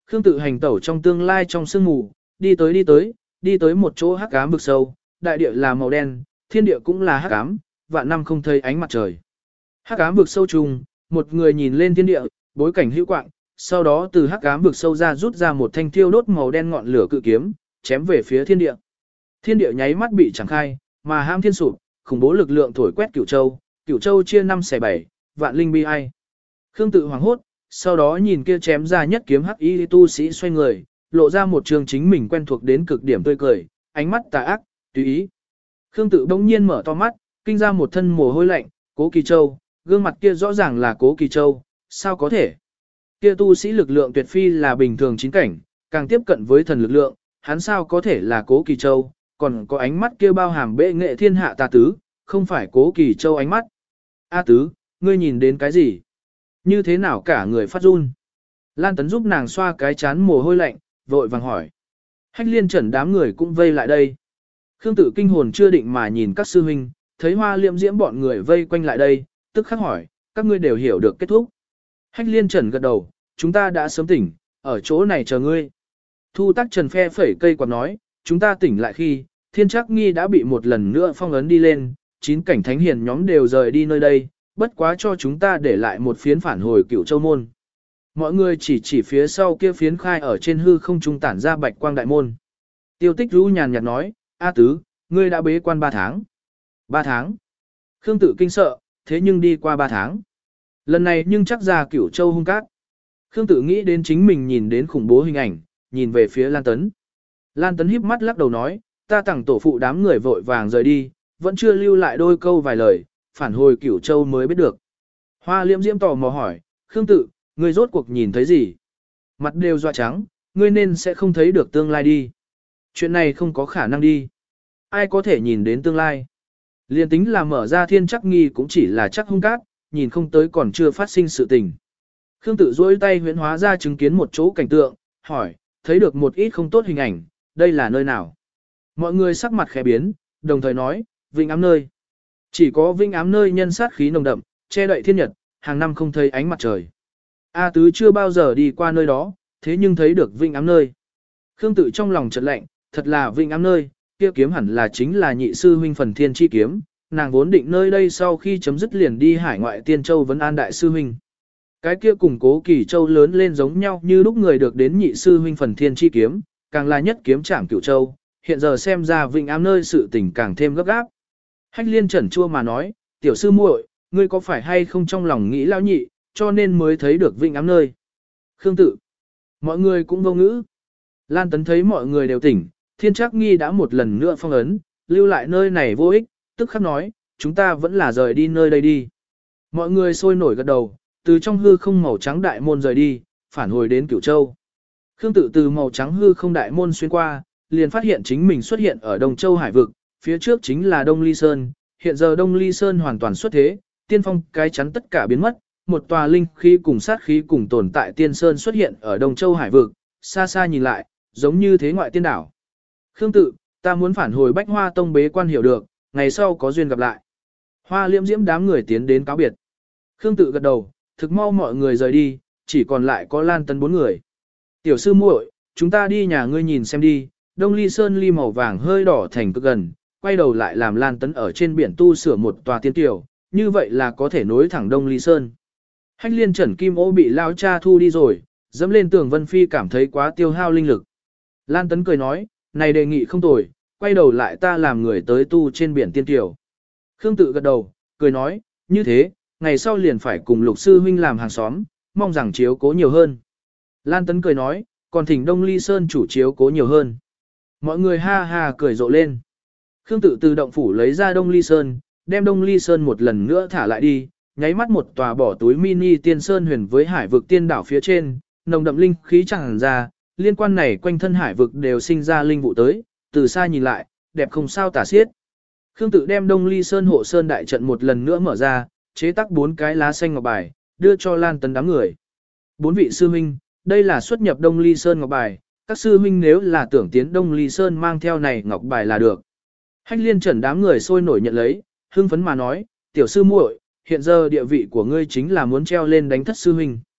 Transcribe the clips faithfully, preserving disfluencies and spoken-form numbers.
Khương Tự hành tẩu trong tương lai trong sương mù, đi tới đi tới, đi tới một chỗ hắc ám vực sâu, đại địa là màu đen, thiên địa cũng là hắc ám, vạn năm không thấy ánh mặt trời. Hắc ám vực sâu trùng, một người nhìn lên thiên địa, bối cảnh hữu quạng, sau đó từ hắc ám vực sâu ra rút ra một thanh thiêu đốt màu đen ngọn lửa cự kiếm, chém về phía thiên địa. Thiên địa nháy mắt bị chẳng khai, mà ham thiên sụp, khủng bố lực lượng thổi quét Cửu Châu, Cửu Châu chia năm xẻ bảy, vạn linh bi ai. Khương Tự hoảng hốt, sau đó nhìn kia chém ra nhất kiếm hắc y tu sĩ xoay người, lộ ra một trường chính mình quen thuộc đến cực điểm tươi cười, ánh mắt tà ác, tùy ý. Khương Tự bỗng nhiên mở to mắt, kinh ra một thân mồ hôi lạnh, Cố Kỳ Châu, gương mặt kia rõ ràng là Cố Kỳ Châu, sao có thể? Kia tu sĩ lực lượng tuyệt phi là bình thường chính cảnh, càng tiếp cận với thần lực lượng, hắn sao có thể là Cố Kỳ Châu, còn có ánh mắt kia bao hàm bệ nghệ thiên hạ tà tứ, không phải Cố Kỳ Châu ánh mắt. A tứ, ngươi nhìn đến cái gì? Như thế nào cả người phát run? Lan Tấn giúp nàng xoa cái chán mồ hôi lạnh, vội vàng hỏi. Hách liên trần đám người cũng vây lại đây. Khương Tự kinh hồn chưa định mà nhìn các sư huynh, thấy Hoa Liễm Diễm bọn người vây quanh lại đây, tức khắc hỏi, các ngươi đều hiểu được kết thúc. Hách liên trần gật đầu, chúng ta đã sớm tỉnh, ở chỗ này chờ ngươi. Thu Tắc Trần phe phẩy cây quạt nói, chúng ta tỉnh lại khi, Thiên Trác Nghi đã bị một lần nữa phong ấn đi lên, chín cảnh thánh hiền nhóm đều rời đi nơi đây, bất quá cho chúng ta để lại một phiến phản hồi Cửu Châu môn. Mọi người chỉ chỉ phía sau kia phiến khai ở trên hư không trung tản ra bạch quang đại môn. Tiêu Tích Vũ nhàn nhạt nói, A tứ, ngươi đã bế quan ba tháng. Ba tháng. Khương Tự kinh sợ, thế nhưng đi qua ba tháng. Lần này nhưng chắc ra Cửu Châu hung cát. Khương Tự nghĩ đến chính mình nhìn đến khủng bố hình ảnh, nhìn về phía Lan Tấn. Lan Tấn híp mắt lắc đầu nói, ta tặng tổ phụ đám người vội vàng rời đi, vẫn chưa lưu lại đôi câu vài lời, phản hồi Cửu Châu mới biết được. Hoa Liễm Diễm tò mò hỏi, Khương Tự, ngươi rốt cuộc nhìn thấy gì? Mặt đều doa trắng, ngươi nên sẽ không thấy được tương lai đi. Chuyện này không có khả năng đi. Ai có thể nhìn đến tương lai? Liên tính là mở ra Thiên Trác Nghi cũng chỉ là chắc hung cát, nhìn không tới còn chưa phát sinh sự tình. Khương Tự duỗi tay huyễn hóa ra chứng kiến một chỗ cảnh tượng, hỏi, thấy được một ít không tốt hình ảnh, đây là nơi nào? Mọi người sắc mặt khẽ biến, đồng thời nói, Vinh Ám nơi. Chỉ có Vinh Ám nơi nhân sát khí nồng đậm, che đậy thiên nhật, hàng năm không thấy ánh mặt trời. A tứ chưa bao giờ đi qua nơi đó, thế nhưng thấy được Vinh Ám nơi. Khương Tự trong lòng chợt lạnh, thật là Vinh Ám nơi, kia kiếm hẳn là chính là nhị sư huynh Phần Thiên chi kiếm, nàng vốn định nơi đây sau khi chấm dứt liền đi hải ngoại Tiên Châu vấn an đại sư huynh. Cái kia cùng Cố Kỳ Châu lớn lên giống nhau như lúc người được đến nhị sư huynh Phần Thiên chi kiếm, càng là nhất kiếm trảm Cửu Châu, hiện giờ xem ra Vinh Ám nơi sự tình càng thêm gấp gáp. Hách liên chẩn chua mà nói, tiểu sư muội, ngươi có phải hay không trong lòng nghĩ lão nhị, cho nên mới thấy được Vinh Ám nơi. Khương Tự, mọi người cũng vô ngữ. Lan Tấn thấy mọi người đều tỉnh, Thiên Trác Nghi đã một lần nữa phong ấn, lưu lại nơi này vô ích, tức khắc nói, chúng ta vẫn là rời đi nơi đây đi. Mọi người sôi nổi gật đầu, từ trong hư không màu trắng đại môn rời đi, phản hồi đến Cửu Châu. Khương Tự từ màu trắng hư không đại môn xuyên qua, liền phát hiện chính mình xuất hiện ở Đông Châu Hải vực, phía trước chính là Đông Ly Sơn, hiện giờ Đông Ly Sơn hoàn toàn xuất thế, tiên phong cái chắn tất cả biến mất, một tòa linh khí cùng sát khí cùng tồn tại tiên sơn xuất hiện ở Đông Châu Hải vực, xa xa nhìn lại, giống như thế ngoại tiên đảo. Khương Tự, ta muốn phản hồi Bách Hoa Tông bế quan hiểu được, ngày sau có duyên gặp lại. Hoa Liễm Diễm đám người tiến đến cáo biệt. Khương Tự gật đầu, thực mau mọi người rời đi, chỉ còn lại có Lan Tấn bốn người. Tiểu sư muội, chúng ta đi nhà ngươi nhìn xem đi, Đông Ly Sơn ly màu vàng hơi đỏ thành cực gần, quay đầu lại làm Lan Tấn ở trên biển tu sửa một tòa tiên tiểu, như vậy là có thể nối thẳng Đông Ly Sơn. Hách liên trần kim ô bị lao cha thu đi rồi, dẫm lên tường Vân Phi cảm thấy quá tiêu hao linh lực. Lan Tấn cười nói, này đề nghị không tồi, quay đầu lại ta làm người tới tu trên biển tiên tiểu. Khương Tự gật đầu, cười nói, như thế, ngày sau liền phải cùng lục sư huynh làm hàng xóm, mong rằng chiếu cố nhiều hơn. Lan Tấn cười nói, còn thỉnh Đông Ly Sơn chủ chiếu cố nhiều hơn. Mọi người ha ha cười rộ lên. Khương Tự từ động phủ lấy ra Đông Ly Sơn, đem Đông Ly Sơn một lần nữa thả lại đi, nháy mắt một tòa bỏ túi mini tiên sơn huyền với hải vực tiên đảo phía trên, nồng đậm linh khí tràn ra, liên quan này quanh thân hải vực đều sinh ra linh vụ tới, từ xa nhìn lại, đẹp không sao tả xiết. Khương Tự đem Đông Ly Sơn hộ sơn đại trận một lần nữa mở ra, chế tác bốn cái lá xanh ngọc bài, đưa cho Lan Tấn đám người. Bốn vị sư huynh, đây là xuất nhập Đông Ly Sơn ngọc bài, các sư huynh nếu là tưởng tiến Đông Ly Sơn mang theo này ngọc bài là được. Hách liên trần đám người sôi nổi nhận lấy, hưng phấn mà nói, tiểu sư muội, hiện giờ địa vị của ngươi chính là muốn treo lên đánh thất sư huynh.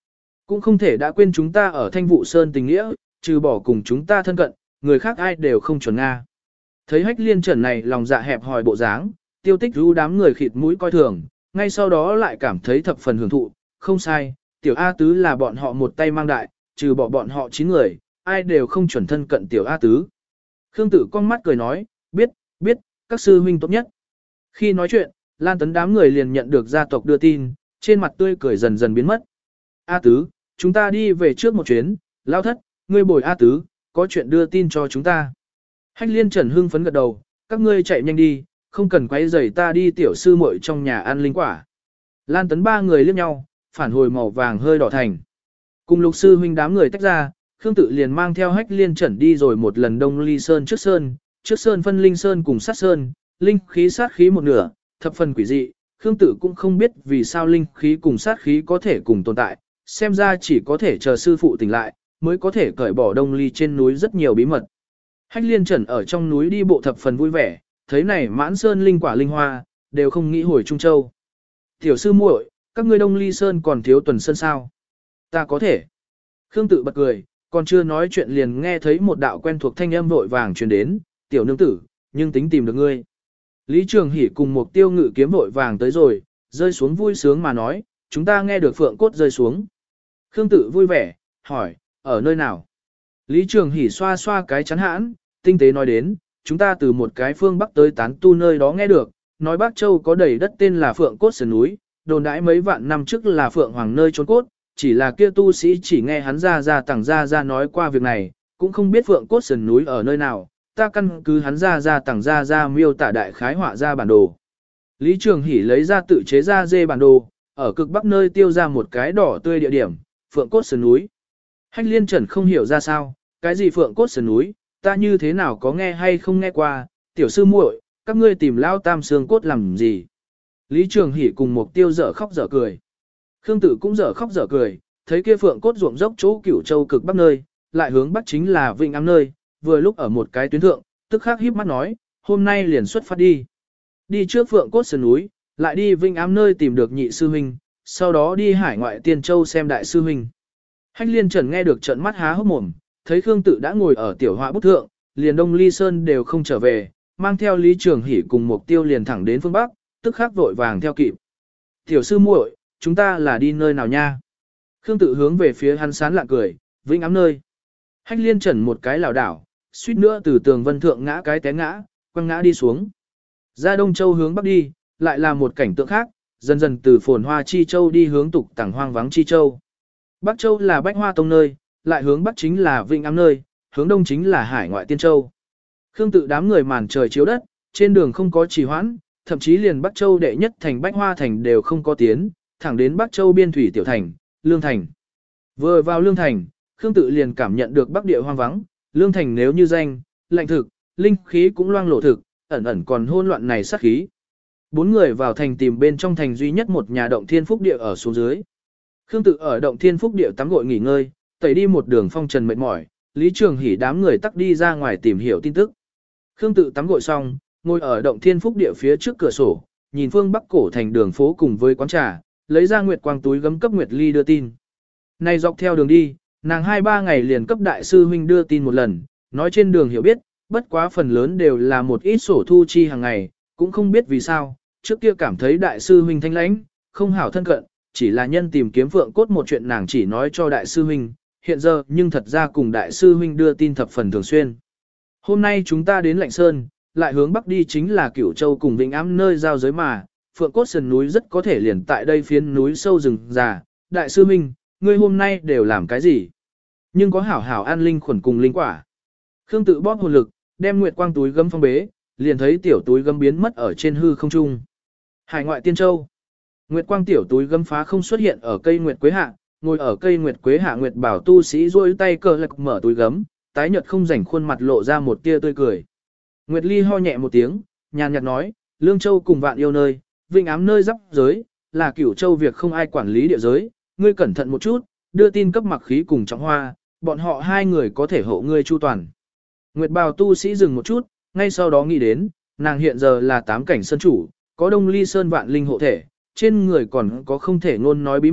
Cũng không thể đã quên chúng ta ở Thanh Vụ Sơn tình nghĩa, trừ bỏ cùng chúng ta thân cận, người khác ai đều không chuẩn Nga. Thấy Hách Liên Trần này lòng dạ hẹp hòi bộ dáng, Tiêu Tích rú đám người khịt mũi coi thường, ngay sau đó lại cảm thấy thập phần hưởng thụ, không sai, tiểu A Tứ là bọn họ một tay mang đại, trừ bỏ bọn họ chín người, ai đều không chuẩn thân cận tiểu A Tứ. Khương Tử con mắt cười nói, biết, biết, các sư huynh tốt nhất. Khi nói chuyện, Lan Tấn đám người liền nhận được gia tộc đưa tin, trên mặt tươi cười dần dần biến mất. A Tứ, chúng ta đi về trước một chuyến, Lao Thất, ngươi bồi A Tứ, có chuyện đưa tin cho chúng ta. Hách Liên Trần hưng phấn gật đầu, các ngươi chạy nhanh đi, không cần quấy rầy ta đi tiểu sư muội trong nhà ăn linh quả. Lan Tấn ba người liếc nhau, phản hồi màu vàng hơi đỏ thành. Cùng lục sư huynh đám người tách ra, Khương Tự liền mang theo Hách Liên Trần đi rồi một lần Đông Ly Sơn trước Sơn, trước Sơn phân Linh Sơn cùng sát Sơn, linh khí sát khí một nửa, thập phần quỷ dị, Khương Tự cũng không biết vì sao linh khí cùng sát khí có thể cùng tồn tại, xem ra chỉ có thể chờ sư phụ tỉnh lại, mới có thể cởi bỏ Đông Ly trên núi rất nhiều bí mật. Hách Liên Trần ở trong núi đi bộ thập phần vui vẻ, thấy này mãn sơn linh quả linh hoa, đều không nghĩ hồi Trung Châu. Tiểu sư muội, các ngươi Đông Ly Sơn còn thiếu tuần sơn sao? Ta có thể. Khương Tự bật cười, còn chưa nói chuyện liền nghe thấy một đạo quen thuộc thanh âm vội vàng truyền đến, tiểu nương tử, nhưng tính tìm được ngươi. Lý Trường Hỷ cùng một tiêu ngự kiếm vội vàng tới rồi, rơi xuống vui sướng mà nói, chúng ta nghe được phượng cốt rơi xuống. Khương Tự vui vẻ, hỏi, ở nơi nào? Lý Trường Hỷ xoa xoa cái chắn hãn, tinh tế nói đến, chúng ta từ một cái phương Bắc tới tán tu nơi đó nghe được, nói Bắc Châu có đầy đất tên là Phượng Cốt Sườn núi, đồn đãi mấy vạn năm trước là Phượng Hoàng nơi trốn cốt, chỉ là kia tu sĩ chỉ nghe hắn ra ra tàng ra ra nói qua việc này, cũng không biết Phượng Cốt Sườn núi ở nơi nào, ta căn cứ hắn ra ra tàng ra ra miêu tả đại khái họa ra bản đồ. Lý Trường Hỷ lấy ra tự chế ra dê bản đồ, ở cực bắc nơi tiêu ra một cái đỏ tươi địa điểm, Phượng Cốt Sườn núi. Hách Liên Trần không hiểu ra sao, cái gì Phượng Cốt Sườn núi, ta như thế nào có nghe hay không nghe qua, tiểu sư muội, các ngươi tìm lao tam xương cốt làm gì? Lý Trường Hỷ cùng một tiêu dở khóc dở cười. Khương Tự cũng dở khóc dở cười, thấy kia Phượng Cốt ruộng dốc chỗ Cửu Châu cực bắc nơi, lại hướng bắc chính là Vịnh Ám nơi, vừa lúc ở một cái tuyến thượng, tức khắc híp mắt nói, hôm nay liền xuất phát đi. Đi trước Phượng Cốt Sườn núi, lại đi Vịnh Ám nơi tìm được nhị sư huynh, sau đó đi hải ngoại Tiên Châu xem đại sư huynh. Hách Liên Trần nghe được trợn mắt há hốc mồm, thấy Khương Tự đã ngồi ở tiểu họa bút thượng, liền Đông Ly Sơn đều không trở về, mang theo Lý Trường Hỷ cùng Mục Tiêu liền thẳng đến phương Bắc, tức khắc vội vàng theo kịp. Tiểu sư muội, chúng ta là đi nơi nào nha? Khương Tự hướng về phía hắn sán lạ cười, Vĩnh Ám nơi. Hách Liên Trần một cái lảo đảo, suýt nữa từ tường vân thượng ngã cái té ngã, quăng ngã đi xuống. Ra Đông Châu hướng Bắc đi, lại là một cảnh tượng khác, dần dần từ phồn hoa Chi Châu đi hướng tục tẳng hoang vắng Chi Châu. Bắc Châu là Bách Hoa Tông nơi, lại hướng Bắc chính là Vịnh Ám nơi, hướng Đông chính là Hải ngoại Tiên Châu. Khương Tự đám người màn trời chiếu đất, trên đường không có trì hoãn, thậm chí liền Bắc Châu đệ nhất thành Bách Hoa thành đều không có tiến, thẳng đến Bắc Châu biên thủy tiểu thành, Lương thành. Vừa vào Lương thành, Khương Tự liền cảm nhận được Bắc địa hoang vắng, Lương thành nếu như danh, lạnh thực, linh khí cũng loang lổ thực, ẩn ẩn còn hỗn loạn này sát khí. Bốn người vào thành tìm bên trong thành duy nhất một nhà động thiên phúc địa ở xuống dưới. Khương Tự ở động thiên phúc địa tắm gội nghỉ ngơi, tẩy đi một đường phong trần mệt mỏi, Lý Trường Hỷ đám người tắc đi ra ngoài tìm hiểu tin tức. Khương Tự tắm gội xong, ngồi ở động thiên phúc địa phía trước cửa sổ, nhìn phương bắc cổ thành đường phố cùng với quán trà, lấy ra nguyệt quang túi gấm cấp Nguyệt Ly đưa tin. Này dọc theo đường đi, nàng hai ba ngày liền cấp đại sư huynh đưa tin một lần, nói trên đường hiểu biết, bất quá phần lớn đều là một ít sổ thu chi hàng ngày, cũng không biết vì sao, trước kia cảm thấy đại sư huynh thanh lãnh, không hảo thân cận, chỉ là nhân tìm kiếm Phượng Cốt một chuyện nàng chỉ nói cho đại sư huynh, hiện giờ nhưng thật ra cùng đại sư huynh đưa tin thập phần thường xuyên. Hôm nay chúng ta đến Lạnh Sơn, lại hướng bắc đi chính là Cửu Châu cùng Vĩnh Ám nơi giao giới mà, Phượng Cốt sườn núi rất có thể liền tại đây phiến núi sâu rừng già. Đại sư huynh, ngươi hôm nay đều làm cái gì? Nhưng có hảo hảo an linh khuẩn cùng linh quả. Khương Tự bóp hồn lực, đem nguyệt quang túi gấm phong bế, liền thấy tiểu túi gấm biến mất ở trên hư không trung. Hải ngoại Tiên Châu. Nguyệt quang tiểu túi gấm phá không xuất hiện ở cây nguyệt quế hạ, ngồi ở cây nguyệt quế hạ nguyệt bảo tu sĩ duỗi tay cờ lạc mở túi gấm, tái nhợt không rảnh khuôn mặt lộ ra một tia tươi cười. Nguyệt Ly ho nhẹ một tiếng, nhàn nhạt nói, Lương Châu cùng Vạn Yêu nơi, Vịnh Ám nơi giáp giới, là Cửu Châu việc không ai quản lý địa giới, ngươi cẩn thận một chút, đưa tin cấp Mặc Khí cùng Trọng Hoa, bọn họ hai người có thể hộ ngươi chu toàn. Nguyệt Bào tu sĩ dừng một chút, ngay sau đó nghĩ đến, nàng hiện giờ là tám cảnh sơn chủ, có Đông Ly Sơn vạn linh hộ thể, trên người còn có không thể ngôn nói bí mật,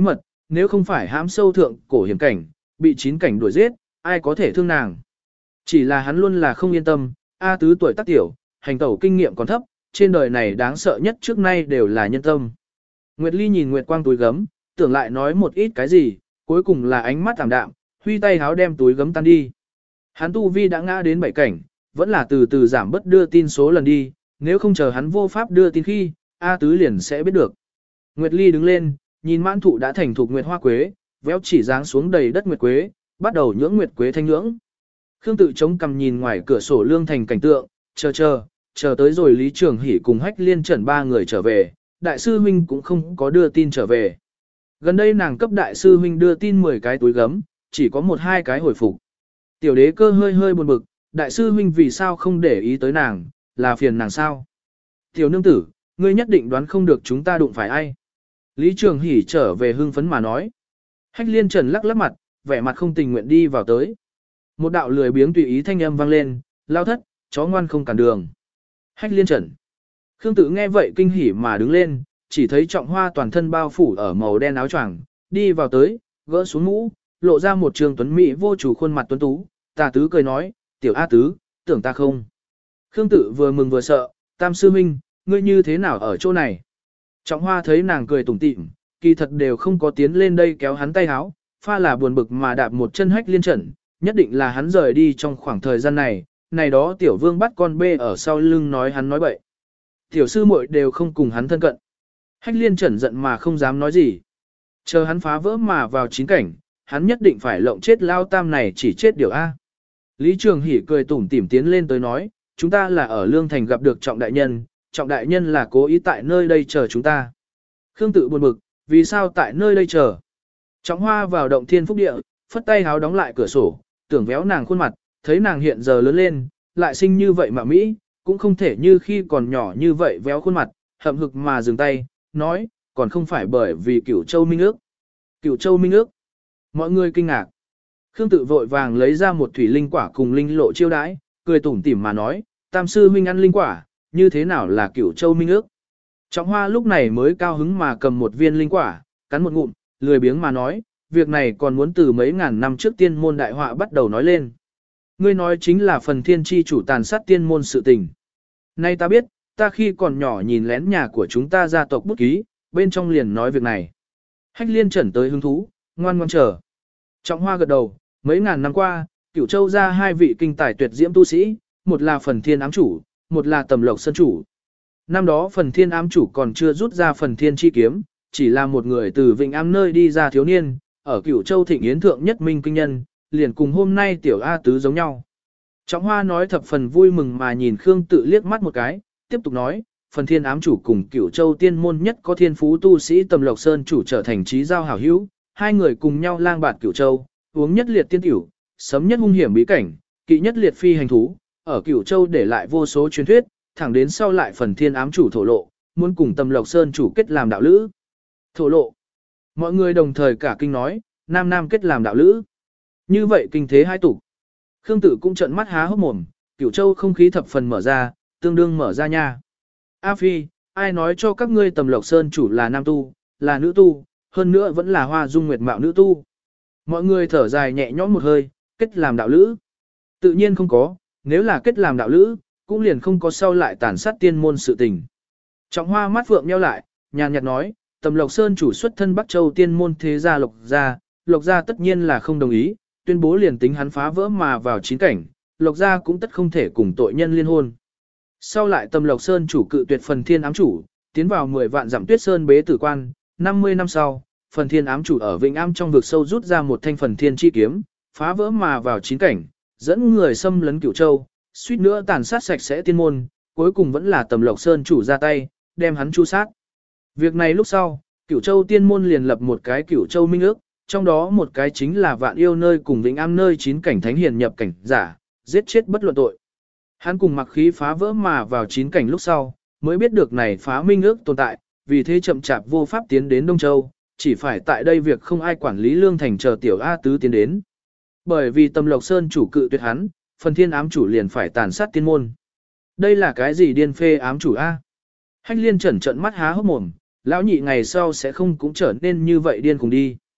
nếu không phải hãm sâu thượng cổ hiểm cảnh, bị chín cảnh đuổi giết, ai có thể thương nàng. Chỉ là hắn luôn là không yên tâm, A Tứ tuổi tác tiểu, hành tẩu kinh nghiệm còn thấp, trên đời này đáng sợ nhất trước nay đều là nhân tâm. Nguyệt Ly nhìn Nguyệt Quang túi gấm, tưởng lại nói một ít cái gì, cuối cùng là ánh mắt tạm đạm, huy tay háo đem túi gấm tan đi. Hắn tu vi đã ngã đến bảy cảnh, vẫn là từ từ giảm bớt đưa tin số lần đi, nếu không chờ hắn vô pháp đưa tin khi, A Tứ liền sẽ biết được. Nguyệt Ly đứng lên, nhìn mãn thụ đã thành thục nguyệt hoa quế, véo chỉ dáng xuống đầy đất nguyệt quế, bắt đầu nhưỡng nguyệt quế thanh nhưỡng. Khương Tự chống cằm nhìn ngoài cửa sổ lương thành cảnh tượng, chờ chờ, chờ tới rồi Lý Trường Hỷ cùng Hách Liên Trần ba người trở về, đại sư huynh cũng không có đưa tin trở về. Gần đây nàng cấp đại sư huynh đưa tin mười cái túi gấm, chỉ có một hai cái hồi phục. Tiểu đế cơ hơi hơi buồn bực, đại sư huynh vì sao không để ý tới nàng, là phiền nàng sao? Tiểu nương tử, ngươi nhất định đoán không được chúng ta đụng phải ai. Lý Trường Hỷ trở về hưng phấn mà nói. Hách Liên Trần lắc lắc mặt, vẻ mặt không tình nguyện đi vào tới. Một đạo lười biếng tùy ý thanh âm vang lên, lao thất, chó ngoan không cản đường. Hách Liên Trần. Khương Tự nghe vậy kinh hỉ mà đứng lên, chỉ thấy Trọng Hoa toàn thân bao phủ ở màu đen áo choàng, đi vào tới, gỡ xuống mũ, lộ ra một trường tuấn mỹ vô chủ khuôn mặt tuấn tú. Tà Tứ cười nói, tiểu A Tứ, tưởng ta không. Khương Tự vừa mừng vừa sợ, Tam sư huynh, ngươi như thế nào ở chỗ này? Trọng Hoa thấy nàng cười tủm tỉm, kỳ thật đều không có tiến lên đây kéo hắn tay háo, pha là buồn bực mà đạp một chân Hách Liên Trần, nhất định là hắn rời đi trong khoảng thời gian này, này đó tiểu vương bắt con bê ở sau lưng nói hắn nói bậy. Tiểu sư muội đều không cùng hắn thân cận. Hách Liên Trần giận mà không dám nói gì. Chờ hắn phá vỡ mà vào chín cảnh, hắn nhất định phải lộng chết lao tam này chỉ chết điều A. Lý Trường Hỷ cười tủm tỉm tiến lên tới nói, chúng ta là ở Lương Thành gặp được Trọng đại nhân, Trọng đại nhân là cố ý tại nơi đây chờ chúng ta. Khương Tự buồn bực, vì sao tại nơi đây chờ? Trọng Hoa vào động thiên phúc địa, phất tay háo đóng lại cửa sổ, tưởng véo nàng khuôn mặt, thấy nàng hiện giờ lớn lên, lại sinh như vậy mà Mỹ, cũng không thể như khi còn nhỏ như vậy véo khuôn mặt, hậm hực mà dừng tay, nói, còn không phải bởi vì Cửu Châu Minh ước. Cửu Châu Minh ước. Mọi người kinh ngạc. Khương Tự vội vàng lấy ra một thủy linh quả cùng linh lộ chiêu đãi, cười tủm tỉm mà nói, Tam sư huynh ăn linh quả, như thế nào là Cửu Châu Minh ước. Trọng Hoa lúc này mới cao hứng mà cầm một viên linh quả, cắn một ngụm, lười biếng mà nói, việc này còn muốn từ mấy ngàn năm trước tiên môn đại họa bắt đầu nói lên. Ngươi nói chính là phần thiên chi chủ tàn sát tiên môn sự tình. Nay ta biết, ta khi còn nhỏ nhìn lén nhà của chúng ta gia tộc bút ký, bên trong liền nói việc này. Hách Liên Trần tới hứng thú, ngoan ngoan chờ. Trọng Hoa gật đầu, mấy ngàn năm qua, Cửu Châu ra hai vị kinh tài tuyệt diễm tu sĩ, một là phần thiên ám chủ, một là tầm lộc sơn chủ. Năm đó phần thiên ám chủ còn chưa rút ra phần thiên chi kiếm, chỉ là một người từ Vịnh Am nơi đi ra thiếu niên, ở Cửu Châu thịnh yến thượng nhất minh kinh nhân, liền cùng hôm nay tiểu A Tứ giống nhau. Trọng Hoa nói thập phần vui mừng mà nhìn Khương Tự liếc mắt một cái, tiếp tục nói, phần thiên ám chủ cùng Cửu Châu tiên môn nhất có thiên phú tu sĩ Tầm Lộc Sơn chủ trở thành trí giao hảo hữu, hai người cùng nhau lang bạt Cửu Châu, uống nhất liệt tiên tiểu, sấm nhất hung hiểm bí cảnh, kỵ nhất liệt phi hành thú, ở Cửu Châu để lại vô số truyền thuyết, thẳng đến sau lại phần thiên ám chủ thổ lộ, muốn cùng Tầm Lộc Sơn chủ kết làm đạo lữ. Thổ lộ. Mọi người đồng thời cả kinh nói, nam nam kết làm đạo lữ. Như vậy kinh thế hai tục. Khương Tự cũng trợn mắt há hốc mồm, Cửu Châu không khí thập phần mở ra, tương đương mở ra nha. A Phi, ai nói cho các ngươi Tầm Lộc Sơn chủ là nam tu, là nữ tu, hơn nữa vẫn là hoa dung nguyệt mạo nữ tu. Mọi người thở dài nhẹ nhõm một hơi, kết làm đạo lữ. Tự nhiên không có, nếu là kết làm đạo lữ, cũng liền không có sau lại tàn sát tiên môn sự tình. Trọng Hoa mắt phượng nheo lại, nhàn nhạt nói, Tầm Lộc Sơn chủ xuất thân Bắc Châu tiên môn thế gia Lộc gia, Lộc gia tất nhiên là không đồng ý, tuyên bố liền tính hắn phá vỡ mà vào chín cảnh, Lộc gia cũng tất không thể cùng tội nhân liên hôn. Sau lại Tầm Lộc Sơn chủ cự tuyệt phần thiên ám chủ, tiến vào mười vạn dặm tuyết sơn bế tử quan, năm mươi năm sau, phần thiên ám chủ ở Vịnh Am trong vực sâu rút ra một thanh phần thiên chi kiếm, phá vỡ mà vào chín cảnh, dẫn người xâm lấn Cửu Châu, suýt nữa tàn sát sạch sẽ tiên môn, cuối cùng vẫn là Tầm Lộc Sơn chủ ra tay, đem hắn chu sát. Việc này lúc sau, Cửu Châu tiên môn liền lập một cái Cửu Châu minh ước, trong đó một cái chính là Vạn Yêu nơi cùng Vĩnh Am nơi chín cảnh thánh hiền nhập cảnh giả, giết chết bất luận tội. Hắn cùng mặc khí phá vỡ mà vào chín cảnh lúc sau, mới biết được này phá minh ước tồn tại, vì thế chậm chạp vô pháp tiến đến Đông Châu, chỉ phải tại đây việc không ai quản lý Lương Thành chờ tiểu A Tứ tiến đến. Bởi vì Tầm Lộc Sơn chủ cự tuyệt hắn, phần thiên ám chủ liền phải tàn sát tiên môn. Đây là cái gì điên phê ám chủ A? Hách Liên Trần trợn mắt há hốc mồm, lão nhị ngày sau sẽ không cũng trở nên như vậy điên cùng đi.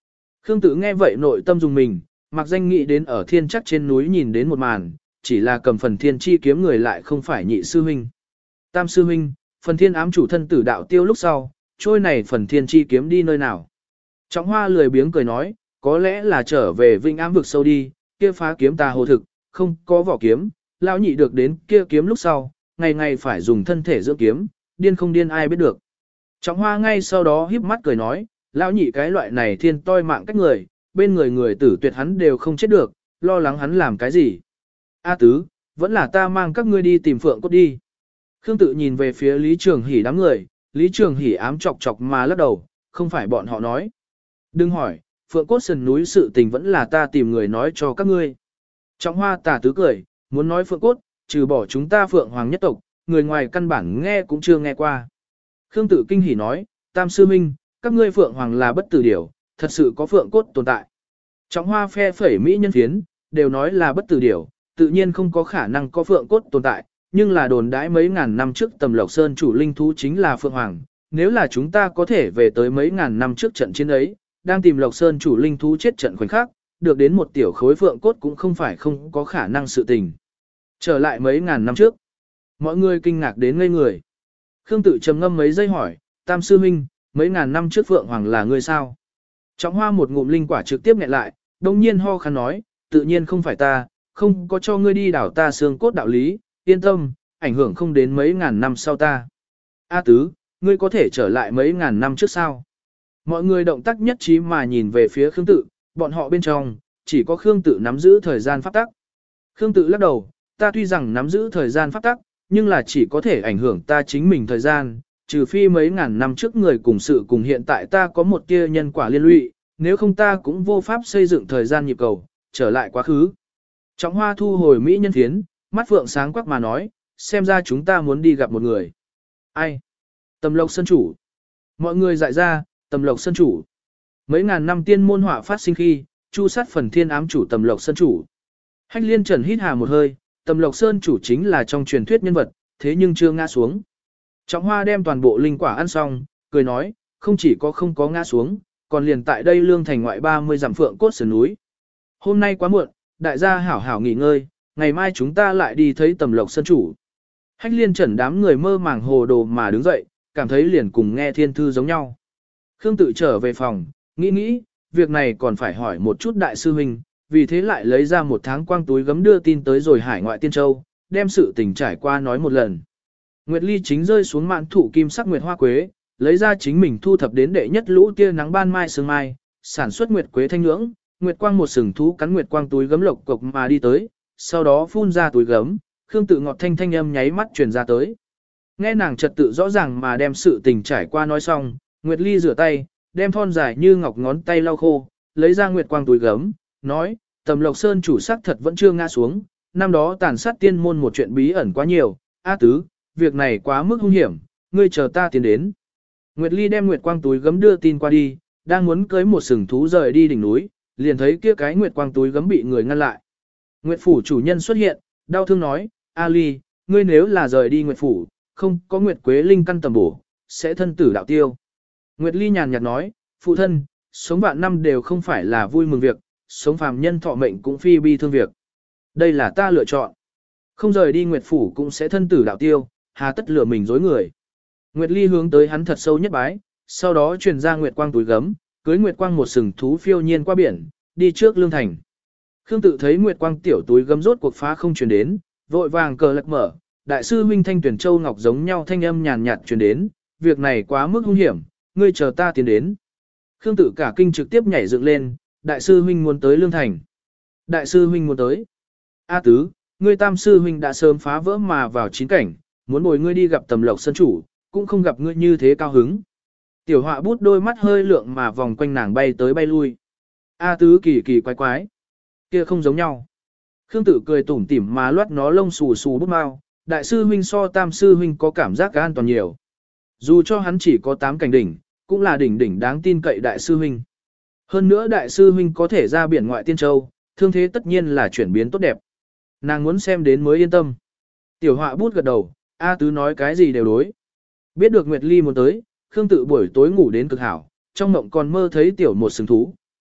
Khương Tự nghe vậy nội tâm dùng mình, mặc danh nghĩ đến ở thiên chắc trên núi nhìn đến một màn, chỉ là cầm phần thiên chi kiếm người lại không phải nhị sư huynh. Tam sư huynh, phần thiên ám chủ thân tử đạo tiêu lúc sau, trôi này phần thiên chi kiếm đi nơi nào? Trọng Hoa lười biếng cười nói, có lẽ là trở về vinh ám vực sâu đi, kia phá kiếm tà hồ thực, không có vỏ kiếm, lão nhị được đến kia kiếm lúc sau, ngày ngày phải dùng thân thể dưỡng kiếm, điên không điên ai biết được. Trọng Hoa ngay sau đó híp mắt cười nói, lão nhị cái loại này thiên toi mạng cách người, bên người người tử tuyệt hắn đều không chết được, lo lắng hắn làm cái gì. A tứ, vẫn là ta mang các ngươi đi tìm Phượng Cốt đi. Khương Tự nhìn về phía Lý Trường Hỷ đám người, Lý Trường Hỷ ám chọc chọc mà lắc đầu, không phải bọn họ nói. Đừng hỏi, Phượng Cốt sườn núi sự tình vẫn là ta tìm người nói cho các ngươi. Trọng Hoa tà tứ cười, muốn nói Phượng Cốt, trừ bỏ chúng ta Phượng Hoàng nhất tộc, người ngoài căn bản nghe cũng chưa nghe qua. Khương Tự kinh hỉ nói, Tam sư minh, các ngươi Phượng Hoàng là bất tử điểu, thật sự có Phượng Cốt tồn tại. Trọng Hoa phe phẩy mỹ nhân phiến, đều nói là bất tử điểu, tự nhiên không có khả năng có Phượng Cốt tồn tại, nhưng là đồn đãi mấy ngàn năm trước Tầm Lộc Sơn chủ linh thú chính là Phượng Hoàng, nếu là chúng ta có thể về tới mấy ngàn năm trước trận chiến ấy, đang tìm Lộc Sơn chủ linh thú chết trận khoảnh khắc, được đến một tiểu khối Phượng Cốt cũng không phải không có khả năng sự tình. Trở lại mấy ngàn năm trước, mọi người kinh ngạc đến ngây người. Khương Tự trầm ngâm mấy giây hỏi, Tam sư huynh, mấy ngàn năm trước Phượng Hoàng là ngươi sao? Trọng Hoa một ngụm linh quả trực tiếp nghẹn lại, đông nhiên ho khăn nói, tự nhiên không phải ta, không có cho ngươi đi đảo ta xương cốt đạo lý, yên tâm, ảnh hưởng không đến mấy ngàn năm sau ta. A tứ, ngươi có thể trở lại mấy ngàn năm trước sao? Mọi người động tác nhất trí mà nhìn về phía Khương Tự, bọn họ bên trong, chỉ có Khương Tự nắm giữ thời gian pháp tắc. Khương Tự lắc đầu, ta tuy rằng nắm giữ thời gian pháp tắc, nhưng là chỉ có thể ảnh hưởng ta chính mình thời gian, trừ phi mấy ngàn năm trước người cùng sự cùng hiện tại ta có một tia nhân quả liên lụy, nếu không ta cũng vô pháp xây dựng thời gian nhịp cầu, trở lại quá khứ. Trọng Hoa thu hồi mỹ nhân thiến, mắt phượng sáng quắc mà nói, xem ra chúng ta muốn đi gặp một người. Ai? Tầm Lộc Sơn chủ. Mọi người dại ra, Tầm Lộc Sơn chủ. Mấy ngàn năm tiên môn họa phát sinh khi, chu sát phần thiên ám chủ Tầm Lộc Sơn chủ. Hách Liên Trần hít hà một hơi, Tầm Lộc Sơn chủ chính là trong truyền thuyết nhân vật, thế nhưng chưa ngã xuống. Trọng Hoa đem toàn bộ linh quả ăn xong, cười nói, không chỉ có không có ngã xuống, còn liền tại đây lương thành ngoại ba mươi dặm Phượng Cốt sườn núi. Hôm nay quá muộn, đại gia hảo hảo nghỉ ngơi, ngày mai chúng ta lại đi thấy Tầm Lộc Sơn chủ. Hách Liên Trần đám người mơ màng hồ đồ mà đứng dậy, cảm thấy liền cùng nghe thiên thư giống nhau. Khương Tự trở về phòng, nghĩ nghĩ, việc này còn phải hỏi một chút đại sư huynh, vì thế lại lấy ra một tháng quang túi gấm đưa tin tới rồi Hải Ngoại Tiên Châu, đem sự tình trải qua nói một lần. Nguyệt Ly chính rơi xuống mạn thụ kim sắc nguyệt hoa quế, lấy ra chính mình thu thập đến đệ nhất lũ tia nắng ban mai sương mai, sản xuất nguyệt quế thanh nhưỡng, nguyệt quang một sừng thú cắn nguyệt quang túi gấm lộc cục mà đi tới, sau đó phun ra túi gấm, Khương Tự ngọt thanh thanh âm nháy mắt truyền ra tới. Nghe nàng trật tự rõ ràng mà đem sự tình trải qua nói xong, Nguyệt Ly rửa tay, đem thon dài như ngọc ngón tay lau khô, lấy ra nguyệt quang túi gấm, nói, Tầm Lộc Sơn chủ sắc thật vẫn chưa ngã xuống, năm đó tàn sát tiên môn một chuyện bí ẩn quá nhiều, A tứ, việc này quá mức hung hiểm, ngươi chờ ta tiến đến. Nguyệt Ly đem nguyệt quang túi gấm đưa tin qua đi, đang muốn cưới một sừng thú rời đi đỉnh núi, liền thấy kia cái nguyệt quang túi gấm bị người ngăn lại. Nguyệt phủ chủ nhân xuất hiện, đau thương nói, A Ly, ngươi nếu là rời đi Nguyệt phủ, không có Nguyệt Quế linh căn tầm bổ, sẽ thân tử đạo tiêu. Nguyệt Ly nhàn nhạt nói, phụ thân, sống vạn năm đều không phải là vui mừng việc, sống phàm nhân thọ mệnh cũng phi bi thương việc. Đây là ta lựa chọn. Không rời đi Nguyệt phủ cũng sẽ thân tử đạo tiêu, hà tất lừa mình dối người. Nguyệt Ly hướng tới hắn thật sâu nhất bái, sau đó truyền ra Nguyệt Quang túi gấm, cưới Nguyệt Quang một sừng thú phiêu nhiên qua biển, đi trước lương thành. Khương Tự thấy Nguyệt Quang tiểu túi gấm rốt cuộc phá không truyền đến, vội vàng cờ lật mở, đại sư huynh thanh tuyển châu ngọc giống nhau thanh âm nhàn nhạt truyền đến, việc này quá mức hung hiểm, ngươi chờ ta tiến đến. Khương Tự cả kinh trực tiếp nhảy dựng lên, đại sư huynh muốn tới lương thành. Đại sư huynh muốn tới. A tứ, ngươi tam sư huynh đã sớm phá vỡ mà vào chín cảnh, muốn bồi ngươi đi gặp Tầm Lộc Sơn chủ, cũng không gặp ngươi như thế cao hứng. Tiểu Họa bút đôi mắt hơi lượng mà vòng quanh nàng bay tới bay lui. A tứ kỳ kỳ quái quái. Kia không giống nhau. Khương Tự cười tủm tỉm mà loát nó lông xù xù bút mau, đại sư huynh so tam sư huynh có cảm giác an toàn nhiều. Dù cho hắn chỉ có tám cảnh đỉnh, cũng là đỉnh đỉnh đáng tin cậy đại sư huynh. Hơn nữa đại sư huynh có thể ra biển ngoại tiên châu, thương thế tất nhiên là chuyển biến tốt đẹp. Nàng muốn xem đến mới yên tâm. Tiểu Họa bút gật đầu, A tứ nói cái gì đều đối. Biết được Nguyệt Ly muốn tới, Khương Tự buổi tối ngủ đến cực hảo, trong mộng còn mơ thấy tiểu một sừng thú,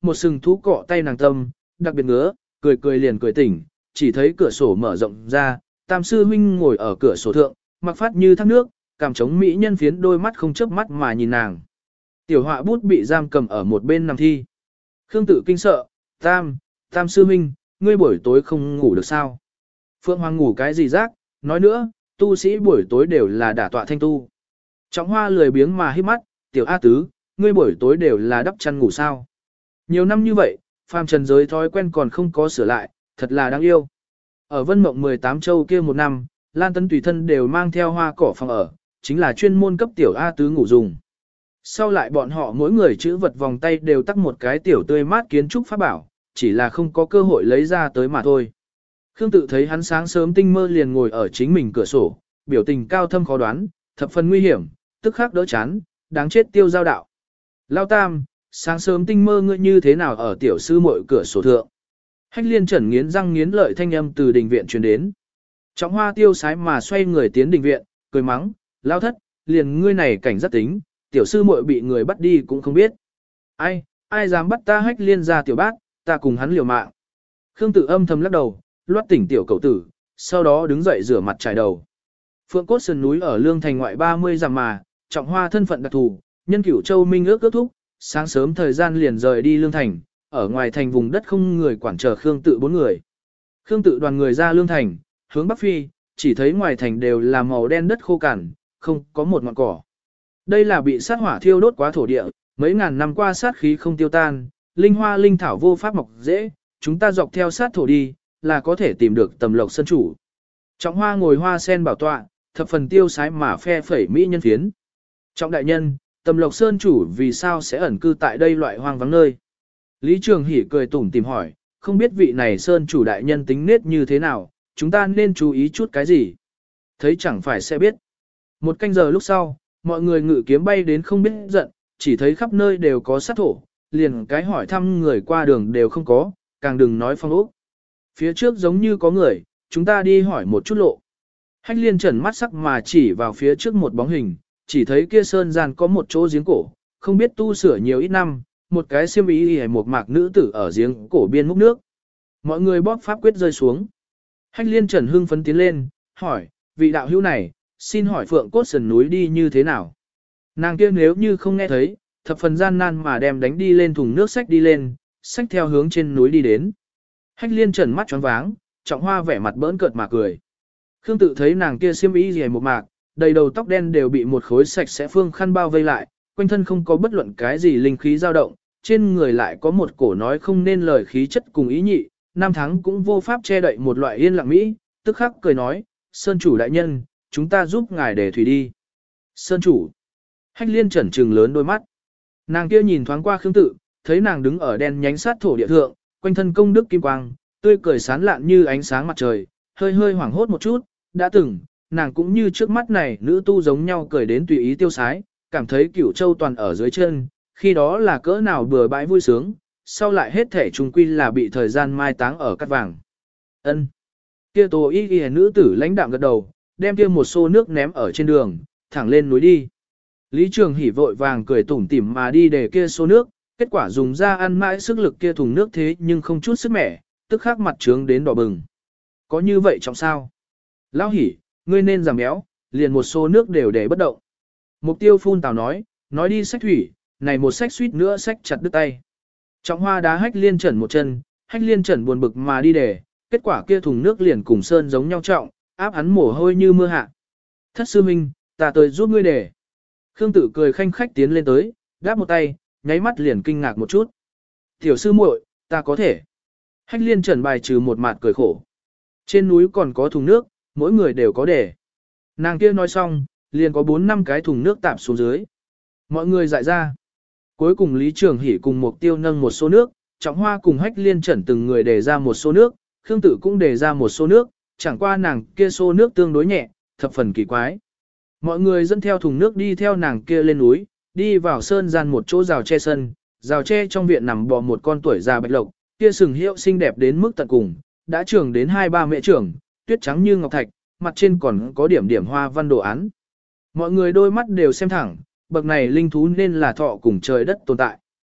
một sừng thú cọ tay nàng tâm, đặc biệt ngứa, cười cười liền cười tỉnh, chỉ thấy cửa sổ mở rộng ra, tam sư huynh ngồi ở cửa sổ thượng, mặc phát như thác nước, cảm chống mỹ nhân phiến đôi mắt không chớp mắt mà nhìn nàng. Tiểu họa bút bị giam cầm ở một bên nằm thi. Khương Tự kinh sợ, tam, tam sư huynh, ngươi buổi tối không ngủ được sao? Phượng Hoàng ngủ cái gì rác, nói nữa, tu sĩ buổi tối đều là đả tọa thanh tu. Trọng Hoa lười biếng mà hít mắt, tiểu A tứ, ngươi buổi tối đều là đắp chăn ngủ sao? Nhiều năm như vậy, phàm trần giới thói quen còn không có sửa lại, thật là đáng yêu. Ở Vân Mộng mười tám châu kia một năm, Lan Tấn tùy thân đều mang theo hoa cỏ phòng ở, chính là chuyên môn cấp tiểu A tứ ngủ dùng. Sau lại bọn họ mỗi người chữ vật vòng tay đều tắc một cái tiểu tươi mát kiến trúc pháp bảo, chỉ là không có cơ hội lấy ra tới mà thôi. Khương Tự thấy hắn sáng sớm tinh mơ liền ngồi ở chính mình cửa sổ, biểu tình cao thâm khó đoán, thập phần nguy hiểm, tức khắc đỡ chán, đáng chết tiêu giao đạo. Lao tam, sáng sớm tinh mơ ngươi như thế nào ở tiểu sư muội cửa sổ thượng? Hách Liên Trần nghiến răng nghiến lợi thanh âm từ đình viện truyền đến. Trọng Hoa tiêu sái mà xoay người tiến đình viện, cười mắng, lao thất, liền ngươi này cảnh rất tính, tiểu sư muội bị người bắt đi cũng không biết. Ai, ai dám bắt ta Hách Liên ra tiểu bác, ta cùng hắn liều mạng. Khương Tự âm thầm lắc đầu, loát tỉnh tiểu cậu tử, sau đó đứng dậy rửa mặt trải đầu. Phượng Cốt Sơn núi ở Lương Thành ngoại ba mươi dặm mà, Trọng Hoa thân phận đặc thù, nhân Cửu Châu Minh ước ước thúc, sáng sớm thời gian liền rời đi Lương Thành, ở ngoài thành vùng đất không người quản chờ Khương Tự bốn người. Khương Tự đoàn người ra Lương Thành, hướng Bắc Phi, chỉ thấy ngoài thành đều là màu đen đất khô cằn, không có một ngọn cỏ. Đây là bị sát hỏa thiêu đốt quá thổ địa, mấy ngàn năm qua sát khí không tiêu tan, linh hoa linh thảo vô pháp mọc dễ, chúng ta dọc theo sát thổ đi, là có thể tìm được Tầm Lộc Sơn chủ. Trọng Hoa ngồi hoa sen bảo tọa, thập phần tiêu sái mà phe phẩy mỹ nhân phiến. Trọng đại nhân, Tầm Lộc Sơn chủ vì sao sẽ ẩn cư tại đây loại hoang vắng nơi? Lý Trường Hỷ cười tủm tìm hỏi, không biết vị này Sơn chủ đại nhân tính nết như thế nào, chúng ta nên chú ý chút cái gì? Thấy chẳng phải sẽ biết. Một canh giờ lúc sau, mọi người ngự kiếm bay đến không biết giận, chỉ thấy khắp nơi đều có sát thổ, liền cái hỏi thăm người qua đường đều không có, càng đừng nói phong ốc. Phía trước giống như có người, chúng ta đi hỏi một chút lộ. Hách Liên Trần mắt sắc mà chỉ vào phía trước một bóng hình, chỉ thấy kia sơn gian có một chỗ giếng cổ, không biết tu sửa nhiều ít năm, một cái xiêm y hay một mạc nữ tử ở giếng cổ biên múc nước. Mọi người bóp pháp quyết rơi xuống. Hách Liên Trần hưng phấn tiến lên, hỏi, vị đạo hữu này, xin hỏi Phượng Cốt Sơn núi đi như thế nào? Nàng kia nếu như không nghe thấy, thập phần gian nan mà đem đánh đi lên thùng nước sách đi lên, sách theo hướng trên núi đi đến. Hách Liên Trần mắt tròn váng, Trọng Hoa vẻ mặt bỡn cợt mà cười. Khương Tự thấy nàng kia xiêm y rìa một mạc, đầy đầu tóc đen đều bị một khối sạch sẽ phương khăn bao vây lại, quanh thân không có bất luận cái gì linh khí dao động, trên người lại có một cổ nói không nên lời khí chất cùng ý nhị, năm tháng cũng vô pháp che đậy một loại yên lặng mỹ, tức khắc cười nói, Sơn chủ đại nhân, chúng ta giúp ngài để thủy đi. Sơn chủ. Hách Liên Trần trừng lớn đôi mắt. Nàng kia nhìn thoáng qua Khương Tự, thấy nàng đứng ở đen nhánh sát thổ địa thượng, quanh thân công đức kim quang, tươi cười sán lạn như ánh sáng mặt trời, hơi hơi hoảng hốt một chút, đã từng, nàng cũng như trước mắt này nữ tu giống nhau cười đến tùy ý tiêu sái, cảm thấy Cửu Châu toàn ở dưới chân, khi đó là cỡ nào bừa bãi vui sướng, sau lại hết thể trùng quy là bị thời gian mai táng ở cát vàng. Ân. Kia Tô Y Y nữ tử lãnh đạm gật đầu, đem kia một xô nước ném ở trên đường, thẳng lên núi đi. Lý Trường Hỷ vội vàng cười tủm tỉm mà đi để kia xô nước, kết quả dùng ra ăn mãi sức lực kia thùng nước thế nhưng không chút sức mẻ, tức khắc mặt trướng đến đỏ bừng. Có như vậy trong sao? Lão Hỷ, ngươi nên giảm béo, liền một xô nước đều để bất động. Mục Tiêu phun tào nói, nói đi sách thủy, này một sách suýt nữa sách chặt đứt tay. Trọng Hoa đá Hách Liên Trần một chân, Hách Liên Trần buồn bực mà đi để, kết quả kia thùng nước liền cùng sơn giống nhau trọng, áp hắn mồ hôi như mưa hạ. Thất sư minh, ta tới giúp ngươi để. Khương Tự cười khanh khách tiến lên tới, đáp một tay, nháy mắt liền kinh ngạc một chút. Tiểu sư muội, ta có thể. Hách Liên Trần bài trừ một mặt cười khổ. Trên núi còn có thùng nước, mỗi người đều có để. Nàng kia nói xong, liền có bốn năm cái thùng nước tạp xuống dưới. Mọi người dại ra. Cuối cùng Lý Trường Hỷ cùng Mục Tiêu nâng một xô nước, Trọng Hoa cùng Hách Liên Trần từng người đề ra một xô nước, Khương Tự cũng đề ra một xô nước, chẳng qua nàng kia xô nước tương đối nhẹ, thập phần kỳ quái. Mọi người dẫn theo thùng nước đi theo nàng kia lên núi, đi vào sơn gian một chỗ rào tre sân, rào tre trong viện nằm bò một con tuổi già bạch lộc, kia sừng hiệu xinh đẹp đến mức tận cùng, đã trưởng đến hai ba mễ trưởng, tuyết trắng như ngọc thạch, mặt trên còn có điểm điểm hoa văn đồ án. Mọi người đôi mắt đều xem thẳng, bậc này linh thú nên là thọ cùng trời đất tồn tại.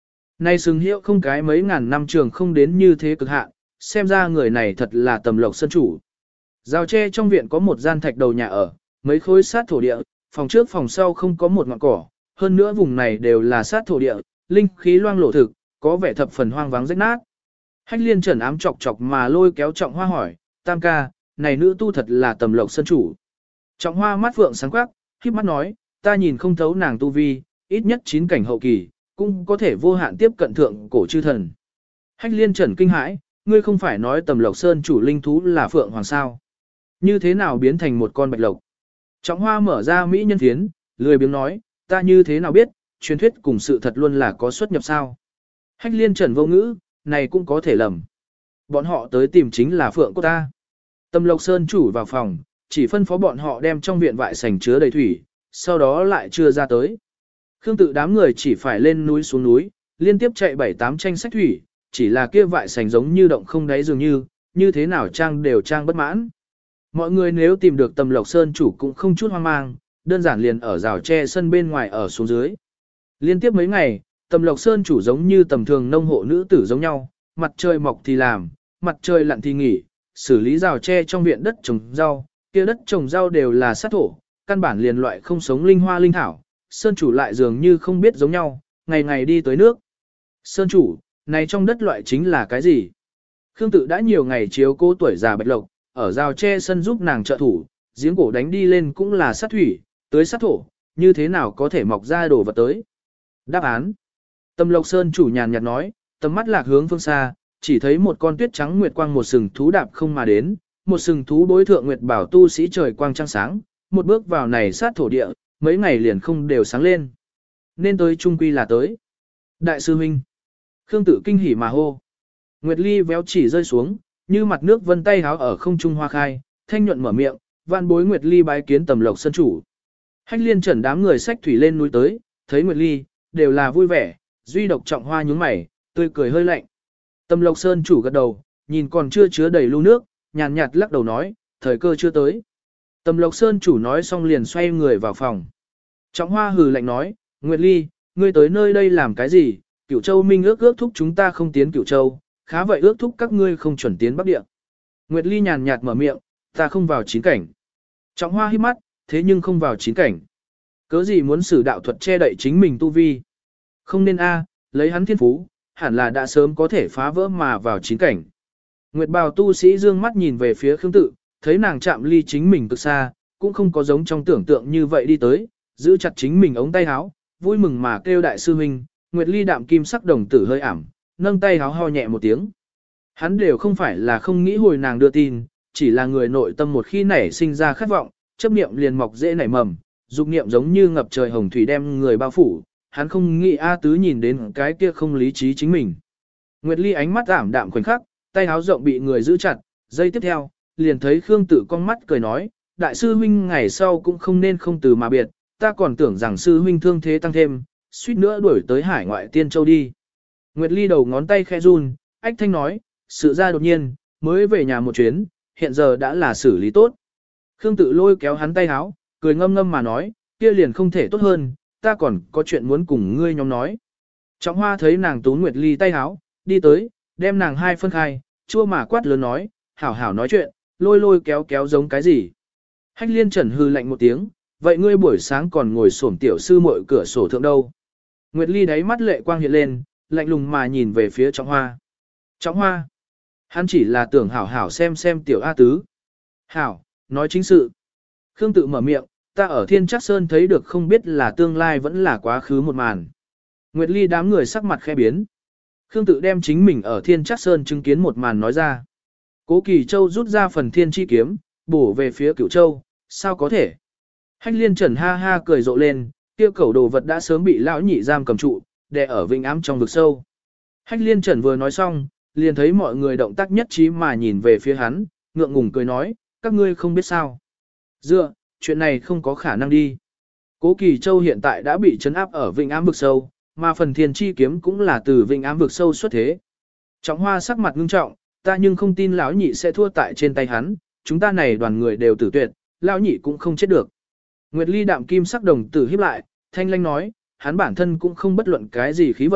Nay sừng hiệu không cái mấy ngàn năm trường không đến như thế cực hạn, xem ra người này thật là tầm lộc sơn chủ. Rào tre trong viện có một gian thạch đầu nhà ở, mấy khối sát thổ địa, phòng trước phòng sau không có một ngọn cỏ, hơn nữa vùng này đều là sát thổ địa, linh khí loang lổ thực, có vẻ thập phần hoang vắng rách nát. Hách liên trần ám chọc chọc mà lôi kéo Trọng Hoa hỏi, tam ca, này nữ tu thật là tầm lộc sơn chủ. Trọng Hoa mắt vượng sáng quắc, khiếp mắt nói, ta nhìn không thấu nàng tu vi, ít nhất chín cảnh hậu kỳ, cũng có thể vô hạn tiếp cận thượng cổ chư thần. Hách liên trần kinh hãi, ngươi không phải nói tầm lộc sơn chủ linh thú là phượng hoàng sao? Như thế nào biến thành một con bạch lộc? Trọng Hoa mở ra mỹ nhân phiến, lười biếng nói, ta như thế nào biết, truyền thuyết cùng sự thật luôn là có xuất nhập sao? Hách liên trần vô ngữ, này cũng có thể lầm. Bọn họ tới tìm chính là phượng của ta. Tầm lộc sơn chủ vào phòng, chỉ phân phó bọn họ đem trong viện vại sành chứa đầy thủy, sau đó lại chưa ra tới. Khương tự đám người chỉ phải lên núi xuống núi, liên tiếp chạy bảy tám tranh sách thủy, chỉ là kia vại sành giống như động không đáy dường như, như thế nào trang đều trang bất mãn. Mọi người nếu tìm được tầm lộc sơn chủ cũng không chút hoang mang, đơn giản liền ở rào tre sân bên ngoài ở xuống dưới. Liên tiếp mấy ngày, tầm lộc sơn chủ giống như tầm thường nông hộ nữ tử giống nhau, mặt trời mọc thì làm, mặt trời lặn thì nghỉ, xử lý rào tre trong viện đất trồng rau, kia đất trồng rau đều là sát thổ, căn bản liền loại không sống linh hoa linh thảo, sơn chủ lại dường như không biết giống nhau, ngày ngày đi tới nước. Sơn chủ, này trong đất loại chính là cái gì? Khương tự đã nhiều ngày chiếu cố tuổi già bạch lộc, ở rào tre sân giúp nàng trợ thủ, giếng cổ đánh đi lên cũng là sát thủy, tới sát thổ, như thế nào có thể mọc ra đồ vật tới? Đáp án. Tâm lộc sơn chủ nhàn nhạt nói, tầm mắt lạc hướng phương xa, chỉ thấy một con tuyết trắng nguyệt quang một sừng thú đạp không mà đến, một sừng thú đối thượng nguyệt bảo tu sĩ trời quang trăng sáng, một bước vào này sát thổ địa, mấy ngày liền không đều sáng lên. Nên tới trung quy là tới. Đại sư huynh. Khương tự kinh hỉ mà hô. Nguyệt ly véo chỉ rơi xuống, như mặt nước vân tay háo ở không trung hoa khai, thanh nhuận mở miệng, vạn bối Nguyệt ly bái kiến tầm lộc sơn chủ. Hách liên trần đám người xách thủy lên núi tới, thấy Nguyệt ly, đều là vui vẻ, duy độc Trọng Hoa nhướng mày, tươi cười hơi lạnh. Tầm lộc sơn chủ gật đầu, nhìn còn chưa chứa đầy lưu nước, nhàn nhạt lắc đầu nói, thời cơ chưa tới. Tầm lộc sơn chủ nói xong liền xoay người vào phòng. Trọng Hoa hừ lạnh nói, Nguyệt ly, ngươi tới nơi đây làm cái gì? Cửu Châu Minh ước ước thúc chúng ta không tiến Cửu Châu, khá vậy ước thúc các ngươi không chuẩn tiến Bắc Địa. Nguyệt ly nhàn nhạt mở miệng, ta không vào chín cảnh. Trọng Hoa hít mắt, thế nhưng không vào chín cảnh. Cớ gì muốn sử đạo thuật che đậy chính mình tu vi? Không nên a, lấy hắn thiên phú, hẳn là đã sớm có thể phá vỡ mà vào chín cảnh. Nguyệt bào tu sĩ dương mắt nhìn về phía Khương tự, thấy nàng chạm ly chính mình cực xa, cũng không có giống trong tưởng tượng như vậy đi tới, giữ chặt chính mình ống tay áo, vui mừng mà kêu đại sư huynh. Nguyệt ly đạm kim sắc đồng tử hơi ảm, nâng tay áo ho nhẹ một tiếng. Hắn đều không phải là không nghĩ hồi nàng đưa tin, chỉ là người nội tâm một khi nảy sinh ra khát vọng, chấp niệm liền mọc dễ nảy mầm, dục niệm giống như ngập trời hồng thủy đem người bao phủ, hắn không nghĩ A Tứ nhìn đến cái kia không lý trí chính mình. Nguyệt ly ánh mắt ảm đạm khoảnh khắc, tay áo rộng bị người giữ chặt, giây tiếp theo, liền thấy Khương Tự con mắt cười nói, đại sư huynh ngày sau cũng không nên không từ mà biệt, ta còn tưởng rằng sư huynh thương thế tăng thêm, suýt nữa đuổi tới hải ngoại tiên châu đi. Nguyệt ly đầu ngón tay khẽ run, ách thanh nói, sự ra đột nhiên, mới về nhà một chuyến, hiện giờ đã là xử lý tốt. Khương Tự lôi kéo hắn tay áo, cười ngâm ngâm mà nói, kia liền không thể tốt hơn, ta còn có chuyện muốn cùng ngươi nhóm nói. Trọng Hoa thấy nàng tú Nguyệt ly tay áo, đi tới, đem nàng hai phân khai, chua mà quát lớn nói, hảo hảo nói chuyện, lôi lôi kéo kéo giống cái gì. Hách liên trần hư lạnh một tiếng, vậy ngươi buổi sáng còn ngồi xổm tiểu sư muội cửa sổ thượng đâu. Nguyệt ly đáy mắt lệ quang hiện lên, lạnh lùng mà nhìn về phía Trọng Hoa. Trọng Hoa, hắn chỉ là tưởng hảo hảo xem xem tiểu A Tứ. Hảo, nói chính sự. Khương Tự mở miệng, ta ở Thiên Trác Sơn thấy được không biết là tương lai vẫn là quá khứ một màn. Nguyệt ly đám người sắc mặt khẽ biến. Khương Tự đem chính mình ở Thiên Trác Sơn chứng kiến một màn nói ra. Cố Kỳ Châu rút ra phần thiên chi kiếm, bổ về phía Cửu Châu, sao có thể? Hách liên trần ha ha cười rộ lên, kia cẩu đồ vật đã sớm bị lão nhị giam cầm trụ, đè ở vĩnh ám trong vực sâu. Hách liên trần vừa nói xong, liền thấy mọi người động tác nhất trí mà nhìn về phía hắn, ngượng ngùng cười nói, các ngươi không biết sao. Dựa, chuyện này không có khả năng đi. Cố Kỳ Châu hiện tại đã bị trấn áp ở vĩnh ám vực sâu, mà phần thiên chi kiếm cũng là từ vĩnh ám vực sâu xuất thế. Trọng Hoa sắc mặt ngưng trọng, ta nhưng không tin lão nhị sẽ thua tại trên tay hắn, chúng ta này đoàn người đều tử tuyệt, lão nhị cũng không chết được. Nguyệt ly đạm kim sắc đồng tử híp lại, thanh lanh nói, hắn bản thân cũng không bất luận cái gì khí vận,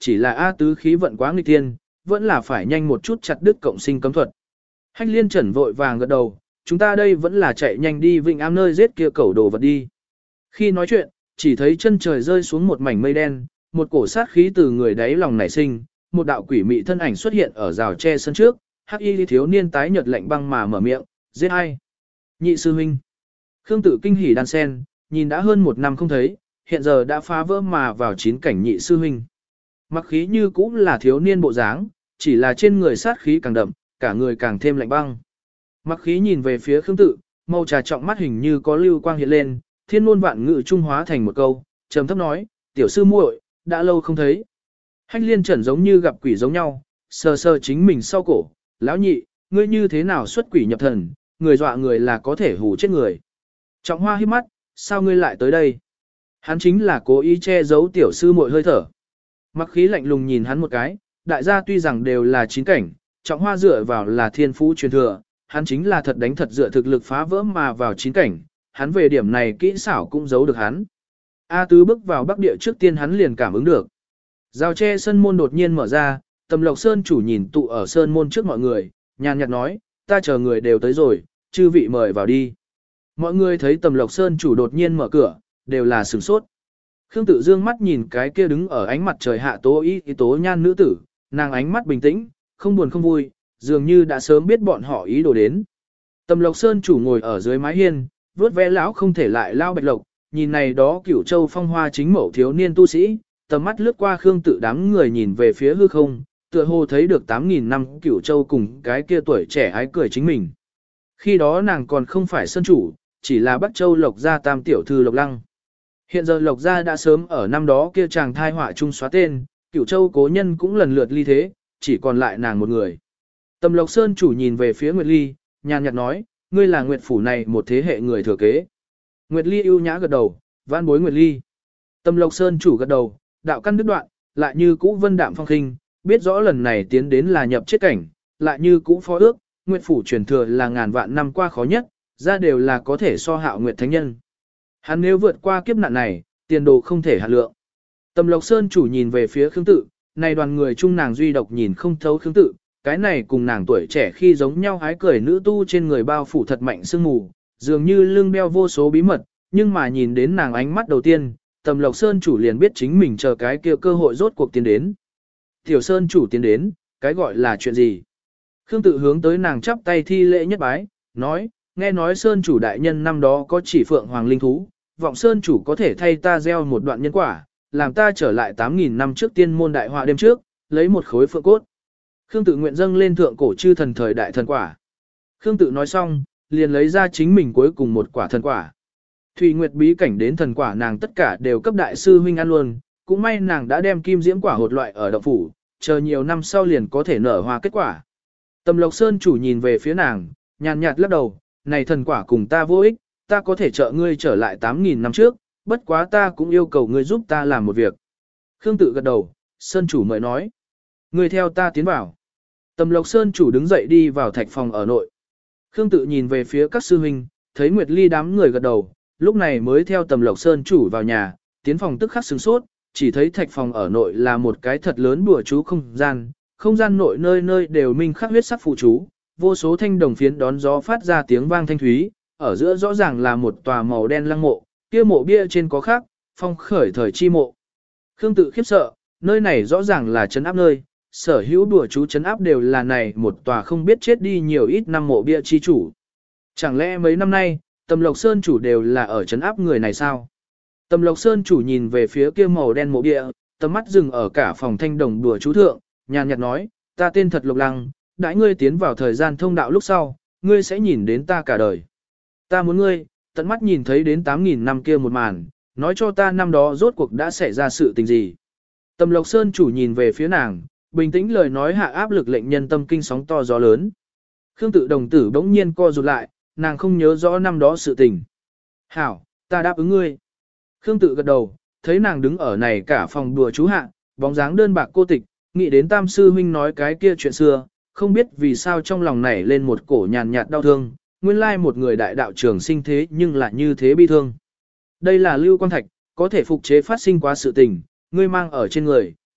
chỉ là A Tứ khí vận quá nghịch tiên, vẫn là phải nhanh một chút chặt đứt cộng sinh cấm thuật. Hách liên trần vội vàng gật đầu, chúng ta đây vẫn là chạy nhanh đi Vịnh Am nơi giết kia cẩu đồ vật đi. Khi nói chuyện, chỉ thấy chân trời rơi xuống một mảnh mây đen, một cổ sát khí từ người đáy lòng nảy sinh, một đạo quỷ mị thân ảnh xuất hiện ở rào tre sân trước, hắc y thiếu niên tái nhợt lạnh băng mà mở miệng, giết ai? Nhị sư huynh. Khương Tự kinh hỉ đan sen, nhìn đã hơn một năm không thấy, hiện giờ đã phá vỡ mà vào chín cảnh nhị sư huynh. Mặc khí như cũng là thiếu niên bộ dáng, chỉ là trên người sát khí càng đậm, cả người càng thêm lạnh băng. Mặc khí nhìn về phía Khương Tự, màu trà trọng mắt hình như có lưu quang hiện lên, thiên ngôn vạn ngữ trung hóa thành một câu, trầm thấp nói, tiểu sư muội, đã lâu không thấy. Hách liên trần giống như gặp quỷ giống nhau, sờ sờ chính mình sau cổ, lão nhị, ngươi như thế nào xuất quỷ nhập thần, người dọa người là có thể hù chết người. Trọng hoa hít mắt, sao ngươi lại tới đây? Hắn chính là cố ý che giấu tiểu sư muội hơi thở. Mặc khí lạnh lùng nhìn hắn một cái, đại gia tuy rằng đều là chín cảnh, trọng hoa dựa vào là thiên phú truyền thừa, hắn chính là thật đánh thật dựa thực lực phá vỡ mà vào chín cảnh, hắn về điểm này kỹ xảo cũng giấu được hắn. A Tứ bước vào bắc địa trước tiên hắn liền cảm ứng được. Rào tre sân môn đột nhiên mở ra, Tầm Lộc Sơn chủ nhìn tụ ở sơn môn trước mọi người, nhàn nhạt nói, ta chờ người đều tới rồi, chư vị mời vào đi. Mọi người thấy Tầm Lộc Sơn chủ đột nhiên mở cửa, đều là sửng sốt. Khương Tự dương mắt nhìn cái kia đứng ở ánh mặt trời hạ tố y tố nhan nữ tử, nàng ánh mắt bình tĩnh, không buồn không vui, dường như đã sớm biết bọn họ ý đồ đến. Tầm Lộc Sơn chủ ngồi ở dưới mái hiên, vuốt ve lão không thể lại lao bạch lộc, nhìn này đó Cửu Châu phong hoa chính mẫu thiếu niên tu sĩ, tầm mắt lướt qua Khương Tự đám người nhìn về phía hư không, tựa hồ thấy được tám nghìn năm Cửu Châu cùng cái kia tuổi trẻ ái cười chính mình. Khi đó nàng còn không phải sơn chủ, chỉ là Bắc Châu Lộc gia tam tiểu thư Lộc Lăng. Hiện giờ Lộc gia đã sớm ở năm đó kia chàng thai họa chung xóa tên, Cửu Châu cố nhân cũng lần lượt ly thế, chỉ còn lại nàng một người. Tầm Lộc Sơn chủ nhìn về phía Nguyệt Ly, nhàn nhạt nói, ngươi là Nguyệt phủ này một thế hệ người thừa kế. Nguyệt Ly ưu nhã gật đầu, vãn bối Nguyệt Ly. Tầm Lộc Sơn chủ gật đầu, đạo căn đứt đoạn, lại như cũ vân đạm phong khinh, biết rõ lần này tiến đến là nhập chết cảnh, lại như cũ phó ước, Nguyệt phủ truyền thừa là ngàn vạn năm qua khó nhất, ra đều là có thể so hạo Nguyệt thánh nhân. Hắn nếu vượt qua kiếp nạn này, tiền đồ không thể hạt lượng. Tầm Lộc Sơn chủ nhìn về phía Khương Tự, này đoàn người chung nàng duy độc nhìn không thấu Khương Tự, cái này cùng nàng tuổi trẻ khi giống nhau hái cười nữ tu trên người bao phủ thật mạnh sương mù, dường như lưng đeo vô số bí mật, nhưng mà nhìn đến nàng ánh mắt đầu tiên, Tầm Lộc Sơn chủ liền biết chính mình chờ cái kia cơ hội rốt cuộc tiến đến. Tiểu Sơn chủ tiến đến, cái gọi là chuyện gì? Khương Tự hướng tới nàng chắp tay thi lễ nhất bái, nói, nghe nói Sơn chủ đại nhân năm đó có chỉ phượng hoàng linh thú, vọng Sơn chủ có thể thay ta gieo một đoạn nhân quả, làm ta trở lại tám nghìn năm trước tiên môn đại họa đêm trước, lấy một khối phượng cốt. Khương Tự nguyện dâng lên thượng cổ chư thần thời đại thần quả. Khương Tự nói xong, liền lấy ra chính mình cuối cùng một quả thần quả. Thủy Nguyệt bí cảnh đến thần quả nàng tất cả đều cấp đại sư huynh ăn luôn, cũng may nàng đã đem kim diễm quả hột loại ở động phủ, chờ nhiều năm sau liền có thể nở hoa kết quả. Tầm Lộc Sơn chủ nhìn về phía nàng, nhàn nhạt lắc đầu, này thần quả cùng ta vô ích, ta có thể trợ ngươi trở lại tám nghìn năm trước, bất quá ta cũng yêu cầu ngươi giúp ta làm một việc. Khương Tự gật đầu, Sơn chủ mời nói. Ngươi theo ta tiến vào. Tầm Lộc Sơn chủ đứng dậy đi vào thạch phòng ở nội. Khương Tự nhìn về phía các sư huynh, thấy Nguyệt Ly đám người gật đầu, lúc này mới theo Tầm Lộc Sơn chủ vào nhà, tiến phòng tức khắc sửng sốt, chỉ thấy thạch phòng ở nội là một cái thật lớn bùa chú không gian, không gian nội nơi nơi đều minh khắc huyết sắc phụ chú, vô số thanh đồng phiến đón gió phát ra tiếng vang thanh thúy, ở giữa rõ ràng là một tòa màu đen lăng mộ, kia mộ bia trên có khắc, phong khởi thời chi mộ. Khương Tự khiếp sợ, nơi này rõ ràng là trấn áp nơi, sở hữu đùa chú trấn áp đều là này một tòa không biết chết đi nhiều ít năm mộ bia chi chủ. Chẳng lẽ mấy năm nay, Tầm Lộc Sơn chủ đều là ở trấn áp người này sao? Tầm Lộc Sơn chủ nhìn về phía kia màu đen mộ bia, tầm mắt dừng ở cả phòng thanh đồng đùa chú thượng, nhàn nhạt nói, ta tên thật Lộc Lăng, đãi ngươi tiến vào thời gian thông đạo lúc sau, ngươi sẽ nhìn đến ta cả đời. Ta muốn ngươi, tận mắt nhìn thấy đến tám nghìn năm kia một màn, nói cho ta năm đó rốt cuộc đã xảy ra sự tình gì. Tầm Lộc Sơn chủ nhìn về phía nàng, bình tĩnh lời nói hạ áp lực lệnh nhân tâm kinh sóng to gió lớn. Khương Tự đồng tử bỗng nhiên co rụt lại, nàng không nhớ rõ năm đó sự tình. Hảo, ta đáp ứng ngươi. Khương Tự gật đầu, thấy nàng đứng ở này cả phòng đùa chú hạ, bóng dáng đơn bạc cô tịch, nghĩ đến tam sư huynh nói cái kia chuyện xưa, không biết vì sao trong lòng nảy lên một cổ nhàn nhạt đau thương, nguyên lai một người đại đạo trường sinh thế nhưng lại như thế bi thương. Đây là lưu quan thạch, có thể phục chế phát sinh quá sự tình, ngươi mang ở trên người,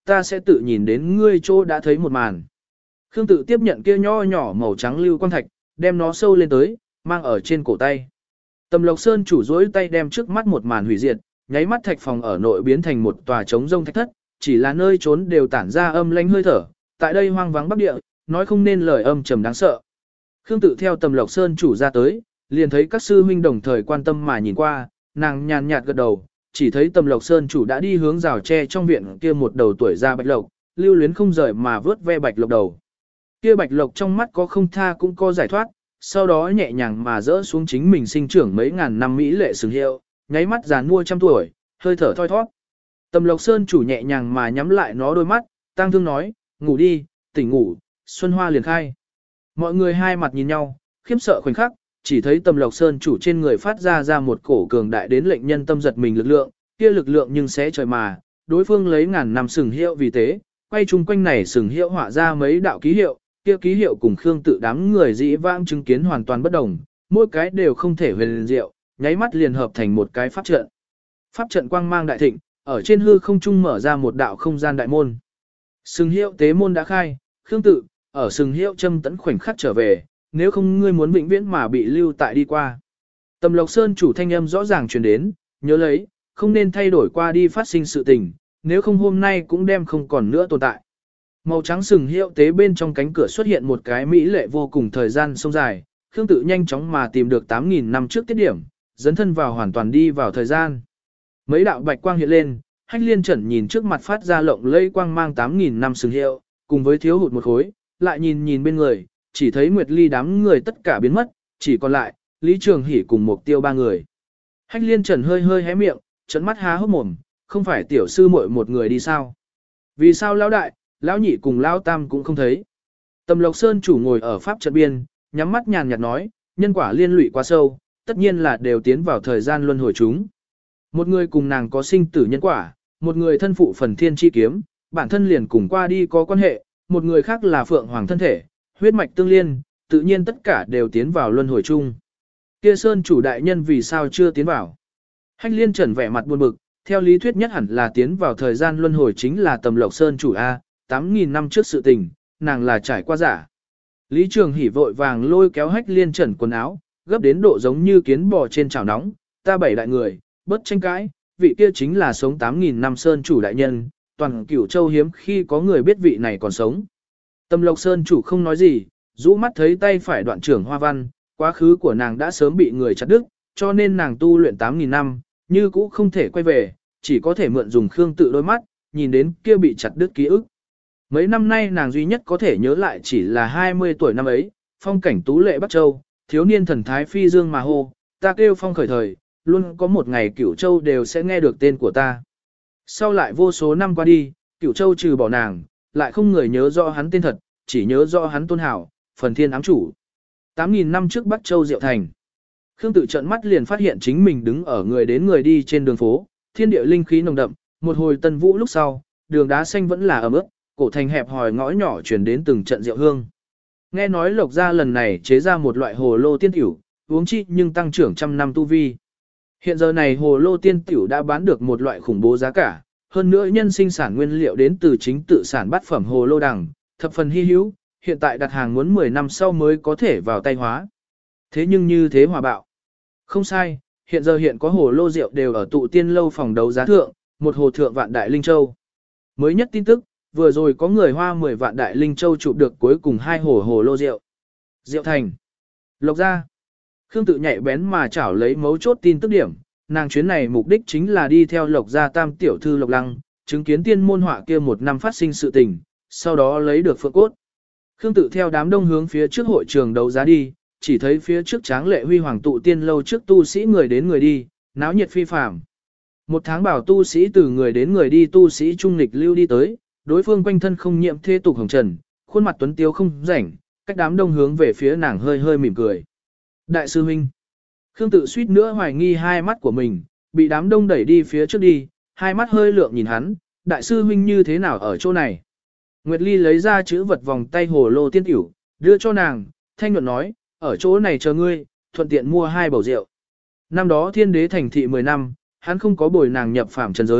ta sẽ tự nhìn đến ngươi chỗ đã thấy một màn. Khương Tự tiếp nhận kia nho nhỏ màu trắng lưu quang thạch, đem nó sâu lên tới, mang ở trên cổ tay. Tầm Lộc Sơn chủ duỗi tay đem trước mắt một màn hủy diệt, nháy mắt thạch phòng ở nội biến thành một tòa trống rông thạch thất, chỉ là nơi trốn đều tản ra âm lãnh hơi thở, tại đây hoang vắng bắc địa, nói không nên lời âm trầm đáng sợ. Khương Tự theo Tầm Lộc Sơn chủ ra tới, liền thấy các sư huynh đồng thời quan tâm mà nhìn qua, nàng nhàn nhạt gật đầu, chỉ thấy Tầm Lộc Sơn chủ đã đi hướng rào tre trong viện kia một đầu tuổi ra bạch lộc, lưu luyến không rời mà vớt ve bạch lộc đầu. Kia bạch lộc trong mắt có không tha cũng có giải thoát, sau đó nhẹ nhàng mà rỡ xuống chính mình sinh trưởng mấy ngàn năm mỹ lệ sừng hiệu, nháy mắt giàn mua trăm tuổi, hơi thở thoi thoát. Tầm Lộc Sơn chủ nhẹ nhàng mà nhắm lại nó đôi mắt, tang thương nói, ngủ đi, tỉnh ngủ, xuân hoa liền khai. Mọi người hai mặt nhìn nhau, khiếp sợ khoảnh khắc, chỉ thấy Tầm Lộc Sơn chủ trên người phát ra ra một cổ cường đại đến lệnh nhân tâm giật mình lực lượng, kia lực lượng nhưng sẽ trời mà, đối phương lấy ngàn năm sừng hiệu vì thế, quay chung quanh này sừng hiệu họa ra mấy đạo ký hiệu, kia ký hiệu cùng Khương Tự đám người dĩ vãng chứng kiến hoàn toàn bất đồng, mỗi cái đều không thể huyền diệu, nháy mắt liền hợp thành một cái pháp trận. Pháp trận quang mang đại thịnh, ở trên hư không trung mở ra một đạo không gian đại môn. Sừng hiệu tế môn đã khai, Khương Tự, ở sừng hiệu châm tẫn khoảnh khắc trở về, nếu không ngươi muốn vĩnh viễn mà bị lưu tại đi qua. Tầm Lộc Sơn chủ thanh âm rõ ràng truyền đến, nhớ lấy, không nên thay đổi qua đi phát sinh sự tình, nếu không hôm nay cũng đem không còn nữa tồn tại. Màu trắng sừng hiệu tế bên trong cánh cửa xuất hiện một cái mỹ lệ vô cùng thời gian sông dài, Khương Tự nhanh chóng mà tìm được tám nghìn năm trước tiết điểm, dấn thân vào hoàn toàn đi vào thời gian. Mấy đạo bạch quang hiện lên, Hách Liên Trần nhìn trước mặt phát ra lộng lẫy quang mang tám nghìn năm sừng hiệu, cùng với thiếu hụt một khối, lại nhìn nhìn bên người, chỉ thấy Nguyệt Ly đám người tất cả biến mất, chỉ còn lại Lý Trường Hỷ cùng Mục Tiêu ba người. Hách Liên Trần hơi hơi hé miệng, trợn mắt há hốc mồm, không phải tiểu sư muội một người đi sao? Vì sao lão đại, lão nhị cùng lão tam cũng không thấy? Tầm Lộc Sơn chủ ngồi ở pháp trận biên, nhắm mắt nhàn nhạt nói, nhân quả liên lụy quá sâu, tất nhiên là đều tiến vào thời gian luân hồi chúng. Một người cùng nàng có sinh tử nhân quả, một người thân phụ phần thiên chi kiếm, bản thân liền cùng qua đi có quan hệ, một người khác là phượng hoàng thân thể, huyết mạch tương liên, tự nhiên tất cả đều tiến vào luân hồi chung. Kia Sơn chủ đại nhân vì sao chưa tiến vào? Hách Liên Trần vẻ mặt buồn bực, theo lý thuyết nhất hẳn là tiến vào thời gian luân hồi chính là Tầm Lộc Sơn chủ A, tám nghìn năm trước sự tình, nàng là trải qua giả. Lý Trường Hỷ vội vàng lôi kéo Hách Liên Trần quần áo, gấp đến độ giống như kiến bò trên chảo nóng, ta bảy đại người, bất tranh cãi, vị kia chính là sống tám nghìn năm Sơn chủ đại nhân, toàn Cửu Châu hiếm khi có người biết vị này còn sống. Tầm Lộc Sơn chủ không nói gì, rũ mắt thấy tay phải đoạn trưởng Hoa Văn, quá khứ của nàng đã sớm bị người chặt đứt, cho nên nàng tu luyện tám nghìn năm, như cũ không thể quay về, chỉ có thể mượn dùng Khương Tự đôi mắt, nhìn đến kia bị chặt đứt ký ức. Mấy năm nay nàng duy nhất có thể nhớ lại chỉ là hai mươi tuổi năm ấy, phong cảnh tú lệ Bắc Châu, thiếu niên thần thái phi dương mà hô, ta kêu phong khởi thời, luôn có một ngày Cửu Châu đều sẽ nghe được tên của ta. Sau lại vô số năm qua đi, Cửu Châu trừ bỏ nàng, lại không người nhớ rõ hắn tên thật, chỉ nhớ rõ hắn tôn hảo, phần thiên ám chủ. tám nghìn năm trước Bắc Châu Diệu Thành. Khương Tự trợn mắt liền phát hiện chính mình đứng ở người đến người đi trên đường phố, thiên địa linh khí nồng đậm, một hồi tân vũ lúc sau, đường đá xanh vẫn là ẩm ướt, cổ thành hẹp hòi ngõ nhỏ truyền đến từng trận rượu hương. Nghe nói Lộc gia lần này chế ra một loại hồ lô tiên tiểu, uống chi nhưng tăng trưởng trăm năm tu vi. Hiện giờ này hồ lô tiên tiểu đã bán được một loại khủng bố giá cả, hơn nữa nhân sinh sản nguyên liệu đến từ chính tự sản bát phẩm hồ lô đằng, thập phần hy hữu, hiện tại đặt hàng muốn mười năm sau mới có thể vào tay hóa. Thế nhưng như thế hòa bạo. Không sai, hiện giờ hiện có hồ lô rượu đều ở tụ tiên lâu phòng đấu giá thượng, một hồ thượng vạn đại linh châu. Mới nhất tin tức, vừa rồi có người hoa mười vạn đại linh châu chụp được cuối cùng hai hồ hồ lô rượu. Rượu thành. Lộc gia. Khương Tự nhạy bén mà chảo lấy mấu chốt tin tức điểm, nàng chuyến này mục đích chính là đi theo Lộc gia tam tiểu thư Lộc Lăng, chứng kiến tiên môn họa kia một năm phát sinh sự tình, sau đó lấy được phượng cốt. Khương Tự theo đám đông hướng phía trước hội trường đấu giá đi, chỉ thấy phía trước tráng lệ huy hoàng tụ tiên lâu trước tu sĩ người đến người đi, náo nhiệt phi phàm. Một tháng bảo tu sĩ từ người đến người đi tu sĩ trung lịch lưu đi tới, đối phương quanh thân không nhiễm thế tục hồng trần, khuôn mặt tuấn tiếu không rảnh, cách đám đông hướng về phía nàng hơi hơi mỉm cười. Đại sư huynh. Khương Tự suýt nữa hoài nghi hai mắt của mình, bị đám đông đẩy đi phía trước đi, hai mắt hơi lượng nhìn hắn, đại sư huynh như thế nào ở chỗ này. Nguyệt Ly lấy ra chữ vật vòng tay hồ lô tiên tiểu, đưa cho nàng, thanh nhuận nói, ở chỗ này chờ ngươi, thuận tiện mua hai bầu rượu. Năm đó thiên đế thành thị mười năm, hắn không có bồi nàng nhập phạm trần giới,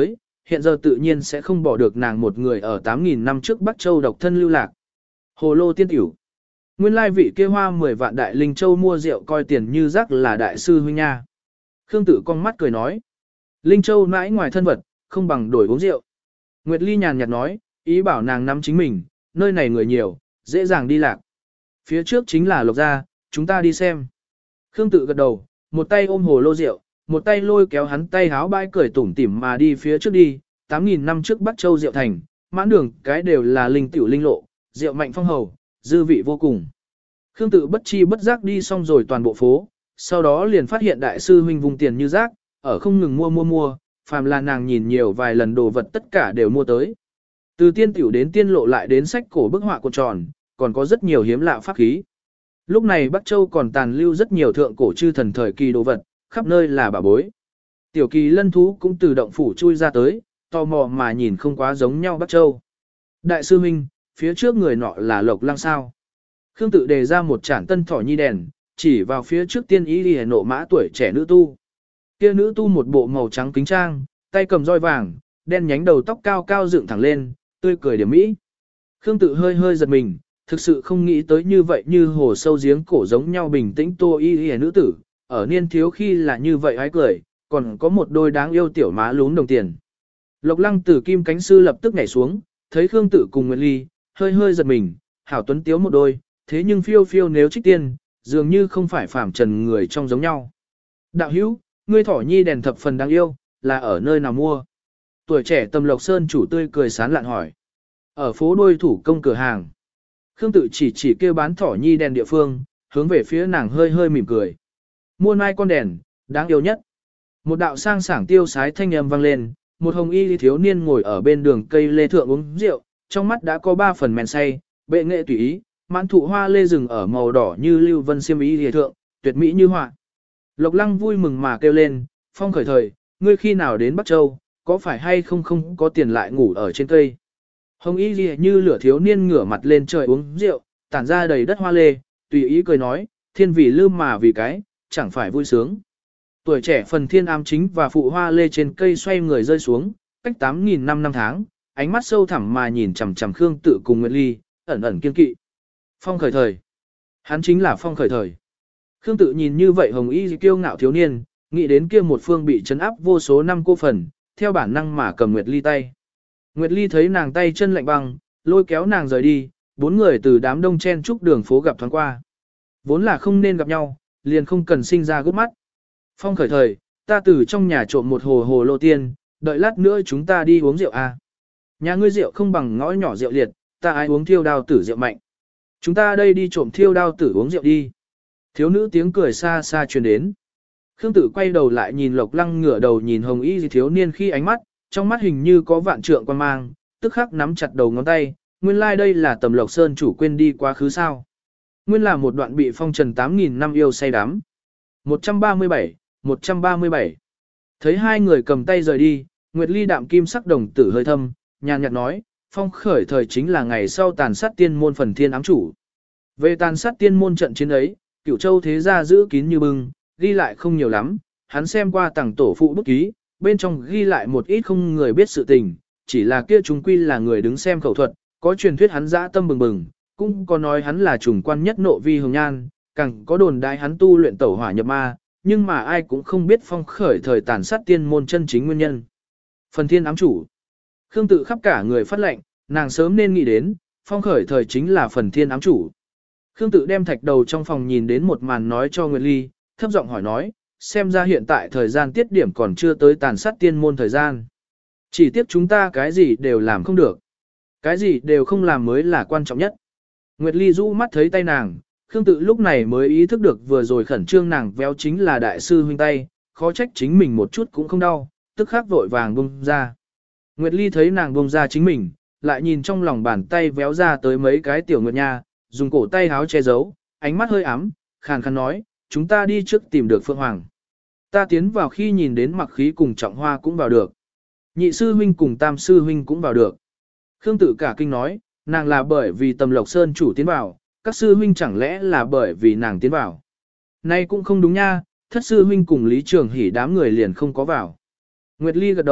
hiện giờ tự nhiên sẽ không bỏ được nàng một người ở tám nghìn năm trước Bắc Châu độc thân lưu lạc. Hồ lô tiên tiểu. Nguyên lai vị kia hoa mười vạn đại linh châu mua rượu coi tiền như rác là đại sư huynh nha. Khương Tử con mắt cười nói. Linh châu mãi ngoài thân vật, không bằng đổi uống rượu. Nguyệt Ly nhàn nhạt nói, ý bảo nàng nắm chính mình, nơi này người nhiều, dễ dàng đi lạc. Phía trước chính là Lộc Gia, chúng ta đi xem. Khương Tự gật đầu, một tay ôm hồ lô rượu, một tay lôi kéo hắn tay háo bãi cười tủm tỉm mà đi phía trước đi, tám nghìn năm trước Bắc Châu rượu thành, mãn đường cái đều là linh tiểu linh lộ, rượu mạnh phong hầu, dư vị vô cùng. Khương Tự bất chi bất giác đi xong rồi toàn bộ phố, sau đó liền phát hiện đại sư huynh vùng tiền như rác, ở không ngừng mua mua mua, phàm là nàng nhìn nhiều vài lần đồ vật tất cả đều mua tới. Từ tiên tiểu đến tiên lộ lại đến sách cổ bức họa cuộn tròn, còn có rất nhiều hiếm lạ pháp khí. Lúc này Bắc Châu còn tàn lưu rất nhiều thượng cổ chư thần thời kỳ đồ vật, khắp nơi là bà bối. Tiểu kỳ lân thú cũng từ động phủ chui ra tới, tò mò mà nhìn không quá giống nhau Bắc Châu. Đại sư huynh, phía trước người nọ là Lộc Lăng sao? Khương Tự đề ra một chản tân thỏ nhi đèn, chỉ vào phía trước tiên ý đi nộ mã tuổi trẻ nữ tu. Kia nữ tu một bộ màu trắng kính trang, tay cầm roi vàng, đen nhánh đầu tóc cao cao dựng thẳng lên, tươi cười điểm mỹ. Khương Tự hơi hơi giật mình, thực sự không nghĩ tới như vậy như hồ sâu giếng cổ giống nhau bình tĩnh tô y y nữ tử, ở niên thiếu khi là như vậy hái cười, còn có một đôi đáng yêu tiểu má lún đồng tiền. Lộc Lăng từ kim cánh sư lập tức nhảy xuống, thấy Khương Tự cùng Nguyệt Ly, hơi hơi giật mình, hảo tuấn tiếu một đôi, thế nhưng phiêu phiêu nếu trích tiên, dường như không phải phàm trần người trong giống nhau. Đạo hữu, ngươi thỏ nhi đèn thập phần đáng yêu, là ở nơi nào mua? Tuổi trẻ Tầm Lộc Sơn chủ tươi cười sán lạn hỏi. Ở phố đôi thủ công cửa hàng. Khương Tự chỉ chỉ kêu bán thỏ nhi đèn địa phương, hướng về phía nàng hơi hơi mỉm cười. Mua mai con đèn, đáng yêu nhất. Một đạo sang sảng tiêu sái thanh âm vang lên, một hồng y thiếu niên ngồi ở bên đường cây lê thượng uống rượu, trong mắt đã có ba phần men say, bệ nghệ tùy ý, mãn thụ hoa lê rừng ở màu đỏ như lưu vân xiêm y lìa thượng, tuyệt mỹ như họa. Lộc Lăng vui mừng mà kêu lên, Phong khởi thời, ngươi khi nào đến Bắc Châu, có phải hay không không có tiền lại ngủ ở trên cây. Hồng y lìa như lửa thiếu niên ngửa mặt lên trời uống rượu, tản ra đầy đất hoa lê, tùy ý cười nói, thiên vì lư mà vì cái, chẳng phải vui sướng. Tuổi trẻ phần thiên ám chính và phụ hoa lê trên cây xoay người rơi xuống, cách tám nghìn năm năm tháng, ánh mắt sâu thẳm mà nhìn chằm chằm Khương Tự cùng Nguyệt Ly, ẩn ẩn kiên kỵ. Phong khởi thời. Hắn chính là Phong khởi thời. Khương Tự nhìn như vậy hồng y kiêu ngạo thiếu niên, nghĩ đến kia một phương bị trấn áp vô số năm cô phần, theo bản năng mà cầm Nguyệt Ly tay. Nguyệt Ly thấy nàng tay chân lạnh băng, lôi kéo nàng rời đi, bốn người từ đám đông chen trúc đường phố gặp thoáng qua. Vốn là không nên gặp nhau, liền không cần sinh ra gút mắt. Phong khởi thời, ta từ trong nhà trộm một hồ hồ lô tiên, đợi lát nữa chúng ta đi uống rượu à. Nhà ngươi rượu không bằng ngõ nhỏ rượu liệt, ta ai uống thiêu đao tử rượu mạnh. Chúng ta đây đi trộm thiêu đao tử uống rượu đi. Thiếu nữ tiếng cười xa xa truyền đến. Khương Tử quay đầu lại nhìn Lộc Lăng ngửa đầu nhìn hồng y thiếu niên khi ánh mắt, trong mắt hình như có vạn trượng quan mang, tức khắc nắm chặt đầu ngón tay, nguyên lai like đây là Tầm Lộc Sơn chủ quên đi quá khứ sao. Nguyên là một đoạn bị phong trần tám nghìn năm yêu say đắm. một trăm ba mươi bảy, một trăm ba mươi bảy. Thấy hai người cầm tay rời đi, Nguyệt Ly đạm kim sắc đồng tử hơi thâm, nhàn nhạt nói, Phong khởi thời chính là ngày sau tàn sát tiên môn phần thiên ám chủ. Về tàn sát tiên môn trận chiến ấy, Cửu Châu thế gia giữ kín như bưng, ghi lại không nhiều lắm, hắn xem qua tàng tổ phụ bút ký, bên trong ghi lại một ít không người biết sự tình, chỉ là kia chúng quy là người đứng xem khẩu thuật, có truyền thuyết hắn dã tâm bừng bừng, cũng có nói hắn là trùng quan nhất nộ vi hồng nhan, càng có đồn đại hắn tu luyện tẩu hỏa nhập ma, nhưng mà ai cũng không biết Phong khởi thời tàn sát tiên môn chân chính nguyên nhân. Phần thiên ám chủ. Khương Tự khắp cả người phát lệnh, nàng sớm nên nghĩ đến, Phong khởi thời chính là phần thiên ám chủ. Khương Tự đem thạch đầu trong phòng nhìn đến một màn nói cho Nguyệt Ly, thấp giọng hỏi nói, xem ra hiện tại thời gian tiết điểm còn chưa tới tàn sát tiên môn thời gian. Chỉ tiếc chúng ta cái gì đều làm không được. Cái gì đều không làm mới là quan trọng nhất. Nguyệt Ly rũ mắt thấy tay nàng, Khương Tự lúc này mới ý thức được vừa rồi khẩn trương nàng véo chính là đại sư huynh tay, khó trách chính mình một chút cũng không đau, tức khắc vội vàng buông ra. Nguyệt Ly thấy nàng buông ra chính mình, lại nhìn trong lòng bàn tay véo ra tới mấy cái tiểu nguyệt nha, dùng cổ tay háo che giấu, ánh mắt hơi ám, khàn khàn nói, chúng ta đi trước tìm được Phượng Hoàng. Ta tiến vào khi nhìn đến Mặc Khí cùng Trọng Hoa cũng vào được. Nhị sư huynh cùng tam sư huynh cũng vào được. Khương Tự cả kinh nói, nàng là bởi vì Tầm Lộc Sơn chủ tiến vào, các sư huynh chẳng lẽ là bởi vì nàng tiến vào. Nay cũng không đúng nha, thất sư huynh cùng Lý Trường Hỷ đám người liền không có vào. Nguyệt Ly gật đầu,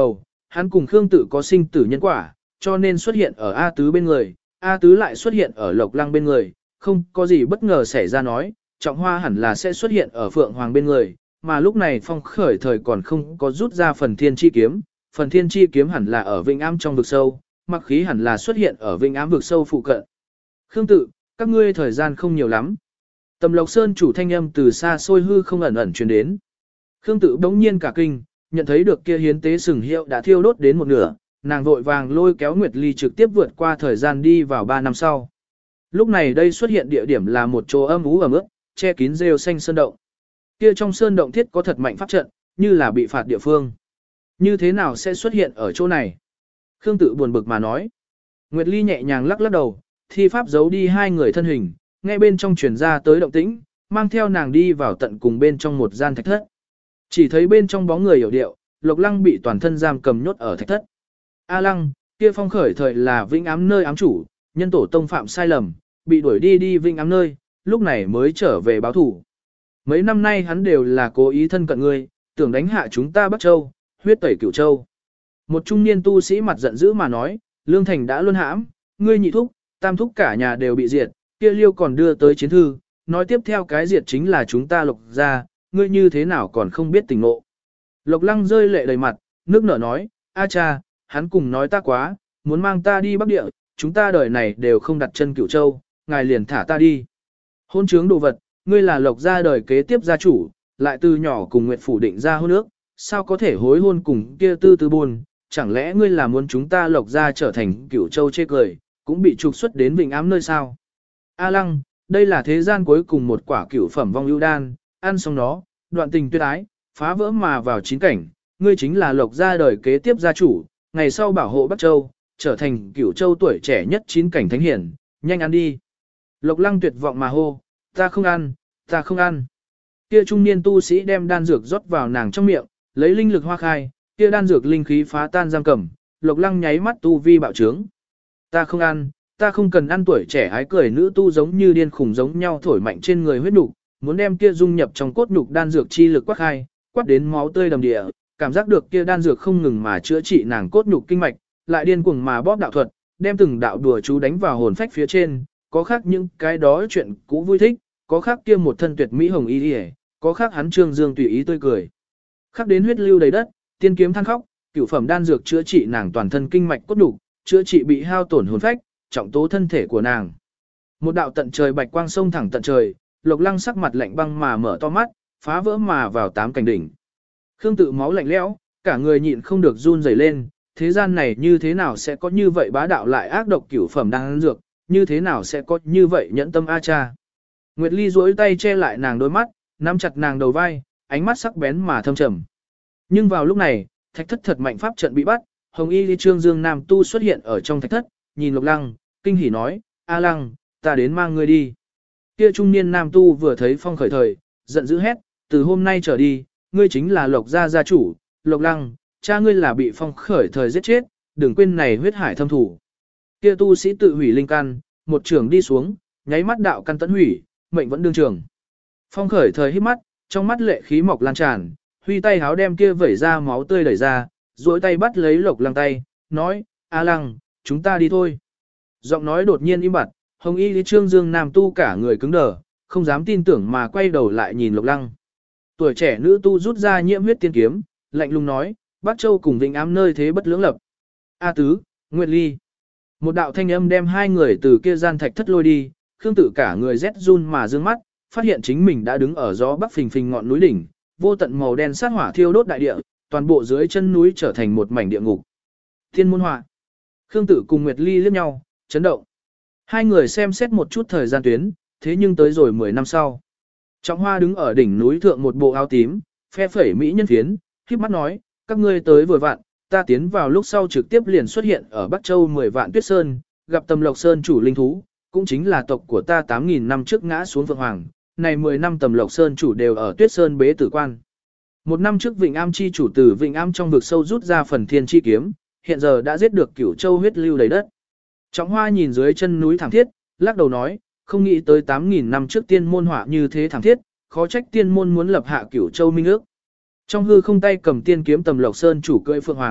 hắn cùng Khương Tự có sinh tử nhân quả, cho nên xuất hiện ở A Tứ bên người, A Tứ lại xuất hiện ở Lộc Lăng bên người, không có gì bất ngờ xảy ra nói, Trọng Hoa hẳn là sẽ xuất hiện ở Phượng Hoàng bên người, mà lúc này Phong Khởi Thời còn không có rút ra phần thiên chi kiếm, phần thiên chi kiếm hẳn là ở Vĩnh Ám trong vực sâu, mặc khí hẳn là xuất hiện ở Vĩnh Ám vực sâu phụ cận. Khương Tự, các ngươi thời gian không nhiều lắm. Tầm Lộc Sơn chủ thanh âm từ xa xôi hư không ẩn ẩn truyền đến. Khương Tự bỗng nhiên cả kinh, nhận thấy được kia hiến tế sừng hiệu đã thiêu đốt đến một nửa, nàng vội vàng lôi kéo Nguyệt Ly trực tiếp vượt qua thời gian đi vào ba năm sau. Lúc này đây xuất hiện địa điểm là một chỗ âm ú ẩm ướt, che kín rêu xanh sơn động. Kia trong sơn động thiết có thật mạnh pháp trận, như là bị phạt địa phương. Như thế nào sẽ xuất hiện ở chỗ này? Khương Tự buồn bực mà nói. Nguyệt Ly nhẹ nhàng lắc lắc đầu, thi pháp giấu đi hai người thân hình, nghe bên trong truyền ra tới động tĩnh, mang theo nàng đi vào tận cùng bên trong một gian thạch thất. Chỉ thấy bên trong bóng người hiểu điệu, Lộc Lăng bị toàn thân giam cầm nhốt ở thạch thất. A Lăng, kia Phong Khởi Thời là Vĩnh Ám nơi ám chủ, nhân tổ tông phạm sai lầm, bị đuổi đi đi Vĩnh Ám nơi, lúc này mới trở về báo thủ. Mấy năm nay hắn đều là cố ý thân cận ngươi, tưởng đánh hạ chúng ta Bắc Châu, huyết tẩy Cửu Châu. Một trung niên tu sĩ mặt giận dữ mà nói, Lương Thành đã luôn hãm, ngươi nhị thúc, tam thúc cả nhà đều bị diệt, kia Liêu còn đưa tới chiến thư, nói tiếp theo cái diệt chính là chúng ta Lộc gia, ngươi như thế nào còn không biết tình ngộ. Lộc Lăng rơi lệ đầy mặt, nước nở nói, a cha, hắn cùng nói ta quá, muốn mang ta đi Bắc Địa, chúng ta đời này đều không đặt chân Cửu Châu, ngài liền thả ta đi. Hôn trướng đồ vật, ngươi là Lộc gia đời kế tiếp gia chủ, lại từ nhỏ cùng Nguyệt phủ định ra hôn ước, sao có thể hối hôn cùng kia tư tư buồn, chẳng lẽ ngươi là muốn chúng ta Lộc gia trở thành Cửu Châu chê cười, cũng bị trục xuất đến Vĩnh Ám nơi sao? A Lăng, đây là thế gian cuối cùng một quả cửu phẩm vong ưu đan, ăn xong nó, đoạn tình tuyệt ái, phá vỡ mà vào chín cảnh, ngươi chính là Lộc gia đời kế tiếp gia chủ, ngày sau bảo hộ Bắc Châu, trở thành Cửu Châu tuổi trẻ nhất chín cảnh thánh hiển, nhanh ăn đi. Lộc Lăng tuyệt vọng mà hô, ta không ăn, ta không ăn. Kia trung niên tu sĩ đem đan dược rót vào nàng trong miệng, lấy linh lực hoa khai, kia đan dược linh khí phá tan giam cầm, Lộc Lăng nháy mắt tu vi bạo trướng. Ta không ăn, ta không cần ăn, tuổi trẻ ái cười nữ tu giống như điên khủng giống nhau thổi mạnh trên người huyết nục, muốn đem kia dung nhập trong cốt nhục đan dược chi lực quát khai, quát đến máu tươi đầm địa, cảm giác được kia đan dược không ngừng mà chữa trị nàng cốt nhục kinh mạch, lại điên cuồng mà bóp đạo thuật, đem từng đạo đùa chú đánh vào hồn phách phía trên, có khác những cái đó chuyện cũ vui thích, có khác kia một thân tuyệt mỹ hồng y liễu, có khác hắn trương dương tùy ý tươi cười. Khác đến huyết lưu đầy đất, tiên kiếm than khóc, cửu phẩm đan dược chữa trị nàng toàn thân kinh mạch cốt nhục, chữa trị bị hao tổn hồn phách, trọng tố thân thể của nàng. Một đạo tận trời bạch quang sông thẳng tận trời, Lộc Lăng sắc mặt lạnh băng mà mở to mắt, phá vỡ mà vào tám cảnh đỉnh. Khương Tự máu lạnh lẽo, cả người nhịn không được run rẩy lên, thế gian này như thế nào sẽ có như vậy bá đạo lại ác độc cửu phẩm đan dược, như thế nào sẽ có như vậy nhẫn tâm a cha. Nguyệt Ly duỗi tay che lại nàng đôi mắt, nắm chặt nàng đầu vai, ánh mắt sắc bén mà thâm trầm. Nhưng vào lúc này, thạch thất thật mạnh pháp trận bị bắt, Hồng Y Ly Trương Dương Nam tu xuất hiện ở trong thạch thất, nhìn Lộc Lăng, kinh hỉ nói, A Lăng, ta đến mang ngươi đi. Kia trung niên Nam tu vừa thấy Phong Khởi Thời, giận dữ hét, từ hôm nay trở đi, ngươi chính là Lộc gia gia chủ, Lộc Lăng, cha ngươi là bị Phong Khởi Thời giết chết, đừng quên này huyết hải thâm thủ. Kia tu sĩ tự hủy linh căn, một trường đi xuống, nháy mắt đạo căn tận hủy, mệnh vẫn đương trường. Phong Khởi Thời hít mắt, trong mắt lệ khí mọc lan tràn, huy tay háo đem kia vẩy ra máu tươi đẩy ra, duỗi tay bắt lấy Lộc Lăng tay, nói, A Lăng, chúng ta đi thôi. Giọng nói đột nhiên im bặt, Hồng Y Lý Trương Dương Nam tu cả người cứng đờ, không dám tin tưởng mà quay đầu lại nhìn Lộc Lăng. Tuổi trẻ nữ tu rút ra nhiễm huyết tiên kiếm, lạnh lùng nói, Bắc Châu cùng Vĩnh Ám nơi thế bất lưỡng lập. A Tứ, Nguyệt Ly. Một đạo thanh âm đem hai người từ kia gian thạch thất lôi đi, Khương Tự cả người rét run mà dương mắt, phát hiện chính mình đã đứng ở gió bắc phình phình ngọn núi đỉnh, vô tận màu đen sát hỏa thiêu đốt đại địa, toàn bộ dưới chân núi trở thành một mảnh địa ngục. Thiên môn họa. Khương Tự cùng Nguyệt Ly liếc nhau, chấn động. Hai người xem xét một chút thời gian tuyến, thế nhưng tới rồi mười năm sau. Trọng Hoa đứng ở đỉnh núi thượng một bộ áo tím, phe phẩy mỹ nhân phiến, khép mắt nói, các ngươi tới vừa vặn, ta tiến vào lúc sau trực tiếp liền xuất hiện ở Bắc Châu mười vạn tuyết sơn, gặp Tầm Lộc Sơn chủ linh thú, cũng chính là tộc của ta tám nghìn năm trước ngã xuống Phượng Hoàng, này mười năm Tầm Lộc Sơn chủ đều ở tuyết sơn bế tử quan. Một năm trước Vịnh Am chi chủ từ Vịnh Am trong vực sâu rút ra phần thiên chi kiếm, hiện giờ đã giết được Cửu Châu huyết lưu đầy đất. Trọng Hoa nhìn dưới chân núi thảm thiết, lắc đầu nói, không nghĩ tới tám nghìn năm trước tiên môn họa như thế thảm thiết, khó trách tiên môn muốn lập hạ Cửu Châu minh ước. Trong hư không tay cầm tiên kiếm Tầm Lộc Sơn chủ cưỡi Phượng Hoàng,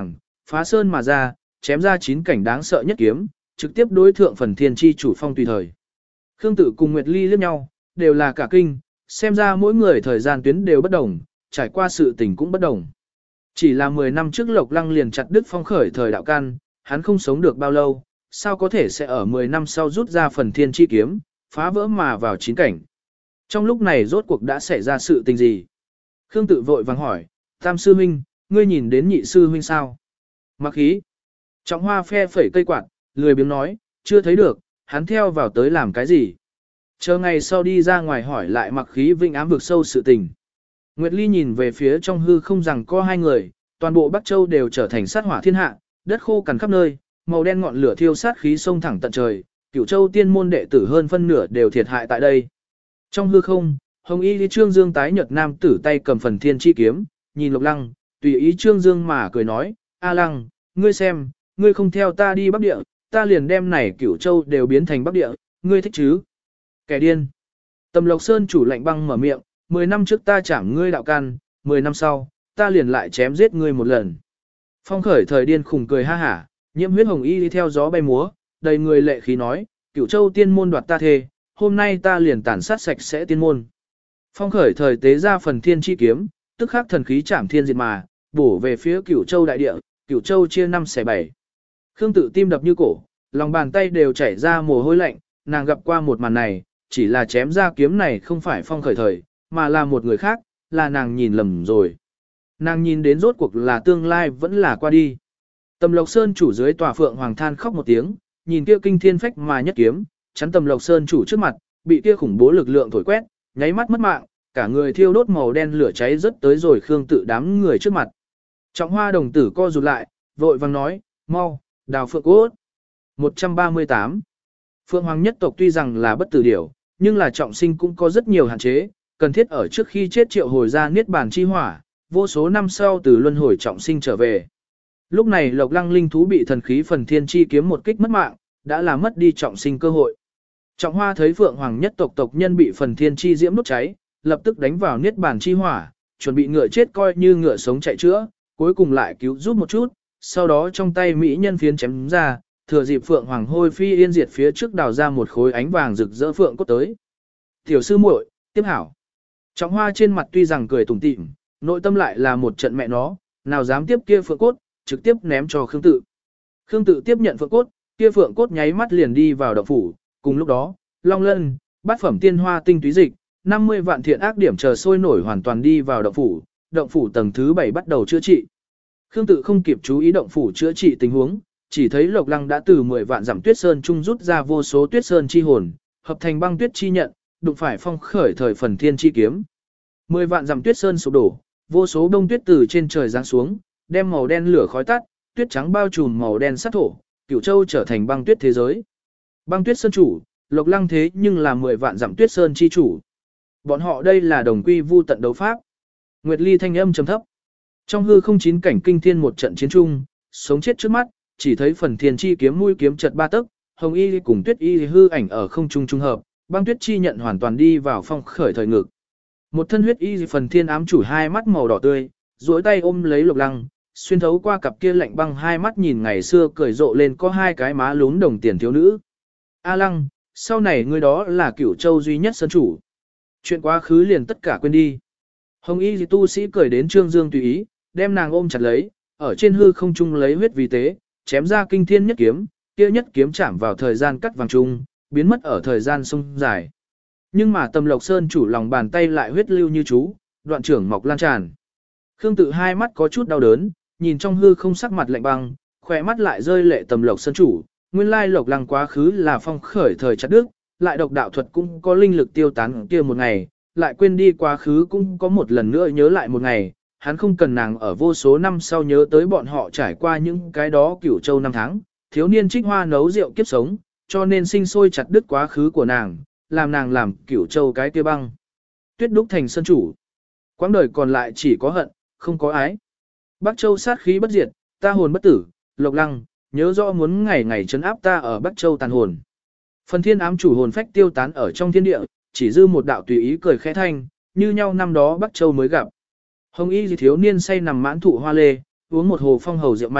phá sơn mà ra, chém ra chín cảnh đáng sợ nhất kiếm, trực tiếp đối thượng phần thiên chi chủ phong tùy thời. Khương Tự cùng Nguyệt Ly liếc nhau, đều là cả kinh, xem ra mỗi người thời gian tuyến đều bất đồng, trải qua sự tình cũng bất đồng. Chỉ là mười năm trước Lộc Lăng liền chặt đứt phong khởi thời đạo căn, hắn không sống được bao lâu, sao có thể sẽ ở mười năm sau rút ra phần thiên chi kiếm, phá vỡ mà vào chín cảnh. Trong lúc này rốt cuộc đã xảy ra sự tình gì? Khương Tự vội vàng hỏi, Tam sư huynh, ngươi nhìn đến nhị sư huynh sao? Mặc khí. Trọng Hoa phe phẩy cây quạt, lười biếng nói, chưa thấy được, hắn theo vào tới làm cái gì? Chờ ngày sau đi ra ngoài hỏi lại Mặc khí vinh ám vực sâu sự tình. Nguyệt Ly nhìn về phía trong hư không rằng có hai người, toàn bộ Bắc Châu đều trở thành sát hỏa thiên hạ, đất khô cằn khắp nơi, màu đen ngọn lửa thiêu sát khí sông thẳng tận trời, Cửu Châu tiên môn đệ tử hơn phân nửa đều thiệt hại tại đây. Trong hư không, Hồng Y Lý Trương Dương tái nhợt nam tử tay cầm phần thiên chi kiếm, nhìn Lộc Lăng, tùy ý Trương Dương mà cười nói, A Lăng, ngươi xem, ngươi không theo ta đi Bắc Địa, ta liền đem này Cửu Châu đều biến thành Bắc Địa, ngươi thích chứ? Kẻ điên. Tầm Lộc Sơn chủ lạnh băng mở miệng, mười năm trước ta chảm ngươi đạo can, mười năm sau, ta liền lại chém giết ngươi một lần. Phong khởi thời điên khùng cười ha hả, nhiễm huyết hồng y đi theo gió bay múa, đầy người lệ khí nói, Cửu Châu tiên môn đoạt ta thề, hôm nay ta liền tàn sát sạch sẽ tiên môn. Phong khởi thời tế ra phần thiên chi kiếm, tức khắc thần khí chảm thiên diệt mà, bổ về phía Cửu Châu đại địa, Cửu Châu chia năm xẻ bảy. Khương Tự tim đập như cổ, lòng bàn tay đều chảy ra mồ hôi lạnh, nàng gặp qua một màn này, chỉ là chém ra kiếm này không phải phong khởi thời, mà là một người khác, là nàng nhìn lầm rồi. Nàng nhìn đến rốt cuộc là tương lai vẫn là qua đi. Tầm Lộc Sơn chủ dưới tòa phượng hoàng than khóc một tiếng, nhìn kia kinh thiên phách mà nhất kiếm, chắn Tầm Lộc Sơn chủ trước mặt, bị kia khủng bố lực lượng thổi quét, nháy mắt mất mạng, cả người thiêu đốt màu đen lửa cháy rất tới rồi Khương Tự đám người trước mặt. Trọng Hoa đồng tử co rụt lại, vội vàng nói, mau, đào phượng cốt. một trăm ba mươi tám. Phượng hoàng nhất tộc tuy rằng là bất tử điểu, nhưng là trọng sinh cũng có rất nhiều hạn chế, cần thiết ở trước khi chết triệu hồi ra niết bàn chi hỏa, vô số năm sau từ luân hồi trọng sinh trở về. Lúc này Lộc Lăng linh thú bị thần khí phần thiên chi kiếm một kích mất mạng, đã làm mất đi trọng sinh cơ hội. Trọng Hoa thấy Phượng hoàng nhất tộc tộc nhân bị phần thiên chi diễm đốt cháy, lập tức đánh vào niết bàn chi hỏa, chuẩn bị ngựa chết coi như ngựa sống chạy chữa, cuối cùng lại cứu giúp một chút, sau đó trong tay mỹ nhân phiến chém ra, thừa dịp Phượng hoàng hôi phi yên diệt phía trước đào ra một khối ánh vàng rực rỡ phượng cốt tới. Tiểu sư muội, tiếp hảo. Trọng Hoa trên mặt tuy rằng cười tủm tỉm, nội tâm lại là một trận mẹ nó, nào dám tiếp kia phượng cốt, trực tiếp ném cho Khương Tự. Khương Tự tiếp nhận phượng cốt, kia phượng cốt nháy mắt liền đi vào động phủ, cùng lúc đó, Long Lân, bát phẩm tiên hoa tinh túy dịch, năm mươi vạn thiện ác điểm chờ sôi nổi hoàn toàn đi vào động phủ, động phủ tầng thứ bảy bắt đầu chữa trị. Khương Tự không kịp chú ý động phủ chữa trị tình huống, chỉ thấy Lộc Lăng đã từ mười vạn giảm tuyết sơn trung rút ra vô số tuyết sơn chi hồn, hợp thành băng tuyết chi nhận, đụng phải phong khởi thời phần thiên chi kiếm. Mười vạn giảm tuyết sơn sụp đổ, vô số đông tuyết từ trên trời giáng xuống, đem màu đen lửa khói tắt, tuyết trắng bao trùm màu đen sát thổ, Cửu Châu trở thành băng tuyết thế giới. Băng tuyết sơn chủ, Lộc Lăng thế nhưng là mười vạn giảm tuyết sơn chi chủ. Bọn họ đây là đồng quy vu tận đấu pháp. Nguyệt Ly thanh âm trầm thấp. Trong hư không chín cảnh kinh thiên một trận chiến chung, sống chết trước mắt, chỉ thấy phần thiên chi kiếm mũi kiếm chật ba tấc, Hồng Y cùng Tuyết Y hư ảnh ở không trung trung hợp, băng tuyết chi nhận hoàn toàn đi vào phong khởi thời ngực. Một thân huyết y phần thiên ám chủ hai mắt màu đỏ tươi, duỗi tay ôm lấy Lộc Lăng, xuyên thấu qua cặp kia lạnh băng hai mắt nhìn ngày xưa cười rộ lên có hai cái má lún đồng tiền thiếu nữ. A Lăng, sau này ngươi đó là Cửu Châu duy nhất sơn chủ. Chuyện quá khứ liền tất cả quên đi. Hồng Y tu sĩ cười đến Trương Dương tùy ý, đem nàng ôm chặt lấy, ở trên hư không trung lấy huyết vì tế, chém ra kinh thiên nhất kiếm, kia nhất kiếm chạm vào thời gian cắt vàng trung, biến mất ở thời gian sông dài. Nhưng mà Tầm Lộc Sơn chủ lòng bàn tay lại huyết lưu như chú, đoạn trưởng mọc lan tràn. Khương Tự hai mắt có chút đau đớn, nhìn trong hư không sắc mặt lạnh băng, khỏe mắt lại rơi lệ Tầm Lộc Sơn chủ, nguyên lai Lộc Lăng quá khứ là phong khởi thời chặt đức, lại độc đạo thuật cũng có linh lực tiêu tán kia một ngày, lại quên đi quá khứ cũng có một lần nữa nhớ lại một ngày, hắn không cần nàng ở vô số năm sau nhớ tới bọn họ trải qua những cái đó Cửu Châu năm tháng, thiếu niên trích hoa nấu rượu kiếp sống, cho nên sinh sôi chặt đứt quá khứ của nàng, làm nàng làm Cửu Châu cái kia băng. Tuyết đúc thành sơn chủ. Quãng đời còn lại chỉ có hận, không có ái. Bắc Châu sát khí bất diệt, ta hồn bất tử, Lộc Lăng, nhớ rõ muốn ngày ngày trấn áp ta ở Bắc Châu tàn hồn. Phần thiên ám chủ hồn phách tiêu tán ở trong thiên địa, chỉ dư một đạo tùy ý cười khẽ thanh, như nhau năm đó Bắc Châu mới gặp. Hồng Y thiếu niên say nằm mãn thụ hoa lê, uống một hồ phong hầu rượu mạnh,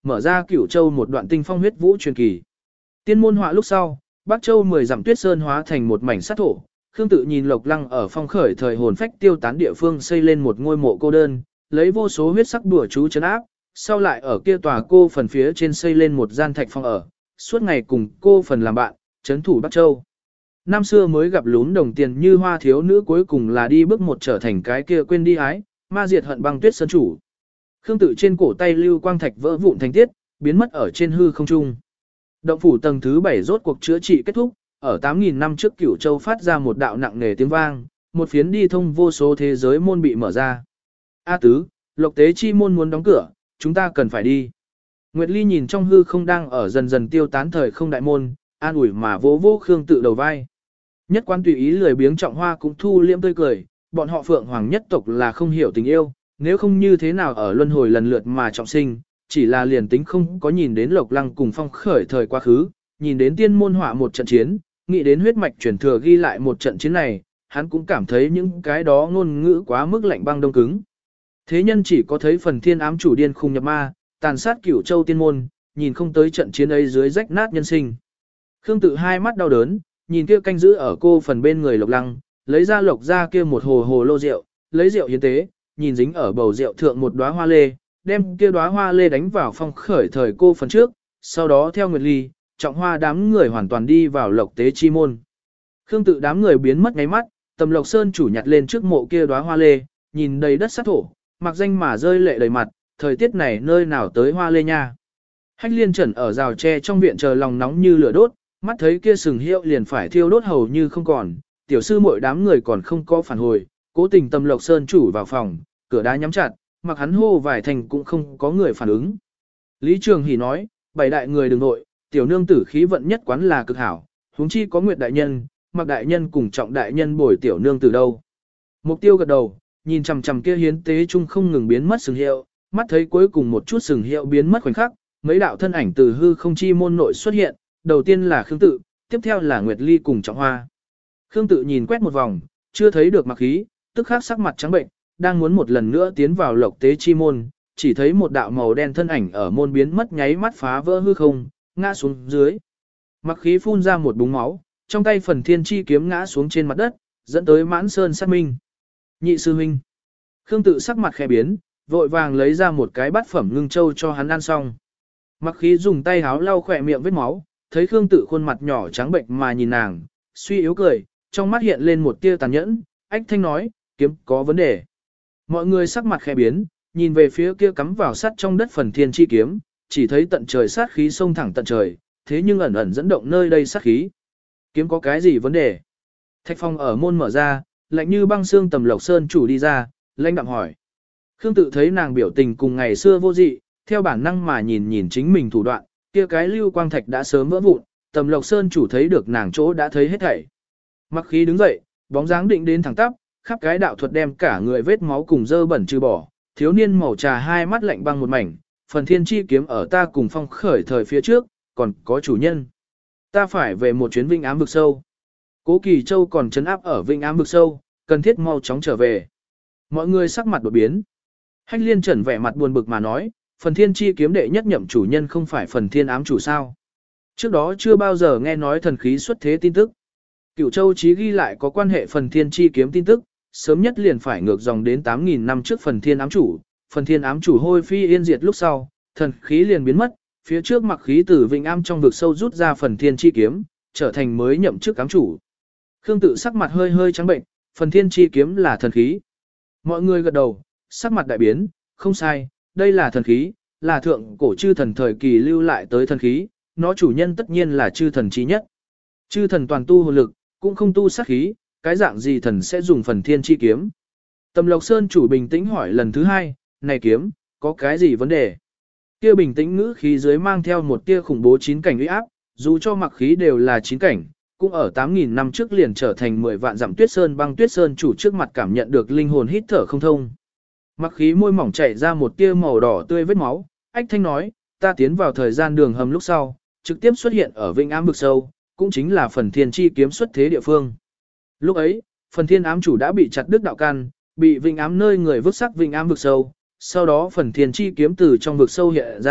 mở ra Cửu Châu một đoạn tinh phong huyết vũ truyền kỳ. Tiên môn họa lúc sau, Bắc Châu mười dặm tuyết sơn hóa thành một mảnh sát thổ. Khương Tự nhìn Lộc Lăng ở phong khởi thời hồn phách tiêu tán địa phương xây lên một ngôi mộ cô đơn, lấy vô số huyết sắc đùa chú trấn áp, sau lại ở kia tòa cô phần phía trên xây lên một gian thạch phong ở, suốt ngày cùng cô phần làm bạn, trấn thủ Bắc Châu. Năm xưa mới gặp lún đồng tiền như hoa thiếu nữ cuối cùng là đi bước một trở thành cái kia quên đi ái, ma diệt hận băng tuyết sơn chủ. Khương Tự trên cổ tay lưu quang thạch vỡ vụn thành tiết, biến mất ở trên hư không trung. Động phủ tầng thứ bảy rốt cuộc chữa trị kết thúc, ở tám nghìn năm trước Cửu Châu phát ra một đạo nặng nề tiếng vang, một phiến đi thông vô số thế giới môn bị mở ra. A tứ, Lộc Tế chi môn muốn đóng cửa, chúng ta cần phải đi. Nguyệt Ly nhìn trong hư không đang ở dần dần tiêu tán thời không đại môn, an ủi mà vỗ vỗ Khương Tự đầu vai. Nhất quan tùy ý lười biếng Trọng Hoa cũng thu liễm tươi cười, bọn họ Phượng Hoàng nhất tộc là không hiểu tình yêu, nếu không như thế nào ở luân hồi lần lượt mà trọng sinh, chỉ là liền tính không có nhìn đến Lộc Lăng cùng phong khởi thời quá khứ, nhìn đến tiên môn họa một trận chiến, nghĩ đến huyết mạch truyền thừa ghi lại một trận chiến này, hắn cũng cảm thấy những cái đó ngôn ngữ quá mức lạnh băng đông cứng. Thế nhân chỉ có thấy phần thiên ám chủ điên khùng nhập ma, tàn sát Cửu Châu tiên môn, nhìn không tới trận chiến ấy dưới rách nát nhân sinh. Khương Tự hai mắt đau đớn, nhìn kia canh giữ ở cô phần bên người Lộc Lăng, lấy ra lộc ra kia một hồ hồ lô rượu, lấy rượu hiến tế, nhìn dính ở bầu rượu thượng một đóa hoa lê, đem kia đóa hoa lê đánh vào phong khởi thời cô phần trước, sau đó theo Nguyệt Ly, Trọng Hoa đám người hoàn toàn đi vào Lộc Tế chi môn. Khương Tự đám người biến mất ngay mắt, Tầm Lộc Sơn chủ nhặt lên trước mộ kia đóa hoa lê, nhìn đầy đất sát thổ, mặc danh mà rơi lệ đầy mặt, thời tiết này nơi nào tới hoa lê nha. Hách Liên Trần ở rào tre trong viện chờ lòng nóng như lửa đốt, mắt thấy kia sừng hiệu liền phải thiêu đốt hầu như không còn, tiểu sư muội đám người còn không có phản hồi, cố tình Tầm Lộc Sơn chủ vào phòng, cửa đá nhắm chặt, mặc hắn hô vài thành cũng không có người phản ứng. Lý Trường Hỷ nói, bảy đại người đừng nội, tiểu nương tử khí vận nhất quán là cực hảo, huống chi có Nguyệt đại nhân, Mặc đại nhân cùng Trọng đại nhân bồi tiểu nương tử đâu. Mục Tiêu gật đầu, nhìn chằm chằm kia hiến tế chung không ngừng biến mất sừng hiệu, mắt thấy cuối cùng một chút sừng hiệu biến mất khoảnh khắc, mấy đạo thân ảnh từ hư không chi môn nội xuất hiện, đầu tiên là Khương Tự, tiếp theo là Nguyệt Ly cùng Trọng Hoa. Khương Tự nhìn quét một vòng, chưa thấy được mặc khí, tức khắc sắc mặt trắng bệnh, đang muốn một lần nữa tiến vào Lộc Tế chi môn, chỉ thấy một đạo màu đen thân ảnh ở môn biến mất nháy mắt phá vỡ hư không, ngã xuống dưới. Mặc khí phun ra một búng máu, trong tay phần thiên chi kiếm ngã xuống trên mặt đất, dẫn tới mãn sơn sát minh. Nhị sư huynh. Khương Tự sắc mặt khẽ biến, vội vàng lấy ra một cái bát phẩm ngưng châu cho hắn ăn xong. Mặc khí dùng tay háo lau khỏe miệng vết máu, thấy Khương Tự khuôn mặt nhỏ trắng bệnh mà nhìn nàng, suy yếu cười, trong mắt hiện lên một tia tàn nhẫn, ách thanh nói, kiếm có vấn đề. Mọi người sắc mặt khẽ biến, nhìn về phía kia cắm vào sắt trong đất phần thiên chi kiếm, chỉ thấy tận trời sát khí xông thẳng tận trời, thế nhưng ẩn ẩn dẫn động nơi đây sát khí. Kiếm có cái gì vấn đề? Thạch Phong ở môn mở ra, lạnh như băng xương Tầm Lộc Sơn chủ đi ra, lãnh đạm hỏi. Khương Tự thấy nàng biểu tình cùng ngày xưa vô dị, theo bản năng mà nhìn nhìn chính mình thủ đoạn, kia cái lưu quang thạch đã sớm vỡ vụn, Tầm Lộc Sơn chủ thấy được nàng chỗ đã thấy hết thảy. Mặc khí đứng dậy, bóng dáng định đến thẳng tắp, khắp cái đạo thuật đem cả người vết máu cùng dơ bẩn trừ bỏ, thiếu niên màu trà hai mắt lạnh băng một mảnh, phần thiên chi kiếm ở ta cùng phong khởi thời phía trước, còn có chủ nhân. Ta phải về một chuyến Vinh Ám vực sâu. Cố Kỳ Châu còn trấn áp ở Vinh Ám vực sâu, cần thiết mau chóng trở về. Mọi người sắc mặt đột biến. Hách Liên Trần vẻ mặt buồn bực mà nói, phần thiên chi kiếm đệ nhất nhậm chủ nhân không phải phần thiên ám chủ sao. Trước đó chưa bao giờ nghe nói thần khí xuất thế tin tức. Cửu Châu chí ghi lại có quan hệ phần thiên chi kiếm tin tức, sớm nhất liền phải ngược dòng đến tám nghìn năm trước phần thiên ám chủ. Phần thiên ám chủ hôi phi yên diệt lúc sau, thần khí liền biến mất, phía trước mặc khí từ Vinh Am trong vực sâu rút ra phần thiên chi kiếm, trở thành mới nhậm chức ám chủ. Khương Tự sắc mặt hơi hơi trắng bệnh, phần thiên chi kiếm là thần khí. Mọi người gật đầu, sắc mặt đại biến, không sai, đây là thần khí, là thượng cổ chư thần thời kỳ lưu lại tới thần khí, nó chủ nhân tất nhiên là chư thần chí nhất. Chư thần toàn tu hồn lực, cũng không tu sát khí, cái dạng gì thần sẽ dùng phần thiên chi kiếm. Tầm Lộc Sơn chủ bình tĩnh hỏi lần thứ hai, này kiếm, có cái gì vấn đề? Kia bình tĩnh ngữ khí dưới mang theo một tia khủng bố chín cảnh uy áp, dù cho mặc khí đều là chín cảnh, cũng ở tám nghìn năm trước liền trở thành mười vạn dặm tuyết sơn băng tuyết sơn chủ trước mặt cảm nhận được linh hồn hít thở không thông. Mặc khí môi mỏng chảy ra một tia màu đỏ tươi vết máu, ách thanh nói, ta tiến vào thời gian đường hầm lúc sau, trực tiếp xuất hiện ở Vinh Ám vực sâu, cũng chính là phần thiên chi kiếm xuất thế địa phương. Lúc ấy, phần thiên ám chủ đã bị chặt đứt đạo căn, bị Vinh Ám nơi người vứt sắc Vinh Ám vực sâu, sau đó phần thiên chi kiếm từ trong vực sâu hiện ra,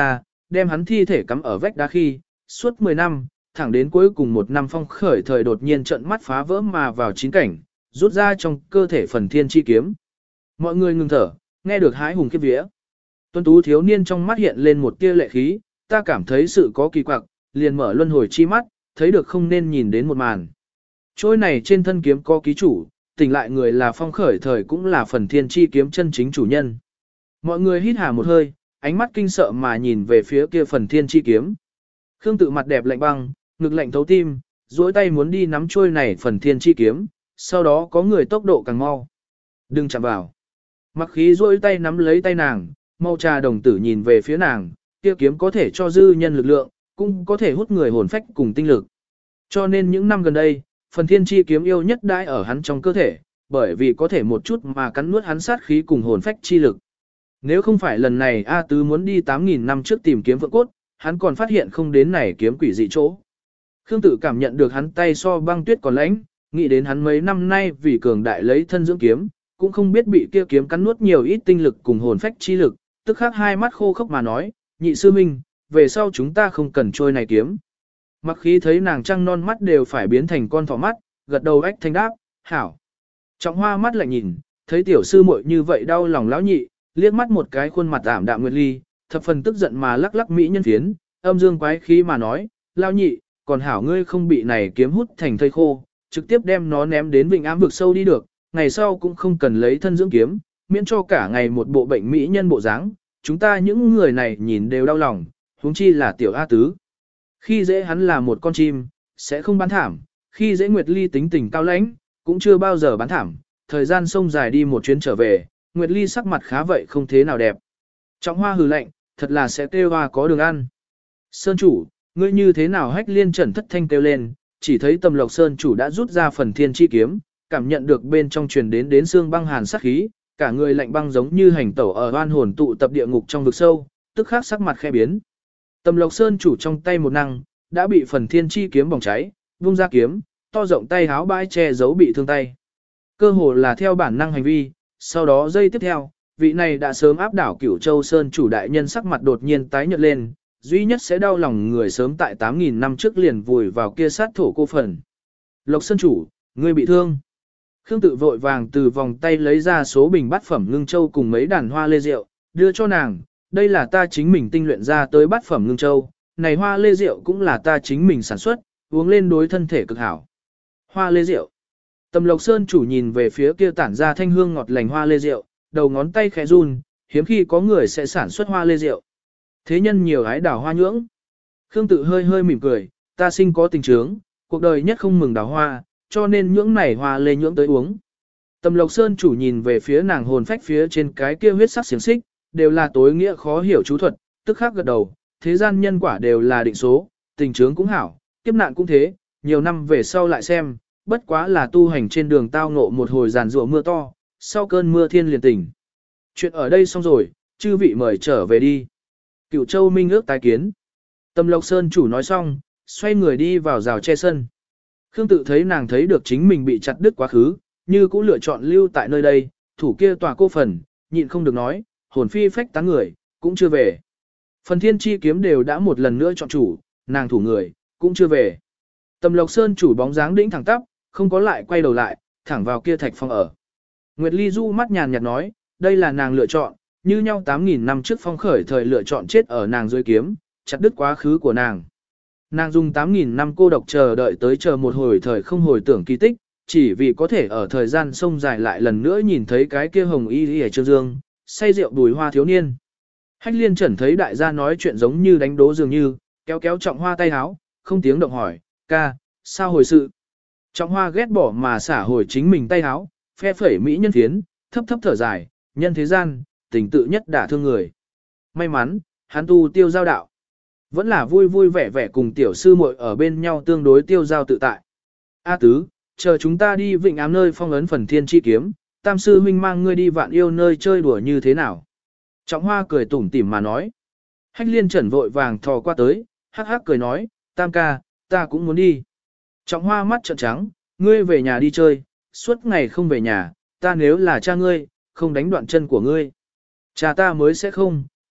đem hắn thi thể cắm ở vách đá khi, suốt mười năm, thẳng đến cuối cùng một năm phong khởi thời đột nhiên trận mắt phá vỡ mà vào chín cảnh, rút ra trong cơ thể phần thiên chi kiếm. Mọi người ngừng thở, nghe được hái hùng kiếp vía. Tuấn tú thiếu niên trong mắt hiện lên một tia lệ khí, ta cảm thấy sự có kỳ quặc, liền mở luân hồi chi mắt, thấy được không nên nhìn đến một màn. Trôi này trên thân kiếm có ký chủ, tỉnh lại người là phong khởi thời cũng là phần thiên chi kiếm chân chính chủ nhân. Mọi người hít hà một hơi, ánh mắt kinh sợ mà nhìn về phía kia phần thiên chi kiếm. Khương Tự mặt đẹp lạnh băng, ngực lạnh thấu tim, duỗi tay muốn đi nắm trôi này phần thiên chi kiếm, sau đó có người tốc độ càng mau. Đừng chạm vào. Mặc khí duỗi tay nắm lấy tay nàng, mau trà đồng tử nhìn về phía nàng, kia kiếm có thể cho dư nhân lực lượng, cũng có thể hút người hồn phách cùng tinh lực. Cho nên những năm gần đây, phần thiên chi kiếm yêu nhất đãi ở hắn trong cơ thể, bởi vì có thể một chút mà cắn nuốt hắn sát khí cùng hồn phách chi lực. Nếu không phải lần này A Tứ muốn đi tám nghìn năm trước tìm kiếm vượng cốt, hắn còn phát hiện không đến này kiếm quỷ dị chỗ. Khương Tự cảm nhận được hắn tay so băng tuyết còn lãnh, nghĩ đến hắn mấy năm nay vì cường đại lấy thân dưỡng kiếm, cũng không biết bị kia kiếm cắn nuốt nhiều ít tinh lực cùng hồn phách chi lực, tức khắc hai mắt khô khốc mà nói, nhị sư minh, về sau chúng ta không cần trôi này kiếm. Mặc khí thấy nàng trăng non mắt đều phải biến thành con thỏ mắt, gật đầu ách thanh đáp, hảo. Trọng Hoa mắt lại nhìn, thấy tiểu sư muội như vậy đau lòng lão nhị, liếc mắt một cái khuôn mặt ảm đạm nguyệt ly, thập phần tức giận mà lắc lắc mỹ nhân phiến, âm dương quái khí mà nói, lão nhị, còn hảo ngươi không bị này kiếm hút thành thây khô, trực tiếp đem nó ném đến vịnh ám vực sâu đi được, ngày sau cũng không cần lấy thân dưỡng kiếm, miễn cho cả ngày một bộ bệnh mỹ nhân bộ dáng, chúng ta những người này nhìn đều đau lòng, huống chi là tiểu A Tứ. Khi dễ hắn là một con chim, sẽ không bán thảm, khi dễ Nguyệt Ly tính tình cao lãnh, cũng chưa bao giờ bán thảm, thời gian sông dài đi một chuyến trở về, Nguyệt Ly sắc mặt khá vậy không thế nào đẹp. Trọng Hoa hừ lạnh, thật là sẽ kêu hoa có đường ăn. Sơn chủ, ngươi như thế nào Hách Liên Trần thất thanh kêu lên, chỉ thấy Tầm Lộc Sơn chủ đã rút ra phần thiên chi kiếm, cảm nhận được bên trong truyền đến đến xương băng hàn sát khí, cả người lạnh băng giống như hành tẩu ở oan hồn tụ tập địa ngục trong vực sâu, tức khắc sắc mặt khẽ biến. Tầm Lộc Sơn chủ trong tay một năng, đã bị phần thiên chi kiếm bỏng cháy, vung ra kiếm, to rộng tay háo bãi che giấu bị thương tay. Cơ hồ là theo bản năng hành vi, sau đó giây tiếp theo, vị này đã sớm áp đảo Cửu Châu Sơn chủ đại nhân sắc mặt đột nhiên tái nhợt lên, duy nhất sẽ đau lòng người sớm tại tám nghìn năm trước liền vùi vào kia sát thổ cô phần. Lộc Sơn chủ, ngươi bị thương. Khương Tự vội vàng từ vòng tay lấy ra số bình bát phẩm ngưng châu cùng mấy đàn hoa lê rượu, đưa cho nàng, đây là ta chính mình tinh luyện ra tới bát phẩm ngưng châu, này hoa lê rượu cũng là ta chính mình sản xuất, uống lên đối thân thể cực hảo. Hoa lê rượu. Tầm Lộc Sơn chủ nhìn về phía kia tản ra thanh hương ngọt lành hoa lê rượu, đầu ngón tay khẽ run, hiếm khi có người sẽ sản xuất hoa lê rượu. Thế nhân nhiều hái đào hoa nhưỡng. Khương Tự hơi hơi mỉm cười, ta sinh có tình trướng, cuộc đời nhất không mừng đào hoa, cho nên nhưỡng này hoa lê nhưỡng tới uống. Tầm Lộc Sơn chủ nhìn về phía nàng hồn phách phía trên cái kia huyết sắc xiềng xích, đều là tối nghĩa khó hiểu chú thuật, tức khắc gật đầu, thế gian nhân quả đều là định số, tình trướng cũng hảo, kiếp nạn cũng thế, nhiều năm về sau lại xem, bất quá là tu hành trên đường tao ngộ một hồi giàn rủa mưa to, sau cơn mưa thiên liền tỉnh. Chuyện ở đây xong rồi, chư vị mời trở về đi. Cửu Châu minh ước tái kiến. Tầm Lộc Sơn chủ nói xong, xoay người đi vào rào che sân. Khương Tự thấy nàng thấy được chính mình bị chặt đứt quá khứ, như cũng lựa chọn lưu tại nơi đây, thủ kia tòa cô phần, nhịn không được nói, hồn phi phách tán người, cũng chưa về. Phần thiên chi kiếm đều đã một lần nữa chọn chủ, nàng thủ người, cũng chưa về. Tầm Lộc Sơn chủ bóng dáng đĩnh thẳng tắp, không có lại quay đầu lại, thẳng vào kia thạch phong ở. Nguyệt Ly du mắt nhàn nhạt nói, đây là nàng lựa chọn, như nhau tám nghìn năm trước phong khởi thời lựa chọn chết ở nàng dưới kiếm, chặt đứt quá khứ của nàng. Nàng dùng tám nghìn năm cô độc chờ đợi tới chờ một hồi thời không hồi tưởng kỳ tích, chỉ vì có thể ở thời gian sông dài lại lần nữa nhìn thấy cái kia hồng y y ở Trương Dương, say rượu đùi hoa thiếu niên. Hách Liên Trần thấy đại gia nói chuyện giống như đánh đố dường như, kéo kéo Trọng Hoa tay háo, không tiếng động hỏi, ca, sao hồi sự? Trọng Hoa ghét bỏ mà xả hồi chính mình tay háo, phe phẩy mỹ nhân phiến, thấp thấp thở dài, nhân thế gian, tình tự nhất đả thương người. May mắn, hắn tu tiêu giao đạo. Vẫn là vui vui vẻ vẻ cùng tiểu sư muội ở bên nhau tương đối tiêu giao tự tại. A Tứ, chờ chúng ta đi vịnh ám nơi phong ấn phần thiên chi kiếm, tam sư huynh mang ngươi đi vạn yêu nơi chơi đùa như thế nào? Trọng Hoa cười tủm tỉm mà nói. Hách Liên Trần vội vàng thò qua tới, hắc hắc cười nói, tam ca, ta cũng muốn đi. Trọng Hoa mắt trợn trắng, ngươi về nhà đi chơi, suốt ngày không về nhà, ta nếu là cha ngươi, không đánh đoạn chân của ngươi. Cha ta mới sẽ không,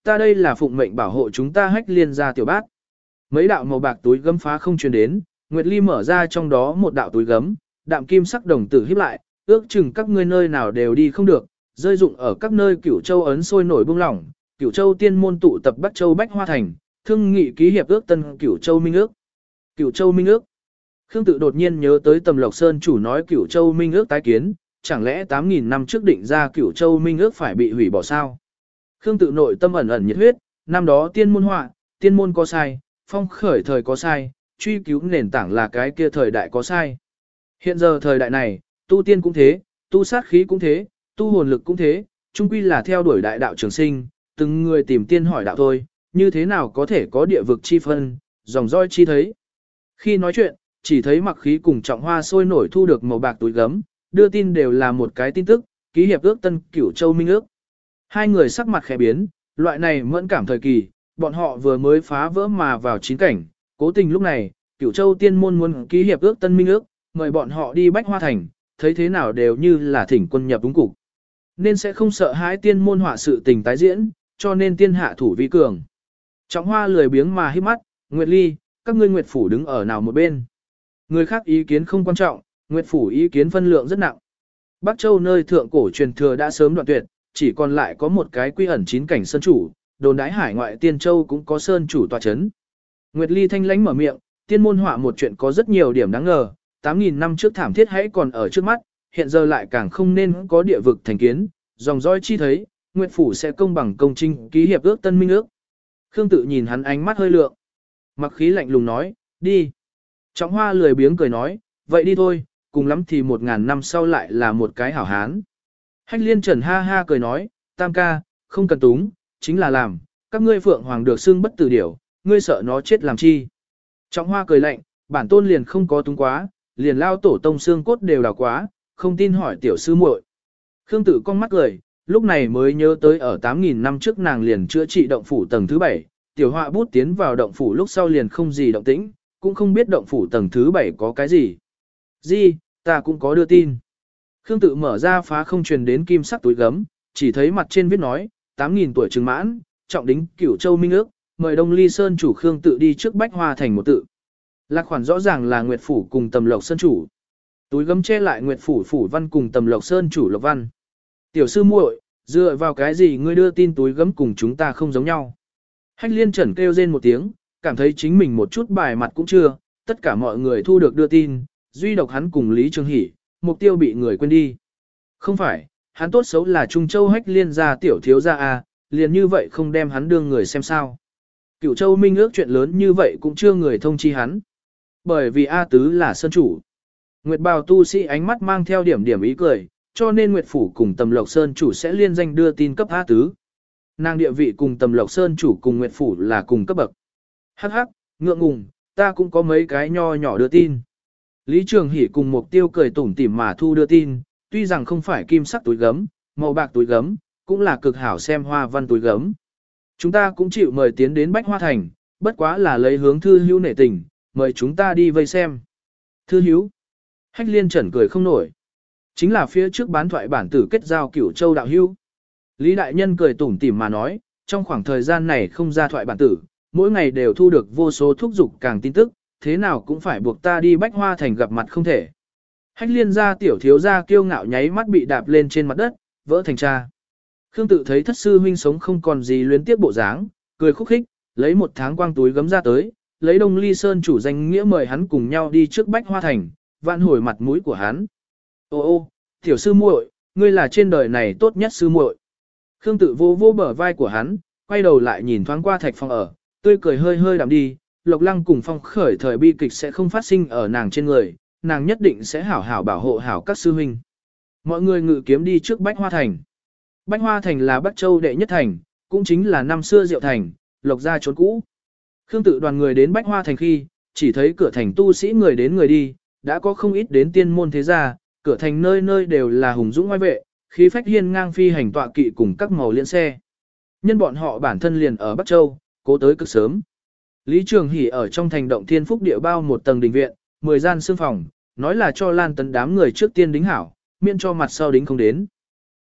ta đây là phụng mệnh bảo hộ chúng ta Hách Liên gia tiểu bát. Mấy đạo màu bạc túi gấm phá không truyền đến, Nguyệt Ly mở ra trong đó một đạo túi gấm, đạm kim sắc đồng tử híp lại, ước chừng các ngươi nơi nào đều đi không được, rơi dụng ở các nơi Cửu Châu ấn sôi nổi bung lỏng, Cửu Châu tiên môn tụ tập Bắc Châu Bách Hoa Thành, thương nghị ký hiệp ước tân Cửu Châu Minh ước. Cửu Châu Minh ước. Khương Tự đột nhiên nhớ tới Tầm Lộc Sơn chủ nói Cửu Châu Minh ước tái kiến, chẳng lẽ tám nghìn năm trước định ra Cửu Châu Minh ước phải bị hủy bỏ sao? Khương Tự nội tâm ẩn ẩn nhiệt huyết, năm đó tiên môn họa, tiên môn có sai, phong khởi thời có sai, truy cứu nền tảng là cái kia thời đại có sai. Hiện giờ thời đại này, tu tiên cũng thế, tu sát khí cũng thế, tu hồn lực cũng thế, chung quy là theo đuổi đại đạo trường sinh, từng người tìm tiên hỏi đạo thôi, như thế nào có thể có địa vực chi phân, dòng roi chi thấy. Khi nói chuyện, chỉ thấy mặc khí cùng trọng hoa sôi nổi thu được màu bạc túi gấm, đưa tin đều là một cái tin tức, ký hiệp ước tân Cửu Châu Minh ước. Hai người sắc mặt khẽ biến, loại này mẫn cảm thời kỳ, bọn họ vừa mới phá vỡ mà vào chín cảnh, cố tình lúc này, Cửu Châu tiên môn muốn ký hiệp ước tân minh ước, mời bọn họ đi Bách Hoa Thành, thấy thế nào đều như là thỉnh quân nhập đúng cục. Nên sẽ không sợ hãi tiên môn họa sự tình tái diễn, cho nên tiên hạ thủ vi cường. Trọng hoa lười biếng mà hít mắt, Nguyệt Ly, các ngươi Nguyệt Phủ đứng ở nào một bên. Người khác ý kiến không quan trọng, Nguyệt Phủ ý kiến phân lượng rất nặng. Bắc Châu nơi thượng cổ truyền thừa đã sớm đoạn tuyệt, chỉ còn lại có một cái quy ẩn chín cảnh sơn chủ, đồn đái hải ngoại tiên châu cũng có sơn chủ tọa chấn. Nguyệt Ly thanh lánh mở miệng, tiên môn họa một chuyện có rất nhiều điểm đáng ngờ, tám nghìn năm trước thảm thiết hãy còn ở trước mắt, hiện giờ lại càng không nên có địa vực thành kiến, dòng dõi chi thấy, Nguyệt Phủ sẽ công bằng công trinh ký hiệp ước tân minh ước. Khương Tự nhìn hắn ánh mắt hơi lượng. Mặc khí lạnh lùng nói, đi. Trọng hoa lười biếng cười nói, vậy đi thôi, cùng lắm thì một ngàn năm sau lại là một cái hảo hán. Hách Liên Trần ha ha cười nói, tam ca, không cần túng, chính là làm, các ngươi phượng hoàng được xưng bất tử điểu, ngươi sợ nó chết làm chi. Trọng hoa cười lạnh, bản tôn liền không có túng quá, liền lao tổ tông xương cốt đều đào quá, không tin hỏi tiểu sư muội. Khương Tự con mắt cười, lúc này mới nhớ tới ở tám nghìn năm trước nàng liền chữa trị động phủ tầng thứ bảy, tiểu họa bút tiến vào động phủ lúc sau liền không gì động tĩnh, cũng không biết động phủ tầng thứ bảy có cái gì. Di, ta cũng có đưa tin. Khương Tự mở ra phá không truyền đến kim sắc túi gấm, chỉ thấy mặt trên viết nói, tám nghìn tuổi trừng mãn, trọng đính Cửu Châu Minh ước, mời Đông Ly Sơn chủ Khương Tự đi trước Bách Hoa Thành một tự. Lạc khoản rõ ràng là Nguyệt Phủ cùng Tầm Lộc Sơn chủ. Túi gấm che lại Nguyệt Phủ phủ văn cùng Tầm Lộc Sơn chủ Lộc văn. Tiểu sư muội, dựa vào cái gì ngươi đưa tin túi gấm cùng chúng ta không giống nhau? Hách Liên Trần kêu rên một tiếng, cảm thấy chính mình một chút bài mặt cũng chưa, tất cả mọi người thu được đưa tin, duy độc hắn cùng Lý Trường Hỷ, mục tiêu bị người quên đi. Không phải, hắn tốt xấu là Trung Châu Hách Liên gia tiểu thiếu gia a, liền như vậy không đem hắn đương người xem sao. Cửu Châu Minh ước chuyện lớn như vậy cũng chưa người thông chi hắn. Bởi vì A Tứ là sơn chủ. Nguyệt Bào tu sĩ ánh mắt mang theo điểm điểm ý cười, cho nên Nguyệt Phủ cùng Tầm Lộc Sơn chủ sẽ liên danh đưa tin cấp A Tứ. Nàng địa vị cùng Tầm Lộc Sơn chủ cùng Nguyệt Phủ là cùng cấp bậc. Hắc hắc, ngượng ngùng, ta cũng có mấy cái nho nhỏ đưa tin. Lý Trường Hỷ cùng Mục Tiêu cười tủm tỉm mà thu đưa tin, tuy rằng không phải kim sắc túi gấm, màu bạc túi gấm, cũng là cực hảo xem hoa văn túi gấm. Chúng ta cũng chịu mời tiến đến Bách Hoa Thành, bất quá là lấy hướng thư hữu nể tình, mời chúng ta đi vây xem. Thư hữu. Hách Liên Trần cười không nổi. Chính là phía trước bán thoại bản tử kết giao Cửu Châu đạo hữu. Lý Đại Nhân cười tủm tỉm mà nói, trong khoảng thời gian này không ra thoại bản tử, mỗi ngày đều thu được vô số thúc giục càng tin tức, thế nào cũng phải buộc ta đi Bách Hoa Thành gặp mặt không thể. Hách Liên gia tiểu thiếu gia kiêu ngạo nháy mắt bị đạp lên trên mặt đất, vỡ thành cha. Khương Tự thấy thất sư huynh sống không còn gì luyến tiếp bộ dáng, cười khúc khích, lấy một tháng quang túi gấm ra tới, lấy Đông Ly Sơn chủ danh nghĩa mời hắn cùng nhau đi trước Bách Hoa Thành, vạn hồi mặt mũi của hắn. Ô ô, tiểu sư muội, ngươi là trên đời này tốt nhất sư muội. Khương Tự vô vô bờ vai của hắn, quay đầu lại nhìn thoáng qua Thạch Phong ở, tươi cười hơi hơi đạm đi, Lộc Lăng cùng Phong khởi thời bi kịch sẽ không phát sinh ở nàng trên người, nàng nhất định sẽ hảo hảo bảo hộ hảo các sư huynh. Mọi người ngự kiếm đi trước Bách Hoa Thành. Bách Hoa Thành là Bắc Châu đệ nhất thành, cũng chính là năm xưa Diệu Thành, Lộc gia trốn cũ. Khương Tự đoàn người đến Bách Hoa Thành khi, chỉ thấy cửa thành tu sĩ người đến người đi, đã có không ít đến tiên môn thế gia, cửa thành nơi nơi đều là hùng dũng oai vệ, khí phách hiên ngang phi hành tọa kỵ cùng các màu liên xe. Nhân bọn họ bản thân liền ở Bắc Châu, cố tới cực sớm. Lý Trường Hỷ ở trong thành động Thiên Phúc địa bao một tầng đình viện, mười gian xương phòng, nói là cho Lan Tấn đám người trước tiên đính hảo, miễn cho mặt sau đính không đến.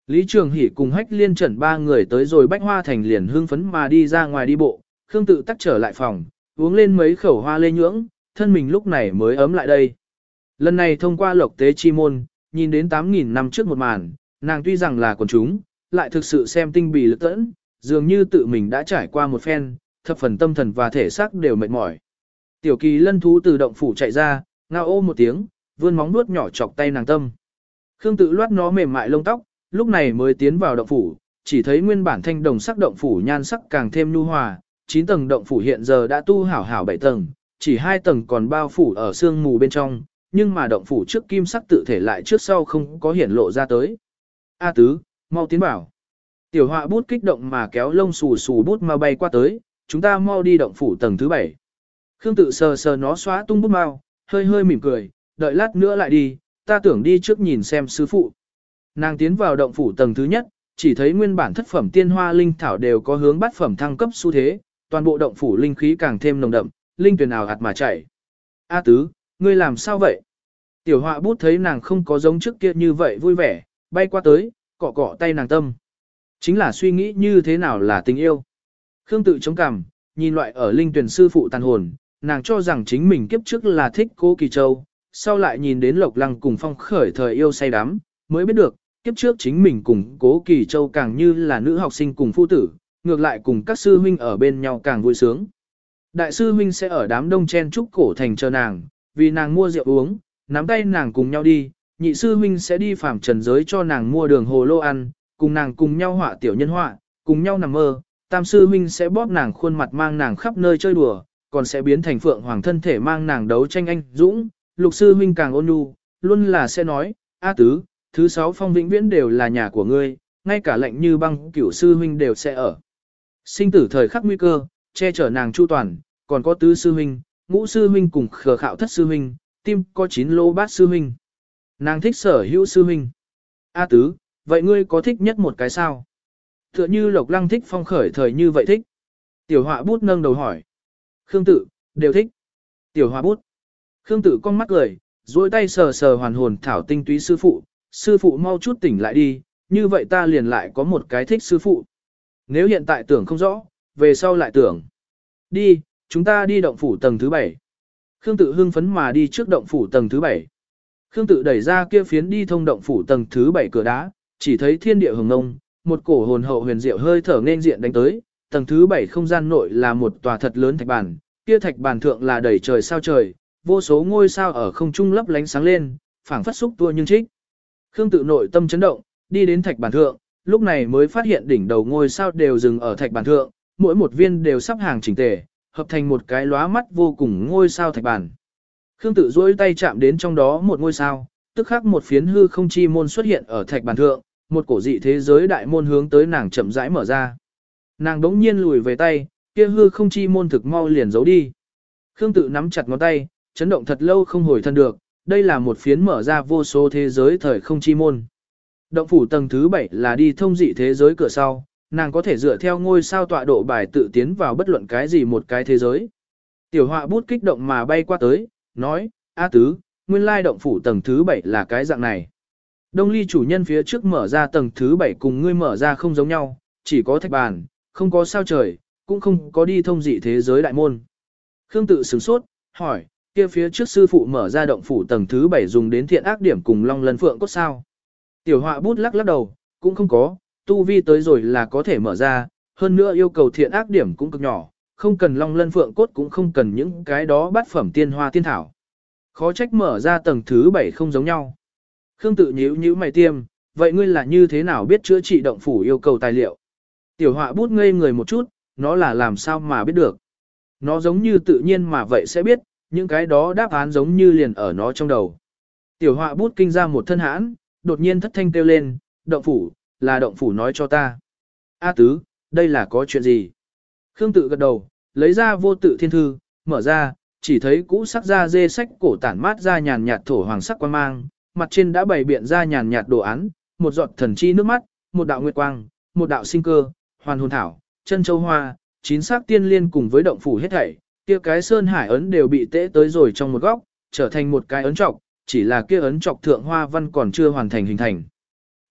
Lý Trường Hỷ cùng Hách Liên Trần ba người tới rồi Bách Hoa Thành liền hưng phấn mà đi ra ngoài đi bộ, Khương Tự tắt trở lại phòng, uống lên mấy khẩu hoa lê nhưỡng, thân mình lúc này mới ấm lại đây. Lần này thông qua lộc tế chi môn, nhìn đến tám nghìn năm trước một màn, nàng tuy rằng là quần chúng, lại thực sự xem tinh bì lực tẫn, dường như tự mình đã trải qua một phen, thập phần tâm thần và thể xác đều mệt mỏi. Tiểu Kỳ lân thú từ động phủ chạy ra, ngao ô một tiếng, vươn móng nuốt nhỏ chọc tay nàng tâm. Khương Tự loát nó mềm mại lông tóc, lúc này mới tiến vào động phủ, chỉ thấy nguyên bản thanh đồng sắc động phủ nhan sắc càng thêm nhu hòa, chín tầng động phủ hiện giờ đã tu hảo hảo bảy tầng, chỉ hai tầng còn bao phủ ở sương mù bên trong, nhưng mà động phủ trước kim sắc tự thể lại trước sau không có hiển lộ ra tới. A tứ, mau tiến bảo. Tiểu họa bút kích động mà kéo lông xù xù bút mau bay qua tới, chúng ta mau đi động phủ tầng thứ bảy. Khương Tự sờ sờ nó xóa tung bút mau, hơi hơi mỉm cười, đợi lát nữa lại đi, ta tưởng đi trước nhìn xem sư phụ. Nàng tiến vào động phủ tầng thứ nhất, chỉ thấy nguyên bản thất phẩm tiên hoa linh thảo đều có hướng bát phẩm thăng cấp xu thế, toàn bộ động phủ linh khí càng thêm nồng đậm, linh tuyển ào ạt mà chảy. A tứ, ngươi làm sao vậy? Tiểu họa bút thấy nàng không có giống trước kia như vậy vui vẻ, bay qua tới, cọ cọ tay nàng tâm. Chính là suy nghĩ như thế nào là tình yêu. Khương Tự chống cằm, nhìn loại ở linh tuyển sư phụ tàn hồn, nàng cho rằng chính mình kiếp trước là thích Cố Kỳ Châu, sau lại nhìn đến Lộc Lăng cùng Phong Khởi thời yêu say đắm, mới biết được, kiếp trước chính mình cùng Cố Kỳ Châu càng như là nữ học sinh cùng phu tử, ngược lại cùng các sư huynh ở bên nhau càng vui sướng. Đại sư huynh sẽ ở đám đông chen trúc cổ thành chờ nàng, vì nàng mua rượu uống, nắm tay nàng cùng nhau đi, nhị sư huynh sẽ đi phàm trần giới cho nàng mua đường hồ lô ăn, cùng nàng cùng nhau họa tiểu nhân họa, cùng nhau nằm mơ, tam sư huynh sẽ bóp nàng khuôn mặt mang nàng khắp nơi chơi đùa, còn sẽ biến thành phượng hoàng thân thể mang nàng đấu tranh anh dũng, lục sư huynh càng ôn nhu, luôn là sẽ nói, A tứ, thứ sáu phong vĩnh viễn đều là nhà của ngươi, ngay cả lệnh như băng cửu sư huynh đều sẽ ở. Sinh tử thời khắc nguy cơ, che chở nàng chu toàn, còn có tứ sư huynh, ngũ sư huynh cùng khờ khạo thất sư huynh, tim có chín lô bát sư huynh. Nàng thích sở hữu sư huynh. A tứ, vậy ngươi có thích nhất một cái sao? Tựa như Lộc Lăng thích Phong Khởi thời như vậy thích. Tiểu họa bút nâng đầu hỏi. Khương Tự, đều thích. Tiểu họa bút. Khương Tự con mắt cười, duỗi tay sờ sờ hoàn hồn thảo tinh túy sư phụ, sư phụ mau chút tỉnh lại đi, như vậy ta liền lại có một cái thích sư phụ. Nếu hiện tại tưởng không rõ, về sau lại tưởng. Đi, chúng ta đi động phủ tầng thứ bảy. Khương Tự hưng phấn mà đi trước động phủ tầng thứ bảy. Khương Tự đẩy ra kia phiến đi thông động phủ tầng thứ bảy cửa đá, chỉ thấy thiên địa hồng ngông, một cổ hồn hậu huyền diệu hơi thở nên diện đánh tới, tầng thứ bảy không gian nội là một tòa thật lớn thạch bàn, kia thạch bàn thượng là đầy trời sao trời, vô số ngôi sao ở không trung lấp lánh sáng lên, phảng phất xúc tua nhưng trích. Khương Tự nội tâm chấn động, đi đến thạch bàn thượng, lúc này mới phát hiện đỉnh đầu ngôi sao đều dừng ở thạch bàn thượng, mỗi một viên đều sắp hàng chỉnh tề, hợp thành một cái lóa mắt vô cùng ngôi sao thạch bàn. Khương Tự duỗi tay chạm đến trong đó một ngôi sao, tức khắc một phiến hư không chi môn xuất hiện ở thạch bàn thượng, một cổ dị thế giới đại môn hướng tới nàng chậm rãi mở ra. Nàng đống nhiên lùi về tay, kia hư không chi môn thực mau liền giấu đi. Khương Tự nắm chặt ngón tay, chấn động thật lâu không hồi thân được, đây là một phiến mở ra vô số thế giới thời không chi môn. Động phủ tầng thứ bảy là đi thông dị thế giới cửa sau, nàng có thể dựa theo ngôi sao tọa độ bài tự tiến vào bất luận cái gì một cái thế giới. Tiểu họa bút kích động mà bay qua tới, nói, A tứ, nguyên lai động phủ tầng thứ bảy là cái dạng này. Đông ly chủ nhân phía trước mở ra tầng thứ bảy cùng ngươi mở ra không giống nhau, chỉ có thạch bàn, không có sao trời, cũng không có đi thông dị thế giới đại môn. Khương Tự sửng sốt, hỏi, kia phía trước sư phụ mở ra động phủ tầng thứ bảy dùng đến thiện ác điểm cùng long lân phượng cốt sao? Tiểu họa bút lắc lắc đầu, cũng không có, tu vi tới rồi là có thể mở ra, hơn nữa yêu cầu thiện ác điểm cũng cực nhỏ, không cần long lân phượng cốt cũng không cần những cái đó bát phẩm tiên hoa tiên thảo. Khó trách mở ra tầng thứ bảy không giống nhau. Khương Tự nhíu nhíu mày tiêm, vậy ngươi là như thế nào biết chữa trị động phủ yêu cầu tài liệu? Tiểu họa bút ngây người một chút, nó là làm sao mà biết được? Nó giống như tự nhiên mà vậy sẽ biết, những cái đó đáp án giống như liền ở nó trong đầu. Tiểu họa bút kinh ra một thân hãn, đột nhiên thất thanh kêu lên, động phủ, là động phủ nói cho ta. A tứ, đây là có chuyện gì? Khương Tự gật đầu, lấy ra vô tự thiên thư, mở ra, chỉ thấy cũ sắc da dê sách cổ tản mát ra nhàn nhạt thổ hoàng sắc quang mang, mặt trên đã bày biện ra nhàn nhạt đồ án, một giọt thần chi nước mắt, một đạo nguyệt quang, một đạo sinh cơ, hoàn hồn thảo, chân châu hoa, chín sắc tiên liên cùng với động phủ hết thảy, kia cái sơn hải ấn đều bị tễ tới rồi trong một góc, trở thành một cái ấn trọc, chỉ là kia ấn trọc thượng hoa văn còn chưa hoàn thành hình thành.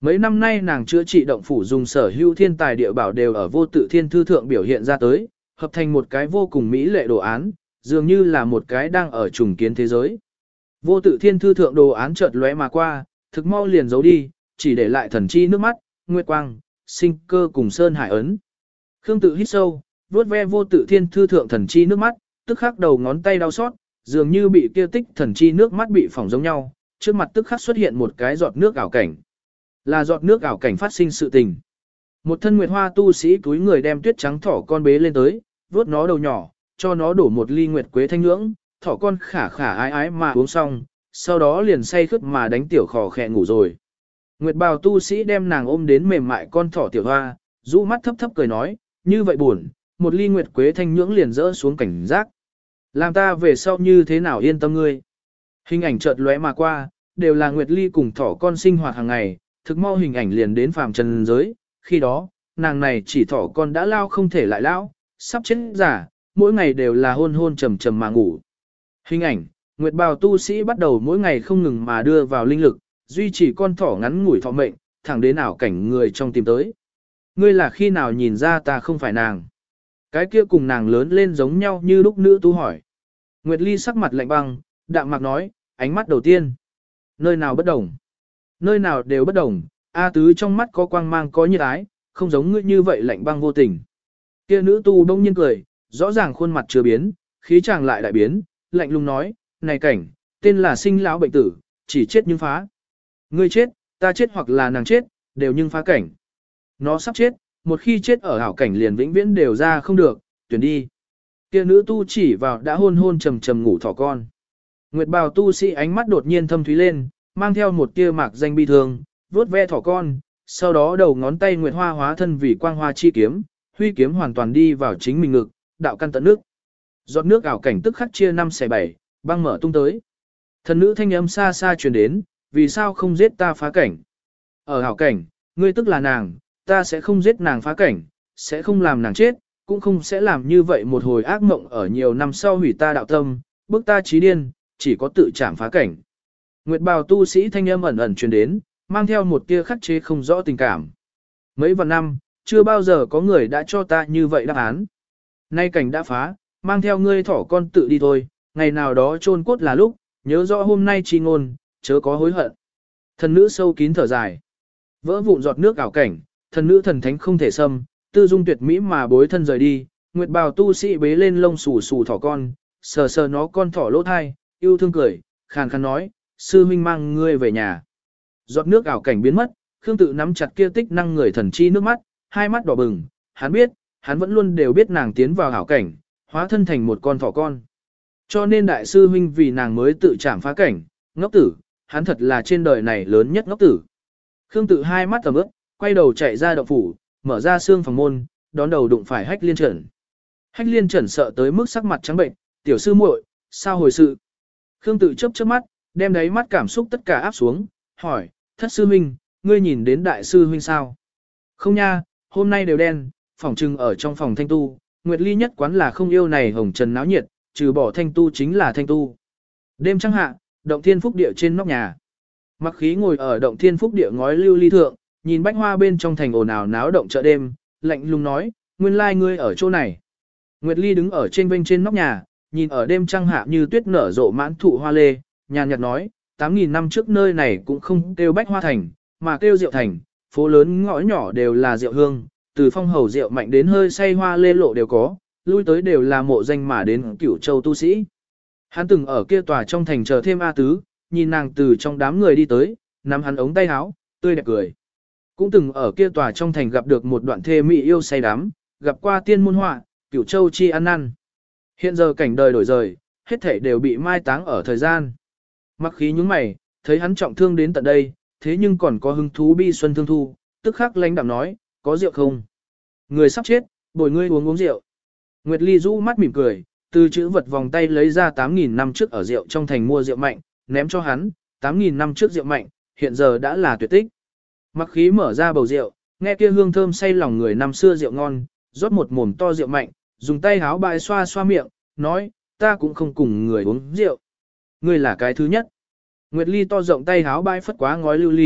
Mấy năm nay nàng chữa trị động phủ dùng sở hữu thiên tài địa bảo đều ở vô tự thiên thư thượng biểu hiện ra tới, hợp thành một cái vô cùng mỹ lệ đồ án, dường như là một cái đang ở trùng kiến thế giới. Vô tự thiên thư thượng đồ án chợt lóe mà qua, thực mau liền giấu đi, chỉ để lại thần chi nước mắt, nguyệt quang, sinh cơ cùng sơn hải ấn. Khương tự hít sâu, vuốt ve vô tự thiên thư thượng thần chi nước mắt, tức khắc đầu ngón tay đau xót, dường như bị kia tích thần chi nước mắt bị phỏng giống nhau, trước mặt tức khắc xuất hiện một cái giọt nước ảo cảnh. Là giọt nước ảo cảnh phát sinh sự tình. Một thân nguyệt hoa tu sĩ túi người đem tuyết trắng thỏ con bế lên tới, vuốt nó đầu nhỏ, cho nó đổ một ly nguyệt quế thanh nhưỡng, thỏ con khả khả ái ái mà uống xong, sau đó liền say khướt mà đánh tiểu khò khẹ ngủ rồi. Nguyệt bào tu sĩ đem nàng ôm đến mềm mại con thỏ tiểu hoa, rũ mắt thấp thấp cười nói, như vậy buồn, một ly nguyệt quế thanh nhưỡng liền rỡ xuống cảnh giác. Làm ta về sau như thế nào yên tâm ngươi. Hình ảnh chợt lóe mà qua, đều là nguyệt ly cùng thỏ con sinh hoạt hàng ngày, thực mau hình ảnh liền đến phàm trần giới, khi đó, nàng này chỉ thỏ con đã lao không thể lại lao, sắp chết giả, mỗi ngày đều là hôn hôn trầm trầm mà ngủ. Hình ảnh, nguyệt bào tu sĩ bắt đầu mỗi ngày không ngừng mà đưa vào linh lực, duy trì con thỏ ngắn ngủi thọ mệnh, thẳng đến ảo cảnh người trong tìm tới. Ngươi là khi nào nhìn ra ta không phải nàng? Cái kia cùng nàng lớn lên giống nhau như lúc nữ tu hỏi. Nguyệt Ly sắc mặt lạnh băng, đạm mạc nói, ánh mắt đầu tiên. Nơi nào bất đồng? Nơi nào đều bất đồng, A Tứ trong mắt có quang mang có nhiệt ái, không giống ngươi như vậy lạnh băng vô tình. Kia nữ tu đông nhiên cười, rõ ràng khuôn mặt chưa biến, khí chàng lại đại biến, lạnh lùng nói, này cảnh, tên là sinh lão bệnh tử, chỉ chết nhưng phá. Ngươi chết, ta chết hoặc là nàng chết, đều nhưng phá cảnh. Nó sắp chết, một khi chết ở hảo cảnh liền vĩnh viễn đều ra không được, tuyển đi. Kia nữ tu chỉ vào đã hôn hôn trầm trầm ngủ thỏ con. Nguyệt bào tu sĩ ánh mắt đột nhiên thâm thúy lên, mang theo một tia mạc danh bi thương, vuốt ve thỏ con, sau đó đầu ngón tay nguyệt hoa hóa thân vì quang hoa chi kiếm, huy kiếm hoàn toàn đi vào chính mình ngực, đạo căn tận nước. Giọt nước ảo cảnh tức khắc chia năm xẻ bảy, băng mở tung tới. Thần nữ thanh âm xa xa truyền đến, vì sao không giết ta phá cảnh? Ở ảo cảnh, ngươi tức là nàng, ta sẽ không giết nàng phá cảnh, sẽ không làm nàng chết, cũng không sẽ làm như vậy một hồi ác mộng ở nhiều năm sau hủy ta đạo tâm, bức ta trí điên, chỉ có tự chạm phá cảnh. Nguyệt bào tu sĩ thanh âm ẩn ẩn truyền đến, mang theo một tia khắc chế không rõ tình cảm. Mấy vạn năm, chưa bao giờ có người đã cho ta như vậy đáp án. Nay cảnh đã phá, mang theo ngươi thỏ con tự đi thôi, ngày nào đó chôn cốt là lúc, nhớ rõ hôm nay chi ngôn, chớ có hối hận. Thần nữ sâu kín thở dài. Vỡ vụn giọt nước ảo cảnh, thần nữ thần thánh không thể xâm, tư dung tuyệt mỹ mà bối thân rời đi, nguyệt bào tu sĩ bế lên lông xù xù thỏ con, sờ sờ nó con thỏ lỗ thai, yêu thương cười, khàn khàn nói, sư huynh mang ngươi về nhà. Giọt nước ảo cảnh biến mất, Khương tự nắm chặt kia tích năng người thần chi nước mắt, hai mắt đỏ bừng, hắn biết, hắn vẫn luôn đều biết nàng tiến vào ảo cảnh, hóa thân thành một con thỏ con. Cho nên đại sư huynh vì nàng mới tự chạm phá cảnh, ngốc tử, hắn thật là trên đời này lớn nhất ngốc tử. Khương tự hai mắt tầm ướp, quay đầu chạy ra động phủ, mở ra xương phòng môn, đón đầu đụng phải Hách Liên Trần. Hách Liên Trần sợ tới mức sắc mặt trắng bệnh, tiểu sư muội, sao hồi sự? Khương tự chớp chớp mắt, đem đáy mắt cảm xúc tất cả áp xuống, hỏi, thất sư huynh, ngươi nhìn đến đại sư huynh sao? Không nha, hôm nay đều đen, phòng trưng ở trong phòng thanh tu, Nguyệt Ly nhất quán là không yêu này hồng trần náo nhiệt, trừ bỏ thanh tu chính là thanh tu. Đêm trăng hạ, động thiên phúc địa trên nóc nhà. Mặc khí ngồi ở động thiên phúc địa ngói lưu ly thượng, nhìn bách hoa bên trong thành ồn ào náo động chợ đêm, lạnh lùng nói, nguyên lai ngươi ở chỗ này. Nguyệt Ly đứng ở trên bên trên nóc nhà, nhìn ở đêm trăng hạ như tuyết nở rộ mãn thụ hoa lê, nhàn nhạt nói, tám nghìn năm trước nơi này cũng không kêu bách hoa thành, mà kêu rượu thành, phố lớn ngõ nhỏ đều là rượu hương, từ phong hầu rượu mạnh đến hơi say hoa lê lộ đều có, lui tới đều là mộ danh mà đến Cửu Châu tu sĩ. Hắn từng ở kia tòa trong thành chờ thêm A Tứ, nhìn nàng từ trong đám người đi tới, nắm hắn ống tay áo, tươi đẹp cười. Cũng từng ở kia tòa trong thành gặp được một đoạn thê mỹ yêu say đắm, gặp qua tiên môn họa, Cửu Châu chi ăn năn. Hiện giờ cảnh đời đổi rời, hết thảy đều bị mai táng ở thời gian. Mặc khí nhúng mày, thấy hắn trọng thương đến tận đây, thế nhưng còn có hứng thú bi xuân thương thu, tức khắc lãnh đạm nói, có rượu không? Người sắp chết, bồi ngươi uống uống rượu. Nguyệt Ly rũ mắt mỉm cười, từ chữ vật vòng tay lấy ra tám nghìn năm trước ở rượu trong thành mua rượu mạnh, ném cho hắn, tám nghìn năm trước rượu mạnh, hiện giờ đã là tuyệt tích. Mặc khí mở ra bầu rượu, nghe kia hương thơm say lòng người năm xưa rượu ngon, rót một mồm to rượu mạnh, dùng tay háo bại xoa xoa miệng, nói, ta cũng không cùng người uống rượu. Ngươi là cái thứ nhất. Nguyệt Ly to rộng tay háo bãi phất quá ngói lưu ly,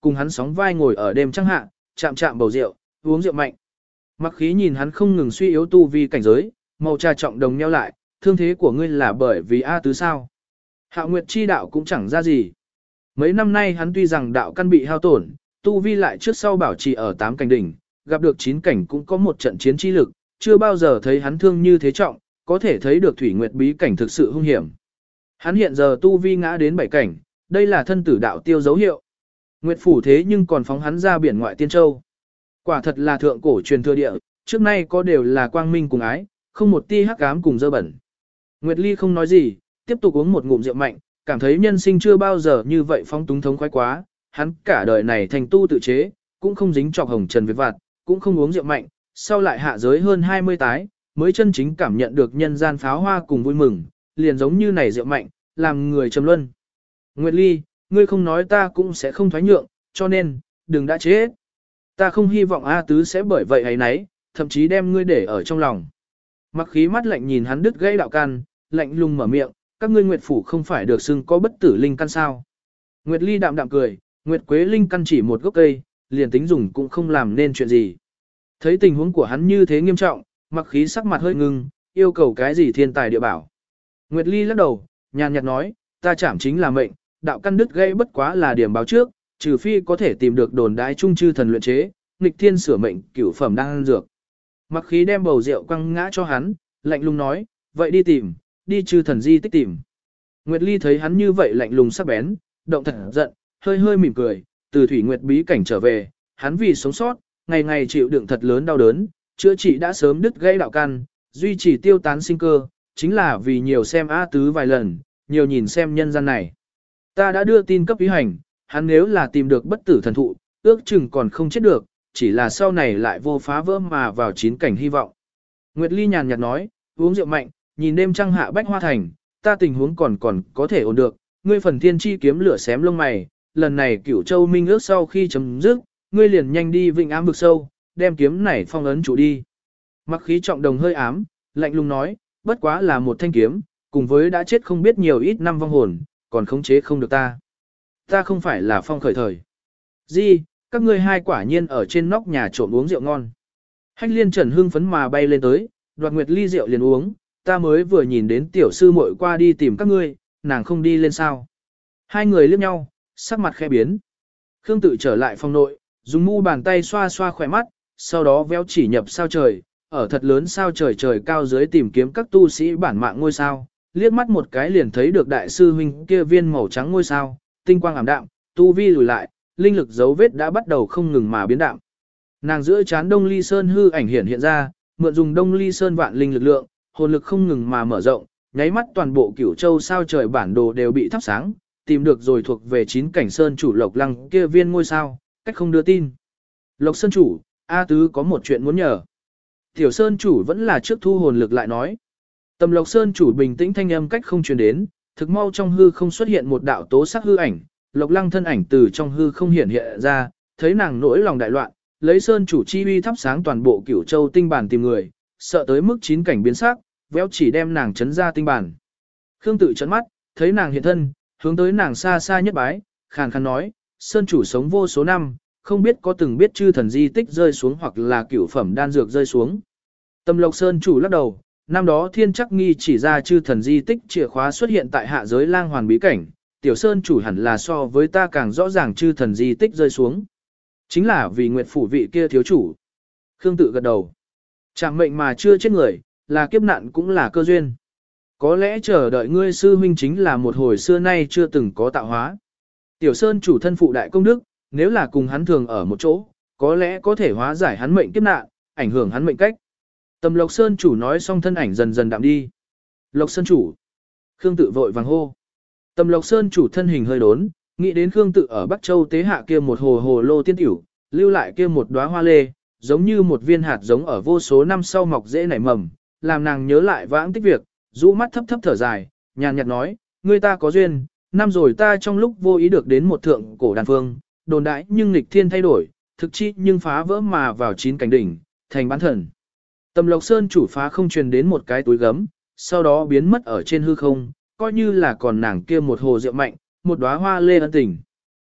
cùng hắn sóng vai ngồi ở đêm trăng hạ, chạm chạm bầu rượu, uống rượu mạnh. Mặc khí nhìn hắn không ngừng suy yếu tu vi cảnh giới, màu trà trọng đồng nheo lại, thương thế của ngươi là bởi vì A tứ sao. Hạo Nguyệt chi đạo cũng chẳng ra gì. Mấy năm nay hắn tuy rằng đạo căn bị hao tổn, tu vi lại trước sau bảo trì ở tám cảnh đỉnh, gặp được chín cảnh cũng có một trận chiến chi lực, chưa bao giờ thấy hắn thương như thế trọng, có thể thấy được Thủy Nguyệt bí cảnh thực sự hung hiểm. Hắn hiện giờ tu vi ngã đến bảy cảnh, đây là thân tử đạo tiêu dấu hiệu. Nguyệt phủ thế nhưng còn phóng hắn ra biển ngoại tiên châu. Quả thật là thượng cổ truyền thừa địa, trước nay có đều là quang minh cùng ái, không một ti hắc ám cùng dơ bẩn. Nguyệt Ly không nói gì, tiếp tục uống một ngụm rượu mạnh, cảm thấy nhân sinh chưa bao giờ như vậy phóng túng thống khoái quá, hắn cả đời này thành tu tự chế, cũng không dính trọc hồng trần việc vặt, cũng không uống rượu mạnh, sau lại hạ giới hơn hai mươi tái, mới chân chính cảm nhận được nhân gian pháo hoa cùng vui mừng, liền giống như này rượu mạnh, làm người trầm luân. Nguyệt Ly, ngươi không nói ta cũng sẽ không thoái nhượng, cho nên, đừng đã chết. Ta không hy vọng A Tứ sẽ bởi vậy ấy nấy, thậm chí đem ngươi để ở trong lòng. Mặc khí mắt lạnh nhìn hắn đứt gãy đạo căn, lạnh lùng mở miệng, các ngươi Nguyệt phủ không phải được xưng có bất tử linh căn sao. Nguyệt Ly đạm đạm cười, Nguyệt Quế linh căn chỉ một gốc cây, liền tính dùng cũng không làm nên chuyện gì. Thấy tình huống của hắn như thế nghiêm trọng, mặc khí sắc mặt hơi ngưng, yêu cầu cái gì thiên tài địa bảo. Nguyệt Ly lắc đầu, nhàn nhạt nói, ta chảm chính là mệnh, đạo căn đứt gãy bất quá là điểm báo trước, trừ phi có thể tìm được đồn đái trung chư thần luyện chế, nghịch thiên sửa mệnh cửu phẩm đang ăn dược. Mặc khí đem bầu rượu quăng ngã cho hắn, lạnh lùng nói, vậy đi tìm, đi chư thần di tích tìm. Nguyệt Ly thấy hắn như vậy lạnh lùng sắc bén, động thật giận, hơi hơi mỉm cười, từ Thủy Nguyệt bí cảnh trở về, hắn vì sống sót, ngày ngày chịu đựng thật lớn đau đớn, chữa trị đã sớm đứt gãy đạo căn, duy trì tiêu tán sinh cơ, chính là vì nhiều xem A Tứ vài lần, nhiều nhìn xem nhân gian này. Ta đã đưa tin cấp ý hành, hắn nếu là tìm được bất tử thần thụ, ước chừng còn không chết được, chỉ là sau này lại vô phá vỡ mà vào chín cảnh hy vọng. Nguyệt Ly nhàn nhạt nói, uống rượu mạnh, nhìn đêm trăng hạ bách hoa thành, ta tình huống còn còn có thể ổn được, ngươi phần thiên chi kiếm lửa xém lông mày, lần này cửu châu minh ước sau khi chấm dứt, ngươi liền nhanh đi vịnh ám vực sâu, đem kiếm này phong ấn chủ đi. Mặc khí trọng đồng hơi ám, lạnh lùng nói, bất quá là một thanh kiếm, cùng với đã chết không biết nhiều ít năm vong hồn, còn khống chế không được ta. Ta không phải là phong khởi thời. Di, các ngươi hai quả nhiên ở trên nóc nhà trộm uống rượu ngon. Hách liên trần hưng phấn mà bay lên tới, đoạt Nguyệt Ly rượu liền uống, ta mới vừa nhìn đến tiểu sư muội qua đi tìm các ngươi, nàng không đi lên sao. Hai người liếc nhau, sắc mặt khẽ biến. Khương Tự trở lại phòng nội, dùng mu bàn tay xoa xoa khỏe mắt, sau đó véo chỉ nhập sao trời, ở thật lớn sao trời trời cao dưới tìm kiếm các tu sĩ bản mạng ngôi sao, liếc mắt một cái liền thấy được đại sư huynh kia viên màu trắng ngôi sao, tinh quang ảm đạm, tu vi lùi lại, linh lực dấu vết đã bắt đầu không ngừng mà biến đạm. Nàng giữa chán Đông Ly Sơn hư ảnh hiện hiện ra, mượn dùng Đông Ly Sơn vạn linh lực lượng, hồn lực không ngừng mà mở rộng, nháy mắt toàn bộ Cửu Châu sao trời bản đồ đều bị thắp sáng, tìm được rồi thuộc về chín cảnh sơn chủ Lộc Lăng kia viên ngôi sao, cách không đưa tin. Lộc Sơn chủ, A Tứ có một chuyện muốn nhờ. Tiểu Sơn chủ vẫn là trước thu hồn lực lại nói. Tầm Lộc Sơn chủ bình tĩnh thanh âm cách không truyền đến, thực mau trong hư không xuất hiện một đạo tố sắc hư ảnh, Lộc Lăng thân ảnh từ trong hư không hiện hiện ra, thấy nàng nỗi lòng đại loạn, lấy Sơn chủ chi uy thắp sáng toàn bộ Cửu Châu tinh bản tìm người, sợ tới mức chín cảnh biến sắc, véo chỉ đem nàng chấn ra tinh bản. Khương Tự chấn mắt, thấy nàng hiện thân, hướng tới nàng xa xa nhất bái, khàn khàn nói, Sơn chủ sống vô số năm, không biết có từng biết chư thần di tích rơi xuống hoặc là cửu phẩm đan dược rơi xuống. Tâm Lộc Sơn chủ lắc đầu, năm đó thiên chắc nghi chỉ ra chư thần di tích chìa khóa xuất hiện tại hạ giới lang hoàn bí cảnh, tiểu Sơn chủ hẳn là so với ta càng rõ ràng chư thần di tích rơi xuống. Chính là vì Nguyệt phủ vị kia thiếu chủ. Khương Tự gật đầu. Chẳng mệnh mà chưa chết người, là kiếp nạn cũng là cơ duyên. Có lẽ chờ đợi ngươi sư huynh chính là một hồi xưa nay chưa từng có tạo hóa. Tiểu Sơn chủ thân phụ đại công đức, nếu là cùng hắn thường ở một chỗ, có lẽ có thể hóa giải hắn mệnh kiếp nạn, ảnh hưởng hắn mệnh cách. Tầm Lộc Sơn chủ nói xong thân ảnh dần dần đạm đi. Lộc Sơn chủ. Khương Tự vội vàng hô. Tầm Lộc Sơn chủ thân hình hơi đốn, nghĩ đến Khương Tự ở Bắc Châu tế hạ kia một hồ hồ lô tiên tiểu, lưu lại kia một đóa hoa lê, giống như một viên hạt giống ở vô số năm sau mọc dễ nảy mầm, làm nàng nhớ lại vãng tích việc, rũ mắt thấp thấp thở dài, nhàn nhạt nói, người ta có duyên, năm rồi ta trong lúc vô ý được đến một thượng cổ đàn phương, đồn đại nhưng nghịch thiên thay đổi, thực chi nhưng phá vỡ mà vào chín cảnh đỉnh, thành bán thần. Tầm Lộc Sơn chủ phá không truyền đến một cái túi gấm, sau đó biến mất ở trên hư không, coi như là còn nàng kia một hồ rượu mạnh, một đóa hoa lê ân tình.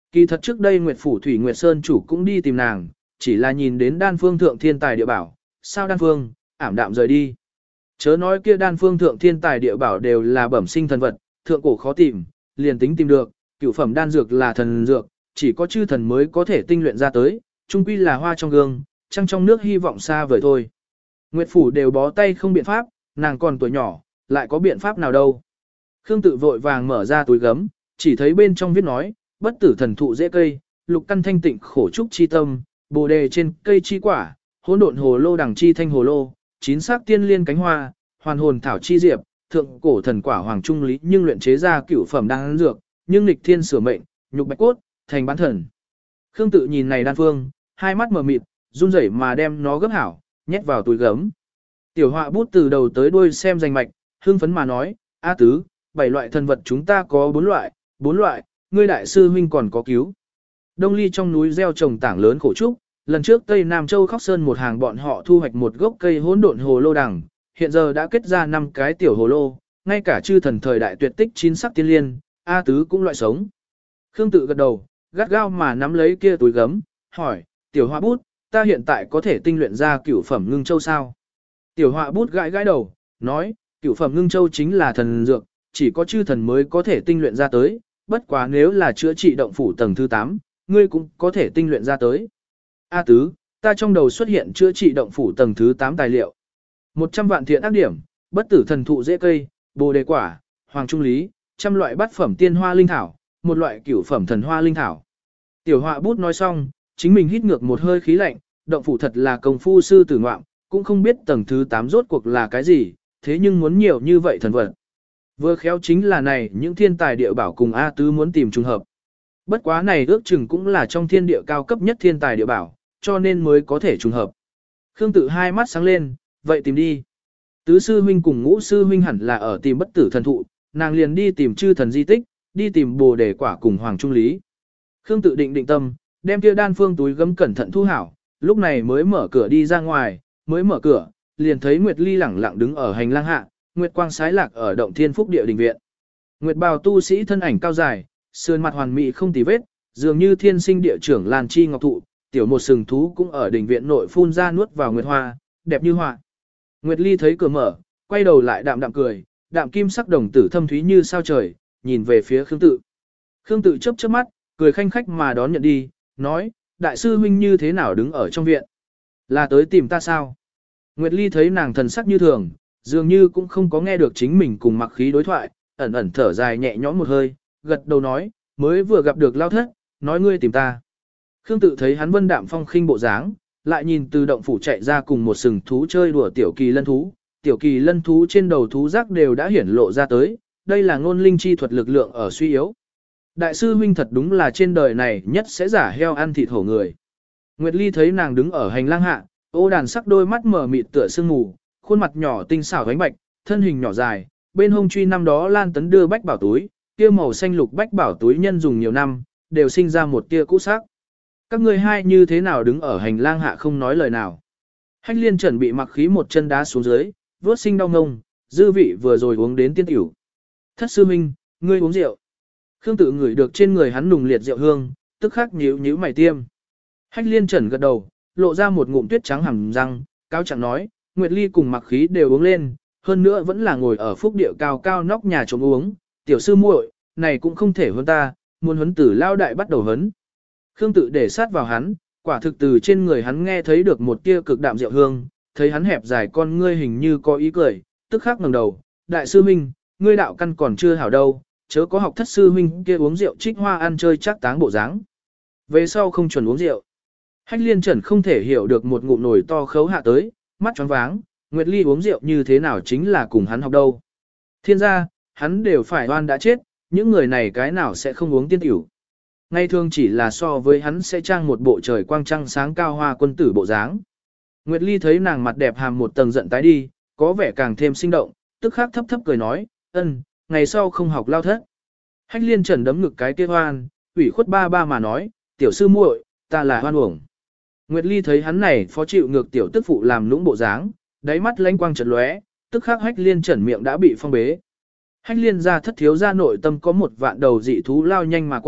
Kỳ thật trước đây Nguyệt Phủ Thủy Nguyệt Sơn chủ cũng đi tìm nàng, chỉ là nhìn đến đan phương thượng thiên tài địa bảo, sao đan phương, ảm đạm rời đi. Chớ nói kia đan phương thượng thiên tài địa bảo đều là bẩm sinh thần vật, thượng cổ khó tìm, liền tính tìm được, cửu phẩm đan dược là thần dược, chỉ có chư thần mới có thể tinh luyện ra tới, chung quy là hoa trong gương, trăng trong nước hy vọng xa vời thôi. Nguyệt Phủ đều bó tay không biện pháp, nàng còn tuổi nhỏ, lại có biện pháp nào đâu. Khương Tự vội vàng mở ra túi gấm, chỉ thấy bên trong viết nói, bất tử thần thụ dễ cây, lục căn thanh tịnh khổ trúc chi tâm, bồ đề trên cây chi quả, hỗn độn hồ lô đằng chi thanh hồ lô, chín sắc tiên liên cánh hoa, hoàn hồn thảo chi diệp, thượng cổ thần quả hoàng trung lý nhưng luyện chế ra cửu phẩm đan dược, nhưng nghịch thiên sửa mệnh, nhục bạch cốt, thành bán thần. Khương Tự nhìn này đan phương, hai mắt mở mịt, run rẩy mà đem nó gấp hảo, nhét vào túi gấm. Tiểu họa bút từ đầu tới đuôi xem danh mạch, hưng phấn mà nói, A tứ, bảy loại thần vật chúng ta có bốn loại, bốn loại, ngươi đại sư huynh còn có cứu. Đông Ly trong núi gieo trồng tảng lớn khổ trúc, lần trước Tây Nam Châu Khóc Sơn một hàng bọn họ thu hoạch một gốc cây hỗn độn hồ lô đằng, hiện giờ đã kết ra năm cái tiểu hồ lô, ngay cả chư thần thời đại tuyệt tích chín sắc tiên liên, A tứ cũng loại sống. Khương Tự gật đầu, gắt gao mà nắm lấy kia túi gấm, hỏi, tiểu họa bút, ta hiện tại có thể tinh luyện ra cửu phẩm ngưng châu sao? Tiểu họa bút gãi gãi đầu, nói, cửu phẩm ngưng châu chính là thần dược, chỉ có chư thần mới có thể tinh luyện ra tới, bất quá nếu là chữa trị động phủ tầng thứ tám, ngươi cũng có thể tinh luyện ra tới. A tứ, ta trong đầu xuất hiện chữa trị động phủ tầng thứ tám tài liệu. một trăm vạn thiện ác điểm, bất tử thần thụ dễ cây, bồ đề quả, hoàng trung lý, trăm loại bát phẩm tiên hoa linh thảo, một loại cửu phẩm thần hoa linh thảo. Tiểu họa bút nói xong, chính mình hít ngược một hơi khí lạnh, động phủ thật là công phu sư tử ngoạm, cũng không biết tầng thứ tám rốt cuộc là cái gì, thế nhưng muốn nhiều như vậy thần vật. Vừa khéo chính là này những thiên tài địa bảo cùng A tứ muốn tìm trùng hợp. Bất quá này ước chừng cũng là trong thiên địa cao cấp nhất thiên tài địa bảo, cho nên mới có thể trùng hợp. Khương Tự hai mắt sáng lên, vậy tìm đi. Tứ sư huynh cùng ngũ sư huynh hẳn là ở tìm bất tử thần thụ, nàng liền đi tìm chư thần di tích, đi tìm bồ đề quả cùng hoàng trung lý. Khương Tự định định tâm, đem kia đan phương túi gấm cẩn thận thu hảo, lúc này mới mở cửa đi ra ngoài, mới mở cửa, liền thấy Nguyệt Ly lẳng lặng đứng ở hành lang hạ, Nguyệt quang sái lạc ở động thiên phúc địa đình viện. Nguyệt bào tu sĩ thân ảnh cao dài, sườn mặt hoàn mỹ không tì vết, dường như thiên sinh địa trưởng Lan Chi Ngọc Thụ, tiểu một sừng thú cũng ở đình viện nội phun ra nuốt vào Nguyệt hoa, đẹp như họa. Nguyệt Ly thấy cửa mở, quay đầu lại đạm đạm cười, đạm kim sắc đồng tử thâm thúy như sao trời, nhìn về phía Khương Tự. Khương Tự chớp chớp mắt, cười khanh khách mà đón nhận đi, nói, đại sư huynh như thế nào đứng ở trong viện? Là tới tìm ta sao? Nguyệt Ly thấy nàng thần sắc như thường, dường như cũng không có nghe được chính mình cùng Mặc Khí đối thoại, ẩn ẩn thở dài nhẹ nhõm một hơi, gật đầu nói, mới vừa gặp được lao thất, nói ngươi tìm ta. Khương Tự thấy hắn vân đạm phong khinh bộ dáng, lại nhìn từ động phủ chạy ra cùng một sừng thú chơi đùa tiểu kỳ lân thú, tiểu kỳ lân thú trên đầu thú giác đều đã hiển lộ ra tới, đây là ngôn linh chi thuật lực lượng ở suy yếu. Đại sư huynh thật đúng là trên đời này nhất sẽ giả heo ăn thịt hổ người. Nguyệt Ly thấy nàng đứng ở hành lang hạ, ô đàn sắc đôi mắt mở mịt tựa sương mù, khuôn mặt nhỏ tinh xảo ánh bạch, thân hình nhỏ dài, bên hông truy năm đó Lan Tấn đưa bách bảo túi, kia màu xanh lục bách bảo túi nhân dùng nhiều năm, đều sinh ra một tia cũ sắc. Các ngươi hai như thế nào đứng ở hành lang hạ không nói lời nào. Hách Liên chuẩn bị Mặc Khí một chân đá xuống dưới, vớt sinh đau ngông, dư vị vừa rồi uống đến tiên tiểu. Thất sư minh, ngươi uống rượu. Khương Tự ngửi được trên người hắn nùng liệt rượu hương, tức khắc nhíu nhíu mày tiêm. Hách Liên Trần gật đầu, lộ ra một ngụm tuyết trắng hàm răng, cao chẳng nói, Nguyệt Ly cùng Mặc Khí đều uống lên, hơn nữa vẫn là ngồi ở phúc địa cao cao nóc nhà trống uống, tiểu sư muội, này cũng không thể hơn ta, muốn huấn tử lao đại bắt đầu huấn. Khương Tự để sát vào hắn, quả thực từ trên người hắn nghe thấy được một tia cực đạm rượu hương, thấy hắn hẹp dài con ngươi hình như có ý cười, tức khắc ngẩng đầu, đại sư huynh, ngươi đạo căn còn chưa hảo đâu, chớ có học thất sư huynh kia uống rượu trích hoa ăn chơi chắc táng bộ dáng. Về sau không chuẩn uống rượu. Hách Liên Trần không thể hiểu được một ngụm nồi to khấu hạ tới, mắt tròn váng, Nguyệt Ly uống rượu như thế nào chính là cùng hắn học đâu. Thiên gia, hắn đều phải oan đã chết, những người này cái nào sẽ không uống tiên tiểu. Ngay thường chỉ là so với hắn sẽ trang một bộ trời quang trăng sáng cao hoa quân tử bộ dáng. Nguyệt Ly thấy nàng mặt đẹp hàm một tầng giận tái đi, có vẻ càng thêm sinh động, tức khắc thấp thấp cười nói, ân, ngày sau không học lao thất. Hách Liên Trần đấm ngực cái kia hoan, ủy khuất ba ba mà nói, tiểu sư muội, ta là hoan uổng. Nguyệt Ly thấy hắn này phó chịu ngược tiểu tức phụ làm lũng bộ dáng, đáy mắt lánh quang chợt lóe, tức khắc Hách Liên Trần miệng đã bị phong bế. Hách Liên gia thất thiếu gia nội tâm có một vạn đầu dị thú lao nhanh mà qua,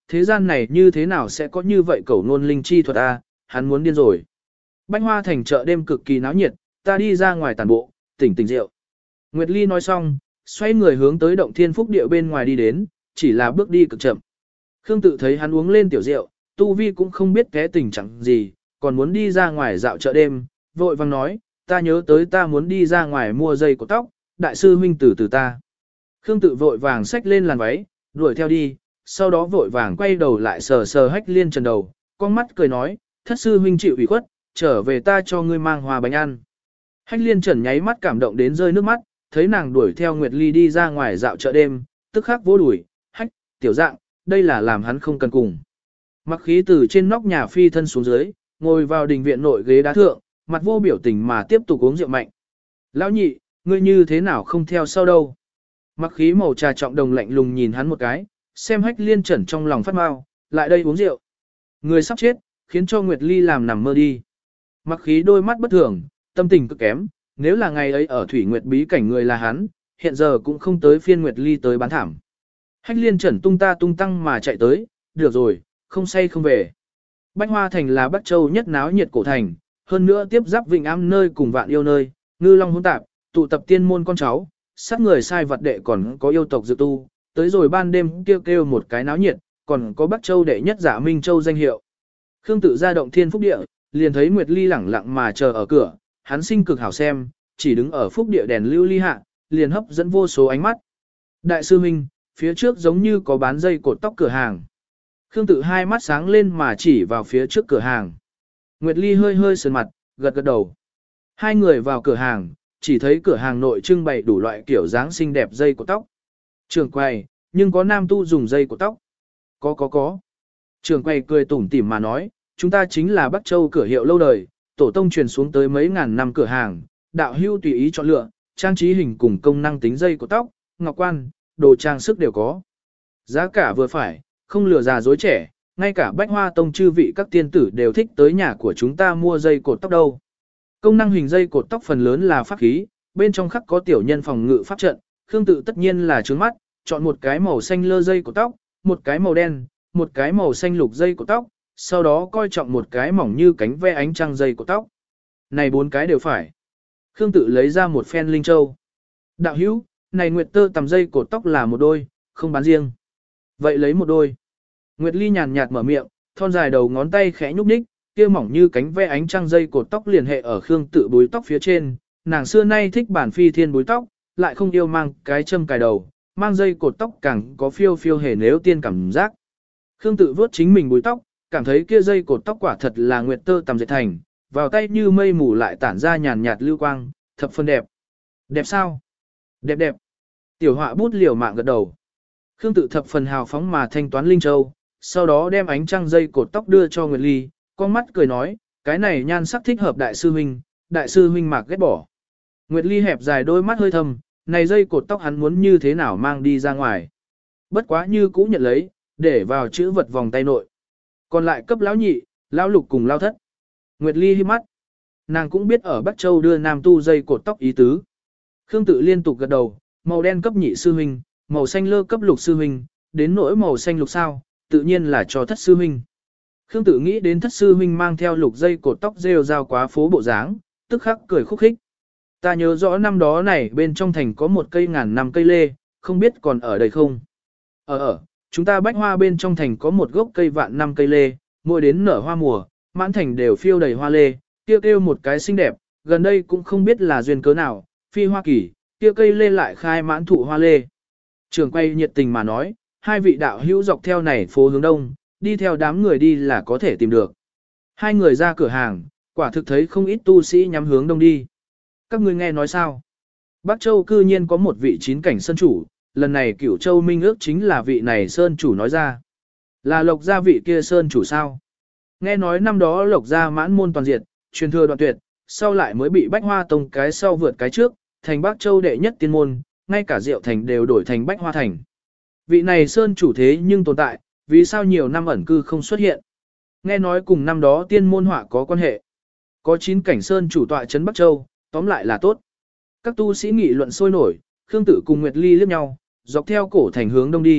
thế gian này như thế nào sẽ có như vậy cẩu nôn linh chi thuật a, hắn muốn điên rồi. Bách Hoa thành chợ đêm cực kỳ náo nhiệt, ta đi ra ngoài tàn bộ, tỉnh tỉnh rượu. Nguyệt Ly nói xong, xoay người hướng tới động thiên phúc địa bên ngoài đi đến, chỉ là bước đi cực chậm. Khương Tự thấy hắn uống lên tiểu rượu, tu vi cũng không biết cái tình trạng gì, còn muốn đi ra ngoài dạo chợ đêm, vội vang nói, ta nhớ tới ta muốn đi ra ngoài mua dây của tóc, đại sư huynh từ từ ta. Khương Tự vội vàng xách lên làn váy, đuổi theo đi, sau đó vội vàng quay đầu lại sờ sờ Hách Liên Trần đầu, con mắt cười nói, thất sư huynh chịu ủy khuất, trở về ta cho ngươi mang hoa bánh ăn. Hách Liên Trần nháy mắt cảm động đến rơi nước mắt, thấy nàng đuổi theo Nguyệt Ly đi ra ngoài dạo chợ đêm, tức khắc vô đuổi, hách, tiểu dạng, đây là làm hắn không cần cùng. Mặc khí từ trên nóc nhà phi thân xuống dưới, ngồi vào đình viện nội ghế đá thượng, mặt vô biểu tình mà tiếp tục uống rượu mạnh. Lão nhị, ngươi như thế nào không theo sau đâu? Mặc khí màu trà trọng đồng lạnh lùng nhìn hắn một cái, xem Hách Liên Trần trong lòng phát mau, lại đây uống rượu. Người sắp chết, khiến cho Nguyệt Ly làm nằm mơ đi. Mặc khí đôi mắt bất thường, tâm tình cực kém, nếu là ngày ấy ở Thủy Nguyệt bí cảnh người là hắn, hiện giờ cũng không tới phiên Nguyệt Ly tới bán thảm. Hách Liên Trần tung ta tung tăng mà chạy tới, được rồi, không say không về. Bách Hoa Thành là Bắc Châu nhất náo nhiệt cổ thành, hơn nữa tiếp giáp Vịnh Am nơi cùng Vạn Yêu nơi, ngư long hỗn tạp, tụ tập tiên môn con cháu, sát người sai vật đệ còn có yêu tộc dự tu, tới rồi ban đêm kêu kêu một cái náo nhiệt, còn có Bắc Châu đệ nhất giả Minh Châu danh hiệu. Khương Tự ra động thiên phúc địa, liền thấy Nguyệt Ly lẳng lặng mà chờ ở cửa, hắn sinh cực hảo xem, chỉ đứng ở phúc địa đèn lưu ly hạ, liền hấp dẫn vô số ánh mắt. Đại sư huynh, phía trước giống như có bán dây cột tóc cửa hàng. Khương Tự hai mắt sáng lên mà chỉ vào phía trước cửa hàng. Nguyệt Ly hơi hơi sườn mặt, gật gật đầu. Hai người vào cửa hàng, chỉ thấy cửa hàng nội trưng bày đủ loại kiểu dáng xinh đẹp dây cột tóc. Trường quầy, nhưng có nam tu dùng dây cột tóc. Có có có. Trường quầy cười tủm tỉm mà nói, chúng ta chính là Bắc Châu cửa hiệu lâu đời, tổ tông truyền xuống tới mấy ngàn năm cửa hàng, đạo hưu tùy ý chọn lựa, trang trí hình cùng công năng tính dây cột tóc, ngọc quan, đồ trang sức đều có. Giá cả vừa phải, không lừa già dối trẻ, ngay cả Bách Hoa Tông chư vị các tiên tử đều thích tới nhà của chúng ta mua dây cột tóc đâu. Công năng hình dây cột tóc phần lớn là pháp khí, bên trong khắc có tiểu nhân phòng ngự pháp trận, Khương Tự tất nhiên là trướng mắt, chọn một cái màu xanh lơ dây cột tóc, một cái màu đen, một cái màu xanh lục dây cột tóc, sau đó coi trọng một cái mỏng như cánh ve ánh trăng dây cột tóc. Này bốn cái đều phải. Khương Tự lấy ra một phen linh châu. Đạo hữu, này nguyệt tơ tầm dây cột tóc là một đôi, không bán riêng. Vậy lấy một đôi. Nguyệt Ly nhàn nhạt mở miệng, thon dài đầu ngón tay khẽ nhúc nhích, kia mỏng như cánh ve ánh trăng dây cột tóc liền hệ ở Khương Tự búi tóc phía trên. Nàng xưa nay thích bản phi thiên búi tóc, lại không yêu mang cái châm cài đầu, mang dây cột tóc càng có phiêu phiêu hề nếu tiên cảm giác. Khương Tự vớt chính mình búi tóc, cảm thấy kia dây cột tóc quả thật là nguyệt tơ tầm dệt thành, vào tay như mây mù lại tản ra nhàn nhạt lưu quang, thập phần đẹp. Đẹp sao? Đẹp đẹp. Tiểu họa bút liều mạng gật đầu. Khương Tự thập phần hào phóng mà thanh toán linh châu, sau đó đem ánh trăng dây cột tóc đưa cho Nguyệt Ly, con mắt cười nói, cái này nhan sắc thích hợp đại sư huynh, đại sư huynh mạc ghét bỏ. Nguyệt Ly hẹp dài đôi mắt hơi thâm, này dây cột tóc hắn muốn như thế nào mang đi ra ngoài. Bất quá như cũ nhận lấy, để vào chữ vật vòng tay nội. Còn lại cấp lão nhị, lão lục cùng lão thất. Nguyệt Ly hí mắt. Nàng cũng biết ở Bắc Châu đưa nam tu dây cột tóc ý tứ. Khương Tự liên tục gật đầu, màu đen cấp nhị sư huynh, màu xanh lơ cấp lục sư huynh, đến nỗi màu xanh lục sao, tự nhiên là cho thất sư huynh. Khương Tự nghĩ đến thất sư huynh mang theo lục dây cột tóc rêu rao quá phố bộ dáng, tức khắc cười khúc khích. Ta nhớ rõ năm đó này bên trong thành có một cây ngàn năm cây lê, không biết còn ở đây không? Ở ở, chúng ta Bách Hoa bên trong thành có một gốc cây vạn năm cây lê, mỗi đến nở hoa mùa, mãn thành đều phiêu đầy hoa lê, kia kêu một cái xinh đẹp, gần đây cũng không biết là duyên cớ nào, phi hoa kỳ, kia cây lê lại khai mãn thụ hoa lê. Trường quay nhiệt tình mà nói, hai vị đạo hữu dọc theo này phố hướng đông, đi theo đám người đi là có thể tìm được. Hai người ra cửa hàng, quả thực thấy không ít tu sĩ nhắm hướng đông đi. Các ngươi nghe nói sao? Bắc Châu cư nhiên có một vị chín cảnh sơn chủ, lần này Cửu Châu minh ước chính là vị này sơn chủ nói ra. Là Lộc gia vị kia sơn chủ sao? Nghe nói năm đó Lộc gia mãn môn toàn diệt, truyền thừa đoạn tuyệt, sau lại mới bị Bách Hoa Tông cái sau vượt cái trước, thành Bắc Châu đệ nhất tiên môn, ngay cả Diệu Thành đều đổi thành Bách Hoa Thành. Vị này sơn chủ thế nhưng tồn tại, vì sao nhiều năm ẩn cư không xuất hiện? Nghe nói cùng năm đó tiên môn họa có quan hệ. Có chín cảnh sơn chủ tọa trấn Bắc Châu, tóm lại là tốt. Các tu sĩ nghị luận sôi nổi, Khương Tự cùng Nguyệt Ly liếc nhau, dọc theo cổ thành hướng đông đi,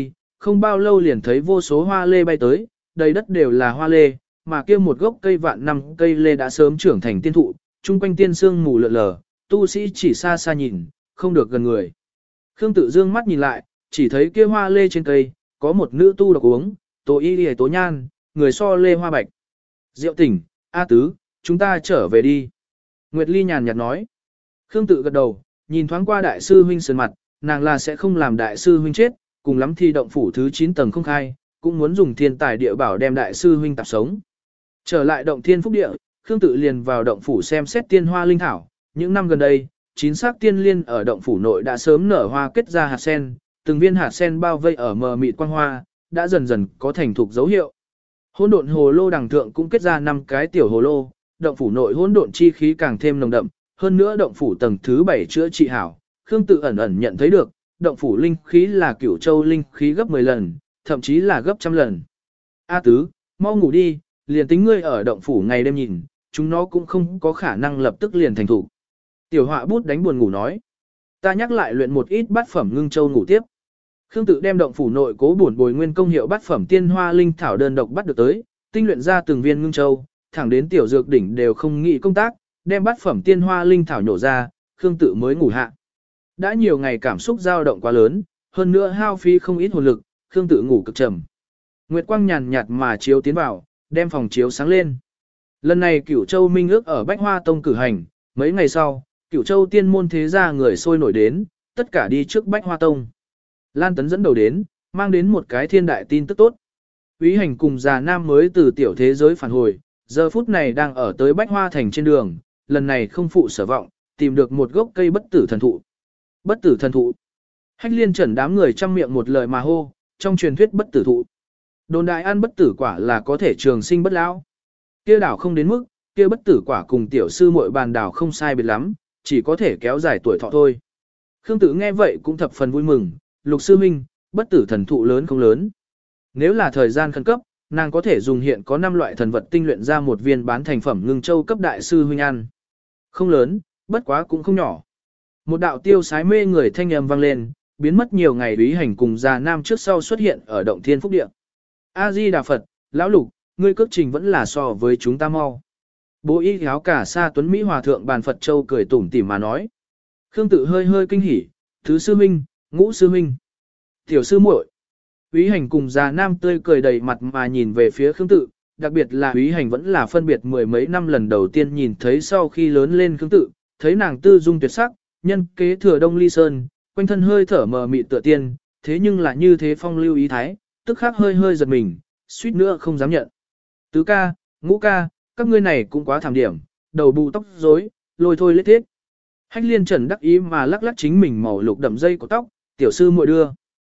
không bao lâu liền thấy vô số hoa lê bay tới, đầy đất đều là hoa lê, mà kia một gốc cây vạn năm cây lê đã sớm trưởng thành tiên thụ, chung quanh tiên sương mù lượn lờ, tu sĩ chỉ xa xa nhìn, không được gần người. Khương Tự dương mắt nhìn lại, chỉ thấy kia hoa lê trên cây, có một nữ tu độc uống, tố y lìa tố nhan, người so lê hoa bạch. Diệu tỉnh, A Tứ, chúng ta trở về đi. Nguyệt Ly nhàn nhạt nói. Khương Tự gật đầu, nhìn thoáng qua đại sư huynh sườn mặt, nàng là sẽ không làm đại sư huynh chết, cùng lắm thì động phủ thứ chín tầng không khai, cũng muốn dùng thiên tài địa bảo đem đại sư huynh tạp sống. Trở lại động thiên phúc địa, Khương Tự liền vào động phủ xem xét tiên hoa linh thảo, những năm gần đây, chín sắc tiên liên ở động phủ nội đã sớm nở hoa kết ra hạt sen, từng viên hạt sen bao vây ở mờ mịt quang hoa, đã dần dần có thành thục dấu hiệu. Hỗn độn hồ lô đằng thượng cũng kết ra năm cái tiểu hồ lô, động phủ nội hỗn độn chi khí càng thêm nồng đậm, hơn nữa động phủ tầng thứ bảy chữa trị hảo, Khương Tự ẩn ẩn nhận thấy được, động phủ linh khí là Cửu Châu linh khí gấp mười lần, thậm chí là gấp trăm lần. A Tứ, mau ngủ đi, liền tính ngươi ở động phủ ngày đêm nhìn, chúng nó cũng không có khả năng lập tức liền thành thủ. Tiểu Họa bút đánh buồn ngủ nói, ta nhắc lại luyện một ít bát phẩm ngưng châu ngủ tiếp. Khương Tự đem động phủ nội cố bổn bồi nguyên công hiệu bát phẩm tiên hoa linh thảo đơn độc bắt được tới, tinh luyện ra từng viên ngưng châu, thẳng đến tiểu dược đỉnh đều không nghĩ công tác, đem bát phẩm tiên hoa linh thảo nhổ ra, Khương Tự mới ngủ hạ. Đã nhiều ngày cảm xúc dao động quá lớn, hơn nữa hao phí không ít hồn lực, Khương Tự ngủ cực trầm. Nguyệt quang nhàn nhạt mà chiếu tiến vào, đem phòng chiếu sáng lên. Lần này Cửu Châu Minh ước ở Bách Hoa Tông cử hành, mấy ngày sau, Cửu Châu tiên môn thế gia người sôi nổi đến, tất cả đi trước Bách Hoa Tông. Lan Tấn dẫn đầu đến, mang đến một cái thiên đại tin tức tốt. Úy Hành cùng già nam mới từ tiểu thế giới phản hồi, giờ phút này đang ở tới Bách Hoa thành trên đường, lần này không phụ sở vọng, tìm được một gốc cây bất tử thần thụ. Bất tử thần thụ. Hách Liên Trần đám người trăm miệng một lời mà hô, trong truyền thuyết bất tử thụ. Đồn đại ăn bất tử quả là có thể trường sinh bất lão. Kia đảo không đến mức, kia bất tử quả cùng tiểu sư muội bàn đảo không sai biệt lắm, chỉ có thể kéo dài tuổi thọ thôi. Khương Tự nghe vậy cũng thập phần vui mừng, Lục sư minh, bất tử thần thụ lớn không lớn. Nếu là thời gian khẩn cấp, nàng có thể dùng hiện có năm loại thần vật tinh luyện ra một viên bán thành phẩm ngưng châu cấp đại sư huynh ăn. Không lớn, bất quá cũng không nhỏ. Một đạo tiêu sái mê người thanh âm vang lên, biến mất nhiều ngày Úy Hành cùng già nam trước sau xuất hiện ở động thiên phúc địa. A Di Đà Phật, lão Lục, ngươi cước trình vẫn là so với chúng ta mau. Bố y áo cả sa tuấn Mỹ hòa thượng bàn Phật Châu cười tủm tỉm mà nói. Khương Tự hơi hơi kinh hỉ, thứ sư minh, ngũ sư minh, tiểu sư muội. Úy Hành cùng già nam tươi cười đầy mặt mà nhìn về phía Khương Tự, đặc biệt là Úy Hành vẫn là phân biệt mười mấy năm lần đầu tiên nhìn thấy sau khi lớn lên Khương Tự, thấy nàng tư dung tuyệt sắc, nhân kế thừa Đông Ly Sơn, quanh thân hơi thở mờ mịt tựa tiên, thế nhưng là như thế phong lưu ý thái, tức khắc hơi hơi giật mình, suýt nữa không dám nhận. Tứ ca, ngũ ca, các ngươi này cũng quá thảm điểm, đầu bù tóc rối, lôi thôi lết thiết. Hách Liên Trần đắc ý mà lắc lắc chính mình màu lục đậm dây của tóc, tiểu sư muội đưa.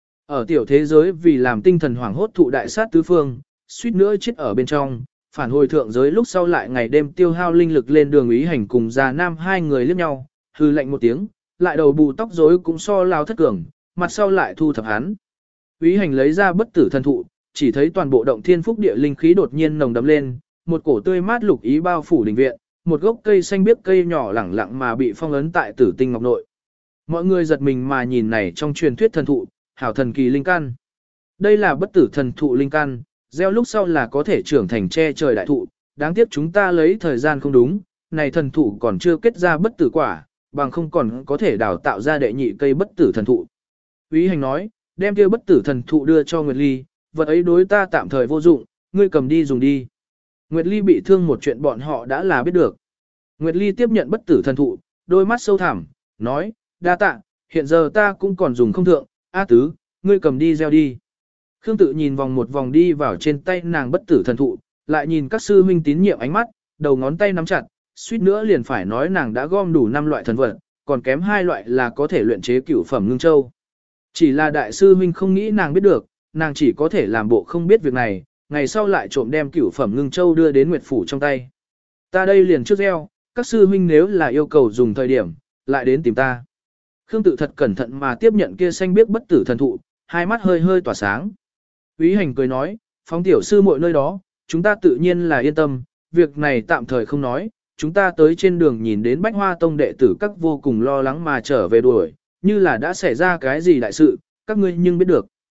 Ở tiểu thế giới vì làm tinh thần hoảng hốt thụ đại sát tứ phương, suýt nữa chết ở bên trong, phản hồi thượng giới lúc sau lại ngày đêm tiêu hao linh lực lên đường Úy Hành cùng già nam hai người liếc nhau, hư lạnh một tiếng, lại đầu bù tóc rối cũng so lao thất cường, mặt sau lại thu thập hắn. Úy Hành lấy ra bất tử thần thụ, chỉ thấy toàn bộ động thiên phúc địa linh khí đột nhiên nồng đậm lên, một cổ tươi mát lục ý bao phủ đình viện, một gốc cây xanh biếc cây nhỏ lẳng lặng mà bị phong ấn tại Tử Tinh Ngọc nội. Mọi người giật mình mà nhìn này trong truyền thuyết thần thụ, hảo thần kỳ linh căn. Đây là bất tử thần thụ linh căn, gieo lúc sau là có thể trưởng thành che trời đại thụ, đáng tiếc chúng ta lấy thời gian không đúng, này thần thụ còn chưa kết ra bất tử quả, bằng không còn có thể đào tạo ra đệ nhị cây bất tử thần thụ. Úy Hành nói, đem kia bất tử thần thụ đưa cho Nguyệt Ly, vật ấy đối ta tạm thời vô dụng, ngươi cầm đi dùng đi. Nguyệt Ly bị thương một chuyện bọn họ đã là biết được. Nguyệt Ly tiếp nhận bất tử thần thụ, đôi mắt sâu thẳm, nói, đa tạ, hiện giờ ta cũng còn dùng không thượng, A Tứ, ngươi cầm đi gieo đi. Khương Tự nhìn vòng một vòng đi vào trên tay nàng bất tử thần thụ, lại nhìn các sư huynh tín nhiệm ánh mắt, đầu ngón tay nắm chặt, suýt nữa liền phải nói nàng đã gom đủ năm loại thần vật, còn kém hai loại là có thể luyện chế cửu phẩm ngưng châu. Chỉ là đại sư huynh không nghĩ nàng biết được, nàng chỉ có thể làm bộ không biết việc này, ngày sau lại trộm đem cửu phẩm ngưng châu đưa đến Nguyệt phủ trong tay. Ta đây liền trước gieo, các sư huynh nếu là yêu cầu dùng thời điểm, lại đến tìm ta. Khương Tự thật cẩn thận mà tiếp nhận kia xanh biếc bất tử thần thụ, hai mắt hơi hơi tỏa sáng. Úy Hành cười nói, phóng tiểu sư muội nơi đó, chúng ta tự nhiên là yên tâm, việc này tạm thời không nói, chúng ta tới trên đường nhìn đến Bách Hoa Tông đệ tử các vô cùng lo lắng mà trở về đuổi, như là đã xảy ra cái gì đại sự, các ngươi nhưng biết được.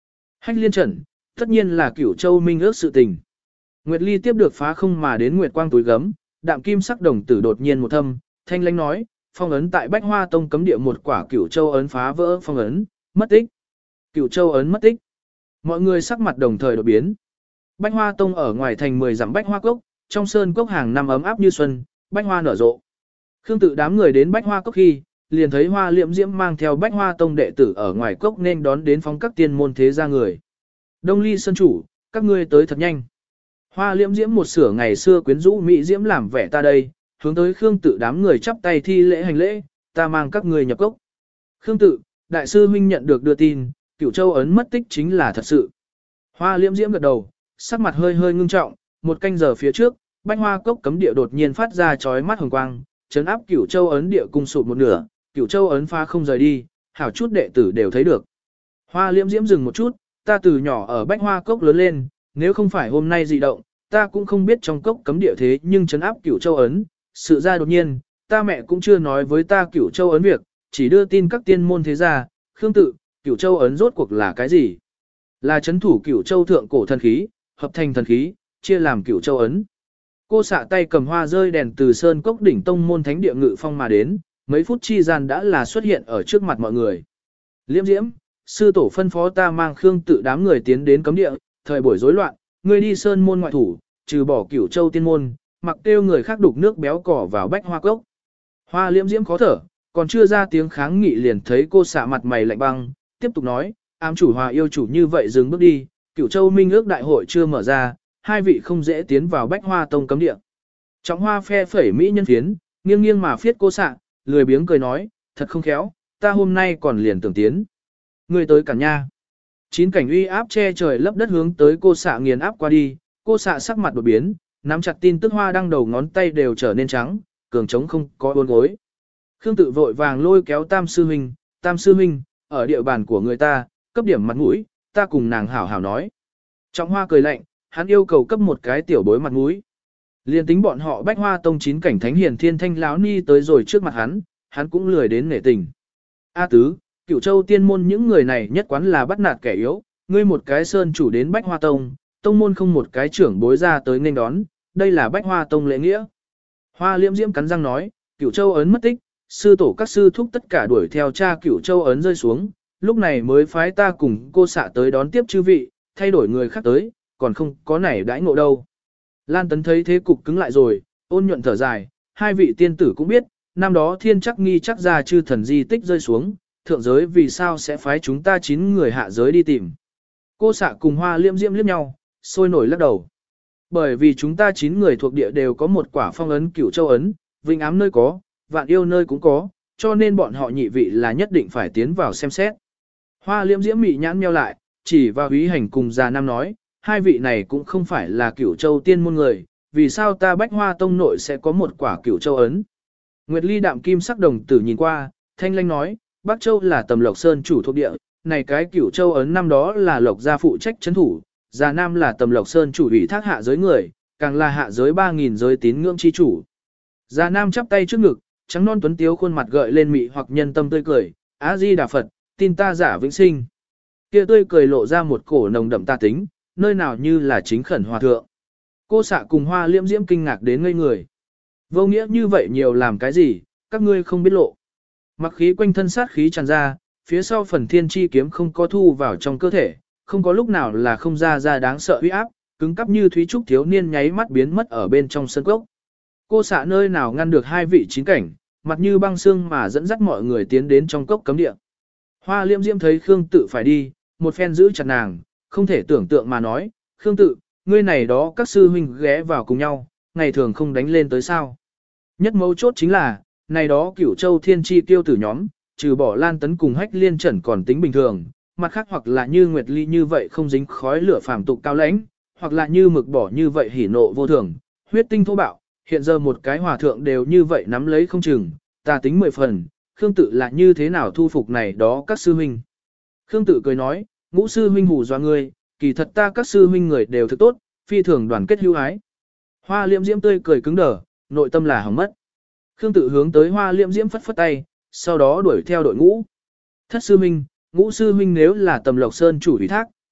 Hách liên trần, tất nhiên là Cửu Châu minh ước sự tình. Nguyệt Ly tiếp được phá không mà đến Nguyệt Quang túi gấm, đạm kim sắc đồng tử đột nhiên một thâm, thanh lãnh nói, phong ấn tại Bách Hoa Tông cấm địa một quả Cửu Châu ấn phá vỡ phong ấn, mất tích. Cửu Châu ấn mất tích. Mọi người sắc mặt đồng thời đột biến. Bách Hoa Tông ở ngoài thành mười dặm Bách Hoa Cốc, trong sơn cốc hàng năm ấm áp như xuân, bách hoa nở rộ. Khương Tự đám người đến Bách Hoa Cốc khi, liền thấy Hoa Liễm Diễm mang theo Bách Hoa Tông đệ tử ở ngoài cốc nên đón đến phóng các tiên môn thế gia người. Đông Ly Sơn chủ, các ngươi tới thật nhanh. Hoa Liễm Diễm một sửa ngày xưa quyến rũ mỹ diễm làm vẻ ta đây, hướng tới Khương Tự đám người chắp tay thi lễ hành lễ, ta mang các ngươi nhập cốc. Khương Tự, đại sư huynh nhận được đưa tin, Cửu Châu ấn mất tích chính là thật sự. Hoa Liễm Diễm gật đầu, sắc mặt hơi hơi ngưng trọng, một canh giờ phía trước, Bách Hoa Cốc cấm địa đột nhiên phát ra chói mắt hồng quang, chấn áp Cửu Châu ấn địa cung sụp một nửa, Cửu Châu ấn phá không rời đi, hảo chút đệ tử đều thấy được. Hoa Liễm Diễm dừng một chút, ta từ nhỏ ở Bách Hoa Cốc lớn lên, nếu không phải hôm nay dị động, ta cũng không biết trong cốc cấm địa thế nhưng chấn áp Cửu Châu ấn, sự ra đột nhiên, ta mẹ cũng chưa nói với ta Cửu Châu ấn việc, chỉ đưa tin các tiên môn thế gia, Khương Tự, Cửu Châu ấn rốt cuộc là cái gì? Là chấn thủ Cửu Châu thượng cổ thần khí, hợp thành thần khí, chia làm Cửu Châu ấn. Cô xạ tay cầm hoa rơi đèn từ sơn cốc đỉnh tông môn thánh địa ngự phong mà đến, mấy phút chi gian đã là xuất hiện ở trước mặt mọi người. Liễm Diễm, sư tổ phân phó ta mang Khương Tự đám người tiến đến cấm địa, thời buổi rối loạn, ngươi đi sơn môn ngoại thủ, trừ bỏ Cửu Châu tiên môn, mặc kêu người khác đục nước béo cỏ vào Bách Hoa Cốc. Hoa Liễm Diễm khó thở, còn chưa ra tiếng kháng nghị liền thấy cô xạ mặt mày lạnh băng, tiếp tục nói, ám chủ Hoa yêu chủ như vậy dừng bước đi, Cửu Châu minh ước đại hội chưa mở ra, hai vị không dễ tiến vào Bách Hoa Tông cấm địa. Trọng Hoa phe phẩy mỹ nhân phiến, nghiêng nghiêng mà phiết cô xạ, lười biếng cười nói, thật không khéo, ta hôm nay còn liền tưởng tiến. Người tới cản nha. Chín cảnh uy áp che trời lấp đất hướng tới cô xạ nghiền áp qua đi, cô xạ sắc mặt đột biến, nắm chặt tin tức hoa đăng đầu ngón tay đều trở nên trắng, cường trống không có uốn gối. Khương Tự vội vàng lôi kéo Tam sư huynh, Tam sư huynh, ở địa bàn của người ta, cấp điểm mặt mũi, ta cùng nàng hảo hảo nói. Trọng Hoa cười lạnh, hắn yêu cầu cấp một cái tiểu bối mặt mũi. Liên tính bọn họ Bách Hoa Tông chín cảnh thánh hiền thiên thanh lão ni tới rồi trước mặt hắn, hắn cũng lười đến nể tình. A tứ, Cửu Châu tiên môn những người này nhất quán là bắt nạt kẻ yếu, ngươi một cái sơn chủ đến Bách Hoa Tông, tông môn không một cái trưởng bối ra tới nên đón, đây là Bách Hoa Tông lễ nghĩa. Hoa Liễm Diễm cắn răng nói, Cửu Châu ấn mất tích, sư tổ các sư thúc tất cả đuổi theo cha Cửu Châu ấn rơi xuống, lúc này mới phái ta cùng cô xạ tới đón tiếp chư vị, thay đổi người khác tới, còn không có nảy đãi ngộ đâu. Lan Tấn thấy thế cục cứng lại rồi, ôn nhuận thở dài, hai vị tiên tử cũng biết, năm đó thiên chắc nghi chắc ra chư thần di tích rơi xuống, thượng giới vì sao sẽ phái chúng ta chín người hạ giới đi tìm. Cô xạ cùng Hoa Liễm Diễm liếc nhau, sôi nổi lắc đầu. Bởi vì chúng ta chín người thuộc địa đều có một quả phong ấn Cửu Châu ấn, vinh ám nơi có, vạn yêu nơi cũng có, cho nên bọn họ nhị vị là nhất định phải tiến vào xem xét. Hoa Liễm Diễm mị nhãn nheo lại, chỉ vào Úy Hành cùng già nam nói, hai vị này cũng không phải là Cửu Châu tiên môn người, vì sao ta Bách Hoa Tông nội sẽ có một quả Cửu Châu ấn. Nguyệt Ly đạm kim sắc đồng tử nhìn qua, thanh lanh nói, Bắc Châu là Tầm Lộc Sơn chủ thuộc địa, này cái Cửu Châu ấn năm đó là Lộc gia phụ trách trấn thủ, già nam là Tầm Lộc Sơn chủ ủy thác hạ giới người, càng là hạ giới ba nghìn giới tín ngưỡng chi chủ. Già nam chắp tay trước ngực, trắng non tuấn tiếu khuôn mặt gợi lên mị hoặc nhân tâm tươi cười, Á Di Đà Phật, tin ta giả vĩnh sinh. Kia tươi cười lộ ra một cổ nồng đậm tà tính, nơi nào như là chính khẩn hòa thượng. Cô xạ cùng Hoa Liễm Diễm kinh ngạc đến ngây người. Vô nghĩa như vậy nhiều làm cái gì, các ngươi không biết lộ. Mặc khí quanh thân sát khí tràn ra, phía sau phần thiên chi kiếm không có thu vào trong cơ thể, không có lúc nào là không ra ra đáng sợ uy áp, cứng cắp như thúy trúc thiếu niên nháy mắt biến mất ở bên trong sân cốc. Cô xạ nơi nào ngăn được hai vị chín cảnh, mặt như băng xương mà dẫn dắt mọi người tiến đến trong cốc cấm địa. Hoa Liễm Diễm thấy Khương Tự phải đi, một phen giữ chặt nàng, không thể tưởng tượng mà nói, Khương Tự, ngươi này đó các sư huynh ghé vào cùng nhau, ngày thường không đánh lên tới sao. Nhất mấu chốt chính là, này đó Cửu Châu thiên chi tiêu tử nhóm, trừ bỏ Lan Tấn cùng Hách Liên Trần còn tính bình thường, mặt khác hoặc là như Nguyệt Ly như vậy không dính khói lửa phàm tục cao lãnh, hoặc là như Mực Bỏ như vậy hỉ nộ vô thường, huyết tinh thô bạo, hiện giờ một cái hòa thượng đều như vậy nắm lấy không chừng, ta tính mười phần, Khương Tự là như thế nào thu phục này đó các sư huynh. Khương Tự cười nói, ngũ sư huynh hù dọa ngươi, kỳ thật ta các sư huynh người đều thực tốt, phi thường đoàn kết hữu ái. Hoa Liễm Diễm tươi cười cứng đờ, nội tâm là hỏng mất. Khương Tự hướng tới Hoa Liễm Diễm phất phất tay, sau đó đuổi theo đội ngũ. Thất sư huynh, ngũ sư huynh nếu là Tầm Lộc Sơn chủ ủy thác,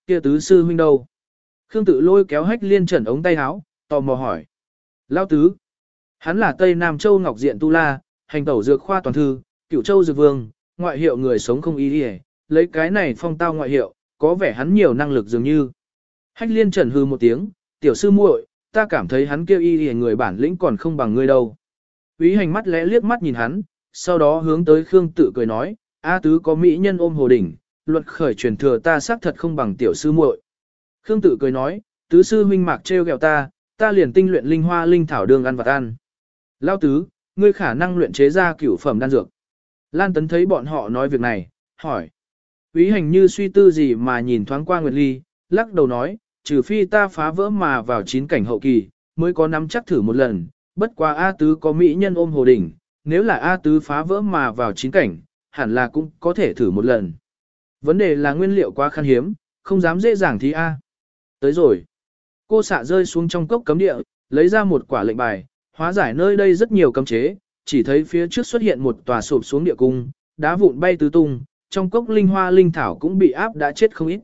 kia tứ sư huynh đâu? Khương Tự lôi kéo Hách Liên Trần ống tay áo, tò mò hỏi. Lão tứ, hắn là Tây Nam Châu Ngọc Diện Tu La, hành tẩu dược khoa toàn thư, Cửu Châu dược vương, ngoại hiệu người sống không ý đi, lấy cái này phong tao ngoại hiệu, có vẻ hắn nhiều năng lực dường như. Hách Liên Trần hư một tiếng, tiểu sư muội, ta cảm thấy hắn kêu y y người bản lĩnh còn không bằng ngươi đâu. Úy Hành mắt lẽ liếc mắt nhìn hắn, sau đó hướng tới Khương Tự cười nói, A tứ có mỹ nhân ôm hồ đỉnh, luật khởi truyền thừa ta xác thật không bằng tiểu sư muội. Khương Tự cười nói, tứ sư huynh mạc trêu ghẹo ta, ta liền tinh luyện linh hoa linh thảo đường ăn vật ăn. Lao tứ, ngươi khả năng luyện chế ra cửu phẩm đan dược. Lan Tấn thấy bọn họ nói việc này, hỏi. Úy Hành như suy tư gì mà nhìn thoáng qua Nguyệt Ly, lắc đầu nói, trừ phi ta phá vỡ mà vào chín cảnh hậu kỳ, mới có nắm chắc thử một lần, bất quá A tứ có mỹ nhân ôm hồ đỉnh, nếu là A tứ phá vỡ mà vào chín cảnh, hẳn là cũng có thể thử một lần. Vấn đề là nguyên liệu quá khan hiếm, không dám dễ dàng thí A. Tới rồi. Cô xạ rơi xuống trong cốc cấm địa, lấy ra một quả lệnh bài, hóa giải nơi đây rất nhiều cấm chế, chỉ thấy phía trước xuất hiện một tòa sụp xuống địa cung, đá vụn bay tứ tung, trong cốc linh hoa linh thảo cũng bị áp đã chết không ít.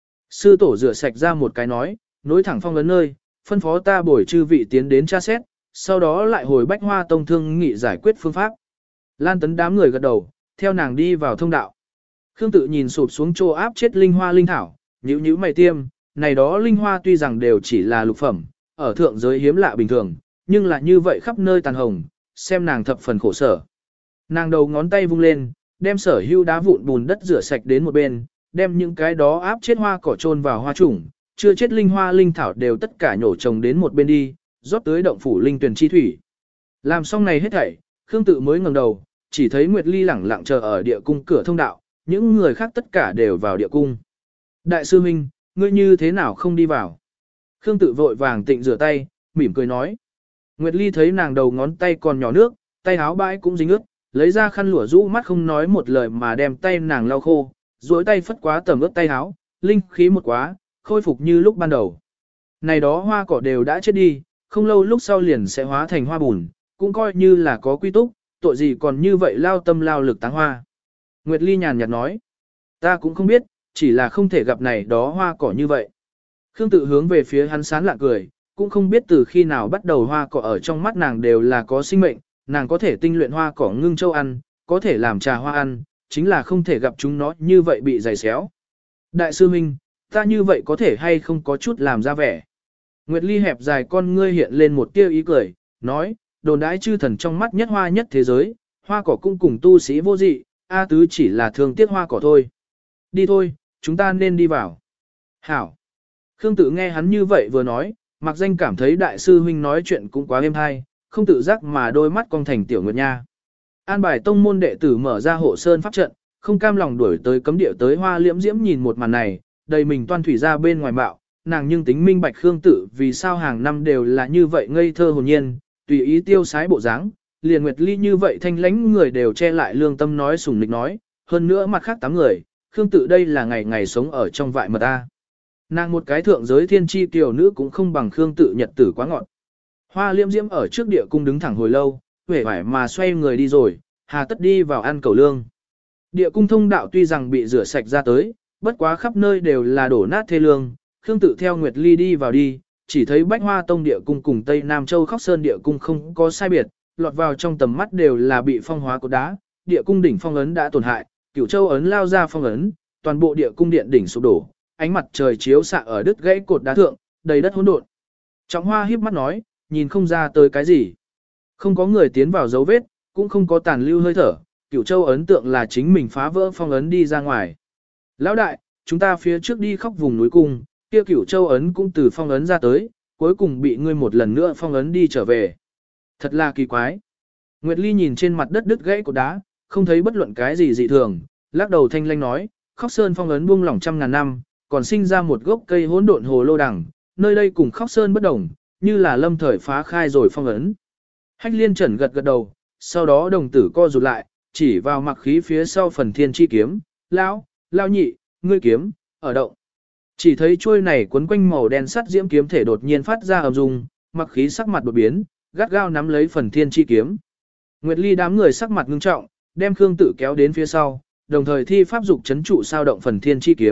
Sư tổ rửa sạch ra một cái nói, nối thẳng phong ấn nơi, phân phó ta bồi chư vị tiến đến tra xét, sau đó lại hồi Bách Hoa Tông thương nghị giải quyết phương pháp. Lan Tấn đám người gật đầu, theo nàng đi vào thông đạo. Khương Tự nhìn sụp xuống chỗ áp chết linh hoa linh thảo, nhíu nhíu mày tiêm, này đó linh hoa tuy rằng đều chỉ là lục phẩm, ở thượng giới hiếm lạ bình thường, nhưng là như vậy khắp nơi tàn hồng, xem nàng thập phần khổ sở. Nàng đầu ngón tay vung lên, đem sở hữu đá vụn bùn đất rửa sạch đến một bên, đem những cái đó áp chết hoa cỏ trôn vào hoa trùng, chưa chết linh hoa linh thảo đều tất cả nhổ trồng đến một bên đi, rót tới động phủ linh tuyển chi thủy. Làm xong này hết thảy, Khương Tự mới ngẩng đầu, chỉ thấy Nguyệt Ly lẳng lặng chờ ở địa cung cửa thông đạo, những người khác tất cả đều vào địa cung. Đại sư huynh, ngươi như thế nào không đi vào? Khương Tự vội vàng tịnh rửa tay, mỉm cười nói. Nguyệt Ly thấy nàng đầu ngón tay còn nhỏ nước, tay áo bãi cũng dính ướt, lấy ra khăn lụa rũ mắt không nói một lời mà đem tay nàng lau khô, duỗi tay phất quá tầm ướt tay áo, linh khí một quá, khôi phục như lúc ban đầu. Này đó hoa cỏ đều đã chết đi, không lâu lúc sau liền sẽ hóa thành hoa bùn, cũng coi như là có quy túc, tội gì còn như vậy lao tâm lao lực táng hoa. Nguyệt Ly nhàn nhạt nói, ta cũng không biết, chỉ là không thể gặp này đó hoa cỏ như vậy. Khương Tự hướng về phía hắn sán lạ cười, cũng không biết từ khi nào bắt đầu hoa cỏ ở trong mắt nàng đều là có sinh mệnh, nàng có thể tinh luyện hoa cỏ ngưng châu ăn, có thể làm trà hoa ăn, chính là không thể gặp chúng nó như vậy bị dày xéo. Đại sư Minh, ta như vậy có thể hay không có chút làm ra vẻ. Nguyệt Ly hẹp dài con ngươi hiện lên một tia ý cười, nói, đồn đãi chư thần trong mắt nhất hoa nhất thế giới, hoa cỏ cũng cùng tu sĩ vô dị, A tứ chỉ là thương tiếc hoa cỏ thôi. Đi thôi, chúng ta nên đi vào. Hảo. Khương Tự nghe hắn như vậy vừa nói, mặc danh cảm thấy đại sư huynh nói chuyện cũng quá êm hay, không tự giác mà đôi mắt cong thành tiểu nguyệt nha. An bài tông môn đệ tử mở ra hộ sơn pháp trận, không cam lòng đuổi tới cấm địa tới Hoa Liễm Diễm nhìn một màn này, đầy mình toan thủy ra bên ngoài bạo, nàng nhưng tính minh bạch Khương Tự vì sao hàng năm đều là như vậy ngây thơ hồn nhiên, tùy ý tiêu sái bộ dáng, liền Nguyệt Ly như vậy thanh lãnh người đều che lại lương tâm nói sủng nịch nói, hơn nữa mặt khác tám người, Khương Tự đây là ngày ngày sống ở trong vại mật ta. Nàng một cái thượng giới thiên chi tiểu nữ cũng không bằng Khương Tự nhật tử quá ngọt. Hoa Liễm Diễm ở trước địa cung đứng thẳng hồi lâu, huệ vải mà xoay người đi rồi, hà tất đi vào ăn cầu lương. Địa cung thông đạo tuy rằng bị rửa sạch ra tới, bất quá khắp nơi đều là đổ nát thê lương, Khương Tự theo Nguyệt Ly đi vào đi, chỉ thấy Bách Hoa Tông địa cung cùng Tây Nam Châu Khóc Sơn địa cung không có sai biệt, lọt vào trong tầm mắt đều là bị phong hóa cột đá, địa cung đỉnh phong ấn đã tổn hại, Cửu Châu ấn lao ra phong ấn, toàn bộ địa cung điện đỉnh sụp đổ, ánh mặt trời chiếu xạ ở đứt gãy cột đá thượng, đầy đất hỗn độn. Trọng Hoa híp mắt nói, nhìn không ra tới cái gì. Không có người tiến vào dấu vết, cũng không có tàn lưu hơi thở, Cửu Châu ấn tượng là chính mình phá vỡ phong ấn đi ra ngoài. Lão đại, chúng ta phía trước đi khóc vùng núi cung, kia Cửu Châu ấn cũng từ phong ấn ra tới, cuối cùng bị ngươi một lần nữa phong ấn đi trở về. Thật là kỳ quái. Nguyệt Ly nhìn trên mặt đất đứt gãy cột đá, không thấy bất luận cái gì dị thường, lắc đầu thanh lanh nói, Khóc Sơn phong ấn buông lỏng trăm ngàn năm, còn sinh ra một gốc cây hỗn độn hồ lô đằng, nơi đây cùng Khóc Sơn bất đồng, như là lâm thời phá khai rồi phong ấn. Hách Liên Trần gật gật đầu, sau đó đồng tử co rụt lại, chỉ vào mặc khí phía sau phần thiên chi kiếm, lão, lão nhị, ngươi kiếm, ở động. Chỉ thấy chuôi này quấn quanh màu đen sắt diễm kiếm thể đột nhiên phát ra ầm rung, mặc khí sắc mặt đột biến, gắt gao nắm lấy phần thiên chi kiếm. Nguyệt Ly đám người sắc mặt ngưng trọng, đem Khương Tự kéo đến phía sau, đồng thời thi pháp dục chấn trụ sao động phần thiên chi kiếm,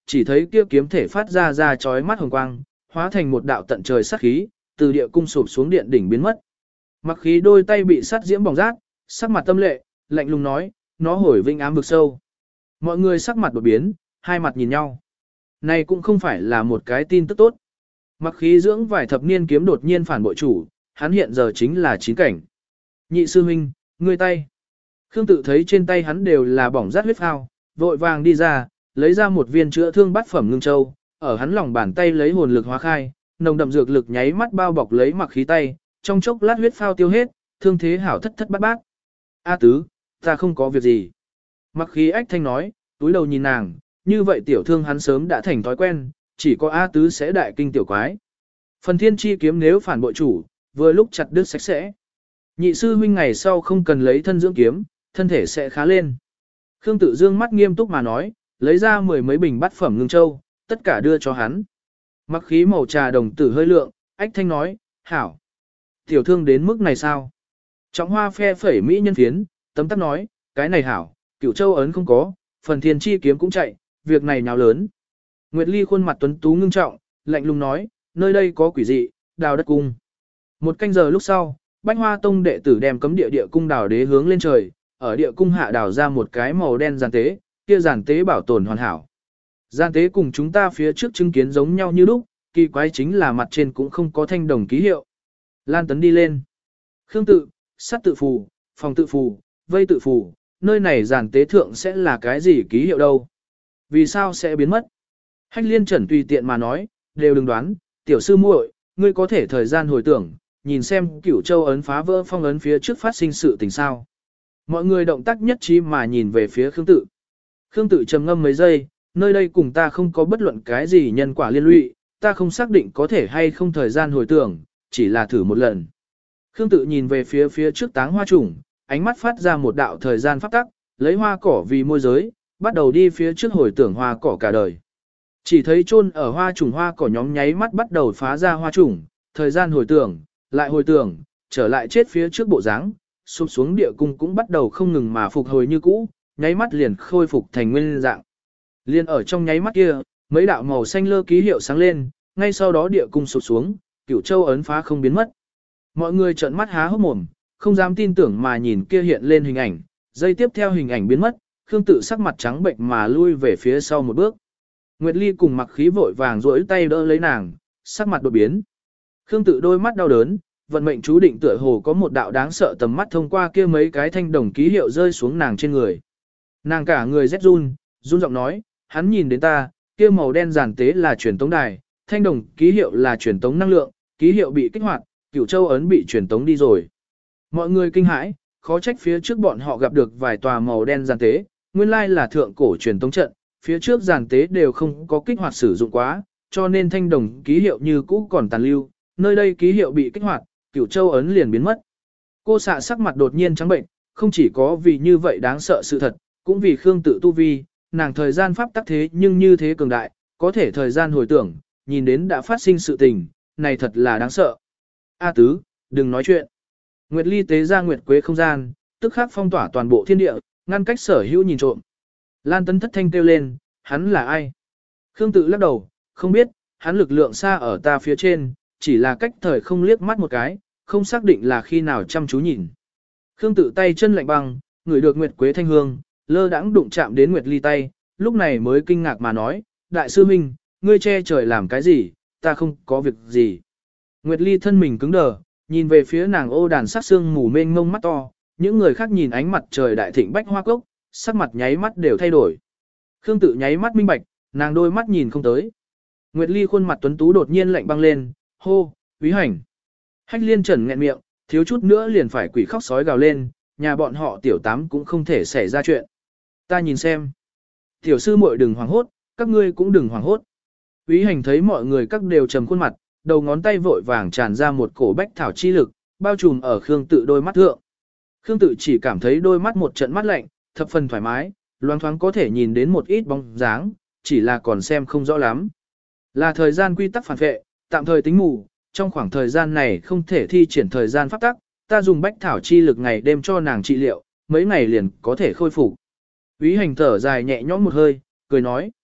chỉ thấy kia kiếm thể phát ra ra chói mắt hồng quang, hóa thành một đạo tận trời sát khí, từ địa cung sụp xuống điện đỉnh biến mất. Mặc khí đôi tay bị sát diễm bỏng rát, sắc mặt tâm lệ, lạnh lùng nói, nó hồi vinh ám vực sâu. Mọi người sắc mặt đột biến, hai mặt nhìn nhau. Này cũng không phải là một cái tin tức tốt. Mặc khí dưỡng vài thập niên kiếm đột nhiên phản bội chủ, hắn hiện giờ chính là chín cảnh. Nhị sư huynh, ngươi tay. Khương tự thấy trên tay hắn đều là bỏng rát huyết phao, vội vàng đi ra, lấy ra một viên chữa thương bát phẩm ngưng châu, ở hắn lòng bàn tay lấy hồn lực hóa khai, nồng đậm dược lực nháy mắt bao bọc lấy mặc khí tay, trong chốc lát huyết phao tiêu hết, thương thế hảo thất thất bát bát. A tứ, ta không có việc gì. Mặc khí ách thanh nói, túi đầu nhìn nàng, như vậy tiểu thương hắn sớm đã thành thói quen, chỉ có A tứ sẽ đại kinh tiểu quái. Phần thiên chi kiếm nếu phản bội chủ, vừa lúc chặt đứt sạch sẽ. Nhị sư huynh ngày sau không cần lấy thân dưỡng kiếm, thân thể sẽ khá lên. Khương tự dương mắt nghiêm túc mà nói, lấy ra mười mấy bình bát phẩm ngưng châu, tất cả đưa cho hắn. Mặc khí màu trà đồng tử hơi lượng, ách thanh nói, hảo. Tiểu thương đến mức này sao? Trọng hoa phe phẩy mỹ nhân phiến, tấm tắc nói, cái này hảo, cửu châu ấn không có, phần thiên chi kiếm cũng chạy, việc này nhào lớn. Nguyệt Ly khuôn mặt tuấn tú ngưng trọng, lạnh lùng nói, nơi đây có quỷ dị, đào đất cung. Một canh giờ lúc sau, Bách Hoa Tông đệ tử đem cấm địa địa cung đào đế hướng lên trời, ở địa cung hạ đào ra một cái màu đen giàn tế, kia giàn tế bảo tồn hoàn hảo. Giàn tế cùng chúng ta phía trước chứng kiến giống nhau như lúc, kỳ quái chính là mặt trên cũng không có thanh đồng ký hiệu. Lan Tấn đi lên. Khương tự, sát tự phù, phòng tự phù, vây tự phù, nơi này giàn tế thượng sẽ là cái gì ký hiệu đâu? Vì sao sẽ biến mất? Hách Liên Trần tùy tiện mà nói, đều đừng đoán, tiểu sư muội, ngươi có thể thời gian hồi tưởng, nhìn xem Cửu Châu ấn phá vỡ phong ấn phía trước phát sinh sự tình sao. Mọi người động tác nhất trí mà nhìn về phía Khương tự. Khương tự trầm ngâm mấy giây, nơi đây cùng ta không có bất luận cái gì nhân quả liên lụy, ta không xác định có thể hay không thời gian hồi tưởng, chỉ là thử một lần. Khương tự nhìn về phía phía trước táng hoa trùng, ánh mắt phát ra một đạo thời gian pháp tắc, lấy hoa cỏ vì môi giới, bắt đầu đi phía trước hồi tưởng hoa cỏ cả đời. Chỉ thấy chôn ở hoa trùng hoa cỏ nhóm nháy mắt bắt đầu phá ra hoa trùng, thời gian hồi tưởng, lại hồi tưởng, trở lại chết phía trước bộ dáng, sụp xuống địa cung cũng bắt đầu không ngừng mà phục hồi như cũ, nháy mắt liền khôi phục thành nguyên dạng. Liên ở trong nháy mắt kia, mấy đạo màu xanh lơ ký hiệu sáng lên, ngay sau đó địa cung sụp xuống, Cửu Châu ấn phá không biến mất. Mọi người trợn mắt há hốc mồm, không dám tin tưởng mà nhìn kia hiện lên hình ảnh, giây tiếp theo hình ảnh biến mất, Khương tự sắc mặt trắng bệnh mà lui về phía sau một bước. Nguyệt Ly cùng Mặc khí vội vàng duỗi tay đỡ lấy nàng, sắc mặt đột biến. Khương tự đôi mắt đau đớn, vận mệnh chú định tựa hồ có một đạo đáng sợ tầm mắt thông qua kia mấy cái thanh đồng ký hiệu rơi xuống nàng trên người. Nàng cả người rét run, run giọng nói, hắn nhìn đến ta, kia màu đen giản tế là truyền tống đài, thanh đồng ký hiệu là truyền tống năng lượng, ký hiệu bị kích hoạt, Cửu Châu ấn bị truyền tống đi rồi. Mọi người kinh hãi, khó trách phía trước bọn họ gặp được vài tòa màu đen giản tế, nguyên lai là thượng cổ truyền tống trận, phía trước giản tế đều không có kích hoạt sử dụng quá, cho nên thanh đồng ký hiệu như cũ còn tàn lưu, nơi đây ký hiệu bị kích hoạt, Cửu Châu ấn liền biến mất. Cô xạ sắc mặt đột nhiên trắng bệnh, không chỉ có vì như vậy đáng sợ sự thật, cũng vì Khương tự tu vi, nàng thời gian pháp tắc thế nhưng như thế cường đại, có thể thời gian hồi tưởng, nhìn đến đã phát sinh sự tình, này thật là đáng sợ. A tứ, đừng nói chuyện. Nguyệt Ly tế ra Nguyệt Quế không gian, tức khắc phong tỏa toàn bộ thiên địa, ngăn cách sở hữu nhìn trộm. Lan Tấn thất thanh kêu lên, hắn là ai? Khương tự lắc đầu, không biết, hắn lực lượng xa ở ta phía trên, chỉ là cách thời không liếc mắt một cái, không xác định là khi nào chăm chú nhìn. Khương tự tay chân lạnh băng, ngửi được Nguyệt Quế thanh hương, lơ đãng đụng chạm đến Nguyệt Ly tay, lúc này mới kinh ngạc mà nói, đại sư huynh, ngươi che trời làm cái gì, ta không có việc gì. Nguyệt Ly thân mình cứng đờ, nhìn về phía nàng ô đàn sắc xương mù mênh mông mắt to, những người khác nhìn ánh mặt trời đại thịnh bách hoa cốc, sắc mặt nháy mắt đều thay đổi. Khương tự nháy mắt minh bạch, nàng đôi mắt nhìn không tới. Nguyệt Ly khuôn mặt tuấn tú đột nhiên lạnh băng lên, hô, quý hành. Hách Liên Trần nghẹn miệng, thiếu chút nữa liền phải quỷ khóc sói gào lên, nhà bọn họ tiểu tám cũng không thể xảy ra chuyện. Ta nhìn xem. Tiểu sư muội đừng hoảng hốt, các ngươi cũng đừng hoảng hốt. Quý hành thấy mọi người các đều trầm khuôn mặt, đầu ngón tay vội vàng tràn ra một cổ bách thảo chi lực, bao trùm ở Khương tự đôi mắt thượng. Khương tự chỉ cảm thấy đôi mắt một trận mắt lạnh, thập phần thoải mái, loáng thoáng có thể nhìn đến một ít bóng dáng, chỉ là còn xem không rõ lắm. Là thời gian quy tắc phản vệ, tạm thời tính mù, trong khoảng thời gian này không thể thi triển thời gian pháp tắc, ta dùng bách thảo chi lực ngày đêm cho nàng trị liệu, mấy ngày liền có thể khôi phục. Úy hành thở dài nhẹ nhõm một hơi, cười nói.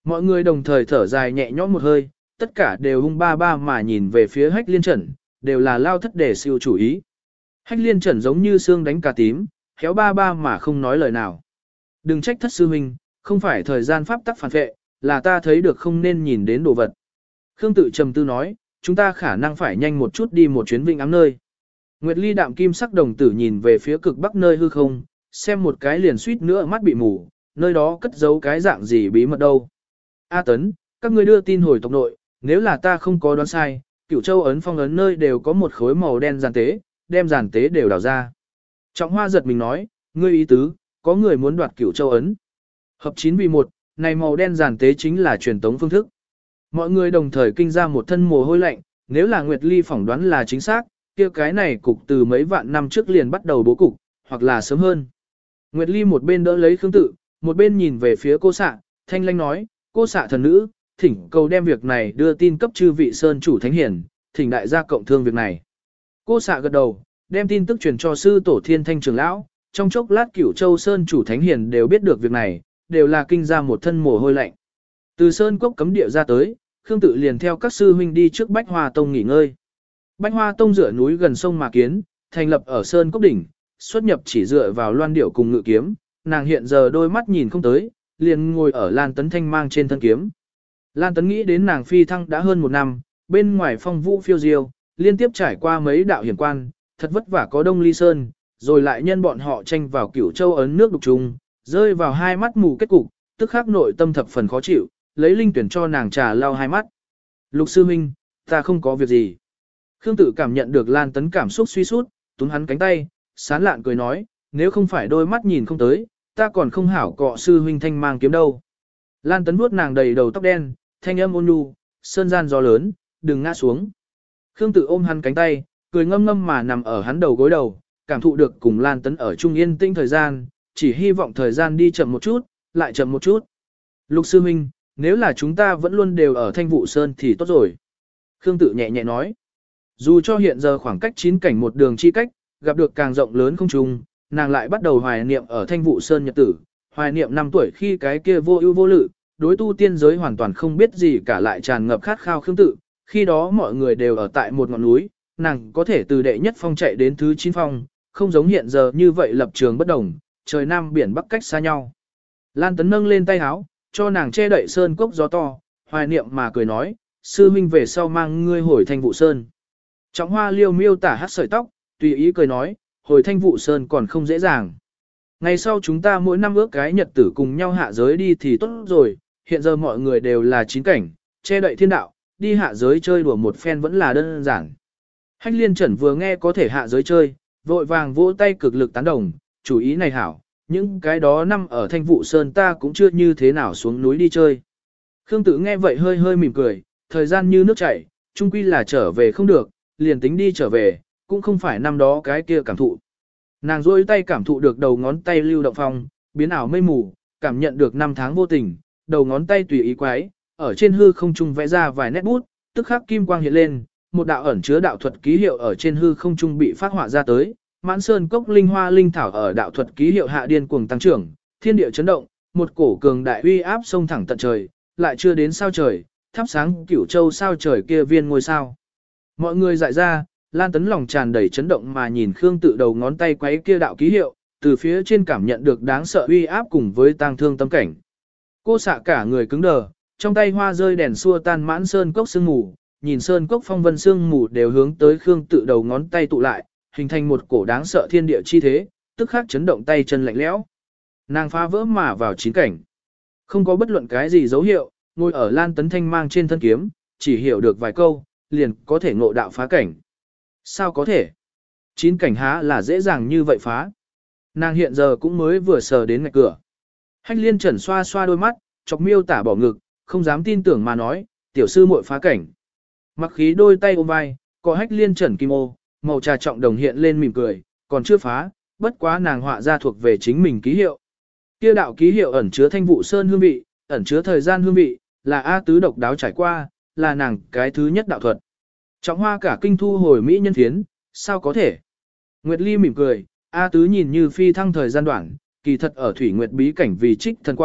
Mọi người đồng thời thở dài nhẹ nhõm một hơi, tất cả đều hung ba ba mà nhìn về phía Hách Liên Trần, đều là lao thất để siêu chủ ý. Hách Liên Trần giống như xương đánh cà tím, khéo ba ba mà không nói lời nào. Đừng trách thất sư huynh, không phải thời gian pháp tắc phản vệ, là ta thấy được không nên nhìn đến đồ vật. Khương Tự trầm tư nói, chúng ta khả năng phải nhanh một chút đi một chuyến vinh ám nơi. Nguyệt Ly đạm kim sắc đồng tử nhìn về phía cực bắc nơi hư không, xem một cái liền suýt nữa mắt bị mù, nơi đó cất giấu cái dạng gì bí mật đâu. A Tấn, các ngươi đưa tin hồi tộc nội, nếu là ta không có đoán sai, Cửu Châu ấn phong ấn nơi đều có một khối màu đen giàn tế, đem giàn tế đều đào ra. Trọng Hoa giật mình nói, ngươi ý tứ, có người muốn đoạt Cửu Châu ấn. Hợp chín vì một, này màu đen giàn tế chính là truyền tống phương thức. Mọi người đồng thời kinh ra một thân mồ hôi lạnh, nếu là Nguyệt Ly phỏng đoán là chính xác, kia cái này cục từ mấy vạn năm trước liền bắt đầu bố cục, hoặc là sớm hơn. Nguyệt Ly một bên đỡ lấy Khương Tự, một bên nhìn về phía cô xạ, thanh lanh nói, cô xạ thần nữ, thỉnh cầu đem việc này đưa tin cấp chư vị sơn chủ thánh hiển, thỉnh đại gia cộng thương việc này. Cô xạ gật đầu, đem tin tức truyền cho sư tổ thiên thanh trưởng lão, trong chốc lát Cửu Châu sơn chủ thánh hiển đều biết được việc này, đều là kinh ra một thân mồ hôi lạnh. Từ sơn cốc cấm địa ra tới, Khương Tự liền theo các sư huynh đi trước Bách Hoa Tông nghỉ ngơi. Bách Hoa Tông dựa núi gần sông mà kiến, thành lập ở sơn cốc đỉnh, xuất nhập chỉ dựa vào loan điểu cùng ngự kiếm, nàng hiện giờ đôi mắt nhìn không tới, liền ngồi ở Lan Tấn Thanh mang trên thân kiếm. Lan Tấn nghĩ đến nàng phi thăng đã hơn một năm, bên ngoài phong vũ phiêu diêu, liên tiếp trải qua mấy đạo hiểm quan, thật vất vả có Đông Ly Sơn, rồi lại nhân bọn họ tranh vào Cửu Châu ấn nước đục trùng, rơi vào hai mắt mù kết cục, tức khắc nội tâm thập phần khó chịu, lấy linh tuyển cho nàng trà lau hai mắt. Lục sư huynh, ta không có việc gì. Khương Tự cảm nhận được Lan Tấn cảm xúc suy sút, túm hắn cánh tay, sán lạn cười nói, nếu không phải đôi mắt nhìn không tới, ta còn không hảo cọ sư huynh thanh mang kiếm đâu. Lan Tấn vuốt nàng đầy đầu tóc đen, thanh âm ôn nhu, sơn gian gió lớn, đừng ngã xuống. Khương Tự ôm hắn cánh tay, cười ngâm ngâm mà nằm ở hắn đầu gối đầu, cảm thụ được cùng Lan Tấn ở chung yên tĩnh thời gian, chỉ hy vọng thời gian đi chậm một chút, lại chậm một chút. Lục sư huynh, nếu là chúng ta vẫn luôn đều ở Thanh Vũ Sơn thì tốt rồi. Khương Tự nhẹ nhẹ nói. Dù cho hiện giờ khoảng cách chín cảnh một đường chi cách, gặp được càng rộng lớn không trùng, nàng lại bắt đầu hoài niệm ở Thanh Vũ Sơn nhật tử, hoài niệm năm tuổi khi cái kia vô ưu vô lự, đối tu tiên giới hoàn toàn không biết gì cả lại tràn ngập khát khao Khương Tự, khi đó mọi người đều ở tại một ngọn núi, nàng có thể từ đệ nhất phong chạy đến thứ chín phong, không giống hiện giờ như vậy lập trường bất đồng, trời nam biển bắc cách xa nhau. Lan Tấn nâng lên tay áo, cho nàng che đậy sơn cốc gió to, hoài niệm mà cười nói, sư huynh về sau mang ngươi hồi Thanh Vũ Sơn. Trọng Hoa liêu miêu tả hát sợi tóc, tùy ý cười nói, hồi Thanh Vũ Sơn còn không dễ dàng. Ngày sau chúng ta mỗi năm ước cái nhật tử cùng nhau hạ giới đi thì tốt rồi, hiện giờ mọi người đều là chín cảnh, che đậy thiên đạo, đi hạ giới chơi đùa một phen vẫn là đơn giản. Hách Liên Trần vừa nghe có thể hạ giới chơi, vội vàng vỗ tay cực lực tán đồng, chủ ý này hảo, những cái đó năm ở Thanh Vũ Sơn ta cũng chưa như thế nào xuống núi đi chơi. Khương Tự nghe vậy hơi hơi mỉm cười, thời gian như nước chảy, chung quy là trở về không được, liền tính đi trở về, cũng không phải năm đó cái kia cảm thụ. Nàng rôi tay cảm thụ được đầu ngón tay lưu động phong, biến ảo mây mù, cảm nhận được năm tháng vô tình, đầu ngón tay tùy ý quái, ở trên hư không trung vẽ ra vài nét bút, tức khắc kim quang hiện lên, một đạo ẩn chứa đạo thuật ký hiệu ở trên hư không trung bị phát họa ra tới, mãn sơn cốc linh hoa linh thảo ở đạo thuật ký hiệu hạ điên cuồng tăng trưởng, thiên địa chấn động, một cổ cường đại uy áp sông thẳng tận trời, lại chưa đến sao trời, thắp sáng Cửu Châu sao trời kia viên ngôi sao. Mọi người dại ra, Lan Tấn lòng tràn đầy chấn động mà nhìn Khương Tự đầu ngón tay quấy kia đạo ký hiệu, từ phía trên cảm nhận được đáng sợ uy áp cùng với tang thương tâm cảnh. Cô xạ cả người cứng đờ, trong tay hoa rơi đèn xua tan mãn sơn cốc sương mù, nhìn sơn cốc phong vân sương mù đều hướng tới Khương Tự đầu ngón tay tụ lại, hình thành một cổ đáng sợ thiên địa chi thế, tức khắc chấn động tay chân lạnh lẽo. Nàng phá vỡ mà vào chín cảnh. Không có bất luận cái gì dấu hiệu, ngồi ở Lan Tấn Thanh mang trên thân kiếm, chỉ hiểu được vài câu, liền có thể ngộ đạo phá cảnh. Sao có thể? Chín cảnh há là dễ dàng như vậy phá. Nàng hiện giờ cũng mới vừa sờ đến ngạch cửa. Hách Liên Trần xoa xoa đôi mắt, chọc miêu tả bỏ ngực, không dám tin tưởng mà nói, tiểu sư muội phá cảnh. Mặc khí đôi tay ôm vai, có Hách Liên Trần kim ô, màu trà trọng đồng hiện lên mỉm cười, còn chưa phá, bất quá nàng họa ra thuộc về chính mình ký hiệu. Kia đạo ký hiệu ẩn chứa Thanh Vũ Sơn hương vị, ẩn chứa thời gian hương vị, là A Tứ độc đáo trải qua, là nàng cái thứ nhất đạo thuật. Trọng Hoa cả kinh thu hồi mỹ nhân thiến, sao có thể? Nguyệt Ly mỉm cười, A Tứ nhìn như phi thăng thời gian đoạn, kỳ thật ở Thủy Nguyệt bí cảnh vì trích thần quả,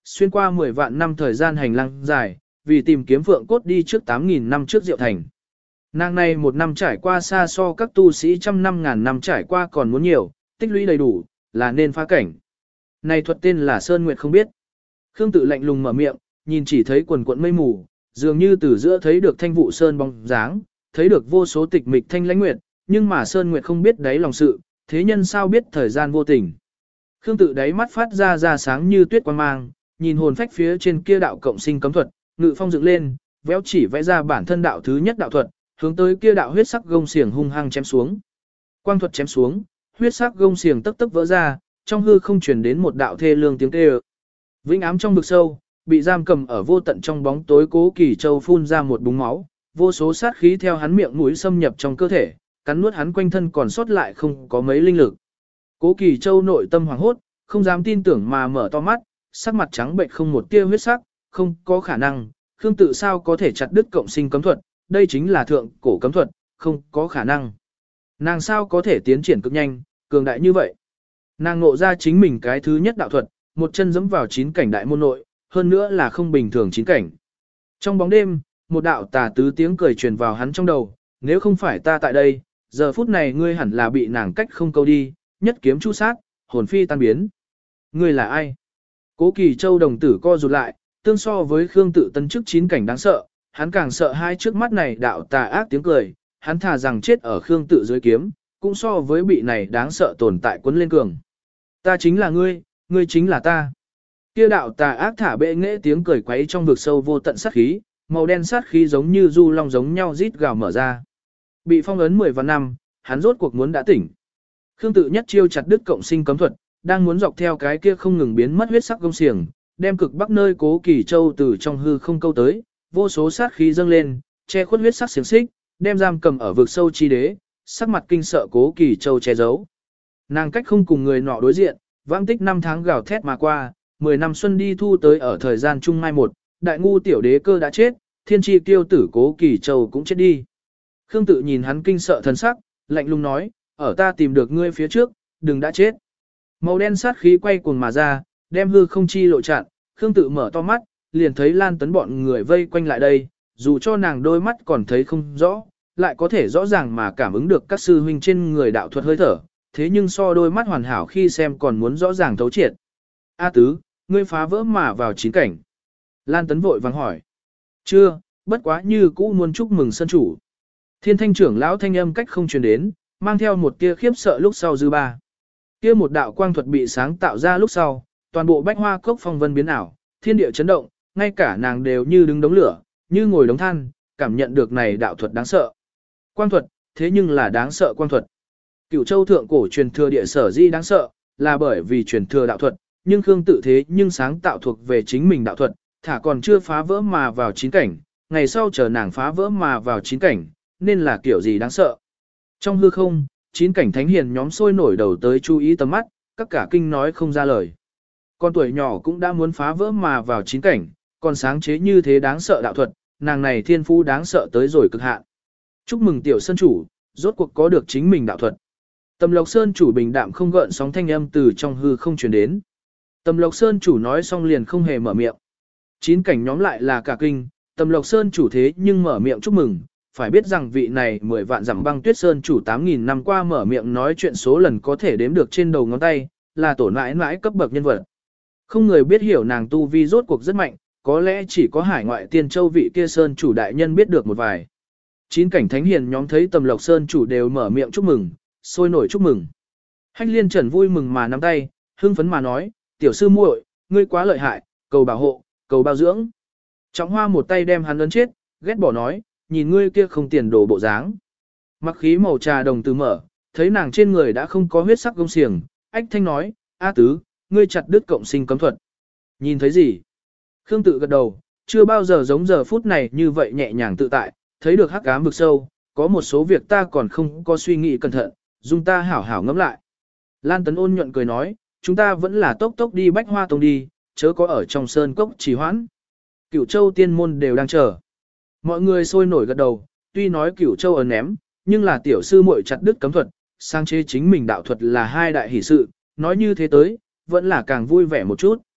xuyên qua mười vạn năm thời gian hành lang dài, vì tìm kiếm phượng cốt đi trước tám nghìn năm trước Diệu Thành. Nàng này một năm trải qua xa so các tu sĩ trăm năm ngàn năm trải qua còn muốn nhiều, tích lũy đầy đủ, là nên phá cảnh. Này thuật tên là Sơn Nguyệt không biết. Khương Tự lạnh lùng mở miệng, nhìn chỉ thấy quần quận mây mù, dường như từ giữa thấy được thanh vụ sơn bóng dáng, thấy được vô số tịch mịch thanh lãnh nguyệt, nhưng mà Sơn Nguyệt không biết đáy lòng sự, thế nhân sao biết thời gian vô tình. Khương Tự đáy mắt phát ra ra sáng như tuyết quang mang, nhìn hồn phách phía trên kia đạo cộng sinh cấm thuật, ngự phong dựng lên, véo chỉ vẽ ra bản thân đạo thứ nhất đạo thuật, hướng tới kia đạo huyết sắc gông xiềng hung hăng chém xuống. Quang thuật chém xuống, huyết sắc gông xiềng tức tức vỡ ra, trong hư không truyền đến một đạo thê lương tiếng kêu. Vĩnh ám trong vực sâu, bị giam cầm ở vô tận trong bóng tối Cố Kỳ Châu phun ra một búng máu, vô số sát khí theo hắn miệng mũi xâm nhập trong cơ thể, cắn nuốt hắn quanh thân còn sót lại không có mấy linh lực. Cố Kỳ Châu nội tâm hoảng hốt, không dám tin tưởng mà mở to mắt, sắc mặt trắng bệnh không một tia huyết sắc, không có khả năng, Khương Tự sao có thể chặt đứt cộng sinh cấm thuật, đây chính là thượng cổ cấm thuật, không có khả năng. Nàng sao có thể tiến triển cực nhanh, cường đại như vậy. Nàng ngộ ra chính mình cái thứ nhất đạo thuật, một chân giẫm vào chín cảnh đại môn nội, hơn nữa là không bình thường chín cảnh. Trong bóng đêm, một đạo tà tứ tiếng cười truyền vào hắn trong đầu, nếu không phải ta tại đây, giờ phút này ngươi hẳn là bị nàng cách không câu đi, nhất kiếm chu sát, hồn phi tan biến. Ngươi là ai? Cố Kỳ Châu đồng tử co rụt lại, tương so với Khương Tự tân chức chín cảnh đáng sợ, hắn càng sợ hai trước mắt này đạo tà ác tiếng cười, hắn thà rằng chết ở Khương Tự dưới kiếm, cũng so với bị này đáng sợ tồn tại quấn lên cường. Ta chính là ngươi, ngươi chính là ta. Kia đạo tà ác thả bệ nghệ tiếng cười quấy trong vực sâu vô tận sát khí, màu đen sát khí giống như du long giống nhau rít gào mở ra. Bị phong ấn mười vạn năm, hắn rốt cuộc muốn đã tỉnh. Khương Tự nhất chiêu chặt đứt cộng sinh cấm thuật, đang muốn dọc theo cái kia không ngừng biến mất huyết sắc gông xiềng, đem cực bắc nơi Cố Kỳ Châu từ trong hư không câu tới, vô số sát khí dâng lên, che khuất huyết sắc xiềng xích, đem giam cầm ở vực sâu chi đế, sắc mặt kinh sợ Cố Kỳ Châu che giấu. Nàng cách không cùng người nọ đối diện, vãng tích năm tháng gào thét mà qua, mười năm xuân đi thu tới ở thời gian trung mai một, đại ngu tiểu đế cơ đã chết, thiên tri tiêu tử Cố Kỳ Châu cũng chết đi. Khương Tự nhìn hắn kinh sợ thần sắc, lạnh lùng nói, ở ta tìm được ngươi phía trước, đừng đã chết. Màu đen sát khí quay cuồng mà ra, đem hư không chi lộ chặn, Khương Tự mở to mắt, liền thấy Lan Tấn bọn người vây quanh lại đây, dù cho nàng đôi mắt còn thấy không rõ, lại có thể rõ ràng mà cảm ứng được các sư huynh trên người đạo thuật hơi thở, thế nhưng so đôi mắt hoàn hảo khi xem còn muốn rõ ràng thấu triệt. A Tứ, ngươi phá vỡ mà vào chín cảnh. Lan Tấn vội vàng hỏi. Chưa, bất quá như cũ muốn chúc mừng sân chủ. Thiên thanh trưởng lão thanh âm cách không truyền đến, mang theo một tia khiếp sợ lúc sau dư ba. Kia một đạo quang thuật bị sáng tạo ra lúc sau, toàn bộ bách hoa cốc phong vân biến ảo, thiên địa chấn động, ngay cả nàng đều như đứng đống lửa, như ngồi đống than, cảm nhận được này đạo thuật đáng sợ. Quang thuật, thế nhưng là đáng sợ quang thuật. Cửu châu thượng cổ truyền thừa địa sở di đáng sợ, là bởi vì truyền thừa đạo thuật, nhưng Khương Tự thế nhưng sáng tạo thuộc về chính mình đạo thuật, thả còn chưa phá vỡ mà vào chín cảnh, ngày sau chờ nàng phá vỡ mà vào chín cảnh, nên là kiểu gì đáng sợ. Trong hư không, chín cảnh thánh hiền nhóm sôi nổi đầu tới chú ý tầm mắt, các cả kinh nói không ra lời. Con tuổi nhỏ cũng đã muốn phá vỡ mà vào chín cảnh, còn sáng chế như thế đáng sợ đạo thuật, nàng này thiên phú đáng sợ tới rồi cực hạn. Chúc mừng tiểu sơn chủ, rốt cuộc có được chính mình đạo thuật. Tầm Lộc Sơn chủ bình đạm không gợn sóng thanh âm từ trong hư không truyền đến. Tầm Lộc Sơn chủ nói xong liền không hề mở miệng. Chín cảnh nhóm lại là cả kinh, Tầm Lộc Sơn chủ thế nhưng mở miệng chúc mừng, phải biết rằng vị này mười vạn dặm băng tuyết sơn chủ tám nghìn năm qua mở miệng nói chuyện số lần có thể đếm được trên đầu ngón tay, là tổ mãi mãi cấp bậc nhân vật. Không người biết hiểu nàng tu vi rốt cuộc rất mạnh, có lẽ chỉ có hải ngoại tiên châu vị kia sơn chủ đại nhân biết được một vài. Chín cảnh thánh hiền nhóm thấy Tầm Lộc Sơn chủ đều mở miệng chúc mừng, sôi nổi chúc mừng. Hách Liên Trần vui mừng mà nắm tay, hưng phấn mà nói, tiểu sư muội, ngươi quá lợi hại, cầu bảo hộ, cầu bao dưỡng. Trọng Hoa một tay đem hắn ấn chết, ghét bỏ nói, nhìn ngươi kia không tiền đồ bộ dáng. Mặc khí màu trà đồng từ mở, thấy nàng trên người đã không có huyết sắc gông xiềng, ách thanh nói, A Tứ, ngươi chặt đứt cộng sinh cấm thuật. Nhìn thấy gì? Khương Tự gật đầu, chưa bao giờ giống giờ phút này như vậy nhẹ nhàng tự tại, thấy được hắc ám vực sâu, có một số việc ta còn không có suy nghĩ cẩn thận, dung ta hảo hảo ngẫm lại. Lan Tấn ôn nhuận cười nói, chúng ta vẫn là tốc tốc đi Bách Hoa Tông đi, chớ có ở trong sơn cốc trì hoãn. Cửu Châu tiên môn đều đang chờ. Mọi người sôi nổi gật đầu, tuy nói Cửu Châu ấn ném, nhưng là tiểu sư muội chặt đứt cấm thuật, sang chế chính mình đạo thuật là hai đại hỷ sự, nói như thế tới, vẫn là càng vui vẻ một chút.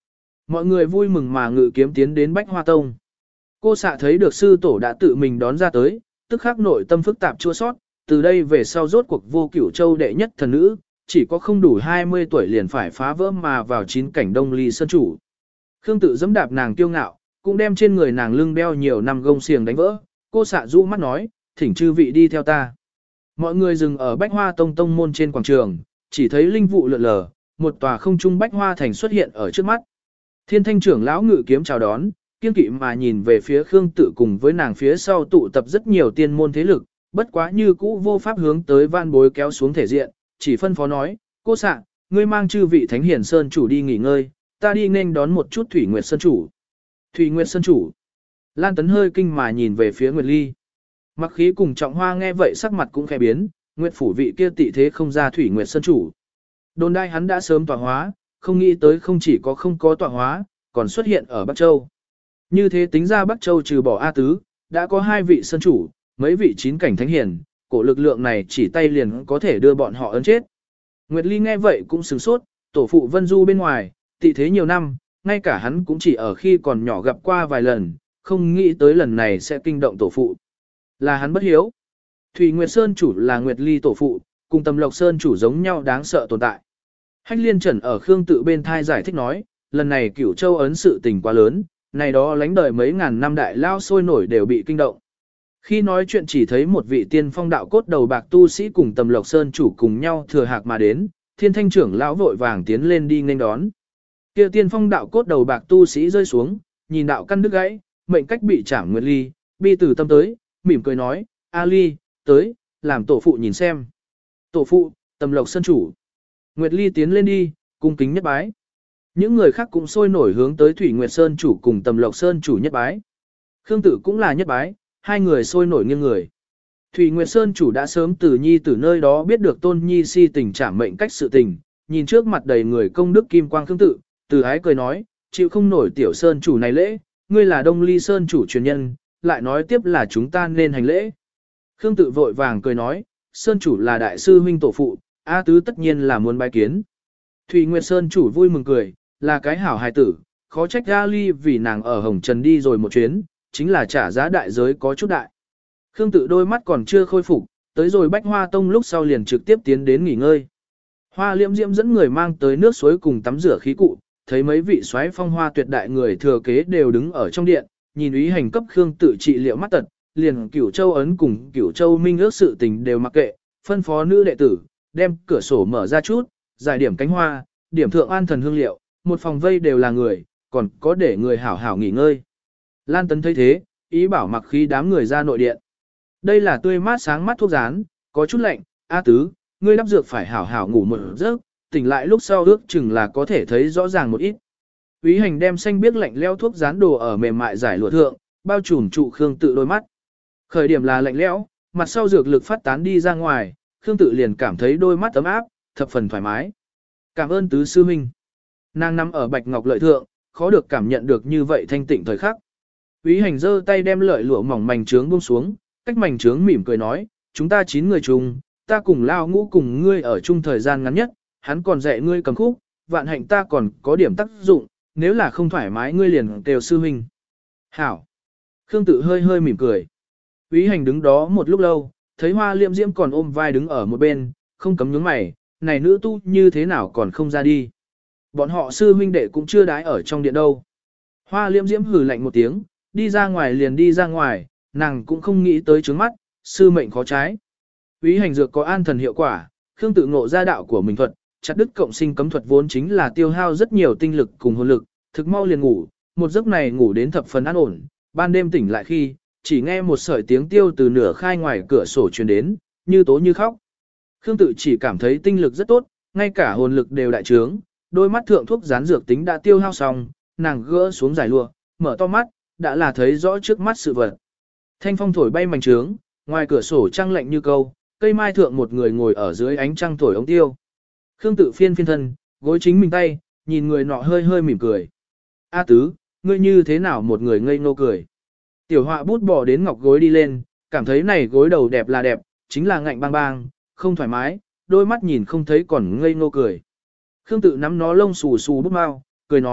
Mọi người vui mừng mà ngự kiếm tiến đến Bách Hoa Tông. Cô xạ thấy được sư tổ đã tự mình đón ra tới, tức khắc nội tâm phức tạp chua sót, từ đây về sau rốt cuộc vô cửu châu đệ nhất thần nữ, chỉ có không đủ hai mươi tuổi liền phải phá vỡ mà vào chín cảnh Đông Ly Sơn chủ. Khương tự dẫm đạp nàng kiêu ngạo, cũng đem trên người nàng lưng đeo nhiều năm gông xiềng đánh vỡ, cô xạ rũ mắt nói, thỉnh chư vị đi theo ta. Mọi người dừng ở Bách Hoa Tông tông môn trên quảng trường, chỉ thấy linh vụ lượn lờ, một tòa không trung Bách Hoa thành xuất hiện ở trước mắt. Thiên Thanh trưởng lão ngự kiếm chào đón, kiên kỵ mà nhìn về phía Khương tự cùng với nàng phía sau tụ tập rất nhiều tiên môn thế lực, bất quá như cũ vô pháp hướng tới van bối kéo xuống thể diện, chỉ phân phó nói, cô xạ, ngươi mang chư vị Thánh Hiển Sơn chủ đi nghỉ ngơi, ta đi nên đón một chút Thủy Nguyệt Sơn chủ. Thủy Nguyệt Sơn chủ. Lan Tấn hơi kinh mà nhìn về phía Nguyệt Ly. Mặc khí cùng Trọng Hoa nghe vậy sắc mặt cũng khẽ biến, Nguyệt phủ vị kia tị thế không ra Thủy Nguyệt Sơn chủ. Đồn đai hắn đã sớm tọa hóa, không nghĩ tới không chỉ có không có tọa hóa, còn xuất hiện ở Bắc Châu. Như thế tính ra Bắc Châu trừ bỏ A Tứ, đã có hai vị sơn chủ, mấy vị chín cảnh thánh hiền, cổ lực lượng này chỉ tay liền có thể đưa bọn họ ấn chết. Nguyệt Ly nghe vậy cũng sửng sốt, tổ phụ Vân Du bên ngoài, tị thế nhiều năm, ngay cả hắn cũng chỉ ở khi còn nhỏ gặp qua vài lần, không nghĩ tới lần này sẽ kinh động tổ phụ. Là hắn bất hiếu. Thủy Nguyệt Sơn chủ là Nguyệt Ly tổ phụ, cùng Tầm Lộc Sơn chủ giống nhau đáng sợ tồn tại. Hách Liên Trần ở Khương tự bên thai giải thích nói, lần này Cửu Châu ấn sự tình quá lớn, này đó lánh đời mấy ngàn năm đại lao sôi nổi đều bị kinh động. Khi nói chuyện chỉ thấy một vị tiên phong đạo cốt đầu bạc tu sĩ cùng Tầm Lộc Sơn chủ cùng nhau thừa hạc mà đến, Thiên Thanh trưởng lão vội vàng tiến lên đi nghênh đón. Kia tiên phong đạo cốt đầu bạc tu sĩ rơi xuống, nhìn đạo căn đứt gãy, mệnh cách bị chảm Nguyệt Ly, bi từ tâm tới, mỉm cười nói, A Ly, tới, làm tổ phụ nhìn xem. Tổ phụ, Tầm Lộc Sơn chủ. Nguyệt Ly tiến lên đi, cung kính nhất bái. Những người khác cũng sôi nổi hướng tới Thủy Nguyệt Sơn chủ cùng Tầm Lộc Sơn chủ nhất bái. Khương Tử cũng là nhất bái, hai người sôi nổi nghiêng người. Thủy Nguyệt Sơn chủ đã sớm từ nhi từ nơi đó biết được Tôn Nhi si tình trả mệnh cách sự tình, nhìn trước mặt đầy người công đức kim quang Khương Tử, từ ái cười nói, chịu không nổi tiểu Sơn chủ này lễ, ngươi là Đông Ly Sơn chủ truyền nhân, lại nói tiếp là chúng ta nên hành lễ. Khương Tử vội vàng cười nói, Sơn chủ là đại sư huynh tổ phụ, A Tứ tất nhiên là muốn bái kiến. Thủy Nguyệt Sơn chủ vui mừng cười, là cái hảo hài tử, khó trách A Ly vì nàng ở Hồng Trần đi rồi một chuyến, chính là trả giá đại giới có chút đại. Khương Tự đôi mắt còn chưa khôi phục, tới rồi Bách Hoa Tông lúc sau liền trực tiếp tiến đến nghỉ ngơi. Hoa Liễm Diễm dẫn người mang tới nước suối cùng tắm rửa khí cụ, thấy mấy vị soái phong hoa tuyệt đại người thừa kế đều đứng ở trong điện, nhìn ý hành cấp Khương Tự trị liệu mắt tật, liền Cửu Châu ấn cùng Cửu Châu minh ước sự tình đều mặc kệ, phân phó nữ đệ tử, đem cửa sổ mở ra chút, giải điểm cánh hoa, điểm thượng an thần hương liệu, một phòng vây đều là người, còn có để người hảo hảo nghỉ ngơi. Lan Tấn thấy thế, ý bảo mặc khí đám người ra nội điện. Đây là tươi mát sáng mắt thuốc rán, có chút lạnh, A Tứ, ngươi đắp dược phải hảo hảo ngủ một giấc, tỉnh lại lúc sau ước chừng là có thể thấy rõ ràng một ít. Úy Hành đem xanh biếc lạnh lẽo thuốc rán đồ ở mềm mại giải lụa thượng, bao trùm trụ Khương Tự đôi mắt. Khởi điểm là lạnh lẽo, mặt sau dược lực phát tán đi ra ngoài, Khương Tự liền cảm thấy đôi mắt ấm áp, thập phần thoải mái. Cảm ơn tứ sư huynh. Nàng nằm ở bạch ngọc lợi thượng, khó được cảm nhận được như vậy thanh tịnh thời khắc. Úy Hành giơ tay đem lợi lụa mỏng mảnh trướng buông xuống, cách mảnh trướng mỉm cười nói, chúng ta chín người chung, ta cùng lao ngũ cùng ngươi ở chung thời gian ngắn nhất, hắn còn dạy ngươi cầm khúc, vạn hạnh ta còn có điểm tác dụng, nếu là không thoải mái ngươi liền kêu sư huynh. Hảo. Khương Tự hơi hơi mỉm cười. Úy Hành đứng đó một lúc lâu, thấy Hoa Liễm Diễm còn ôm vai đứng ở một bên, không cấm nhướng mày, này nữ tu như thế nào còn không ra đi. Bọn họ sư huynh đệ cũng chưa đái ở trong điện đâu. Hoa Liễm Diễm hừ lạnh một tiếng, đi ra ngoài liền đi ra ngoài, nàng cũng không nghĩ tới trướng mắt, sư mệnh khó trái. Úy Hành dược có an thần hiệu quả, Khương Tự ngộ ra đạo của mình thuật, chặt đứt cộng sinh cấm thuật vốn chính là tiêu hao rất nhiều tinh lực cùng hồn lực, thực mau liền ngủ, một giấc này ngủ đến thập phần an ổn, ban đêm tỉnh lại khi, chỉ nghe một sợi tiếng tiêu từ nửa khai ngoài cửa sổ truyền đến, như tố như khóc. Khương Tự chỉ cảm thấy tinh lực rất tốt, ngay cả hồn lực đều đại trướng, đôi mắt thượng thuốc rán dược tính đã tiêu hao xong, nàng gỡ xuống giải lụa, mở to mắt, đã là thấy rõ trước mắt sự vật. Thanh phong thổi bay mảnh trướng, ngoài cửa sổ trăng lạnh như câu, cây mai thượng một người ngồi ở dưới ánh trăng thổi ống tiêu. Khương Tự phiên phiên thân, gối chính mình tay, nhìn người nọ hơi hơi mỉm cười. A Tứ, ngươi như thế nào một người ngây ngô cười. Tiểu họa bút bỏ đến ngọc gối đi lên, cảm thấy này gối đầu đẹp là đẹp, chính là ngạnh bang bang, không thoải mái, đôi mắt nhìn không thấy còn ngây ngô cười. Khương Tự nắm nó lông xù xù bút mau, cười nói,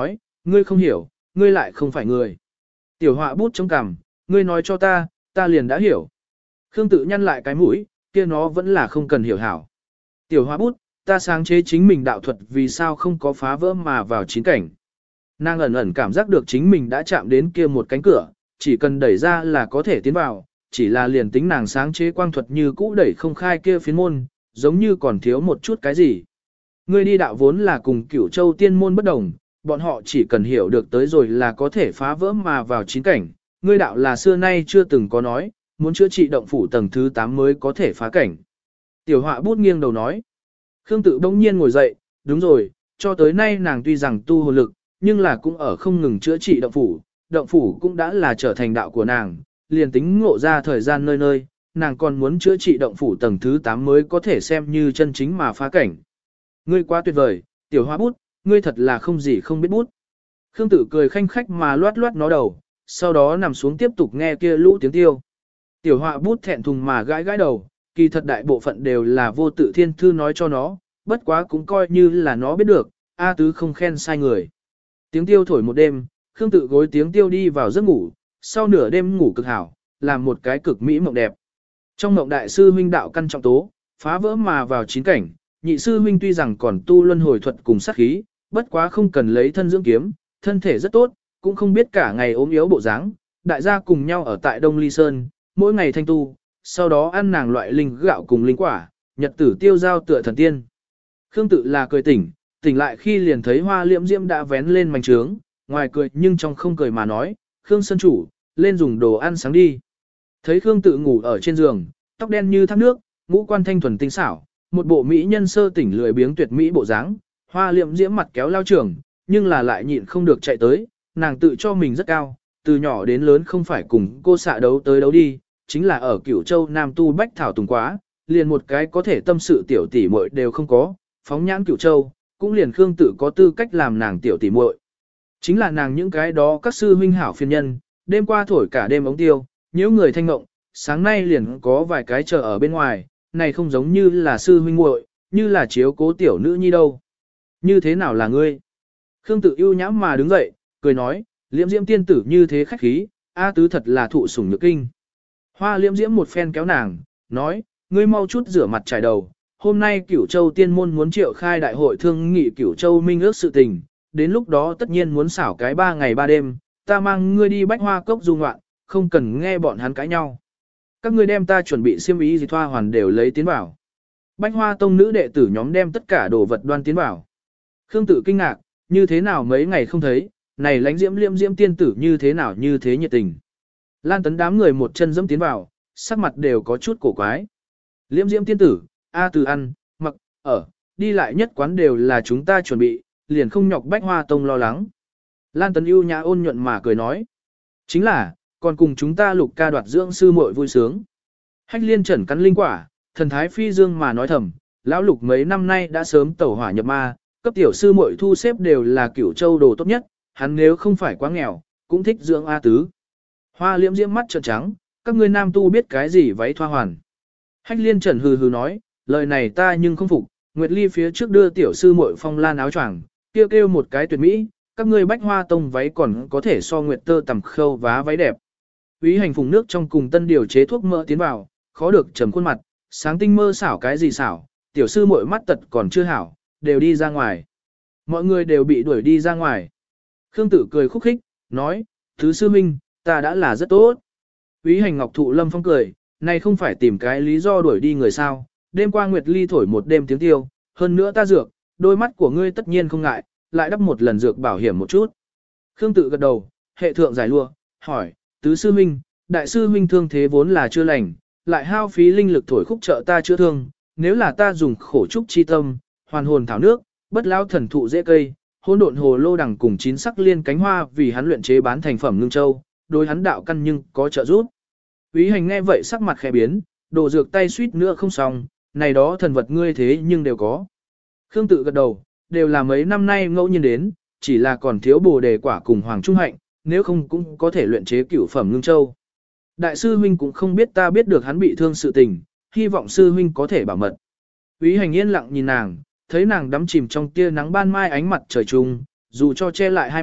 ngươi không hiểu, ngươi lại không phải người. Tiểu họa bút trong cằm, ngươi nói cho ta, ta liền đã hiểu. Khương tự nhăn lại cái mũi, kia nó vẫn là không cần hiểu hảo. Tiểu họa bút, ta sáng chế chính mình đạo thuật vì sao không có phá vỡ mà vào chín cảnh. Nàng ẩn ẩn cảm giác được chính mình đã chạm đến kia một cánh cửa, chỉ cần đẩy ra là có thể tiến vào, chỉ là liền tính nàng sáng chế quang thuật như cũ đẩy không khai kia phiến môn, giống như còn thiếu một chút cái gì. Ngươi đi đạo vốn là cùng Cửu Châu tiên môn bất đồng, bọn họ chỉ cần hiểu được tới rồi là có thể phá vỡ mà vào chín cảnh. Ngươi đạo là xưa nay chưa từng có nói, muốn chữa trị động phủ tầng thứ tám mới có thể phá cảnh. Tiểu họa bút nghiêng đầu nói. Khương tự bỗng nhiên ngồi dậy, đúng rồi, cho tới nay nàng tuy rằng tu hồn lực, nhưng là cũng ở không ngừng chữa trị động phủ, động phủ cũng đã là trở thành đạo của nàng, liền tính ngộ ra thời gian nơi nơi, nàng còn muốn chữa trị động phủ tầng thứ tám mới có thể xem như chân chính mà phá cảnh. Ngươi quá tuyệt vời, tiểu hoa bút, ngươi thật là không gì không biết bút. Khương Tử cười khanh khách mà loát loát nó đầu, sau đó nằm xuống tiếp tục nghe kia lũ tiếng tiêu. Tiểu họa bút thẹn thùng mà gãi gãi đầu, kỳ thật đại bộ phận đều là vô tự thiên thư nói cho nó, bất quá cũng coi như là nó biết được, A Tứ không khen sai người. Tiếng tiêu thổi một đêm, Khương Tự gối tiếng tiêu đi vào giấc ngủ, sau nửa đêm ngủ cực hảo, làm một cái cực mỹ mộng đẹp. Trong mộng đại sư huynh đạo căn trọng tố, phá vỡ mà vào chín cảnh, nhị sư huynh tuy rằng còn tu luân hồi thuật cùng sát khí, bất quá không cần lấy thân dưỡng kiếm, thân thể rất tốt, cũng không biết cả ngày ốm yếu bộ dáng. Đại gia cùng nhau ở tại Đông Ly Sơn, mỗi ngày thanh tu, sau đó ăn nàng loại linh gạo cùng linh quả, nhật tử tiêu giao tựa thần tiên. Khương Tự là cười tỉnh, tỉnh lại khi liền thấy Hoa Liễm Diễm đã vén lên mảnh trướng, ngoài cười nhưng trong không cười mà nói, Khương Sơn chủ, lên dùng đồ ăn sáng đi. Thấy Khương Tự ngủ ở trên giường, tóc đen như thác nước, ngũ quan thanh thuần tinh xảo, một bộ mỹ nhân sơ tỉnh lười biếng tuyệt mỹ bộ dáng, Hoa Liễm Diễm mặt kéo lao trưởng, nhưng là lại nhịn không được chạy tới, nàng tự cho mình rất cao, từ nhỏ đến lớn không phải cùng cô xạ đấu tới đấu đi, chính là ở Cửu Châu Nam tu bách thảo tùng quá, liền một cái có thể tâm sự tiểu tỷ muội đều không có, phóng nhãn Cửu Châu, cũng liền Khương Tự có tư cách làm nàng tiểu tỷ muội. Chính là nàng những cái đó các sư huynh hảo phiên nhân, đêm qua thổi cả đêm ống tiêu, nhiễu người thanh ngộng, sáng nay liền có vài cái chờ ở bên ngoài, này không giống như là sư huynh muội, như là chiếu cố tiểu nữ nhi đâu. Như thế nào là ngươi? Khương Tự ưu nhãm mà đứng dậy, cười nói, Liễm Diễm tiên tử như thế khách khí, A Tứ thật là thụ sủng nhược kinh. Hoa Liễm Diễm một phen kéo nàng, nói, ngươi mau chút rửa mặt trải đầu, hôm nay Cửu Châu tiên môn muốn triệu khai đại hội thương nghị Cửu Châu minh ước sự tình, đến lúc đó tất nhiên muốn xảo cái ba ngày ba đêm, ta mang ngươi đi bách hoa cốc du ngoạn, không cần nghe bọn hắn cãi nhau. Các ngươi đem ta chuẩn bị xiêm y gì thoa hoàn đều lấy tiến vào. Bách hoa tông nữ đệ tử nhóm đem tất cả đồ vật đoan tiến vào. Khương Tự kinh ngạc, như thế nào mấy ngày không thấy, này lãnh diễm liễm diễm tiên tử như thế nào như thế nhiệt tình. Lan tấn đám người một chân dẫm tiến vào, sắc mặt đều có chút cổ quái. Liễm diễm tiên tử, A Từ ăn, mặc, ở, đi lại nhất quán đều là chúng ta chuẩn bị, liền không nhọc bách hoa tông lo lắng. Lan tấn ưu nhã ôn nhuận mà cười nói. Chính là, còn cùng chúng ta lục ca đoạt dưỡng sư muội vui sướng. Hách liên trần cắn linh quả, thần thái phi dương mà nói thầm, lão lục mấy năm nay đã sớm tẩu hỏa nhập ma, cấp tiểu sư muội thu xếp đều là Cửu Châu đồ tốt nhất, hắn nếu không phải quá nghèo, cũng thích dưỡng A Tứ. Hoa Liễm Diễm mắt trợn trắng, các ngươi nam tu biết cái gì váy thoa hoàn. Hách liên trần hừ hừ nói, lời này ta nhưng không phục, Nguyệt Ly phía trước đưa tiểu sư muội phong lan áo choàng, kêu kêu một cái tuyệt mỹ, các ngươi bách hoa tông váy còn có thể so Nguyệt tơ tầm khâu vá váy đẹp. Úy hành phùng nước trong cùng tân điều chế thuốc mỡ tiến vào, khó được trầm khuôn mặt, sáng tinh mơ xảo cái gì xảo, tiểu sư muội mắt tật còn chưa hảo, đều đi ra ngoài. Mọi người đều bị đuổi đi ra ngoài. Khương Tử cười khúc khích, nói, thứ sư minh, ta đã là rất tốt. Úy hành ngọc thụ lâm phong cười, này không phải tìm cái lý do đuổi đi người sao, đêm qua Nguyệt Ly thổi một đêm tiếng tiêu, hơn nữa ta dược, đôi mắt của ngươi tất nhiên không ngại, lại đắp một lần dược bảo hiểm một chút. Khương Tự gật đầu, hệ thượng giải lua, hỏi, tứ sư minh, đại sư minh thương thế vốn là chưa lành, lại hao phí linh lực thổi khúc trợ ta chữa thương, nếu là ta dùng khổ trúc chi tâm, hoàn hồn thảo nước, bất lão thần thụ dễ cây, hỗn độn hồ lô đằng cùng chín sắc liên cánh hoa vì hắn luyện chế bán thành phẩm ngưng châu, đối hắn đạo căn nhưng có trợ giúp. Úy hành nghe vậy sắc mặt khẽ biến, đổ dược tay suýt nữa không xong, này đó thần vật ngươi thế nhưng đều có. Khương Tự gật đầu, đều là mấy năm nay ngẫu nhiên đến, chỉ là còn thiếu bồ đề quả cùng hoàng trung hạnh, nếu không cũng có thể luyện chế cửu phẩm ngưng châu. Đại sư huynh cũng không biết ta biết được hắn bị thương sự tình, hy vọng sư huynh có thể bảo mật. Úy hành yên lặng nhìn nàng, thấy nàng đắm chìm trong tia nắng ban mai ánh mặt trời trung, dù cho che lại hai mắt,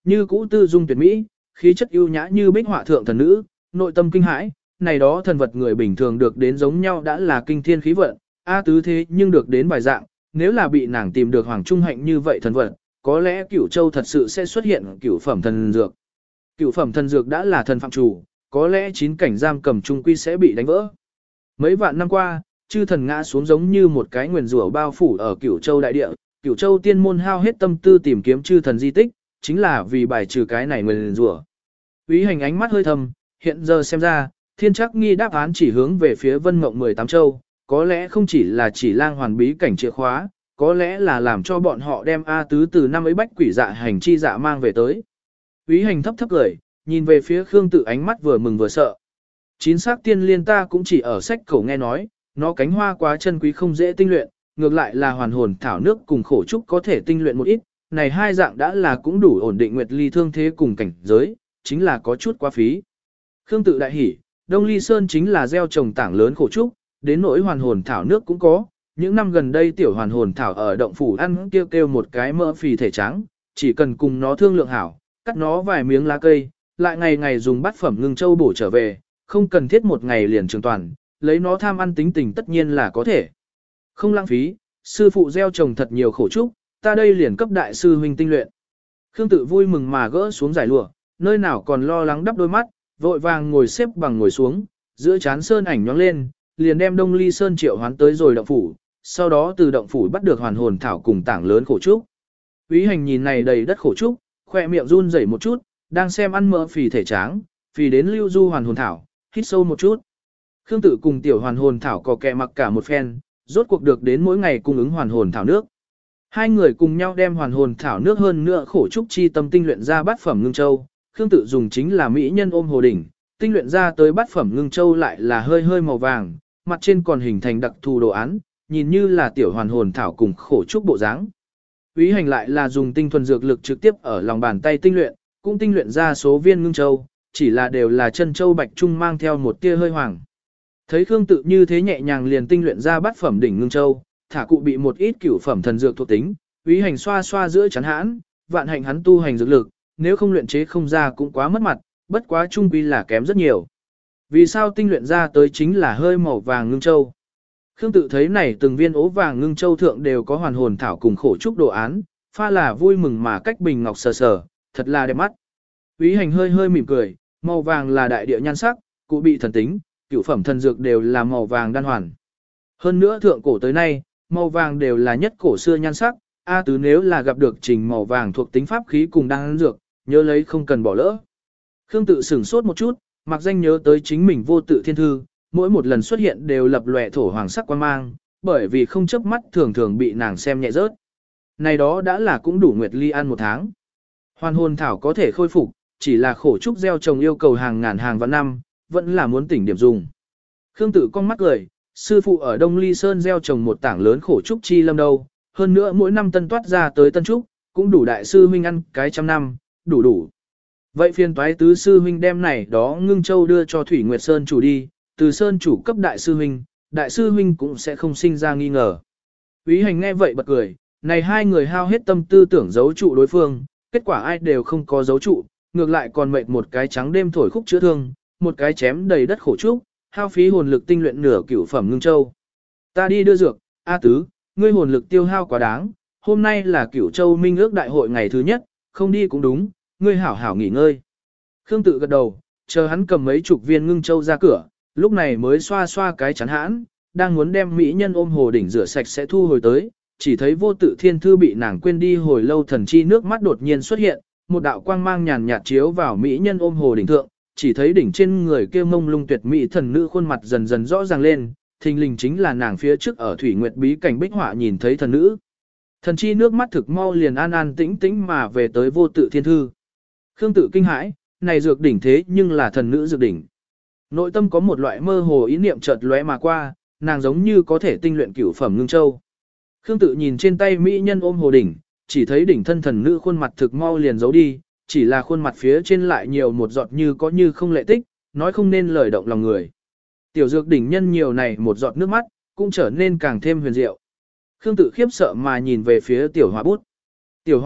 như cũ tư dung tuyệt mỹ, khí chất ưu nhã như bích họa thượng thần nữ, nội tâm kinh hãi, này đó thần vật người bình thường được đến giống nhau đã là kinh thiên khí vận, A tứ thế nhưng được đến vài dạng, nếu là bị nàng tìm được hoàng trung hạnh như vậy thần vật, có lẽ Cửu Châu thật sự sẽ xuất hiện cửu phẩm thần dược. Cửu phẩm thần dược đã là thần phạm chủ, có lẽ chín cảnh giam cầm trung quy sẽ bị đánh vỡ. Mấy vạn năm qua, chư thần ngã xuống giống như một cái nguyền rủa bao phủ ở Cửu Châu đại địa, Cửu Châu tiên môn hao hết tâm tư tìm kiếm chư thần di tích, chính là vì bài trừ cái này nguyền rủa. Úy Hành ánh mắt hơi thầm, hiện giờ xem ra, thiên chắc nghi đáp án chỉ hướng về phía Vân Mộng mười tám châu, có lẽ không chỉ là chỉ lang hoàn bí cảnh chìa khóa, có lẽ là làm cho bọn họ đem A tứ từ năm ấy bách quỷ dạ hành chi dạ mang về tới. Úy Hành thấp thấp cười, nhìn về phía Khương Tự ánh mắt vừa mừng vừa sợ. Chín xác tiên liên ta cũng chỉ ở sách cổ nghe nói, nó cánh hoa quá chân quý không dễ tinh luyện, ngược lại là hoàn hồn thảo nước cùng khổ trúc có thể tinh luyện một ít, này hai dạng đã là cũng đủ ổn định nguyệt ly thương thế cùng cảnh giới, chính là có chút quá phí. Khương Tự đại hỉ, Đông Ly Sơn chính là gieo trồng tảng lớn khổ trúc, đến nỗi hoàn hồn thảo nước cũng có, những năm gần đây tiểu hoàn hồn thảo ở động phủ ăn kêu kêu một cái mỡ phì thể trắng, chỉ cần cùng nó thương lượng hảo, cắt nó vài miếng lá cây, lại ngày ngày dùng bát phẩm ngưng châu bổ trở về, không cần thiết một ngày liền trường toàn, lấy nó tham ăn tính tình tất nhiên là có thể. Không lãng phí, sư phụ gieo trồng thật nhiều khổ trúc, ta đây liền cấp đại sư huynh tinh luyện. Khương Tự vui mừng mà gỡ xuống giải lụa, nơi nào còn lo lắng đắp đôi mắt, vội vàng ngồi xếp bằng ngồi xuống, giữa chán sơn ảnh nhoáng lên, liền đem Đông Ly Sơn triệu hoán tới rồi động phủ, sau đó từ động phủ bắt được hoàn hồn thảo cùng tảng lớn khổ trúc. Úy Hành nhìn này đầy đất khổ trúc, khoe miệng run rẩy một chút, đang xem ăn mỡ phì thể tráng, phì đến lưu du hoàn hồn thảo, hít sâu một chút. Khương Tự cùng tiểu hoàn hồn thảo có kẹ mặc cả một phen, rốt cuộc được đến mỗi ngày cung ứng hoàn hồn thảo nước. Hai người cùng nhau đem hoàn hồn thảo nước hơn nữa khổ trúc chi tâm tinh luyện ra bát phẩm ngưng châu, Khương Tự dùng chính là mỹ nhân ôm hồ đỉnh, tinh luyện ra tới bát phẩm ngưng châu lại là hơi hơi màu vàng, mặt trên còn hình thành đặc thù đồ án, nhìn như là tiểu hoàn hồn thảo cùng khổ trúc bộ dáng. Úy Hành lại là dùng tinh thuần dược lực trực tiếp ở lòng bàn tay tinh luyện, cũng tinh luyện ra số viên ngưng châu, chỉ là đều là chân châu bạch trung mang theo một tia hơi hoàng. Thấy Khương Tự như thế nhẹ nhàng liền tinh luyện ra bát phẩm đỉnh ngưng châu, thả cụ bị một ít cửu phẩm thần dược thuộc tính, Úy Hành xoa xoa giữa chắn hãn, vạn hạnh hắn tu hành dược lực, nếu không luyện chế không ra cũng quá mất mặt, bất quá trung quy là kém rất nhiều. Vì sao tinh luyện ra tới chính là hơi màu vàng ngưng châu? Khương Tự thấy này từng viên ố vàng ngưng châu thượng đều có hoàn hồn thảo cùng khổ trúc đồ án, pha là vui mừng mà cách bình ngọc sờ sờ, thật là đẹp mắt. Úy Hành hơi hơi mỉm cười, màu vàng là đại địa nhan sắc, cụ bị thần tính, cửu phẩm thần dược đều là màu vàng đan hoàn. Hơn nữa thượng cổ tới nay, màu vàng đều là nhất cổ xưa nhan sắc, A tứ nếu là gặp được trình màu vàng thuộc tính pháp khí cùng đan dược, nhớ lấy không cần bỏ lỡ. Khương Tự sửng sốt một chút, mặc danh nhớ tới chính mình vô tự thiên thư, mỗi một lần xuất hiện đều lập lòe thổ hoàng sắc quan mang, bởi vì không chớp mắt thường thường bị nàng xem nhẹ rớt. Này đó đã là cũng đủ Nguyệt Ly ăn một tháng. Hoàn hồn thảo có thể khôi phục, chỉ là khổ trúc gieo trồng yêu cầu hàng ngàn hàng vạn năm, vẫn là muốn tỉnh điểm dùng. Khương Tự con mắt cười, sư phụ ở Đông Ly Sơn gieo trồng một tảng lớn khổ trúc chi lâm đâu, hơn nữa mỗi năm tân toát ra tới tân trúc, cũng đủ đại sư huynh ăn cái trăm năm, đủ đủ. Vậy phiền toái tứ sư huynh đem này đó ngưng châu đưa cho Thủy Nguyệt Sơn chủ đi, từ Sơn chủ cấp đại sư huynh, đại sư huynh cũng sẽ không sinh ra nghi ngờ. Úy Hành nghe vậy bật cười, này hai người hao hết tâm tư tưởng giấu trụ đối phương, kết quả ai đều không có giấu trụ, ngược lại còn mệt một cái trắng đêm thổi khúc chữa thương, một cái chém đầy đất khổ trúc, hao phí hồn lực tinh luyện nửa cửu phẩm ngưng châu. Ta đi đưa dược, A tứ, ngươi hồn lực tiêu hao quá đáng, hôm nay là Cửu Châu Minh ước đại hội ngày thứ nhất, không đi cũng đúng, ngươi hảo hảo nghỉ ngơi. Khương Tự gật đầu, chờ hắn cầm mấy chục viên ngưng châu ra cửa, lúc này mới xoa xoa cái chắn hãn, đang muốn đem mỹ nhân ôm hồ đỉnh rửa sạch sẽ thu hồi tới, chỉ thấy vô tự thiên thư bị nàng quên đi hồi lâu thần chi nước mắt đột nhiên xuất hiện, một đạo quang mang nhàn nhạt chiếu vào mỹ nhân ôm hồ đỉnh thượng, chỉ thấy đỉnh trên người kia mông lung tuyệt mỹ thần nữ khuôn mặt dần dần rõ ràng lên, thình lình chính là nàng phía trước ở thủy nguyệt bí cảnh bích họa nhìn thấy thần nữ. Thần chi nước mắt thực mau liền an an tĩnh tĩnh mà về tới vô tự thiên thư. Khương Tự kinh hãi, này dược đỉnh thế nhưng là thần nữ dược đỉnh. Nội tâm có một loại mơ hồ ý niệm chợt lóe mà qua, nàng giống như có thể tinh luyện cửu phẩm ngưng châu. Khương Tự nhìn trên tay mỹ nhân ôm hồ đỉnh, chỉ thấy đỉnh thân thần nữ khuôn mặt thực mau liền giấu đi, chỉ là khuôn mặt phía trên lại nhiều một giọt như có như không lệ tích, nói không nên lời động lòng người. Tiểu dược đỉnh nhân nhiều này một giọt nước mắt, cũng trở nên càng thêm huyền diệu. Khương Tự khiếp sợ mà nhìn về phía tiểu hoa bút. Tiểu hoa bút,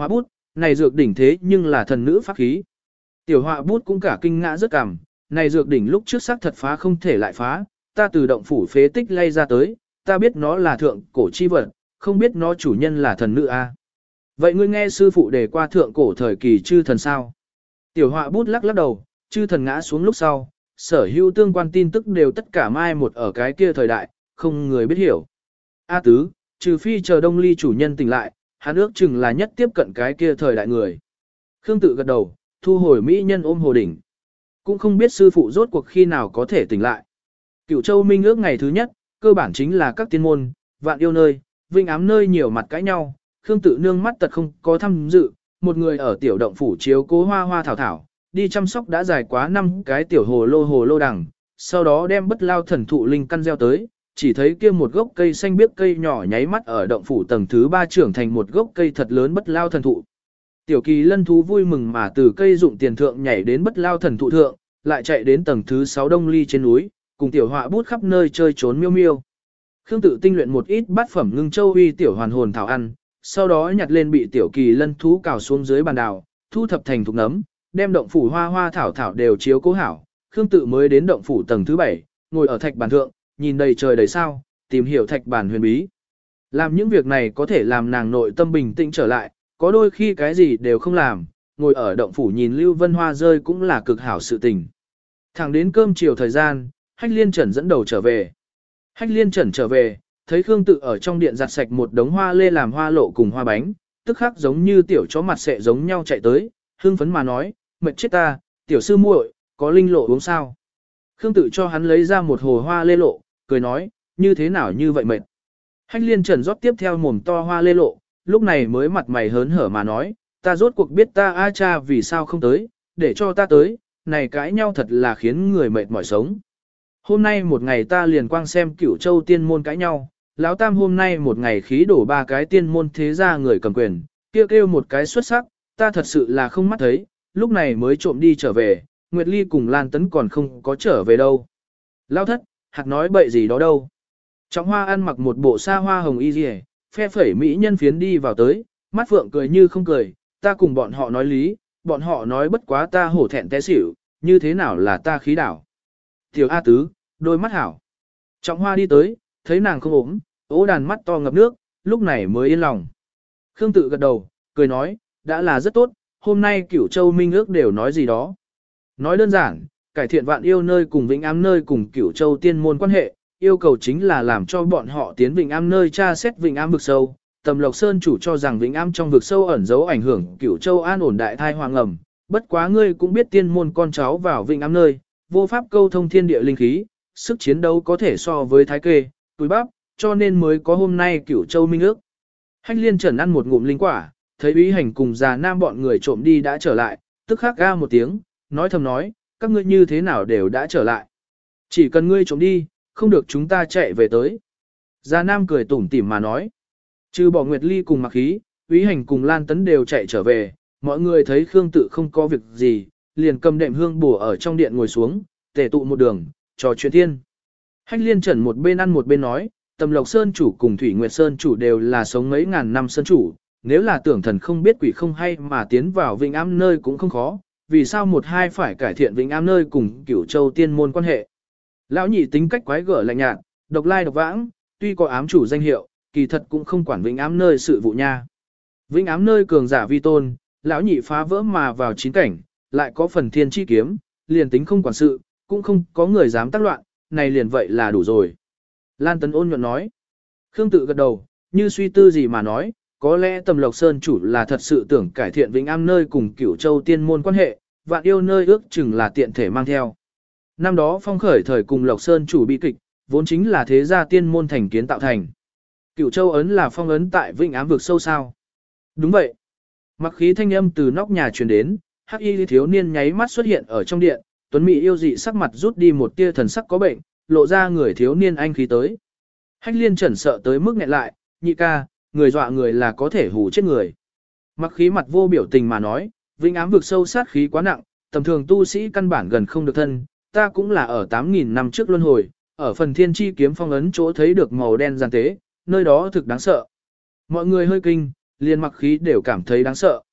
này dược đỉnh thế nhưng là thần nữ pháp khí. Tiểu họa bút cũng cả kinh ngã rất cảm, này dược đỉnh lúc trước xác thật phá không thể lại phá, ta từ động phủ phế tích lay ra tới, ta biết nó là thượng cổ chi vật, không biết nó chủ nhân là thần nữ a. Vậy ngươi nghe sư phụ đề qua thượng cổ thời kỳ chư thần sao? Tiểu họa bút lắc lắc đầu, chư thần ngã xuống lúc sau, sở hữu tương quan tin tức đều tất cả mai một ở cái kia thời đại, không người biết hiểu. A tứ, trừ phi chờ đông ly chủ nhân tỉnh lại, hắn ước chừng là nhất tiếp cận cái kia thời đại người. Khương tự gật đầu, thu hồi mỹ nhân ôm hồ đỉnh. Cũng không biết sư phụ rốt cuộc khi nào có thể tỉnh lại. Cửu Châu Minh ước ngày thứ nhất, cơ bản chính là các tiên môn, vạn yêu nơi, vinh ám nơi nhiều mặt cãi nhau. Khương tự nương mắt tật không có tham dự, một người ở tiểu động phủ chiếu cố hoa hoa thảo thảo, đi chăm sóc đã dài quá năm cái tiểu hồ lô hồ lô đằng, sau đó đem bất lao thần thụ linh căn gieo tới, chỉ thấy kia một gốc cây xanh biếc cây nhỏ nháy mắt ở động phủ tầng thứ ba trưởng thành một gốc cây thật lớn bất lao thần thụ. Tiểu kỳ lân thú vui mừng mà từ cây dụng tiền thượng nhảy đến bất lao thần thụ thượng, lại chạy đến tầng thứ sáu đông ly trên núi, cùng tiểu họa bút khắp nơi chơi trốn miêu miêu. Khương tự tinh luyện một ít bát phẩm ngưng châu uy tiểu hoàn hồn thảo ăn, sau đó nhặt lên bị tiểu kỳ lân thú cào xuống dưới bàn đào, thu thập thành thục nấm, đem động phủ hoa hoa thảo thảo đều chiếu cố hảo. Khương tự mới đến động phủ tầng thứ bảy, ngồi ở thạch bàn thượng, nhìn đầy trời đầy sao, tìm hiểu thạch bàn huyền bí. Làm những việc này có thể làm nàng nội tâm bình tĩnh trở lại, có đôi khi cái gì đều không làm, ngồi ở động phủ nhìn Lưu Vân Hoa rơi cũng là cực hảo sự tình. Thẳng đến cơm chiều thời gian, Hách Liên Trần dẫn đầu trở về. Hách Liên Trần trở về, thấy Khương Tự ở trong điện giặt sạch một đống hoa lê làm hoa lộ cùng hoa bánh, tức khắc giống như tiểu chó mặt sệ giống nhau chạy tới, hưng phấn mà nói, mệt chết ta, tiểu sư muội, có linh lộ uống sao? Khương Tự cho hắn lấy ra một hồ hoa lê lộ, cười nói, như thế nào như vậy mệt. Hách Liên Trần rót tiếp theo mồm to hoa lê lộ, lúc này mới mặt mày hớn hở mà nói, ta rốt cuộc biết ta A cha vì sao không tới, để cho ta tới, này cãi nhau thật là khiến người mệt mỏi sống. Hôm nay một ngày ta liền quang xem Cửu Châu tiên môn cãi nhau, lão tam hôm nay một ngày khí đổ ba cái tiên môn thế gia người cầm quyền, kêu kêu một cái xuất sắc, ta thật sự là không mắt thấy, lúc này mới trộm đi trở về, Nguyệt Ly cùng Lan Tấn còn không có trở về đâu. Lão thất, hạt nói bậy gì đó đâu. Trọng Hoa ăn mặc một bộ sa hoa hồng y rìa, phe phẩy mỹ nhân phiến đi vào tới, mắt phượng cười như không cười, ta cùng bọn họ nói lý, bọn họ nói bất quá ta hổ thẹn té xỉu, như thế nào là ta khí đảo. Tiểu A Tứ, đôi mắt hảo. Trọng Hoa đi tới, thấy nàng không ốm, ố đàn mắt to ngập nước, lúc này mới yên lòng. Khương Tự gật đầu, cười nói, đã là rất tốt, hôm nay Cửu Châu Minh ước đều nói gì đó. Nói đơn giản, cải thiện vạn yêu nơi cùng Vĩnh Ám nơi cùng Cửu Châu tiên môn quan hệ, yêu cầu chính là làm cho bọn họ tiến Vĩnh Ám nơi tra xét Vĩnh Ám vực sâu. Tầm Lộc Sơn chủ cho rằng Vĩnh Ám trong vực sâu ẩn giấu ảnh hưởng Cửu Châu an ổn đại thai hoàng ẩm, bất quá ngươi cũng biết tiên môn con cháu vào Vĩnh Ám nơi, vô pháp câu thông thiên địa linh khí, sức chiến đấu có thể so với thái kê, túi bắp, cho nên mới có hôm nay Cửu Châu Minh ước. Hách Liên Trần ăn một ngụm linh quả, thấy Úy Hành cùng già nam bọn người trộm đi đã trở lại, tức khắc ga một tiếng, nói thầm nói, các ngươi như thế nào đều đã trở lại. Chỉ cần ngươi trộm đi, không được chúng ta chạy về tới. Già nam cười tủm tỉm mà nói. Trừ bỏ Nguyệt Ly cùng Mặc Khí, Úy Hành cùng Lan Tấn đều chạy trở về, mọi người thấy Khương Tự không có việc gì, liền cầm đệm hương bổ ở trong điện ngồi xuống, tề tụ một đường, trò chuyện thiên. Hách Liên Trần một bên ăn một bên nói, Tầm Lộc Sơn chủ cùng Thủy Nguyệt Sơn chủ đều là sống mấy ngàn năm sơn chủ, nếu là tưởng thần không biết quỷ không hay mà tiến vào Vĩnh Ám nơi cũng không khó, vì sao một hai phải cải thiện Vĩnh Ám nơi cùng Cửu Châu tiên môn quan hệ. Lão nhị tính cách quái gở lạnh nhạt, độc lai độc vãng, tuy có ám chủ danh hiệu, kỳ thật cũng không quản Vĩnh Ám nơi sự vụ nha. Vĩnh Ám nơi cường giả vi tôn, lão nhị phá vỡ mà vào chín cảnh, lại có phần thiên chi kiếm, liền tính không quản sự, cũng không có người dám tác loạn, này liền vậy là đủ rồi. Lan Tấn ôn nhuận nói. Khương Tự gật đầu, như suy tư gì mà nói, có lẽ Tầm Lộc Sơn chủ là thật sự tưởng cải thiện Vĩnh Ám nơi cùng Cửu Châu tiên môn quan hệ, vạn yêu nơi ước chừng là tiện thể mang theo. Năm đó phong khởi thời cùng Lộc Sơn chủ bi kịch, vốn chính là thế gia tiên môn thành kiến tạo thành. Cửu Châu ấn là phong ấn tại Vĩnh Ám vực sâu sao. Đúng vậy. Mặc khí thanh âm từ nóc nhà truyền đến, hắc y thiếu niên nháy mắt xuất hiện ở trong điện, tuấn mỹ yêu dị sắc mặt rút đi một tia thần sắc có bệnh, lộ ra người thiếu niên anh khí tới. Hách Liên Trần sợ tới mức nghẹn lại, nhị ca, người dọa người là có thể hù chết người. Mặc khí mặt vô biểu tình mà nói, Vĩnh Ám vực sâu sát khí quá nặng, tầm thường tu sĩ căn bản gần không được thân, ta cũng là ở tám nghìn năm trước luân hồi, ở phần thiên chi kiếm phong ấn chỗ thấy được màu đen gian tế, nơi đó thực đáng sợ. Mọi người hơi kinh, liền mặc khí đều cảm thấy đáng sợ.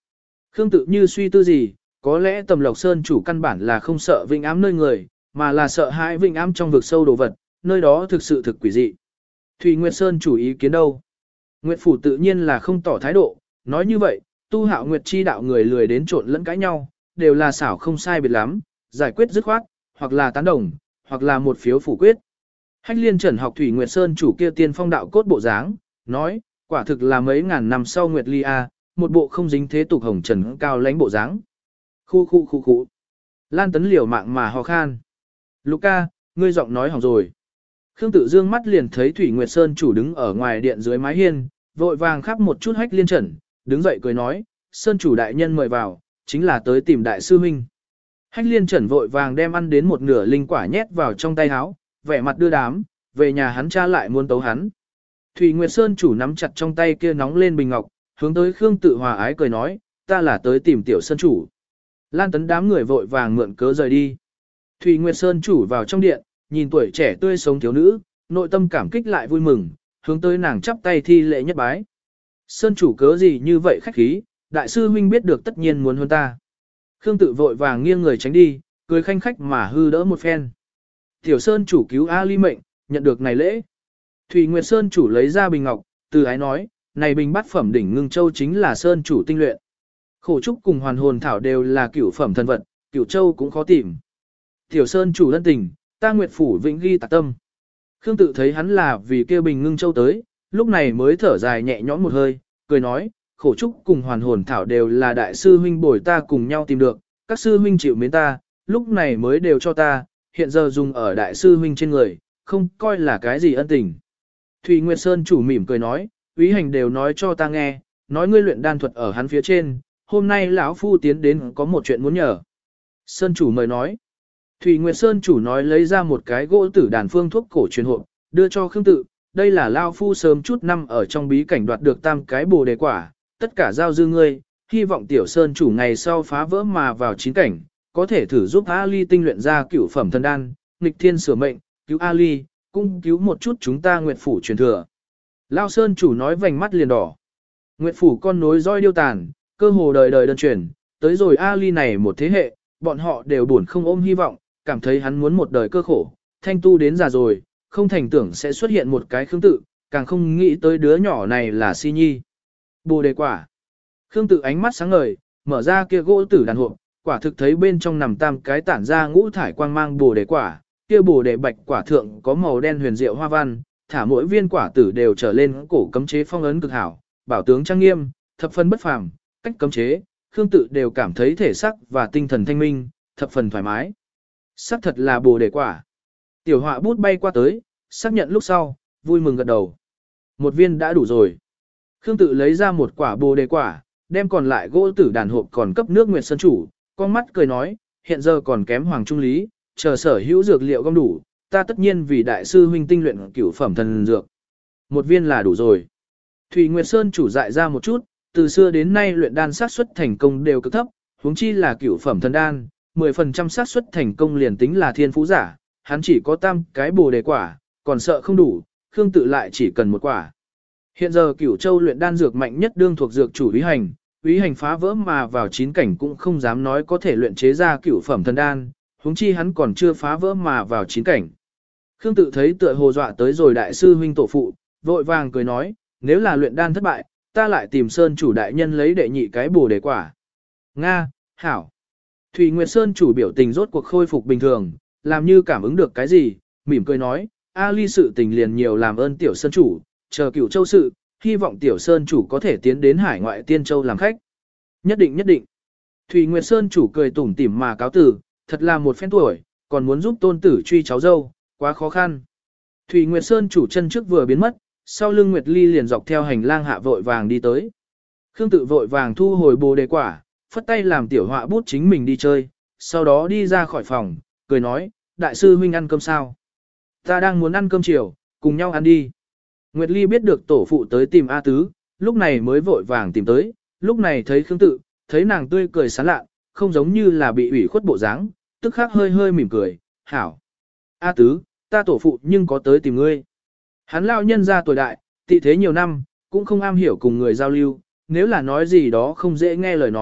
Khương tự như suy tư gì, có lẽ Tầm Lộc Sơn chủ căn bản là không sợ Vĩnh Ám nơi người, mà là sợ hãi Vĩnh Ám trong vực sâu đồ vật, nơi đó thực sự thực quỷ dị. Thủy Nguyệt Sơn chủ ý kiến đâu? Nguyệt phủ tự nhiên là không tỏ thái độ, nói như vậy, tu hạo Nguyệt chi đạo người lười đến trộn lẫn cãi nhau, đều là xảo không sai biệt lắm, giải quyết dứt khoát, hoặc là tán đồng, hoặc là một phiếu phủ quyết. Hách Liên Trần học Thủy Nguyệt Sơn chủ kia tiên phong đạo cốt bộ dáng, nói, quả thực là mấy ngàn năm sau Nguyệt Ly A, một bộ không dính thế tục hồng trần cao lãnh bộ dáng. Khu khu khu khu. Lan Tấn liều mạng mà ho khan. Luca, ngươi giọng nói hỏng rồi. Khương Tự Dương mắt liền thấy Thủy Nguyệt Sơn chủ đứng ở ngoài điện dưới mái hiên, vội vàng khắp một chút Hách Liên Trần, đứng dậy cười nói, Sơn chủ đại nhân mời vào, chính là tới tìm đại sư huynh. Hách Liên Trần vội vàng đem ăn đến một nửa linh quả nhét vào trong tay áo, vẻ mặt đưa đám, về nhà hắn cha lại muốn tấu hắn. Thủy Nguyệt Sơn chủ nắm chặt trong tay kia nóng lên bình ngọc, hướng tới Khương Tự hòa ái cười nói, ta là tới tìm tiểu sơn chủ. Lan Tấn đám người vội vàng mượn cớ rời đi. Thủy Nguyệt Sơn chủ vào trong điện, nhìn tuổi trẻ tươi sống thiếu nữ, nội tâm cảm kích lại vui mừng, hướng tới nàng chắp tay thi lễ nhất bái. Sơn chủ cớ gì như vậy khách khí, đại sư huynh biết được tất nhiên muốn hơn ta. Khương Tự vội vàng nghiêng người tránh đi, cười khanh khách mà hư đỡ một phen. Tiểu Sơn chủ cứu A Ly mệnh, nhận được này lễ. Thủy Nguyệt Sơn chủ lấy ra bình ngọc, từ ái nói, này bình bát phẩm đỉnh ngưng châu chính là Sơn chủ tinh luyện. Khổ trúc cùng hoàn hồn thảo đều là cửu phẩm thần vật, cửu châu cũng khó tìm. Tiểu Sơn chủ lân tình, ta Nguyệt phủ vĩnh ghi tạc tâm. Khương Tự thấy hắn là vì kêu bình ngưng châu tới, lúc này mới thở dài nhẹ nhõm một hơi, cười nói, khổ trúc cùng hoàn hồn thảo đều là đại sư huynh bồi ta cùng nhau tìm được, các sư huynh chịu mến ta, lúc này mới đều cho ta, hiện giờ dùng ở đại sư huynh trên người, không coi là cái gì ân tình. Thủy Nguyệt Sơn chủ mỉm cười nói, úy hành đều nói cho ta nghe, nói ngươi luyện đan thuật ở hắn phía trên, hôm nay lão phu tiến đến có một chuyện muốn nhờ. Sơn chủ mời nói. Thủy Nguyệt Sơn chủ nói lấy ra một cái gỗ tử đàn phương thuốc cổ truyền hộp, đưa cho Khương Tự, đây là lão phu sớm chút năm ở trong bí cảnh đoạt được tam cái bồ đề quả, tất cả giao dư ngươi, hy vọng tiểu Sơn chủ ngày sau phá vỡ mà vào chín cảnh, có thể thử giúp A Ly tinh luyện ra cửu phẩm thần đan, nghịch thiên sửa mệnh, cứu A Ly, cũng cứu một chút chúng ta Nguyệt phủ truyền thừa. Lão Sơn chủ nói vành mắt liền đỏ. Nguyệt phủ con nối roi điêu tàn, cơ hồ đời đời đơn truyền, tới rồi A Ly này một thế hệ, bọn họ đều buồn không ôm hy vọng, cảm thấy hắn muốn một đời cơ khổ, thanh tu đến già rồi, không thành tưởng sẽ xuất hiện một cái Khương Tự, càng không nghĩ tới đứa nhỏ này là Si Nhi. Bồ đề quả. Khương Tự ánh mắt sáng ngời, mở ra kia gỗ tử đàn hộp, quả thực thấy bên trong nằm tam cái tản ra ngũ thải quang mang bồ đề quả, kia bồ đề bạch quả thượng có màu đen huyền diệu hoa văn, thả mỗi viên quả tử đều trở lên cổ cấm chế phong ấn cực hảo, bảo tướng trang nghiêm, thập phần bất phàm, cách cấm chế, Khương Tự đều cảm thấy thể sắc và tinh thần thanh minh, thập phần thoải mái. Sắc thật là bồ đề quả. Tiểu họa bút bay qua tới, xác nhận lúc sau, vui mừng gật đầu. Một viên đã đủ rồi. Khương Tự lấy ra một quả bồ đề quả, đem còn lại gỗ tử đàn hộp còn cấp nước Nguyệt Sơn chủ, con mắt cười nói, hiện giờ còn kém Hoàng Trung Lý, chờ sở hữu dược liệu gom đủ, ta tất nhiên vì đại sư huynh tinh luyện cửu phẩm thần dược. Một viên là đủ rồi. Thủy Nguyệt Sơn chủ dại ra một chút, từ xưa đến nay luyện đan xác suất thành công đều cực thấp, huống chi là cửu phẩm thần đan, mười phần trăm xác suất thành công liền tính là thiên phú giả, hắn chỉ có tam cái bồ đề quả, còn sợ không đủ, Khương Tự lại chỉ cần một quả. Hiện giờ Cửu Châu luyện đan dược mạnh nhất đương thuộc dược chủ Úy Hành, Úy Hành phá vỡ mà vào chín cảnh cũng không dám nói có thể luyện chế ra cửu phẩm thần đan, huống chi hắn còn chưa phá vỡ mà vào chín cảnh. Khương Tự thấy tựa hồ dọa tới rồi đại sư huynh tổ phụ, vội vàng cười nói, nếu là luyện đan thất bại, ta lại tìm Sơn chủ đại nhân lấy đệ nhị cái bồ đề quả. Nga, hảo. Thủy Nguyệt Sơn chủ biểu tình rốt cuộc khôi phục bình thường, làm như cảm ứng được cái gì, mỉm cười nói, A Ly sự tình liền nhiều làm ơn tiểu Sơn chủ, chờ Cửu Châu sự, hy vọng tiểu Sơn chủ có thể tiến đến hải ngoại Tiên Châu làm khách. Nhất định nhất định. Thủy Nguyệt Sơn chủ cười tủm tỉm mà cáo tử, thật là một phen tuổi, còn muốn giúp tôn tử truy cháu dâu, quá khó khăn. Thủy Nguyệt Sơn chủ chân trước vừa biến mất, sau lưng Nguyệt Ly liền dọc theo hành lang hạ vội vàng đi tới. Khương Tự vội vàng thu hồi bồ đề quả, phất tay làm tiểu họa bút chính mình đi chơi, sau đó đi ra khỏi phòng, cười nói, đại sư huynh ăn cơm sao? Ta đang muốn ăn cơm chiều, cùng nhau ăn đi. Nguyệt Ly biết được tổ phụ tới tìm A Tứ, lúc này mới vội vàng tìm tới, lúc này thấy Khương Tự, thấy nàng tươi cười sán lạ, không giống như là bị ủy khuất bộ dáng, tức khắc hơi hơi mỉm cười, hảo. A Tứ, ta tổ phụ nhưng có tới tìm ngươi. Hắn lao nhân ra tuổi đại, tị thế nhiều năm, cũng không am hiểu cùng người giao lưu, nếu là nói gì đó không dễ nghe lời nói,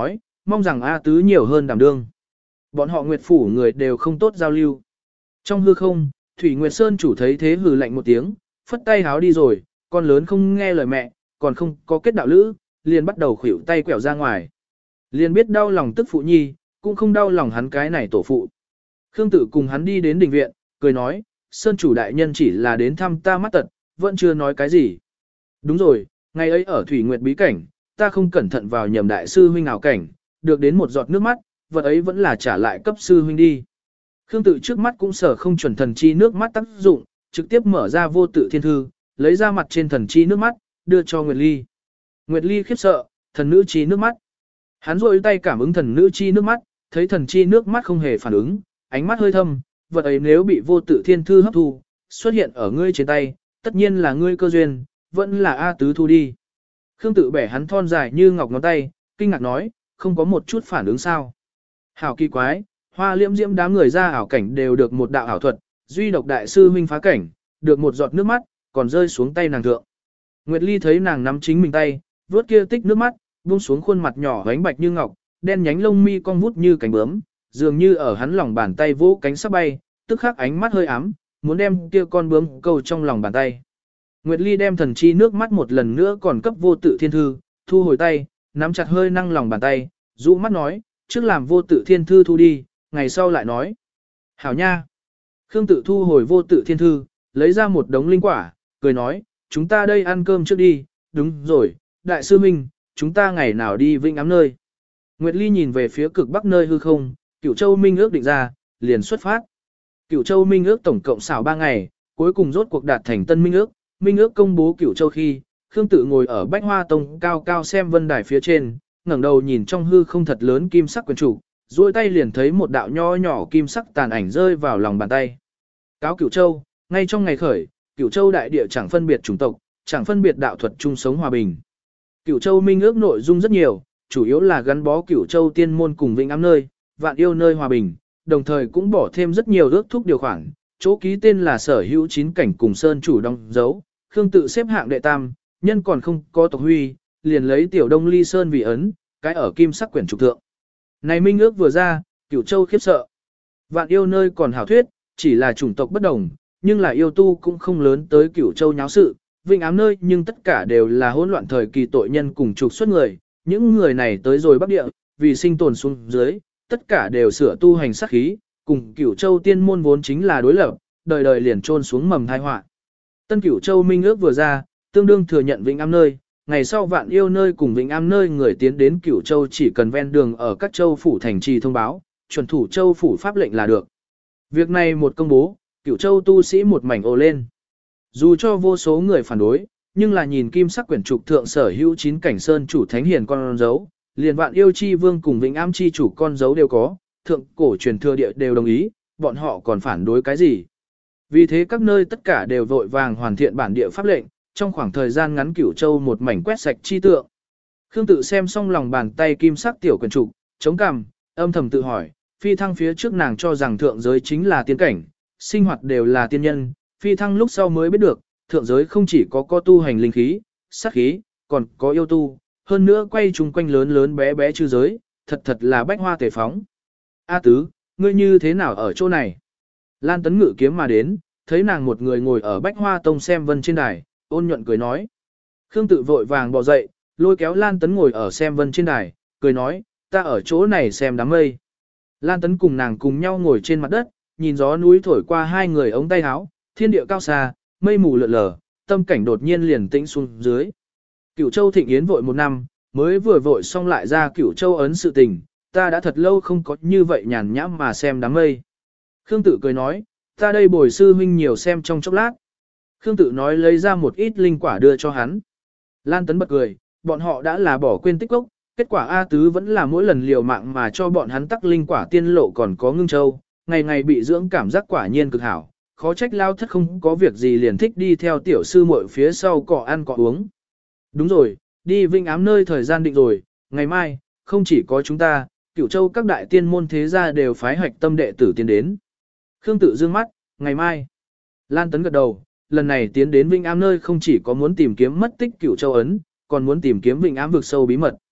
mong rằng A Tứ nhiều hơn đảm đương. Bọn họ Nguyệt phủ người đều không tốt giao lưu. Trong hư không, Thủy Nguyệt Sơn chủ thấy thế hừ lạnh một tiếng, phất tay háo đi rồi, con lớn không nghe lời mẹ, còn không có kết đạo lữ, liền bắt đầu khuỷu tay quẹo ra ngoài. Liền biết đau lòng tức phụ nhi, cũng không đau lòng hắn cái này tổ phụ. Khương Tử cùng hắn đi đến đình viện, cười nói, Sơn chủ đại nhân chỉ là đến thăm ta mắt tật, vẫn chưa nói cái gì. Đúng rồi, ngày ấy ở Thủy Nguyệt bí cảnh, ta không cẩn thận vào nhầm đại sư huynh ảo cảnh, được đến một giọt nước mắt, vật ấy vẫn là trả lại cấp sư huynh đi. Khương Tự trước mắt cũng sở không chuẩn thần chi nước mắt tác dụng, trực tiếp mở ra vô tự thiên thư, lấy ra mặt trên thần chi nước mắt, đưa cho Nguyệt Ly. Nguyệt Ly khiếp sợ, thần nữ chi nước mắt. Hắn rôi tay cảm ứng thần nữ chi nước mắt, thấy thần chi nước mắt không hề phản ứng, ánh mắt hơi thâm, vật ấy nếu bị vô tự thiên thư hấp thu, xuất hiện ở ngươi trên tay, tất nhiên là ngươi cơ duyên, vẫn là A Tứ thu đi. Khương Tự bẻ hắn thon dài như ngọc ngón tay, kinh ngạc nói, không có một chút phản ứng sao. Hảo kỳ quái, Hoa Liễm Diễm đám người ra ảo cảnh đều được một đạo ảo thuật, duy độc đại sư huynh phá cảnh, được một giọt nước mắt, còn rơi xuống tay nàng thượng. Nguyệt Ly thấy nàng nắm chính mình tay, vuốt kia tích nước mắt, buông xuống khuôn mặt nhỏ ánh bạch như ngọc, đen nhánh lông mi cong vút như cánh bướm, dường như ở hắn lòng bàn tay vỗ cánh sắp bay, tức khắc ánh mắt hơi ám, muốn đem kia con bướm câu trong lòng bàn tay. Nguyệt Ly đem thần chi nước mắt một lần nữa còn cấp vô tự thiên thư, thu hồi tay, nắm chặt hơi năng lòng bàn tay, dụ mắt nói, trước làm vô tự thiên thư thu đi, ngày sau lại nói. Hảo nha! Khương Tự thu hồi vô tự thiên thư, lấy ra một đống linh quả, cười nói, chúng ta đây ăn cơm trước đi, đúng rồi, đại sư Minh, chúng ta ngày nào đi Vĩnh Ám nơi. Nguyệt Ly nhìn về phía cực bắc nơi hư không, Cửu Châu Minh ước định ra, liền xuất phát. Cửu Châu Minh ước tổng cộng xảo ba ngày, cuối cùng rốt cuộc đạt thành tân Minh ước, Minh ước công bố Cửu Châu khi, Khương Tự ngồi ở Bách Hoa Tông cao cao xem vân đài phía trên, ngẩng đầu nhìn trong hư không thật lớn kim sắc quyền trụ, duỗi tay liền thấy một đạo nho nhỏ kim sắc tàn ảnh rơi vào lòng bàn tay. Cáo Cửu Châu, ngay trong ngày khởi, Cửu Châu đại địa chẳng phân biệt chủng tộc, chẳng phân biệt đạo thuật chung sống hòa bình. Cửu Châu Minh ước nội dung rất nhiều, chủ yếu là gắn bó Cửu Châu tiên môn cùng Vĩnh Ám nơi, vạn yêu nơi hòa bình, đồng thời cũng bỏ thêm rất nhiều ước thúc điều khoản, chỗ ký tên là sở hữu chín cảnh cùng sơn chủ đóng dấu, Khương Tự xếp hạng đệ tam, nhân còn không có tộc huy, liền lấy tiểu Đông Ly Sơn vì ấn, cái ở kim sắc quyển trục thượng. Này minh ước vừa ra, Cửu Châu khiếp sợ. Vạn yêu nơi còn hảo thuyết, chỉ là chủng tộc bất đồng, nhưng là yêu tu cũng không lớn tới Cửu Châu nháo sự, Vĩnh Ám nơi nhưng tất cả đều là hỗn loạn thời kỳ tội nhân cùng trục xuất người, những người này tới rồi Bắc Địa, vì sinh tồn xuống dưới, tất cả đều sửa tu hành sát khí, cùng Cửu Châu tiên môn vốn chính là đối lập, đời đời liền trôn xuống mầm tai họa. Tân Cửu Châu minh ước vừa ra, tương đương thừa nhận Vĩnh Ám nơi, ngày sau vạn yêu nơi cùng Vĩnh Ám nơi người tiến đến Cửu Châu chỉ cần ven đường ở các châu phủ thành trì thông báo, chuẩn thủ châu phủ pháp lệnh là được. Việc này một công bố, Cửu Châu tu sĩ một mảnh ồ lên. Dù cho vô số người phản đối, nhưng là nhìn kim sắc quyển trục thượng sở hữu chín cảnh sơn chủ thánh hiền con dấu, liền vạn yêu chi vương cùng Vĩnh Ám chi chủ con dấu đều có, thượng cổ truyền thừa địa đều đồng ý, bọn họ còn phản đối cái gì. Vì thế các nơi tất cả đều vội vàng hoàn thiện bản địa pháp lệnh, trong khoảng thời gian ngắn Cửu Châu một mảnh quét sạch chi tượng. Khương Tự xem xong lòng bàn tay kim sắc tiểu quyển trục, chống cằm, âm thầm tự hỏi, phi thăng phía trước nàng cho rằng thượng giới chính là tiên cảnh, sinh hoạt đều là tiên nhân, phi thăng lúc sau mới biết được, thượng giới không chỉ có có tu hành linh khí, sát khí, còn có yêu tu, hơn nữa quay chung quanh lớn lớn bé bé chư giới, thật thật là bách hoa tề phóng. A Tứ, ngươi như thế nào ở chỗ này? Lan Tấn ngự kiếm mà đến, thấy nàng một người ngồi ở bách hoa tông xem vân trên đài, ôn nhuận cười nói. Khương Tự vội vàng bỏ dậy, lôi kéo Lan Tấn ngồi ở xem vân trên đài, cười nói, ta ở chỗ này xem đám mây. Lan Tấn cùng nàng cùng nhau ngồi trên mặt đất, nhìn gió núi thổi qua hai người ống tay áo, thiên địa cao xa, mây mù lượn lờ, tâm cảnh đột nhiên liền tĩnh xuống dưới. Cửu Châu thịnh yến vội một năm, mới vừa vội xong lại ra Cửu Châu ấn sự tình, ta đã thật lâu không có như vậy nhàn nhãm mà xem đám mây. Khương Tự cười nói, ta đây bồi sư huynh nhiều xem trong chốc lát. Khương Tự nói lấy ra một ít linh quả đưa cho hắn. Lan Tấn bật cười, bọn họ đã là bỏ quên tích cốc, kết quả A Tứ vẫn là mỗi lần liều mạng mà cho bọn hắn tắc linh quả tiên lộ còn có ngưng châu, ngày ngày bị dưỡng cảm giác quả nhiên cực hảo, khó trách lao thất không có việc gì liền thích đi theo tiểu sư muội phía sau cọ ăn cọ uống. Đúng rồi, đi Vĩnh Ám nơi thời gian định rồi, ngày mai, không chỉ có chúng ta, Cửu Châu các đại tiên môn thế gia đều phái hoạch tâm đệ tử tiến đến. Khương Tự dương mắt, ngày mai. Lan Tấn gật đầu, lần này tiến đến Vĩnh Ám nơi không chỉ có muốn tìm kiếm mất tích Cửu Châu ấn, còn muốn tìm kiếm Vĩnh Ám vực sâu bí mật.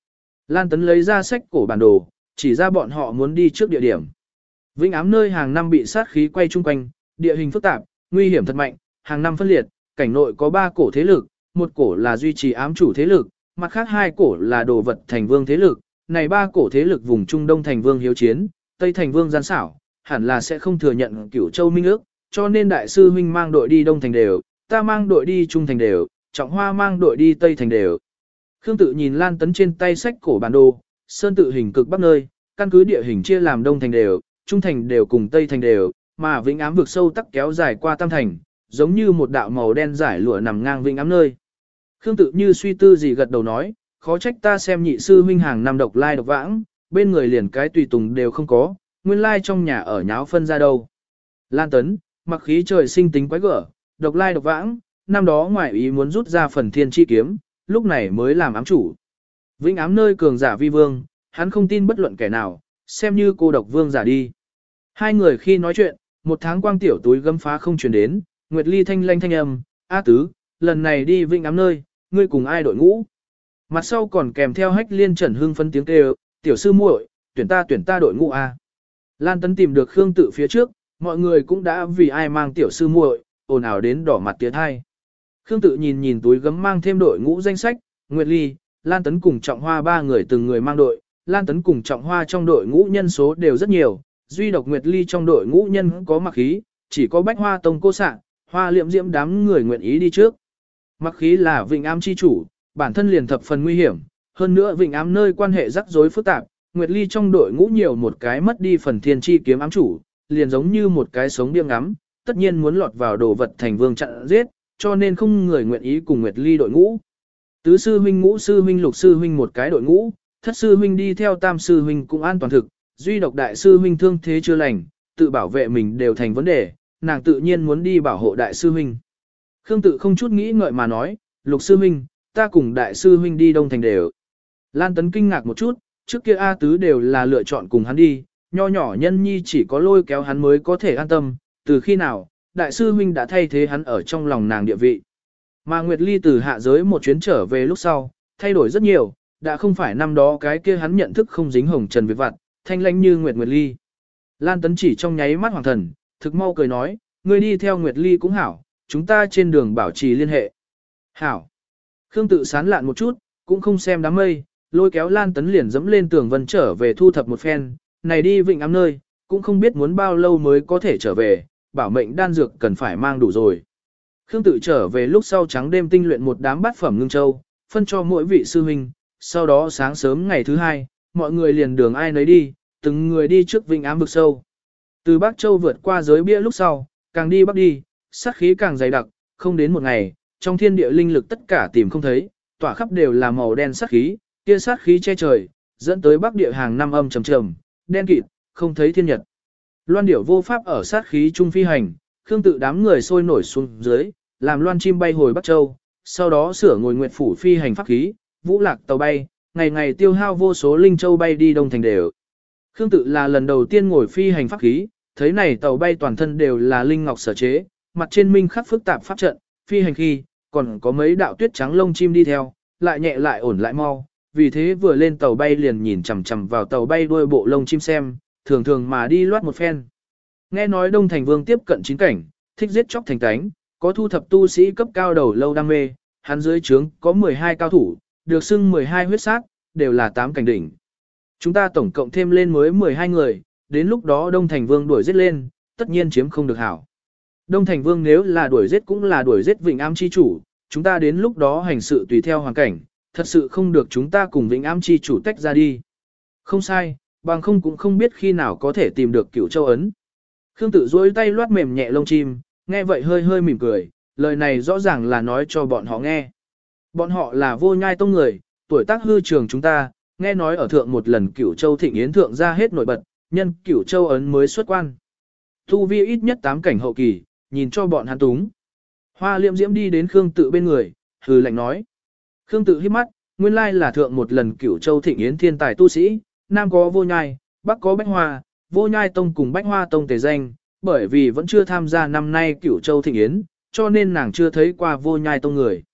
Lan Tấn lấy ra sách cổ bản đồ, chỉ ra bọn họ muốn đi trước địa điểm. Vĩnh ám nơi hàng năm bị sát khí quay chung quanh, địa hình phức tạp, nguy hiểm thật mạnh, hàng năm phân liệt, cảnh nội có ba cổ thế lực, một cổ là duy trì ám chủ thế lực, mặt khác hai cổ là đồ vật thành vương thế lực, này ba cổ thế lực vùng Trung Đông thành vương hiếu chiến, Tây thành vương gian xảo, hẳn là sẽ không thừa nhận Cửu Châu minh ước, cho nên đại sư huynh mang đội đi Đông thành đều, ta mang đội đi Trung thành đều, Trọng Hoa mang đội đi Tây thành đều. Khương Tự nhìn Lan Tấn trên tay sách cổ bản đồ, sơn tự hình cực bắc nơi, căn cứ địa hình chia làm Đông thành đều, Trung thành đều cùng Tây thành đều, mà Vĩnh Ám vực sâu tắc kéo dài qua Tam thành, giống như một đạo màu đen giải lụa nằm ngang Vĩnh Ám nơi. Khương Tự như suy tư gì gật đầu nói, khó trách ta xem nhị sư huynh hàng năm độc lai độc vãng, bên người liền cái tùy tùng đều không có, nguyên lai trong nhà ở nháo phân ra đâu. Lan Tấn, mặc khí trời sinh tính quái gở, độc lai độc vãng, năm đó ngoại ý muốn rút ra phần thiên chi kiếm, lúc này mới làm ám chủ. Vĩnh Ám nơi cường giả vi vương, hắn không tin bất luận kẻ nào, xem như cô độc vương giả đi. Hai người khi nói chuyện, một tháng quang tiểu túi gấm phá không truyền đến, Nguyệt Ly thanh lanh thanh âm, A tứ, lần này đi Vĩnh Ám nơi, ngươi cùng ai đội ngũ? Mặt sau còn kèm theo hách liên trần hưng phân tiếng kêu, tiểu sư muội, tuyển ta tuyển ta đội ngũ A. Lan Tấn tìm được Khương Tự phía trước, mọi người cũng đã vì ai mang tiểu sư muội, ồn ào đến đỏ mặt tiến hai. Khương Tự nhìn nhìn túi gấm mang thêm đội ngũ danh sách, Nguyệt Ly, Lan Tấn cùng Trọng Hoa ba người từng người mang đội, Lan Tấn cùng Trọng Hoa trong đội ngũ nhân số đều rất nhiều, duy độc Nguyệt Ly trong đội ngũ nhân có mặc khí, chỉ có Bách Hoa Tông cô sạng, Hoa Liệm Diễm đám người nguyện ý đi trước. Mặc khí là Vĩnh Ám chi chủ, bản thân liền thập phần nguy hiểm, hơn nữa Vĩnh Ám nơi quan hệ rắc rối phức tạp, Nguyệt Ly trong đội ngũ nhiều một cái mất đi phần thiên chi kiếm ám chủ, liền giống như một cái sống điên ngắm, tất nhiên muốn lọt vào đồ vật thành vương chặn giết, cho nên không người nguyện ý cùng Nguyệt Ly đội ngũ. Tứ sư huynh, ngũ sư huynh, lục sư huynh một cái đội ngũ, thất sư huynh đi theo tam sư huynh cũng an toàn thực, duy độc đại sư huynh thương thế chưa lành, tự bảo vệ mình đều thành vấn đề, nàng tự nhiên muốn đi bảo hộ đại sư huynh. Khương Tự không chút nghĩ ngợi mà nói, lục sư huynh, ta cùng đại sư huynh đi Đông thành đều. Lan Tấn kinh ngạc một chút, trước kia A tứ đều là lựa chọn cùng hắn đi, nho nhỏ nhân nhi chỉ có lôi kéo hắn mới có thể an tâm, từ khi nào, đại sư huynh đã thay thế hắn ở trong lòng nàng địa vị. Mà Nguyệt Ly từ hạ giới một chuyến trở về lúc sau, thay đổi rất nhiều, đã không phải năm đó cái kia hắn nhận thức không dính hồng trần việc vặt, thanh lãnh như Nguyệt Nguyệt Ly. Lan Tấn chỉ trong nháy mắt hoàng thần, thực mau cười nói, ngươi đi theo Nguyệt Ly cũng hảo, chúng ta trên đường bảo trì liên hệ. Hảo. Khương Tự sán lạn một chút, cũng không xem đám mây, lôi kéo Lan Tấn liền dẫm lên tường vân trở về thu thập một phen, này đi Vịnh Ám nơi, cũng không biết muốn bao lâu mới có thể trở về, bảo mệnh đan dược cần phải mang đủ rồi. Khương Tự trở về lúc sau trắng đêm tinh luyện một đám bát phẩm ngưng châu, phân cho mỗi vị sư huynh, sau đó sáng sớm ngày thứ hai, mọi người liền đường ai nấy đi, từng người đi trước Vịnh Ám vực sâu. Từ Bắc Châu vượt qua giới bia lúc sau, càng đi bắc đi, sát khí càng dày đặc, không đến một ngày, trong thiên địa linh lực tất cả tìm không thấy, tỏa khắp đều là màu đen sát khí, kia sát khí che trời, dẫn tới bắc địa hàng năm âm trầm trầm, đen kịt, không thấy thiên nhật. Loan điểu vô pháp ở sát khí trung phi hành, Khương Tự đám người sôi nổi xuống dưới, làm loan chim bay hồi Bắc Châu, sau đó sửa ngồi nguyệt phủ phi hành pháp khí, vũ lạc tàu bay, ngày ngày tiêu hao vô số linh châu bay đi đông thành đều. Khương Tự là lần đầu tiên ngồi phi hành pháp khí, thấy này tàu bay toàn thân đều là linh ngọc sở chế, mặt trên minh khắc phức tạp pháp trận, phi hành khi, còn có mấy đạo tuyết trắng lông chim đi theo, lại nhẹ lại ổn lại mau, vì thế vừa lên tàu bay liền nhìn chằm chằm vào tàu bay đuôi bộ lông chim xem, thường thường mà đi loát một phen. Nghe nói Đông Thành Vương tiếp cận chín cảnh, thích giết chóc thành tánh, có thu thập tu sĩ cấp cao đầu lâu đam mê, hắn dưới trướng có mười hai cao thủ, được xưng mười hai huyết sát, đều là tám cảnh đỉnh. Chúng ta tổng cộng thêm lên mới mười hai người, đến lúc đó Đông Thành Vương đuổi giết lên, tất nhiên chiếm không được hảo. Đông Thành Vương nếu là đuổi giết cũng là đuổi giết Vịnh Ám chi chủ, chúng ta đến lúc đó hành sự tùy theo hoàn cảnh, thật sự không được chúng ta cùng Vịnh Ám chi chủ tách ra đi. Không sai, bằng không cũng không biết khi nào có thể tìm được Cửu Châu ấn. Khương Tự duỗi tay loát mềm nhẹ lông chim, nghe vậy hơi hơi mỉm cười, lời này rõ ràng là nói cho bọn họ nghe. Bọn họ là Vô Nhai tông người, tuổi tác hư trường chúng ta, nghe nói ở thượng một lần Cửu Châu thịnh yến thượng ra hết nổi bật, nhân Cửu Châu ấn mới xuất quan. Tu vi ít nhất tám cảnh hậu kỳ, nhìn cho bọn hắn túng. Hoa Liệm Diễm đi đến Khương Tự bên người, hừ lạnh nói. Khương Tự hít mắt, nguyên lai là thượng một lần Cửu Châu thịnh yến thiên tài tu sĩ, nam có Vô Nhai, bắc có Bách Hoa, Vô Nhai tông cùng Bách Hoa tông tề danh, bởi vì vẫn chưa tham gia năm nay Cửu Châu thịnh yến, cho nên nàng chưa thấy qua Vô Nhai tông người.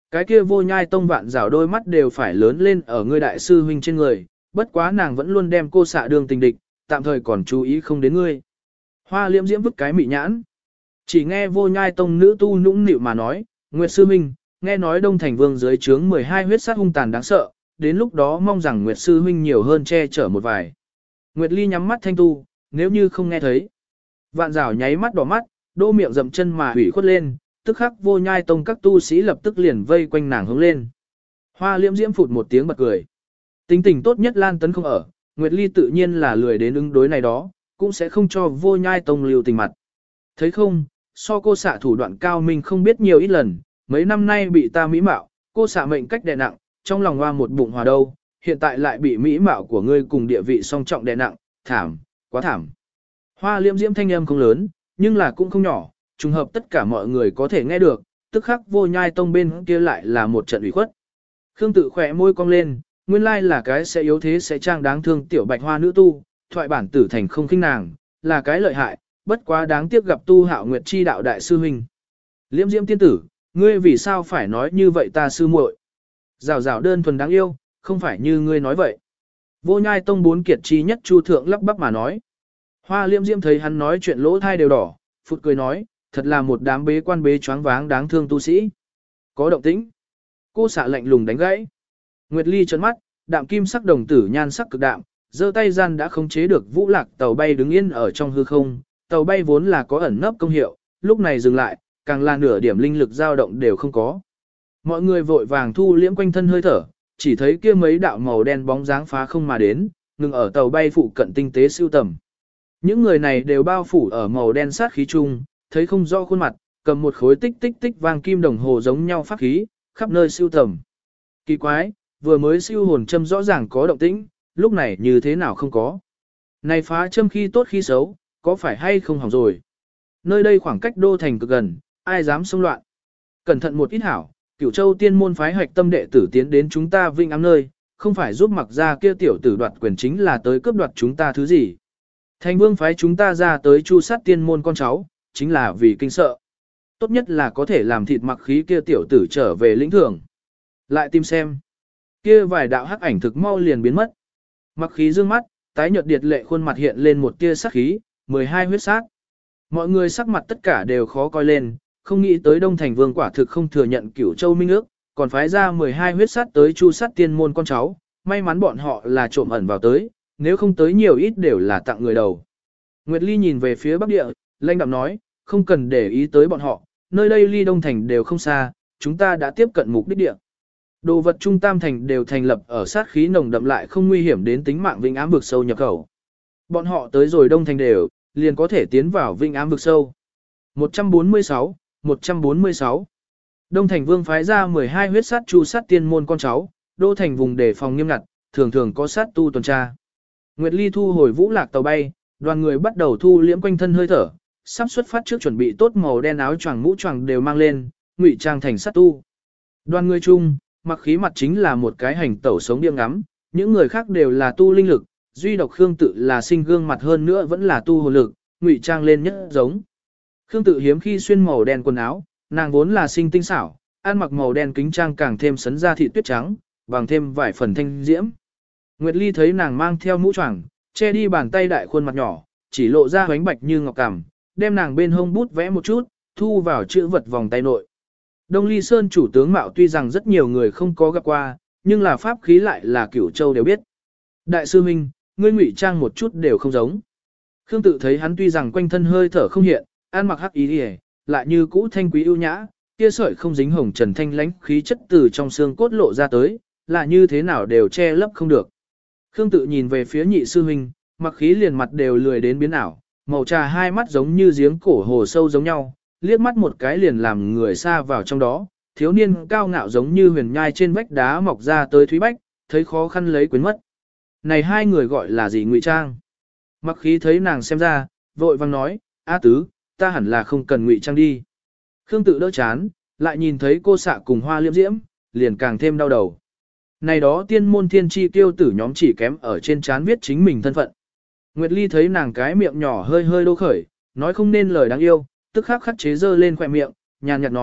cái kia vô nhai tông vạn rào đôi mắt đều phải lớn lên ở ngươi đại sư huynh trên người, bất quá nàng vẫn luôn đem cô xạ đường tình địch, tạm thời còn chú ý không đến ngươi. Hoa liễm diễm vứt cái mị nhãn. Chỉ nghe vô nhai tông nữ tu nũng nịu mà nói, Nguyệt sư huynh, nghe nói Đông Thành Vương dưới trướng mười hai huyết sát hung tàn đáng sợ, đến lúc đó mong rằng Nguyệt sư huynh nhiều hơn che chở một vài. Nguyệt Ly nhắm mắt thanh tu, nếu như không nghe thấy. Vạn rào nháy mắt đỏ mắt, đô miệng dậm chân mà hủy khuất lên, tức khắc vô nhai tông các tu sĩ lập tức liền vây quanh nàng hướng lên. Hoa liễm diễm phụt một tiếng bật cười. Tính tình tốt nhất Lan Tấn không ở, Nguyệt Ly tự nhiên là lười đến ứng đối này đó, cũng sẽ không cho vô nhai tông lưu tình mặt. Thấy không, so cô xạ thủ đoạn cao minh không biết nhiều ít lần, mấy năm nay bị ta mỹ mạo, cô xạ mệnh cách đè nặng, trong lòng hoa một bụng hòa đâu, hiện tại lại bị mỹ mạo của ngươi cùng địa vị song trọng đè nặng, thảm, quá thảm. Hoa liễm diễm thanh âm không lớn, nhưng là cũng không nhỏ, trùng hợp tất cả mọi người có thể nghe được, tức khắc vô nhai tông bên kia lại là một trận ủy khuất. Khương tự khỏe môi cong lên, nguyên lai là cái sẽ yếu thế sẽ trang đáng thương tiểu bạch hoa nữ tu, thoại bản tử thành không khinh nàng, là cái lợi hại, bất quá đáng tiếc gặp tu hạo nguyệt chi đạo đại sư huynh. Liễm diễm tiên tử, ngươi vì sao phải nói như vậy ta sư muội? Rào rào đơn thuần đáng yêu, không phải như ngươi nói vậy. Vô nhai tông bốn kiệt chi nhất chu thượng lắp bắp mà nói. Hoa liễm diễm thấy hắn nói chuyện lỗ thai đều đỏ, phụt cười nói, thật là một đám bế quan bế choáng váng đáng thương tu sĩ. Có động tĩnh. Cô xạ lạnh lùng đánh gãy. Nguyệt Ly trợn mắt, đạm kim sắc đồng tử nhan sắc cực đạm, giơ tay gian đã khống chế được vũ lạc tàu bay đứng yên ở trong hư không. Tàu bay vốn là có ẩn nấp công hiệu, lúc này dừng lại, càng là nửa điểm linh lực dao động đều không có. Mọi người vội vàng thu liễm quanh thân hơi thở, chỉ thấy kia mấy đạo màu đen bóng dáng phá không mà đến, ngừng ở tàu bay phụ cận tinh tế siêu tầm. Những người này đều bao phủ ở màu đen sát khí chung, thấy không rõ khuôn mặt, cầm một khối tích tích tích vang kim đồng hồ giống nhau pháp khí, khắp nơi siêu tầm. Kỳ quái, vừa mới siêu hồn châm rõ ràng có động tĩnh, lúc này như thế nào không có. Này phá châm khi tốt khi xấu, có phải hay không hỏng rồi. Nơi đây khoảng cách đô thành cực gần, ai dám xông loạn. Cẩn thận một ít hảo, Cửu Châu tiên môn phái hoạch tâm đệ tử tiến đến chúng ta vinh ám nơi, không phải giúp mặc ra kia tiểu tử đoạt quyền chính là tới cướp đoạt chúng ta thứ gì. Thành vương phái chúng ta ra tới chu sát tiên môn con cháu, chính là vì kinh sợ. Tốt nhất là có thể làm thịt mặc khí kia tiểu tử trở về lĩnh thưởng. Lại tìm xem. Kia vài đạo hắc ảnh thực mau liền biến mất. Mặc khí dương mắt, tái nhợt điệt lệ khuôn mặt hiện lên một tia sắc khí, mười hai huyết sát. Mọi người sắc mặt tất cả đều khó coi lên, không nghĩ tới Đông Thành Vương quả thực không thừa nhận Cửu Châu minh ước, còn phái ra mười hai huyết sát tới chu sát tiên môn con cháu, may mắn bọn họ là trộm ẩn vào tới, nếu không tới nhiều ít đều là tặng người đầu. Nguyệt Ly nhìn về phía Bắc Địa, lãnh đạm nói, không cần để ý tới bọn họ, nơi đây ly Đông Thành đều không xa, chúng ta đã tiếp cận mục đích địa. Đồ vật trung tam thành đều thành lập ở sát khí nồng đậm lại không nguy hiểm đến tính mạng Vinh Ám vực sâu nhập khẩu. Bọn họ tới rồi Đông Thành đều, liền có thể tiến vào Vinh Ám vực sâu. một trăm bốn mươi sáu, một trăm bốn mươi sáu. Đông Thành Vương phái ra mười hai huyết sát chu sát tiên môn con cháu, Đô Thành vùng đề phòng nghiêm ngặt, thường thường có sát tu tuần tra. Nguyệt Ly thu hồi vũ lạc tàu bay, đoàn người bắt đầu thu liễm quanh thân hơi thở, sắp xuất phát trước chuẩn bị tốt màu đen áo choàng mũ choàng đều mang lên, ngụy trang thành sát tu. Đoàn người chung, mặc khí mặt chính là một cái hành tẩu sống điên ngắm, những người khác đều là tu linh lực, duy độc Khương Tự là sinh gương mặt hơn nữa vẫn là tu hồn lực, ngụy trang lên nhất giống. Khương Tự hiếm khi xuyên màu đen quần áo, nàng vốn là sinh tinh xảo, ăn mặc màu đen kính trang càng thêm sấn ra thị tuyết trắng, bằng thêm vài phần thanh diễm. Nguyệt Ly thấy nàng mang theo mũ choàng, che đi bàn tay đại khuôn mặt nhỏ, chỉ lộ ra hoánh bạch như ngọc cằm, đem nàng bên hông bút vẽ một chút, thu vào chữ vật vòng tay nội. Đông Ly Sơn chủ tướng mạo tuy rằng rất nhiều người không có gặp qua, nhưng là pháp khí lại là Cửu Châu đều biết. Đại sư huynh, ngươi ngụy trang một chút đều không giống. Khương Tự thấy hắn tuy rằng quanh thân hơi thở không hiện, ăn mặc hắc ý liễu, lại như cũ thanh quý ưu nhã, kia sợi không dính hồng trần thanh lãnh khí chất từ trong xương cốt lộ ra tới, là như thế nào đều che lấp không được. Khương Tự nhìn về phía nhị sư huynh, mặc khí liền mặt đều lười đến biến ảo, màu trà hai mắt giống như giếng cổ hồ sâu giống nhau, liếc mắt một cái liền làm người xa vào trong đó, thiếu niên cao ngạo giống như huyền nhai trên vách đá mọc ra tới Thúy Bách, thấy khó khăn lấy quyến mất. Này hai người gọi là gì ngụy trang? Mặc khí thấy nàng xem ra, vội vang nói, A tứ, ta hẳn là không cần ngụy trang đi. Khương Tự đỡ chán, lại nhìn thấy cô xạ cùng Hoa Liễm Diễm, liền càng thêm đau đầu. Này đó tiên môn thiên chi tiêu tử nhóm chỉ kém ở trên chán viết chính mình thân phận. Nguyệt Ly thấy nàng cái miệng nhỏ hơi hơi đô khởi, nói không nên lời đáng yêu, tức khắc khắc chế dơ lên khỏe miệng, nhàn nhạt nói,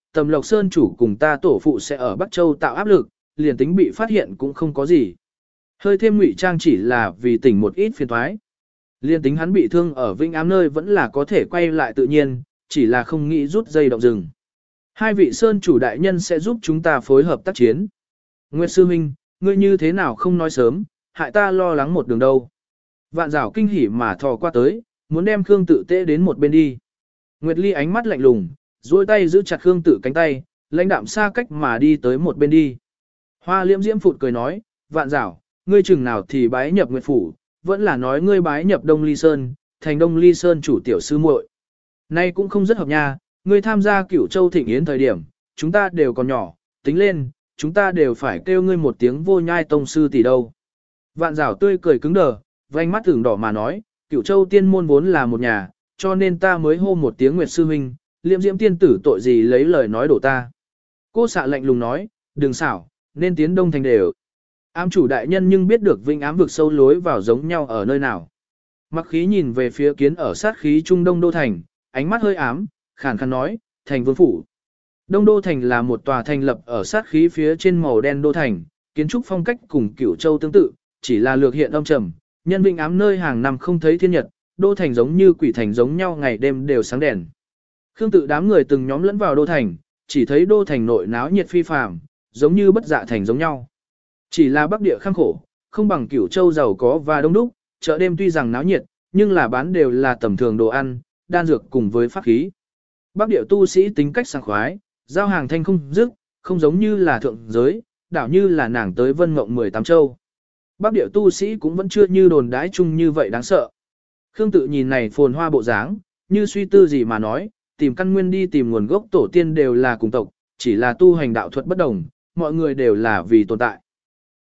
Tầm Lộc Sơn chủ cùng ta tổ phụ sẽ ở Bắc Châu tạo áp lực, liền tính bị phát hiện cũng không có gì. Hơi thêm ngụy trang chỉ là vì tỉnh một ít phiền thoái. Liên tính hắn bị thương ở Vĩnh Ám nơi vẫn là có thể quay lại tự nhiên, chỉ là không nghĩ rút dây động rừng. Hai vị Sơn chủ đại nhân sẽ giúp chúng ta phối hợp tác chiến. Nguyệt Sư Minh, ngươi như thế nào không nói sớm, hại ta lo lắng một đường đâu. Vạn Giảo kinh hỉ mà thò qua tới, muốn đem Khương Tự Tế đến một bên đi. Nguyệt Ly ánh mắt lạnh lùng, duỗi tay giữ chặt Khương Tự cánh tay, lãnh đạm xa cách mà đi tới một bên đi. Hoa Liễm Diễm phụt cười nói, Vạn Giảo, ngươi chừng nào thì bái nhập Nguyệt phủ, vẫn là nói ngươi bái nhập Đông Ly Sơn, thành Đông Ly Sơn chủ tiểu sư muội. Nay cũng không rất hợp nha, ngươi tham gia Cửu Châu Thịnh Yến thời điểm, chúng ta đều còn nhỏ, tính lên, chúng ta đều phải kêu ngươi một tiếng Vô Nhai tông sư tỷ đâu. Vạn Giảo tươi cười cứng đờ, vành mắt ửng đỏ mà nói, Cửu Châu tiên môn vốn là một nhà, cho nên ta mới hô một tiếng Nguyệt sư huynh, Liễm Diễm tiên tử tội gì lấy lời nói đổ ta. Cô xạ lạnh lùng nói, đừng xảo, nên tiến đông thành đều. Ám chủ đại nhân nhưng biết được Vinh Ám vực sâu lối vào giống nhau ở nơi nào. Mặc khí nhìn về phía kiến ở sát khí trung đông đô thành, ánh mắt hơi ám, khàn khàn nói, thành vương phủ. Đông đô thành là một tòa thành lập ở sát khí phía trên màu đen đô thành, kiến trúc phong cách cùng Cửu Châu tương tự, chỉ là lược hiện âm trầm, nhân Vinh Ám nơi hàng năm không thấy thiên nhật, đô thành giống như quỷ thành giống nhau ngày đêm đều sáng đèn. Khương Tự đám người từng nhóm lẫn vào đô thành, chỉ thấy đô thành nội náo nhiệt phi phàm, giống như bất dạ thành giống nhau. Chỉ là Bắc địa khăng khổ, không bằng Cửu Châu giàu có và đông đúc, chợ đêm tuy rằng náo nhiệt, nhưng là bán đều là tầm thường đồ ăn, đan dược cùng với pháp khí. Bắc địa tu sĩ tính cách sảng khoái, giao hàng thanh không dứt, không giống như là thượng giới, đảo như là nàng tới Vân Mộng mười tám châu. Bắc địa tu sĩ cũng vẫn chưa như đồn đái chung như vậy đáng sợ. Khương Tự nhìn này phồn hoa bộ dáng, như suy tư gì mà nói, tìm căn nguyên đi tìm nguồn gốc tổ tiên đều là cùng tộc, chỉ là tu hành đạo thuật bất đồng, mọi người đều là vì tồn tại.